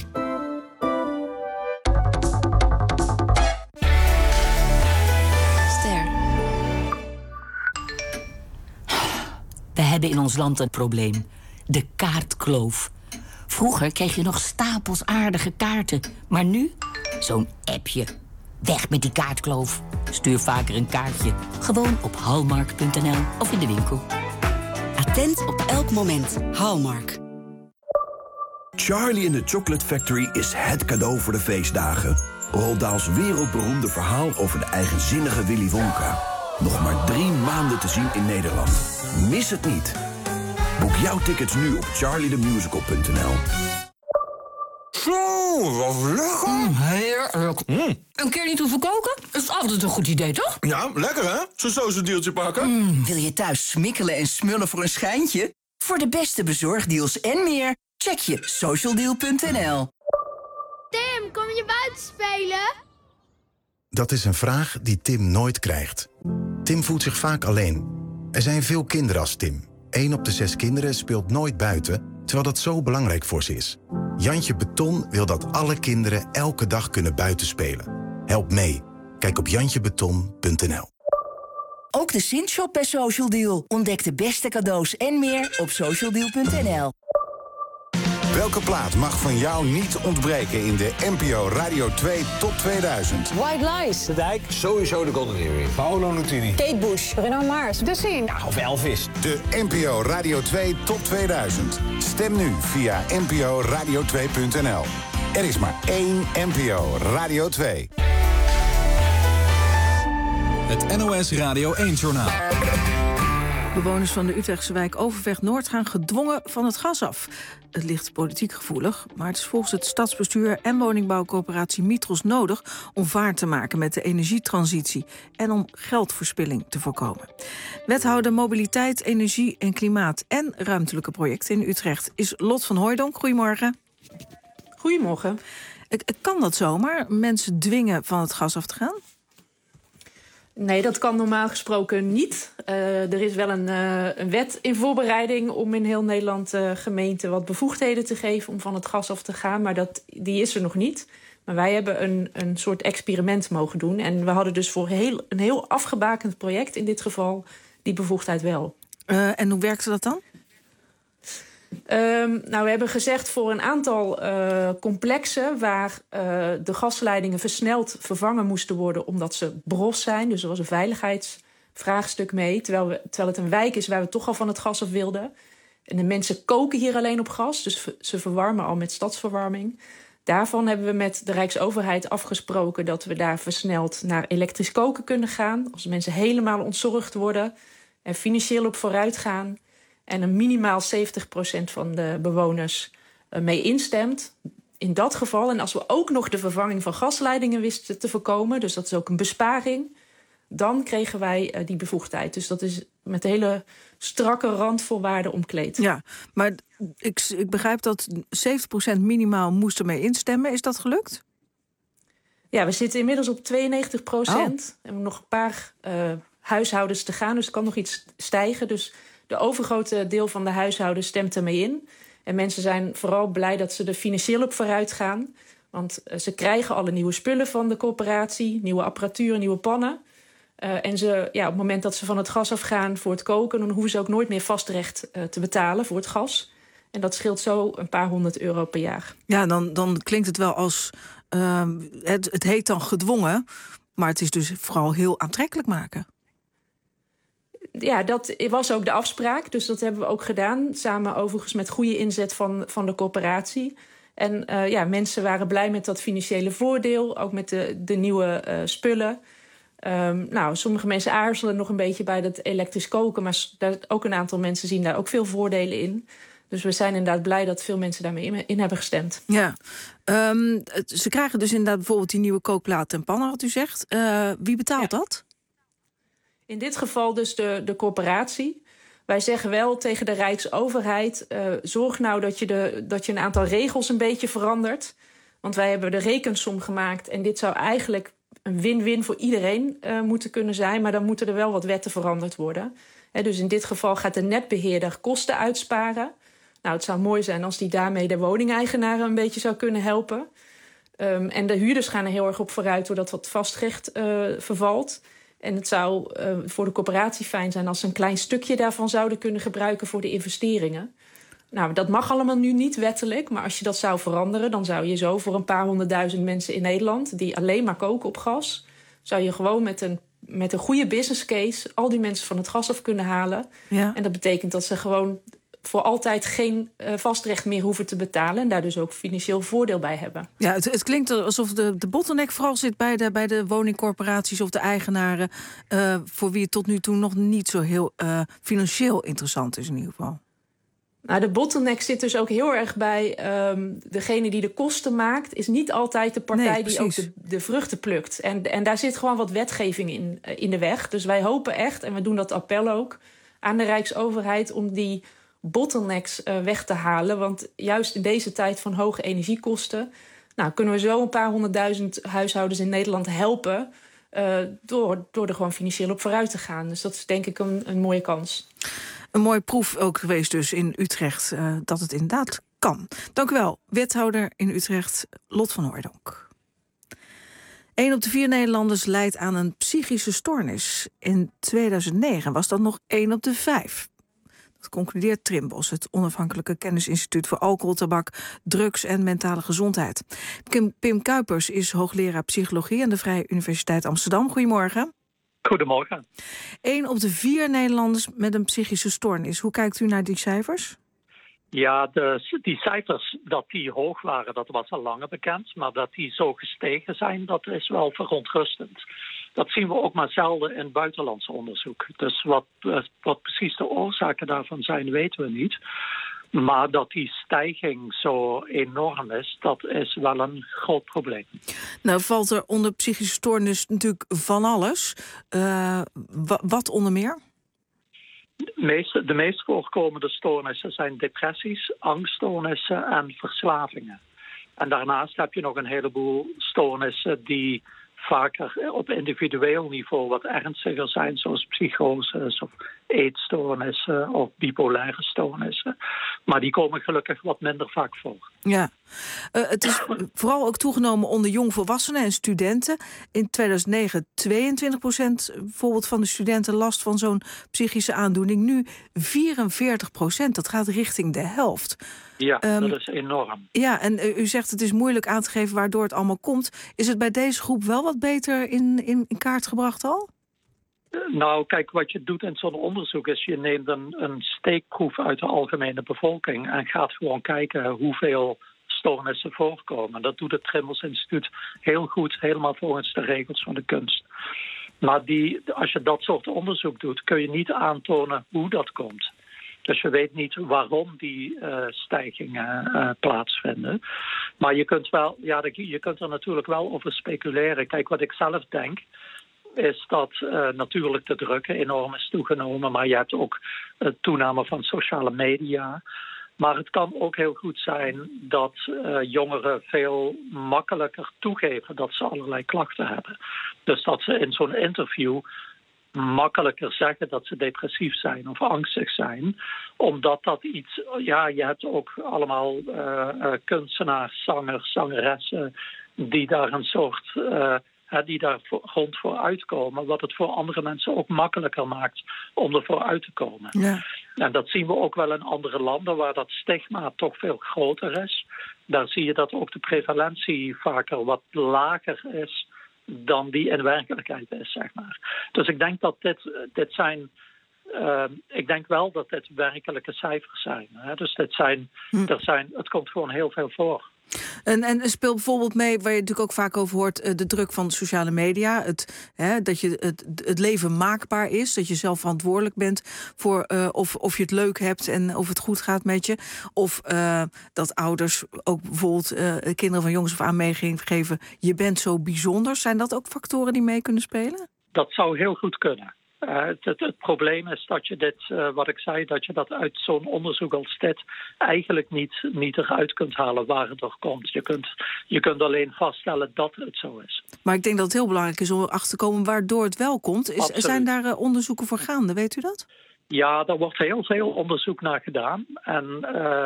Speaker 4: We hebben in ons land een probleem. De kaartkloof. Vroeger kreeg je nog stapels aardige kaarten. Maar nu? Zo'n appje. Weg met die kaartkloof. Stuur vaker een kaartje. Gewoon op hallmark.nl of in de winkel.
Speaker 6: Attent op elk moment. Hallmark.
Speaker 7: Charlie in the Chocolate Factory is het cadeau voor de feestdagen. Roald Dahls wereldberoemde verhaal over de eigenzinnige Willy Wonka. Nog maar 3 maanden te zien in Nederland. Mis het niet. Boek jouw tickets nu op charliethemusical.nl.
Speaker 9: Zo, wat lekker.
Speaker 4: Heerlijk. Een keer niet hoeven koken? Is altijd een goed idee, toch?
Speaker 9: Ja, lekker hè? Zo'n sausendeeltje pakken.
Speaker 6: Wil je thuis smikkelen en smullen voor een schijntje? Voor de beste bezorgdeals en meer, check je socialdeal.nl.
Speaker 10: Tim, kom je buiten spelen?
Speaker 32: Dat is een vraag die Tim nooit krijgt. Tim voelt zich vaak alleen. Er zijn veel kinderen als Tim. 1 op de 6 kinderen speelt nooit buiten, terwijl dat zo belangrijk voor ze is. Jantje Beton wil dat alle kinderen elke dag kunnen buitenspelen. Help mee. Kijk op jantjebeton.nl.
Speaker 6: Ook de Sint-shop bij Social Deal. Ontdek de beste cadeaus en meer op socialdeal.nl.
Speaker 11: Welke plaat mag van jou niet ontbreken in de NPO Radio 2 Top 2000?
Speaker 16: White Lies.
Speaker 11: De Dijk. Sowieso de Golden Earring. Paolo Nutini.
Speaker 16: Kate Bush. Bruno Mars. The Scene.
Speaker 11: Ja, of Elvis. De NPO Radio 2 Top 2000. Stem nu via nporadio2.nl. Er is maar 1 NPO Radio 2.
Speaker 1: Het NOS Radio 1-journaal.
Speaker 2: Bewoners van de Utrechtse wijk Overvecht-Noord gaan gedwongen van het gas af. Het ligt politiek gevoelig, maar het is volgens het stadsbestuur en woningbouwcoöperatie Mitros nodig om vaart te maken met de energietransitie en om geldverspilling te voorkomen. Wethouder Mobiliteit, Energie en Klimaat en Ruimtelijke Projecten in Utrecht is Lot van Hooijdonk. Goedemorgen.
Speaker 17: Goedemorgen.
Speaker 2: Kan dat zomaar, mensen dwingen van het gas af te gaan?
Speaker 17: Nee, dat kan normaal gesproken niet. Er is wel een wet in voorbereiding om in heel Nederland gemeenten wat bevoegdheden te geven om van het gas af te gaan. Maar die is er nog niet. Maar wij hebben een soort experiment mogen doen. En we hadden dus voor een heel afgebakend project in dit geval die bevoegdheid wel.
Speaker 2: En hoe werkte dat dan?
Speaker 17: We hebben gezegd voor een aantal complexen waar de gasleidingen versneld vervangen moesten worden omdat ze bros zijn. Dus er was een veiligheidsvraagstuk mee. Terwijl het een wijk is waar we toch al van het gas af wilden. En de mensen koken hier alleen op gas. Dus ze verwarmen al met stadsverwarming. Daarvan hebben we met de Rijksoverheid afgesproken dat we daar versneld naar elektrisch koken kunnen gaan. Als mensen helemaal ontzorgd worden en financieel op vooruit gaan en een minimaal 70% van de bewoners mee instemt. In dat geval, en als we ook nog de vervanging van gasleidingen wisten te voorkomen, dus dat is ook een besparing, dan kregen wij die bevoegdheid. Dus dat is met hele strakke randvoorwaarden omkleed.
Speaker 2: Ja, maar ik begrijp dat 70% minimaal moest ermee instemmen. Is dat gelukt?
Speaker 17: Ja, we zitten inmiddels op 92%. We hebben nog een paar huishoudens te gaan, dus het kan nog iets stijgen. Dus de overgrote deel van de huishoudens stemt ermee in. En mensen zijn vooral blij dat ze er financieel op vooruit gaan. Want ze krijgen alle nieuwe spullen van de corporatie, nieuwe apparatuur, nieuwe pannen. En op het moment dat ze van het gas afgaan voor het koken, dan hoeven ze ook nooit meer vastrecht te betalen voor het gas. En dat scheelt zo een paar €100 per jaar.
Speaker 2: Ja, dan klinkt het wel als het heet dan gedwongen, maar het is dus vooral heel aantrekkelijk maken.
Speaker 17: Ja, dat was ook de afspraak. Dus dat hebben we ook gedaan. Samen overigens met goede inzet van de corporatie. En mensen waren blij met dat financiële voordeel. Ook met de nieuwe spullen. Sommige mensen aarzelen nog een beetje bij dat elektrisch koken. Maar ook een aantal mensen zien daar ook veel voordelen in. Dus we zijn inderdaad blij dat veel mensen daarmee in hebben gestemd.
Speaker 2: Ja, ze krijgen dus inderdaad bijvoorbeeld die nieuwe kookplaten en pannen, wat u zegt. Wie betaalt dat?
Speaker 17: In dit geval dus de corporatie. Wij zeggen wel tegen de Rijksoverheid, zorg nou dat je een aantal regels een beetje verandert. Want wij hebben de rekensom gemaakt en dit zou eigenlijk een win-win voor iedereen moeten kunnen zijn. Maar dan moeten er wel wat wetten veranderd worden. Dus in dit geval gaat de netbeheerder kosten uitsparen. Nou, het zou mooi zijn als die daarmee de woningeigenaren een beetje zou kunnen helpen. En de huurders gaan er heel erg op vooruit doordat wat vastrecht vervalt. En het zou voor de corporatie fijn zijn als ze een klein stukje daarvan zouden kunnen gebruiken voor de investeringen. Nou, dat mag allemaal nu niet wettelijk, maar als je dat zou veranderen, dan zou je zo voor een paar 100.000 mensen in Nederland die alleen maar koken op gas, zou je gewoon met een goede business case al die mensen van het gas af kunnen halen. Ja. En dat betekent dat ze gewoon voor altijd geen vastrecht meer hoeven te betalen en daar dus ook financieel voordeel bij hebben. Ja,
Speaker 2: het klinkt alsof de bottleneck vooral zit bij de woningcorporaties of de eigenaren, voor wie het tot nu toe nog niet zo heel financieel interessant is in ieder geval.
Speaker 17: Nou, de bottleneck zit dus ook heel erg bij degene die de kosten maakt, is niet altijd de partij die ook de vruchten plukt. En daar zit gewoon wat wetgeving in de weg. Dus wij hopen echt, en we doen dat appel ook aan de Rijksoverheid om die bottlenecks weg te halen. Want juist in deze tijd van hoge energiekosten kunnen we zo een paar 100.000 huishoudens in Nederland helpen door er gewoon financieel op vooruit te gaan. Dus dat is denk ik een mooie kans.
Speaker 2: Een mooie proef ook geweest dus in Utrecht, dat het inderdaad kan. Dank u wel, wethouder in Utrecht, Lot van Hooijdonk. 1 op de 4 Nederlanders lijdt aan een psychische stoornis. In 2009 was dat nog 1 op de 5. Dat concludeert Trimbos, het onafhankelijke kennisinstituut voor alcohol, tabak, drugs en mentale gezondheid. Pim Kuipers is hoogleraar psychologie aan de Vrije Universiteit Amsterdam. Goedemorgen.
Speaker 12: Goedemorgen.
Speaker 2: 1 op de 4 Nederlanders met een psychische stoornis. Hoe kijkt u naar die cijfers?
Speaker 12: Ja, die cijfers dat die hoog waren, dat was al langer bekend. Maar dat die zo gestegen zijn, dat is wel verontrustend. Dat zien we ook maar zelden in buitenlandse onderzoek. Dus wat precies de oorzaken daarvan zijn, weten we niet. Maar dat die stijging zo enorm is, dat is wel een groot probleem.
Speaker 2: Nou valt er onder psychische stoornis natuurlijk van alles. Wat onder meer?
Speaker 12: De meest voorkomende stoornissen zijn depressies, angststoornissen en verslavingen. En daarnaast heb je nog een heleboel stoornissen die vaker op individueel niveau wat ernstiger zijn, zoals psychoses of eetstoornissen of bipolaire stoornissen. Maar die komen gelukkig wat minder vaak voor.
Speaker 2: Ja, het is vooral ook toegenomen onder jongvolwassenen en studenten. In 2009 22% bijvoorbeeld van de studenten last van zo'n psychische aandoening. Nu 44%, dat gaat richting de helft.
Speaker 12: Ja, dat is enorm.
Speaker 2: Ja, en u zegt het is moeilijk aan te geven waardoor het allemaal komt. Is het bij deze groep wel wat beter in kaart gebracht al?
Speaker 12: Nou, kijk, wat je doet in zo'n onderzoek is je neemt een steekproef uit de algemene bevolking en gaat gewoon kijken hoeveel stoornissen voorkomen. Dat doet het Trimbos Instituut heel goed, helemaal volgens de regels van de kunst. Maar als je dat soort onderzoek doet, kun je niet aantonen hoe dat komt. Dus je weet niet waarom die stijgingen plaatsvinden. Maar je kunt er natuurlijk wel over speculeren. Kijk, wat ik zelf denk, is dat natuurlijk de druk enorm is toegenomen. Maar je hebt ook toename van sociale media. Maar het kan ook heel goed zijn dat jongeren veel makkelijker toegeven dat ze allerlei klachten hebben. Dus dat ze in zo'n interview makkelijker zeggen dat ze depressief zijn of angstig zijn. Omdat dat iets... Ja, je hebt ook allemaal kunstenaars, zangers, zangeressen die daar een soort... die daar rond voor uitkomen, wat het voor andere mensen ook makkelijker maakt om ervoor uit te komen. Ja. En dat zien we ook wel in andere landen waar dat stigma toch veel groter is. Daar zie je dat ook de prevalentie vaker wat lager is dan die in werkelijkheid is, zeg maar. Dus ik denk dat dit zijn... ik denk wel dat dit werkelijke cijfers zijn. Hè? Dus het komt gewoon heel veel voor.
Speaker 2: En speelt bijvoorbeeld mee, waar je natuurlijk ook vaak over hoort, de druk van sociale media. Dat het leven maakbaar is, dat je zelf verantwoordelijk bent voor of je het leuk hebt en of het goed gaat met je. Of dat ouders ook bijvoorbeeld kinderen van jongs af aan meegeven, je bent zo bijzonder. Zijn dat ook factoren die mee kunnen spelen? Dat zou heel goed kunnen. Het probleem is dat je dit, wat ik zei, dat je dat uit zo'n onderzoek als dit eigenlijk niet eruit kunt halen waar het door komt. Je kunt alleen vaststellen dat het zo is. Maar ik denk dat het heel belangrijk is om erachter te komen waardoor het wel komt. Zijn daar onderzoeken voor gaande, weet u dat? Ja, daar wordt heel veel onderzoek naar gedaan. En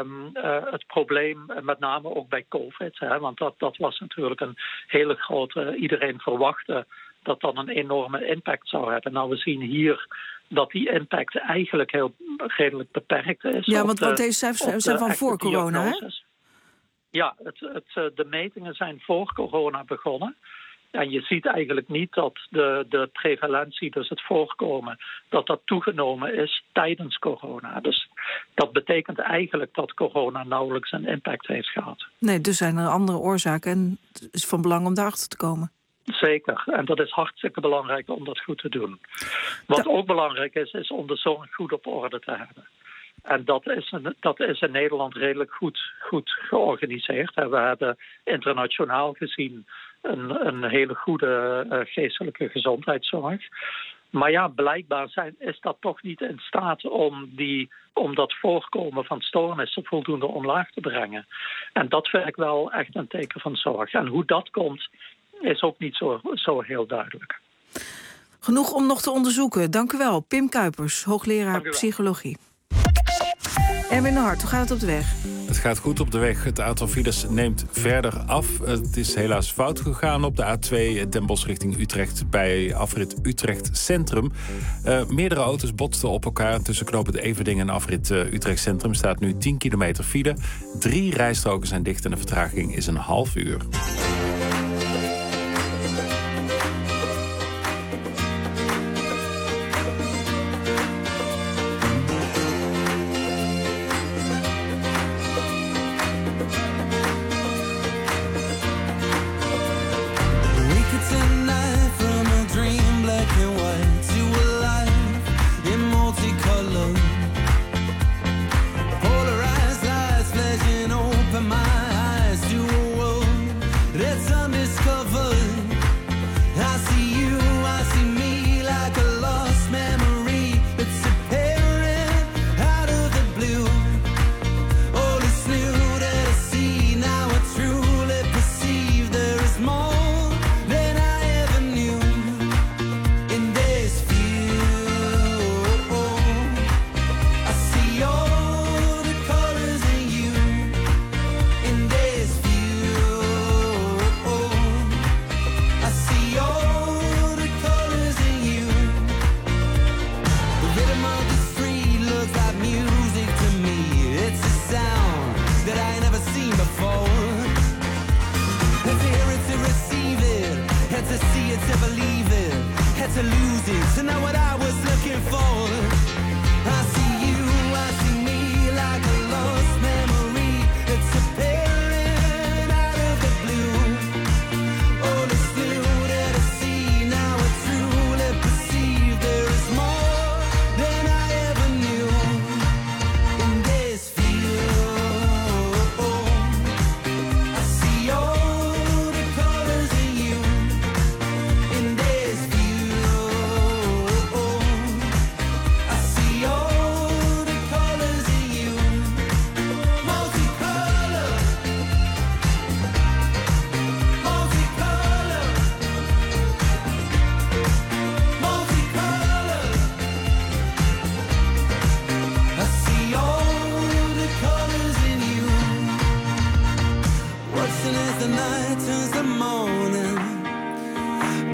Speaker 2: het probleem, met name ook bij COVID, want dat was natuurlijk een hele grote... Iedereen verwachtte dat dan een enorme impact zou hebben. Nou, we zien hier dat die impact eigenlijk heel redelijk beperkt is. Ja, want deze cijfers zijn van voor corona, hè? Ja, de metingen zijn voor corona begonnen. En je ziet eigenlijk niet dat de prevalentie, dus het voorkomen, dat toegenomen is tijdens corona. Dus dat betekent eigenlijk dat corona nauwelijks een impact heeft gehad. Nee, dus zijn er andere oorzaken en het is van belang om daarachter te komen. Zeker, en dat is hartstikke belangrijk om dat goed te doen. Wat ook belangrijk is om de zorg goed op orde te hebben. En dat is in Nederland redelijk goed georganiseerd. We hebben internationaal gezien een hele goede geestelijke gezondheidszorg. Maar ja, blijkbaar is dat toch niet in staat om dat voorkomen van stoornissen voldoende omlaag te brengen. En dat vind ik wel echt een teken van zorg. En hoe dat komt, is ook niet zo heel duidelijk. Genoeg om nog te onderzoeken. Dank u wel. Pim Kuipers, hoogleraar psychologie. Erwin de Hart, hoe gaat het op de weg?
Speaker 8: Het gaat goed op de weg. Het aantal files neemt verder af. Het is helaas fout gegaan op de A2 Den Bosch richting Utrecht bij afrit Utrecht Centrum. Meerdere auto's botsten op elkaar. Tussen knooppunt Everdingen en afrit Utrecht Centrum staat nu 10 kilometer file. 3 rijstroken zijn dicht en de vertraging is een half uur.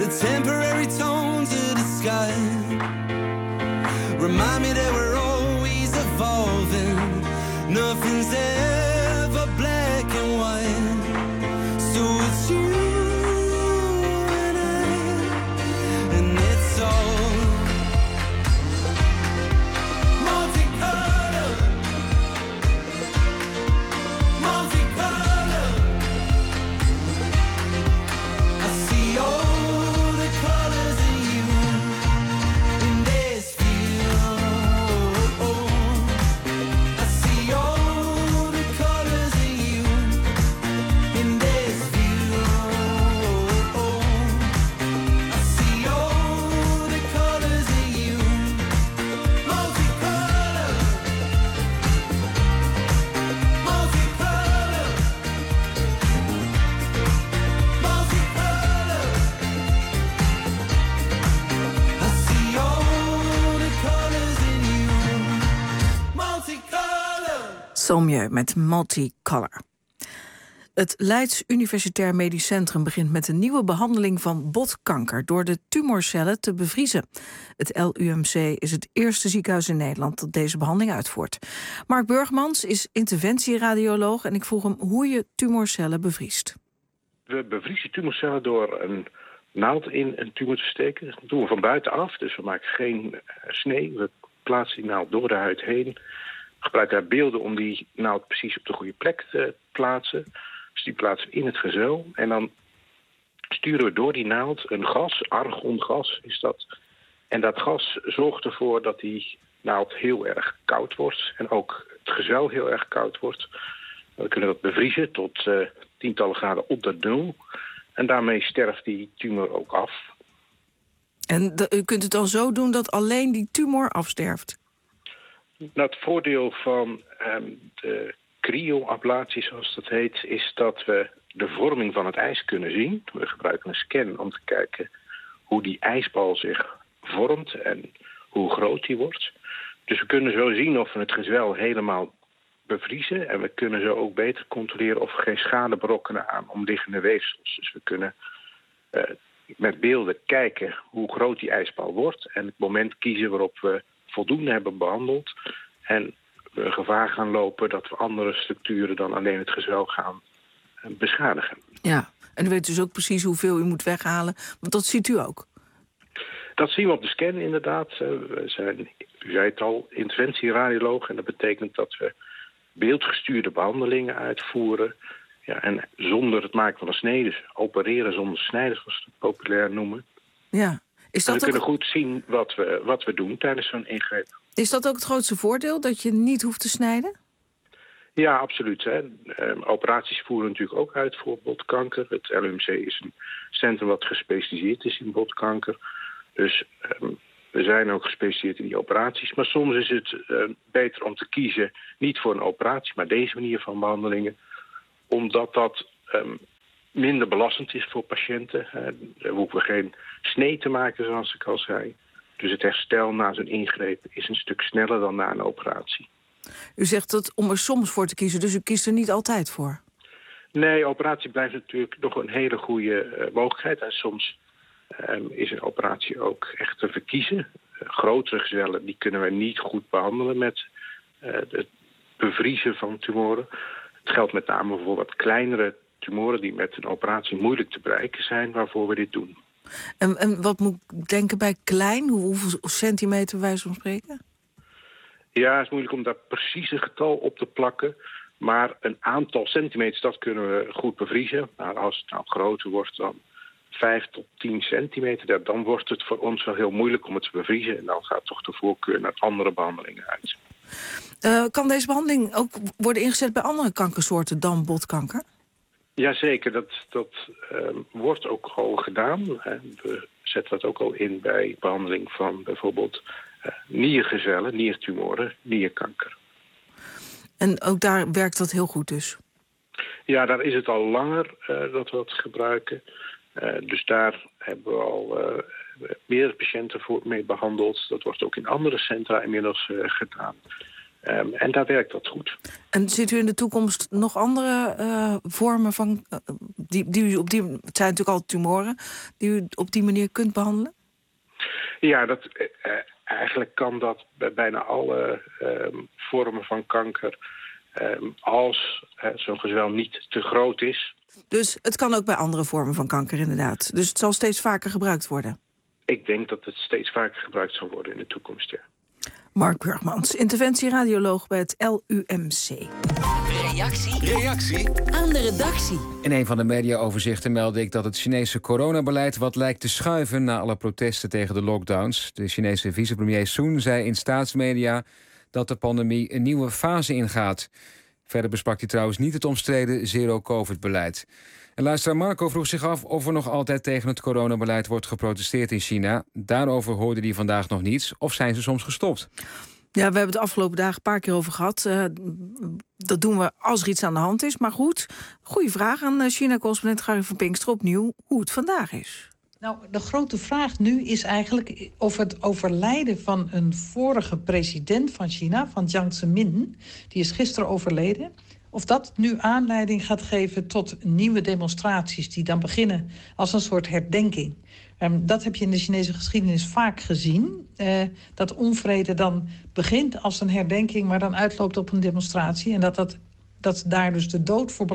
Speaker 13: the temporary tones of the sky remind me that we're always evolving. Nothing's ever black and white. So it's you and I, and it's all multicolored, multicolored. I see all the colors in you in this field. I see all the colors in you in this field. I see all the colors in you, multicolored, multicolored, multicolored. I see all the colors in you, multicolored.
Speaker 2: Sommieu met Multicolor. Het Leids Universitair Medisch Centrum begint met een nieuwe behandeling van botkanker door de tumorcellen te bevriezen. Het LUMC is het eerste ziekenhuis in Nederland dat deze behandeling uitvoert. Mark Burgmans is interventieradioloog en ik vroeg hem hoe je tumorcellen bevriest.
Speaker 14: We bevriezen tumorcellen door een naald in een tumor te steken. Dat doen we van buitenaf, dus we maken geen snee. We plaatsen die naald door de huid heen. We gebruiken daar beelden om die naald precies op de goede plek te plaatsen. Dus die plaatsen we in het gezel. En dan sturen we door die naald een gas, argongas is dat. En dat gas zorgt ervoor dat die naald heel erg koud wordt. En ook het gezel heel erg koud wordt. We kunnen dat bevriezen tot tientallen graden onder nul. En daarmee sterft die tumor ook af.
Speaker 2: En u kunt het dan zo doen dat alleen die tumor afsterft?
Speaker 14: Nou, het voordeel van de cryoablatie, zoals dat heet, is dat we de vorming van het ijs kunnen zien. We gebruiken een scan om te kijken hoe die ijsbal zich vormt en hoe groot die wordt. Dus we kunnen zo zien of we het gezwel helemaal bevriezen. En we kunnen zo ook beter controleren of we geen schade berokkenen aan omliggende weefsels. Dus we kunnen met beelden kijken hoe groot die ijsbal wordt. En het moment kiezen waarop we voldoende hebben behandeld. En we gevaar gaan lopen dat we andere structuren dan alleen het gezwel gaan beschadigen.
Speaker 2: Ja, en u weet dus ook precies hoeveel u moet weghalen, want dat ziet u ook.
Speaker 14: Dat zien we op de scan inderdaad. We zijn, u zei het al, interventieradioloog. En dat betekent dat we beeldgestuurde behandelingen uitvoeren. Ja, en zonder het maken van een snede, dus opereren zonder snijden, zoals we het populair noemen.
Speaker 2: Ja. Is dat
Speaker 14: we kunnen goed zien wat we doen tijdens zo'n ingreep.
Speaker 2: Is dat ook het grootste voordeel, dat je niet hoeft te snijden?
Speaker 14: Ja, absoluut. Hè. Operaties voeren natuurlijk ook uit voor botkanker. Het LUMC is een centrum wat gespecialiseerd is in botkanker. Dus we zijn ook gespecialiseerd in die operaties. Maar soms is het beter om te kiezen niet voor een operatie, maar deze manier van behandelingen. Omdat dat minder belastend is voor patiënten. We hoeven geen snee te maken, zoals ik al zei. Dus het herstel na zo'n ingreep is een stuk sneller dan na een operatie.
Speaker 2: U zegt dat om er soms voor te kiezen, dus u kiest er niet altijd voor?
Speaker 14: Nee, operatie blijft natuurlijk nog een hele goede mogelijkheid. En soms is een operatie ook echt te verkiezen. Grotere gezwellen die kunnen we niet goed behandelen met het bevriezen van tumoren. Het geldt met name voor wat kleinere tumoren die met een operatie moeilijk te bereiken zijn, waarvoor we dit doen.
Speaker 2: En wat moet ik denken bij klein? Hoeveel centimeter wij zo spreken?
Speaker 14: Ja, het is moeilijk om daar precies een getal op te plakken. Maar een aantal centimeters, dat kunnen we goed bevriezen. Nou, als het nou groter wordt dan 5 tot 10 centimeter, dan wordt het voor ons wel heel moeilijk om het te bevriezen. En dan gaat toch de voorkeur naar andere behandelingen uit.
Speaker 2: Kan deze behandeling ook worden ingezet bij andere kankersoorten dan botkanker?
Speaker 14: Jazeker, dat wordt ook al gedaan. We zetten dat ook al in bij behandeling van bijvoorbeeld niergezellen, niertumoren, nierkanker.
Speaker 2: En ook daar werkt dat heel goed dus?
Speaker 14: Ja, daar is het al langer dat we dat gebruiken. Dus daar hebben we al meerdere patiënten mee behandeld. Dat wordt ook in andere centra inmiddels gedaan. En daar werkt dat goed.
Speaker 2: En ziet u in de toekomst nog andere vormen van... die u op die, het zijn natuurlijk altijd tumoren... die u op die manier kunt behandelen?
Speaker 14: Ja, eigenlijk kan dat bij bijna alle vormen van kanker... als zo'n gezwel niet te groot is.
Speaker 2: Dus het kan ook bij andere vormen van kanker inderdaad. Dus het zal steeds vaker gebruikt worden?
Speaker 14: Ik denk dat het steeds vaker gebruikt zal worden in de toekomst, ja.
Speaker 2: Mark Burgmans, interventieradioloog bij het LUMC.
Speaker 1: Reactie
Speaker 28: aan de redactie.
Speaker 5: In een van de mediaoverzichten meldde ik dat het Chinese coronabeleid wat lijkt te schuiven na alle protesten tegen de lockdowns. De Chinese vicepremier Sun zei in staatsmedia dat de pandemie een nieuwe fase ingaat. Verder besprak hij trouwens niet het omstreden zero-covid-beleid. En luisteraar Marco vroeg zich af of er nog altijd tegen het coronabeleid wordt geprotesteerd in China. Daarover hoorde hij vandaag nog niets. Of zijn ze soms gestopt?
Speaker 2: Ja, we hebben het de afgelopen dagen een paar keer over gehad. Dat doen we als er iets aan de hand is. Maar goed, goede vraag aan China-correspondent Gary van Pinkster opnieuw hoe het vandaag is.
Speaker 15: Nou, de grote vraag nu is eigenlijk of het overlijden van een vorige president van China, van Jiang Zemin, die is gisteren overleden, of dat nu aanleiding gaat geven tot nieuwe demonstraties die dan beginnen als een soort herdenking. Dat heb je in de Chinese geschiedenis vaak gezien. Dat onvrede dan begint als een herdenking, maar dan uitloopt op een demonstratie. En dat daar dus de dood voor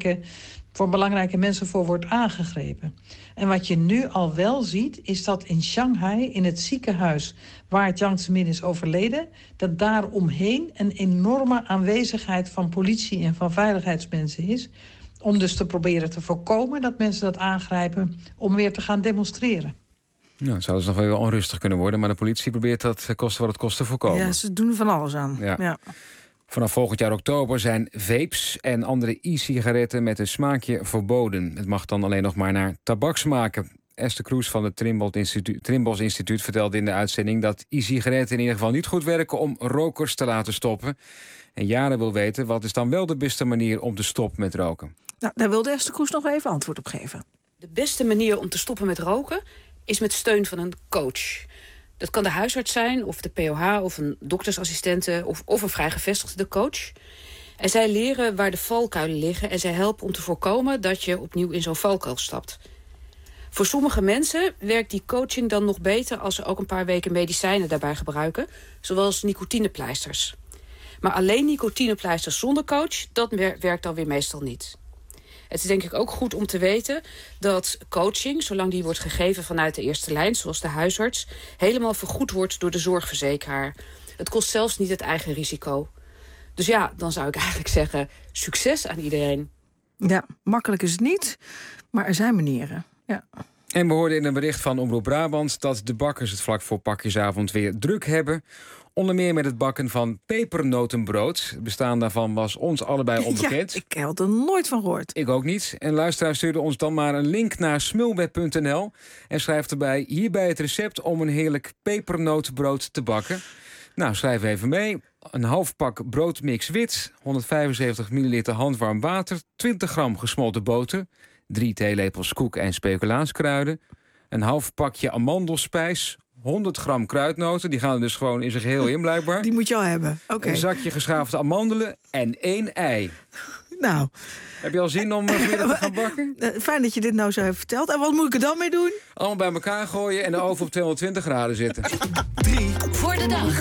Speaker 15: belangrijke mensen voor wordt aangegrepen. En wat je nu al wel ziet, is dat in Shanghai, in het ziekenhuis waar Jiang Zemin is overleden, dat daar omheen een enorme aanwezigheid van politie en van veiligheidsmensen is, om dus te proberen te voorkomen dat mensen dat aangrijpen om weer te gaan demonstreren.
Speaker 5: Nou, het zou dus nog wel onrustig kunnen worden, maar de politie probeert dat koste wat het kost te voorkomen.
Speaker 2: Ja, ze doen er van alles aan. Ja.
Speaker 5: Vanaf volgend jaar oktober zijn vapes en andere e-sigaretten met een smaakje verboden. Het mag dan alleen nog maar naar tabak smaken. Esther Kroes van het Trimbos Instituut vertelde in de uitzending dat e-sigaretten in ieder geval niet goed werken om rokers te laten stoppen. En Jaren wil weten, wat is dan wel de beste manier om te stoppen met roken?
Speaker 2: Nou, daar wilde Esther Kroes nog even antwoord op geven.
Speaker 18: De beste manier om te stoppen met roken is met steun van een coach. Dat kan de huisarts zijn, of de POH, of een doktersassistente, of een vrijgevestigde coach. En zij leren waar de valkuilen liggen en zij helpen om te voorkomen dat je opnieuw in zo'n valkuil stapt. Voor sommige mensen werkt die coaching dan nog beter als ze ook een paar weken medicijnen daarbij gebruiken, zoals nicotinepleisters. Maar alleen nicotinepleisters zonder coach, dat werkt dan weer meestal niet. Het is denk ik ook goed om te weten dat coaching, zolang die wordt gegeven vanuit de eerste lijn, zoals de huisarts, helemaal vergoed wordt door de zorgverzekeraar. Het kost zelfs niet het eigen risico. Dus ja, dan zou ik eigenlijk zeggen, succes aan iedereen.
Speaker 2: Ja, makkelijk is het niet, maar er zijn manieren. Ja.
Speaker 5: En we hoorden in een bericht van Omroep Brabant dat de bakkers het vlak voor pakjesavond weer druk hebben. Onder meer met het bakken van pepernotenbrood. Het bestaan daarvan was ons allebei onbekend.
Speaker 2: Ja, ik had er nooit van gehoord.
Speaker 5: Ik ook niet. En luisteraar stuurde ons dan maar een link naar smulweb.nl en schrijft erbij hierbij het recept om een heerlijk pepernotenbrood te bakken. Nou, schrijf even mee. Een half pak broodmix wit, 175 milliliter handwarm water, 20 gram gesmolten boter, 3 theelepels koek en speculaaskruiden, een half pakje amandelspijs, 100 gram kruidnoten, die gaan er dus gewoon in zijn geheel in blijkbaar.
Speaker 2: Die moet je al hebben. Okay.
Speaker 5: Een zakje geschaafde amandelen en 1 ei.
Speaker 2: Nou.
Speaker 5: Heb je al zin om vanmiddag te gaan bakken?
Speaker 2: Fijn dat je dit nou zo hebt verteld. En wat moet ik er dan mee doen?
Speaker 5: Allemaal bij elkaar gooien en de oven op 220 graden zitten.
Speaker 28: 3 voor de dag.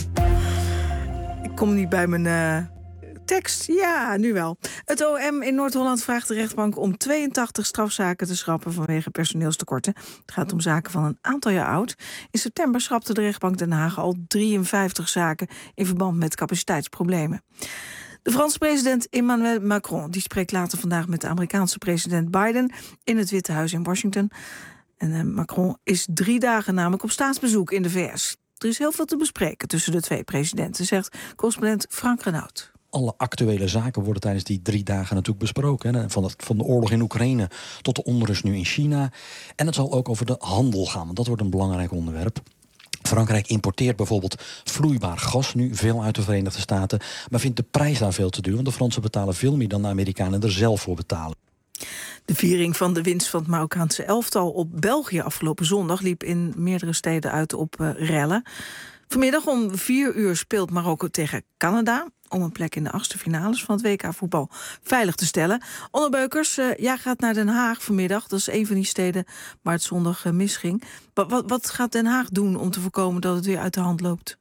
Speaker 2: Ik kom niet bij mijn tekst. Ja, nu wel. Het OM in Noord-Holland vraagt de rechtbank om 82 strafzaken te schrappen vanwege personeelstekorten. Het gaat om zaken van een aantal jaar oud. In september schrapte de rechtbank Den Haag al 53 zaken in verband met capaciteitsproblemen. De Franse president Emmanuel Macron die spreekt later vandaag met de Amerikaanse president Biden in het Witte Huis in Washington. En Macron is 3 dagen namelijk op staatsbezoek in de VS. Er is heel veel te bespreken tussen de twee presidenten, zegt correspondent Frank Renaud.
Speaker 19: Alle actuele zaken worden tijdens die 3 dagen natuurlijk besproken. Hè? Van de oorlog in Oekraïne tot de onrust nu in China. En het zal ook over de handel gaan, want dat wordt een belangrijk onderwerp. Frankrijk importeert bijvoorbeeld vloeibaar gas nu veel uit de Verenigde Staten, maar vindt de prijs daar veel te duur, want de Fransen betalen veel meer dan de Amerikanen er zelf voor betalen.
Speaker 2: De viering van de winst van het Marokkaanse elftal op België afgelopen zondag liep in meerdere steden uit op rellen. Vanmiddag om 4:00 speelt Marokko tegen Canada om een plek in de 8e finales van het WK voetbal veilig te stellen. Onno Beukers, jij gaat naar Den Haag vanmiddag. Dat is een van die steden waar het zondag misging. Wat gaat Den Haag doen om te voorkomen dat het weer uit de hand loopt?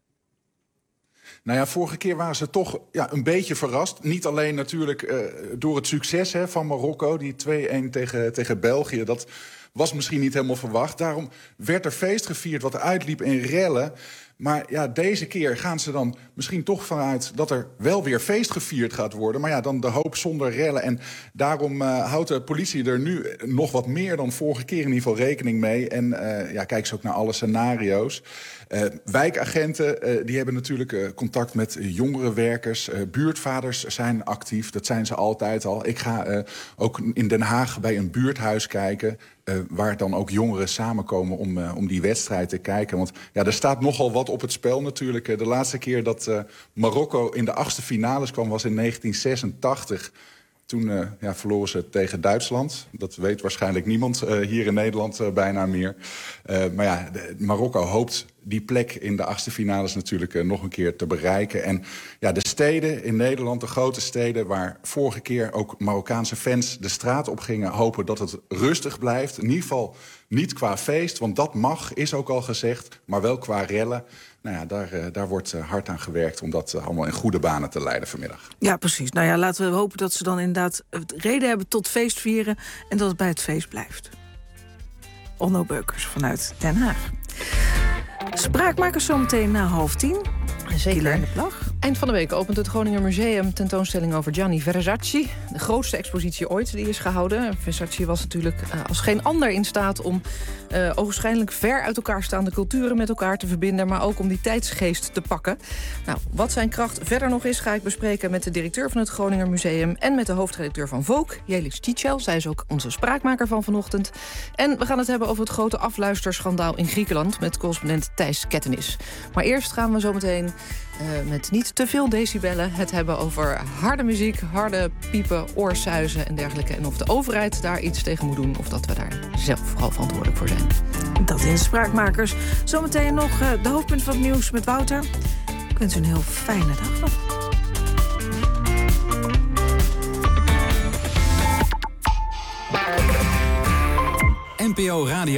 Speaker 3: Nou ja, vorige keer waren ze toch een beetje verrast. Niet alleen natuurlijk door het succes van Marokko, die 2-1 tegen België. Dat was misschien niet helemaal verwacht. Daarom werd er feest gevierd wat uitliep in rellen. Maar ja, deze keer gaan ze dan misschien toch vanuit dat er wel weer feest gevierd gaat worden. Maar ja, dan de hoop zonder rellen. En daarom houdt de politie er nu nog wat meer dan vorige keer in ieder geval rekening mee. En kijken ze ook naar alle scenario's. Wijkagenten die hebben natuurlijk contact met jongerenwerkers. Buurtvaders zijn actief, dat zijn ze altijd al. Ik ga ook in Den Haag bij een buurthuis kijken, waar dan ook jongeren samenkomen om die wedstrijd te kijken. Want ja, er staat nogal wat op het spel natuurlijk. De laatste keer dat Marokko in de 8e finales kwam was in 1986... Toen verloren ze tegen Duitsland. Dat weet waarschijnlijk niemand hier in Nederland bijna meer. Maar ja, Marokko hoopt die plek in de 8e finales natuurlijk nog een keer te bereiken. En ja, de steden in Nederland, de grote steden waar vorige keer ook Marokkaanse fans de straat op gingen, hopen dat het rustig blijft. In ieder geval niet qua feest, want dat mag, is ook al gezegd, maar wel qua rellen. Nou ja, daar wordt hard aan gewerkt om dat allemaal in goede banen te leiden vanmiddag.
Speaker 2: Ja, precies. Nou ja, laten we hopen dat ze dan inderdaad reden hebben tot feestvieren en dat het bij het feest blijft. Onno Beukers vanuit Den Haag. Spraakmakers zometeen na 9:30.
Speaker 20: Zeker. Eind van de week opent het Groninger Museum tentoonstelling over Gianni Versace. De grootste expositie ooit die is gehouden. Versace was natuurlijk als geen ander in staat om ogenschijnlijk ver uit elkaar staande culturen met elkaar te verbinden, maar ook om die tijdsgeest te pakken. Nou, wat zijn kracht verder nog is, ga ik bespreken met de directeur van het Groninger Museum en met de hoofdredacteur van Vogue, Jelis Titschel. Zij is ook onze spraakmaker van vanochtend. En we gaan het hebben over het grote afluisterschandaal in Griekenland met correspondent Thijs Kettenis. Maar eerst gaan we zo meteen met niet te veel decibellen het hebben over harde muziek, harde piepen, oorsuizen en dergelijke. En of de overheid daar iets tegen moet doen of dat we daar zelf vooral verantwoordelijk voor zijn.
Speaker 2: Dat in Spraakmakers. Zometeen nog de hoofdpunt van het nieuws met Wouter. Ik wens u een heel fijne dag nog.
Speaker 1: NPO Radio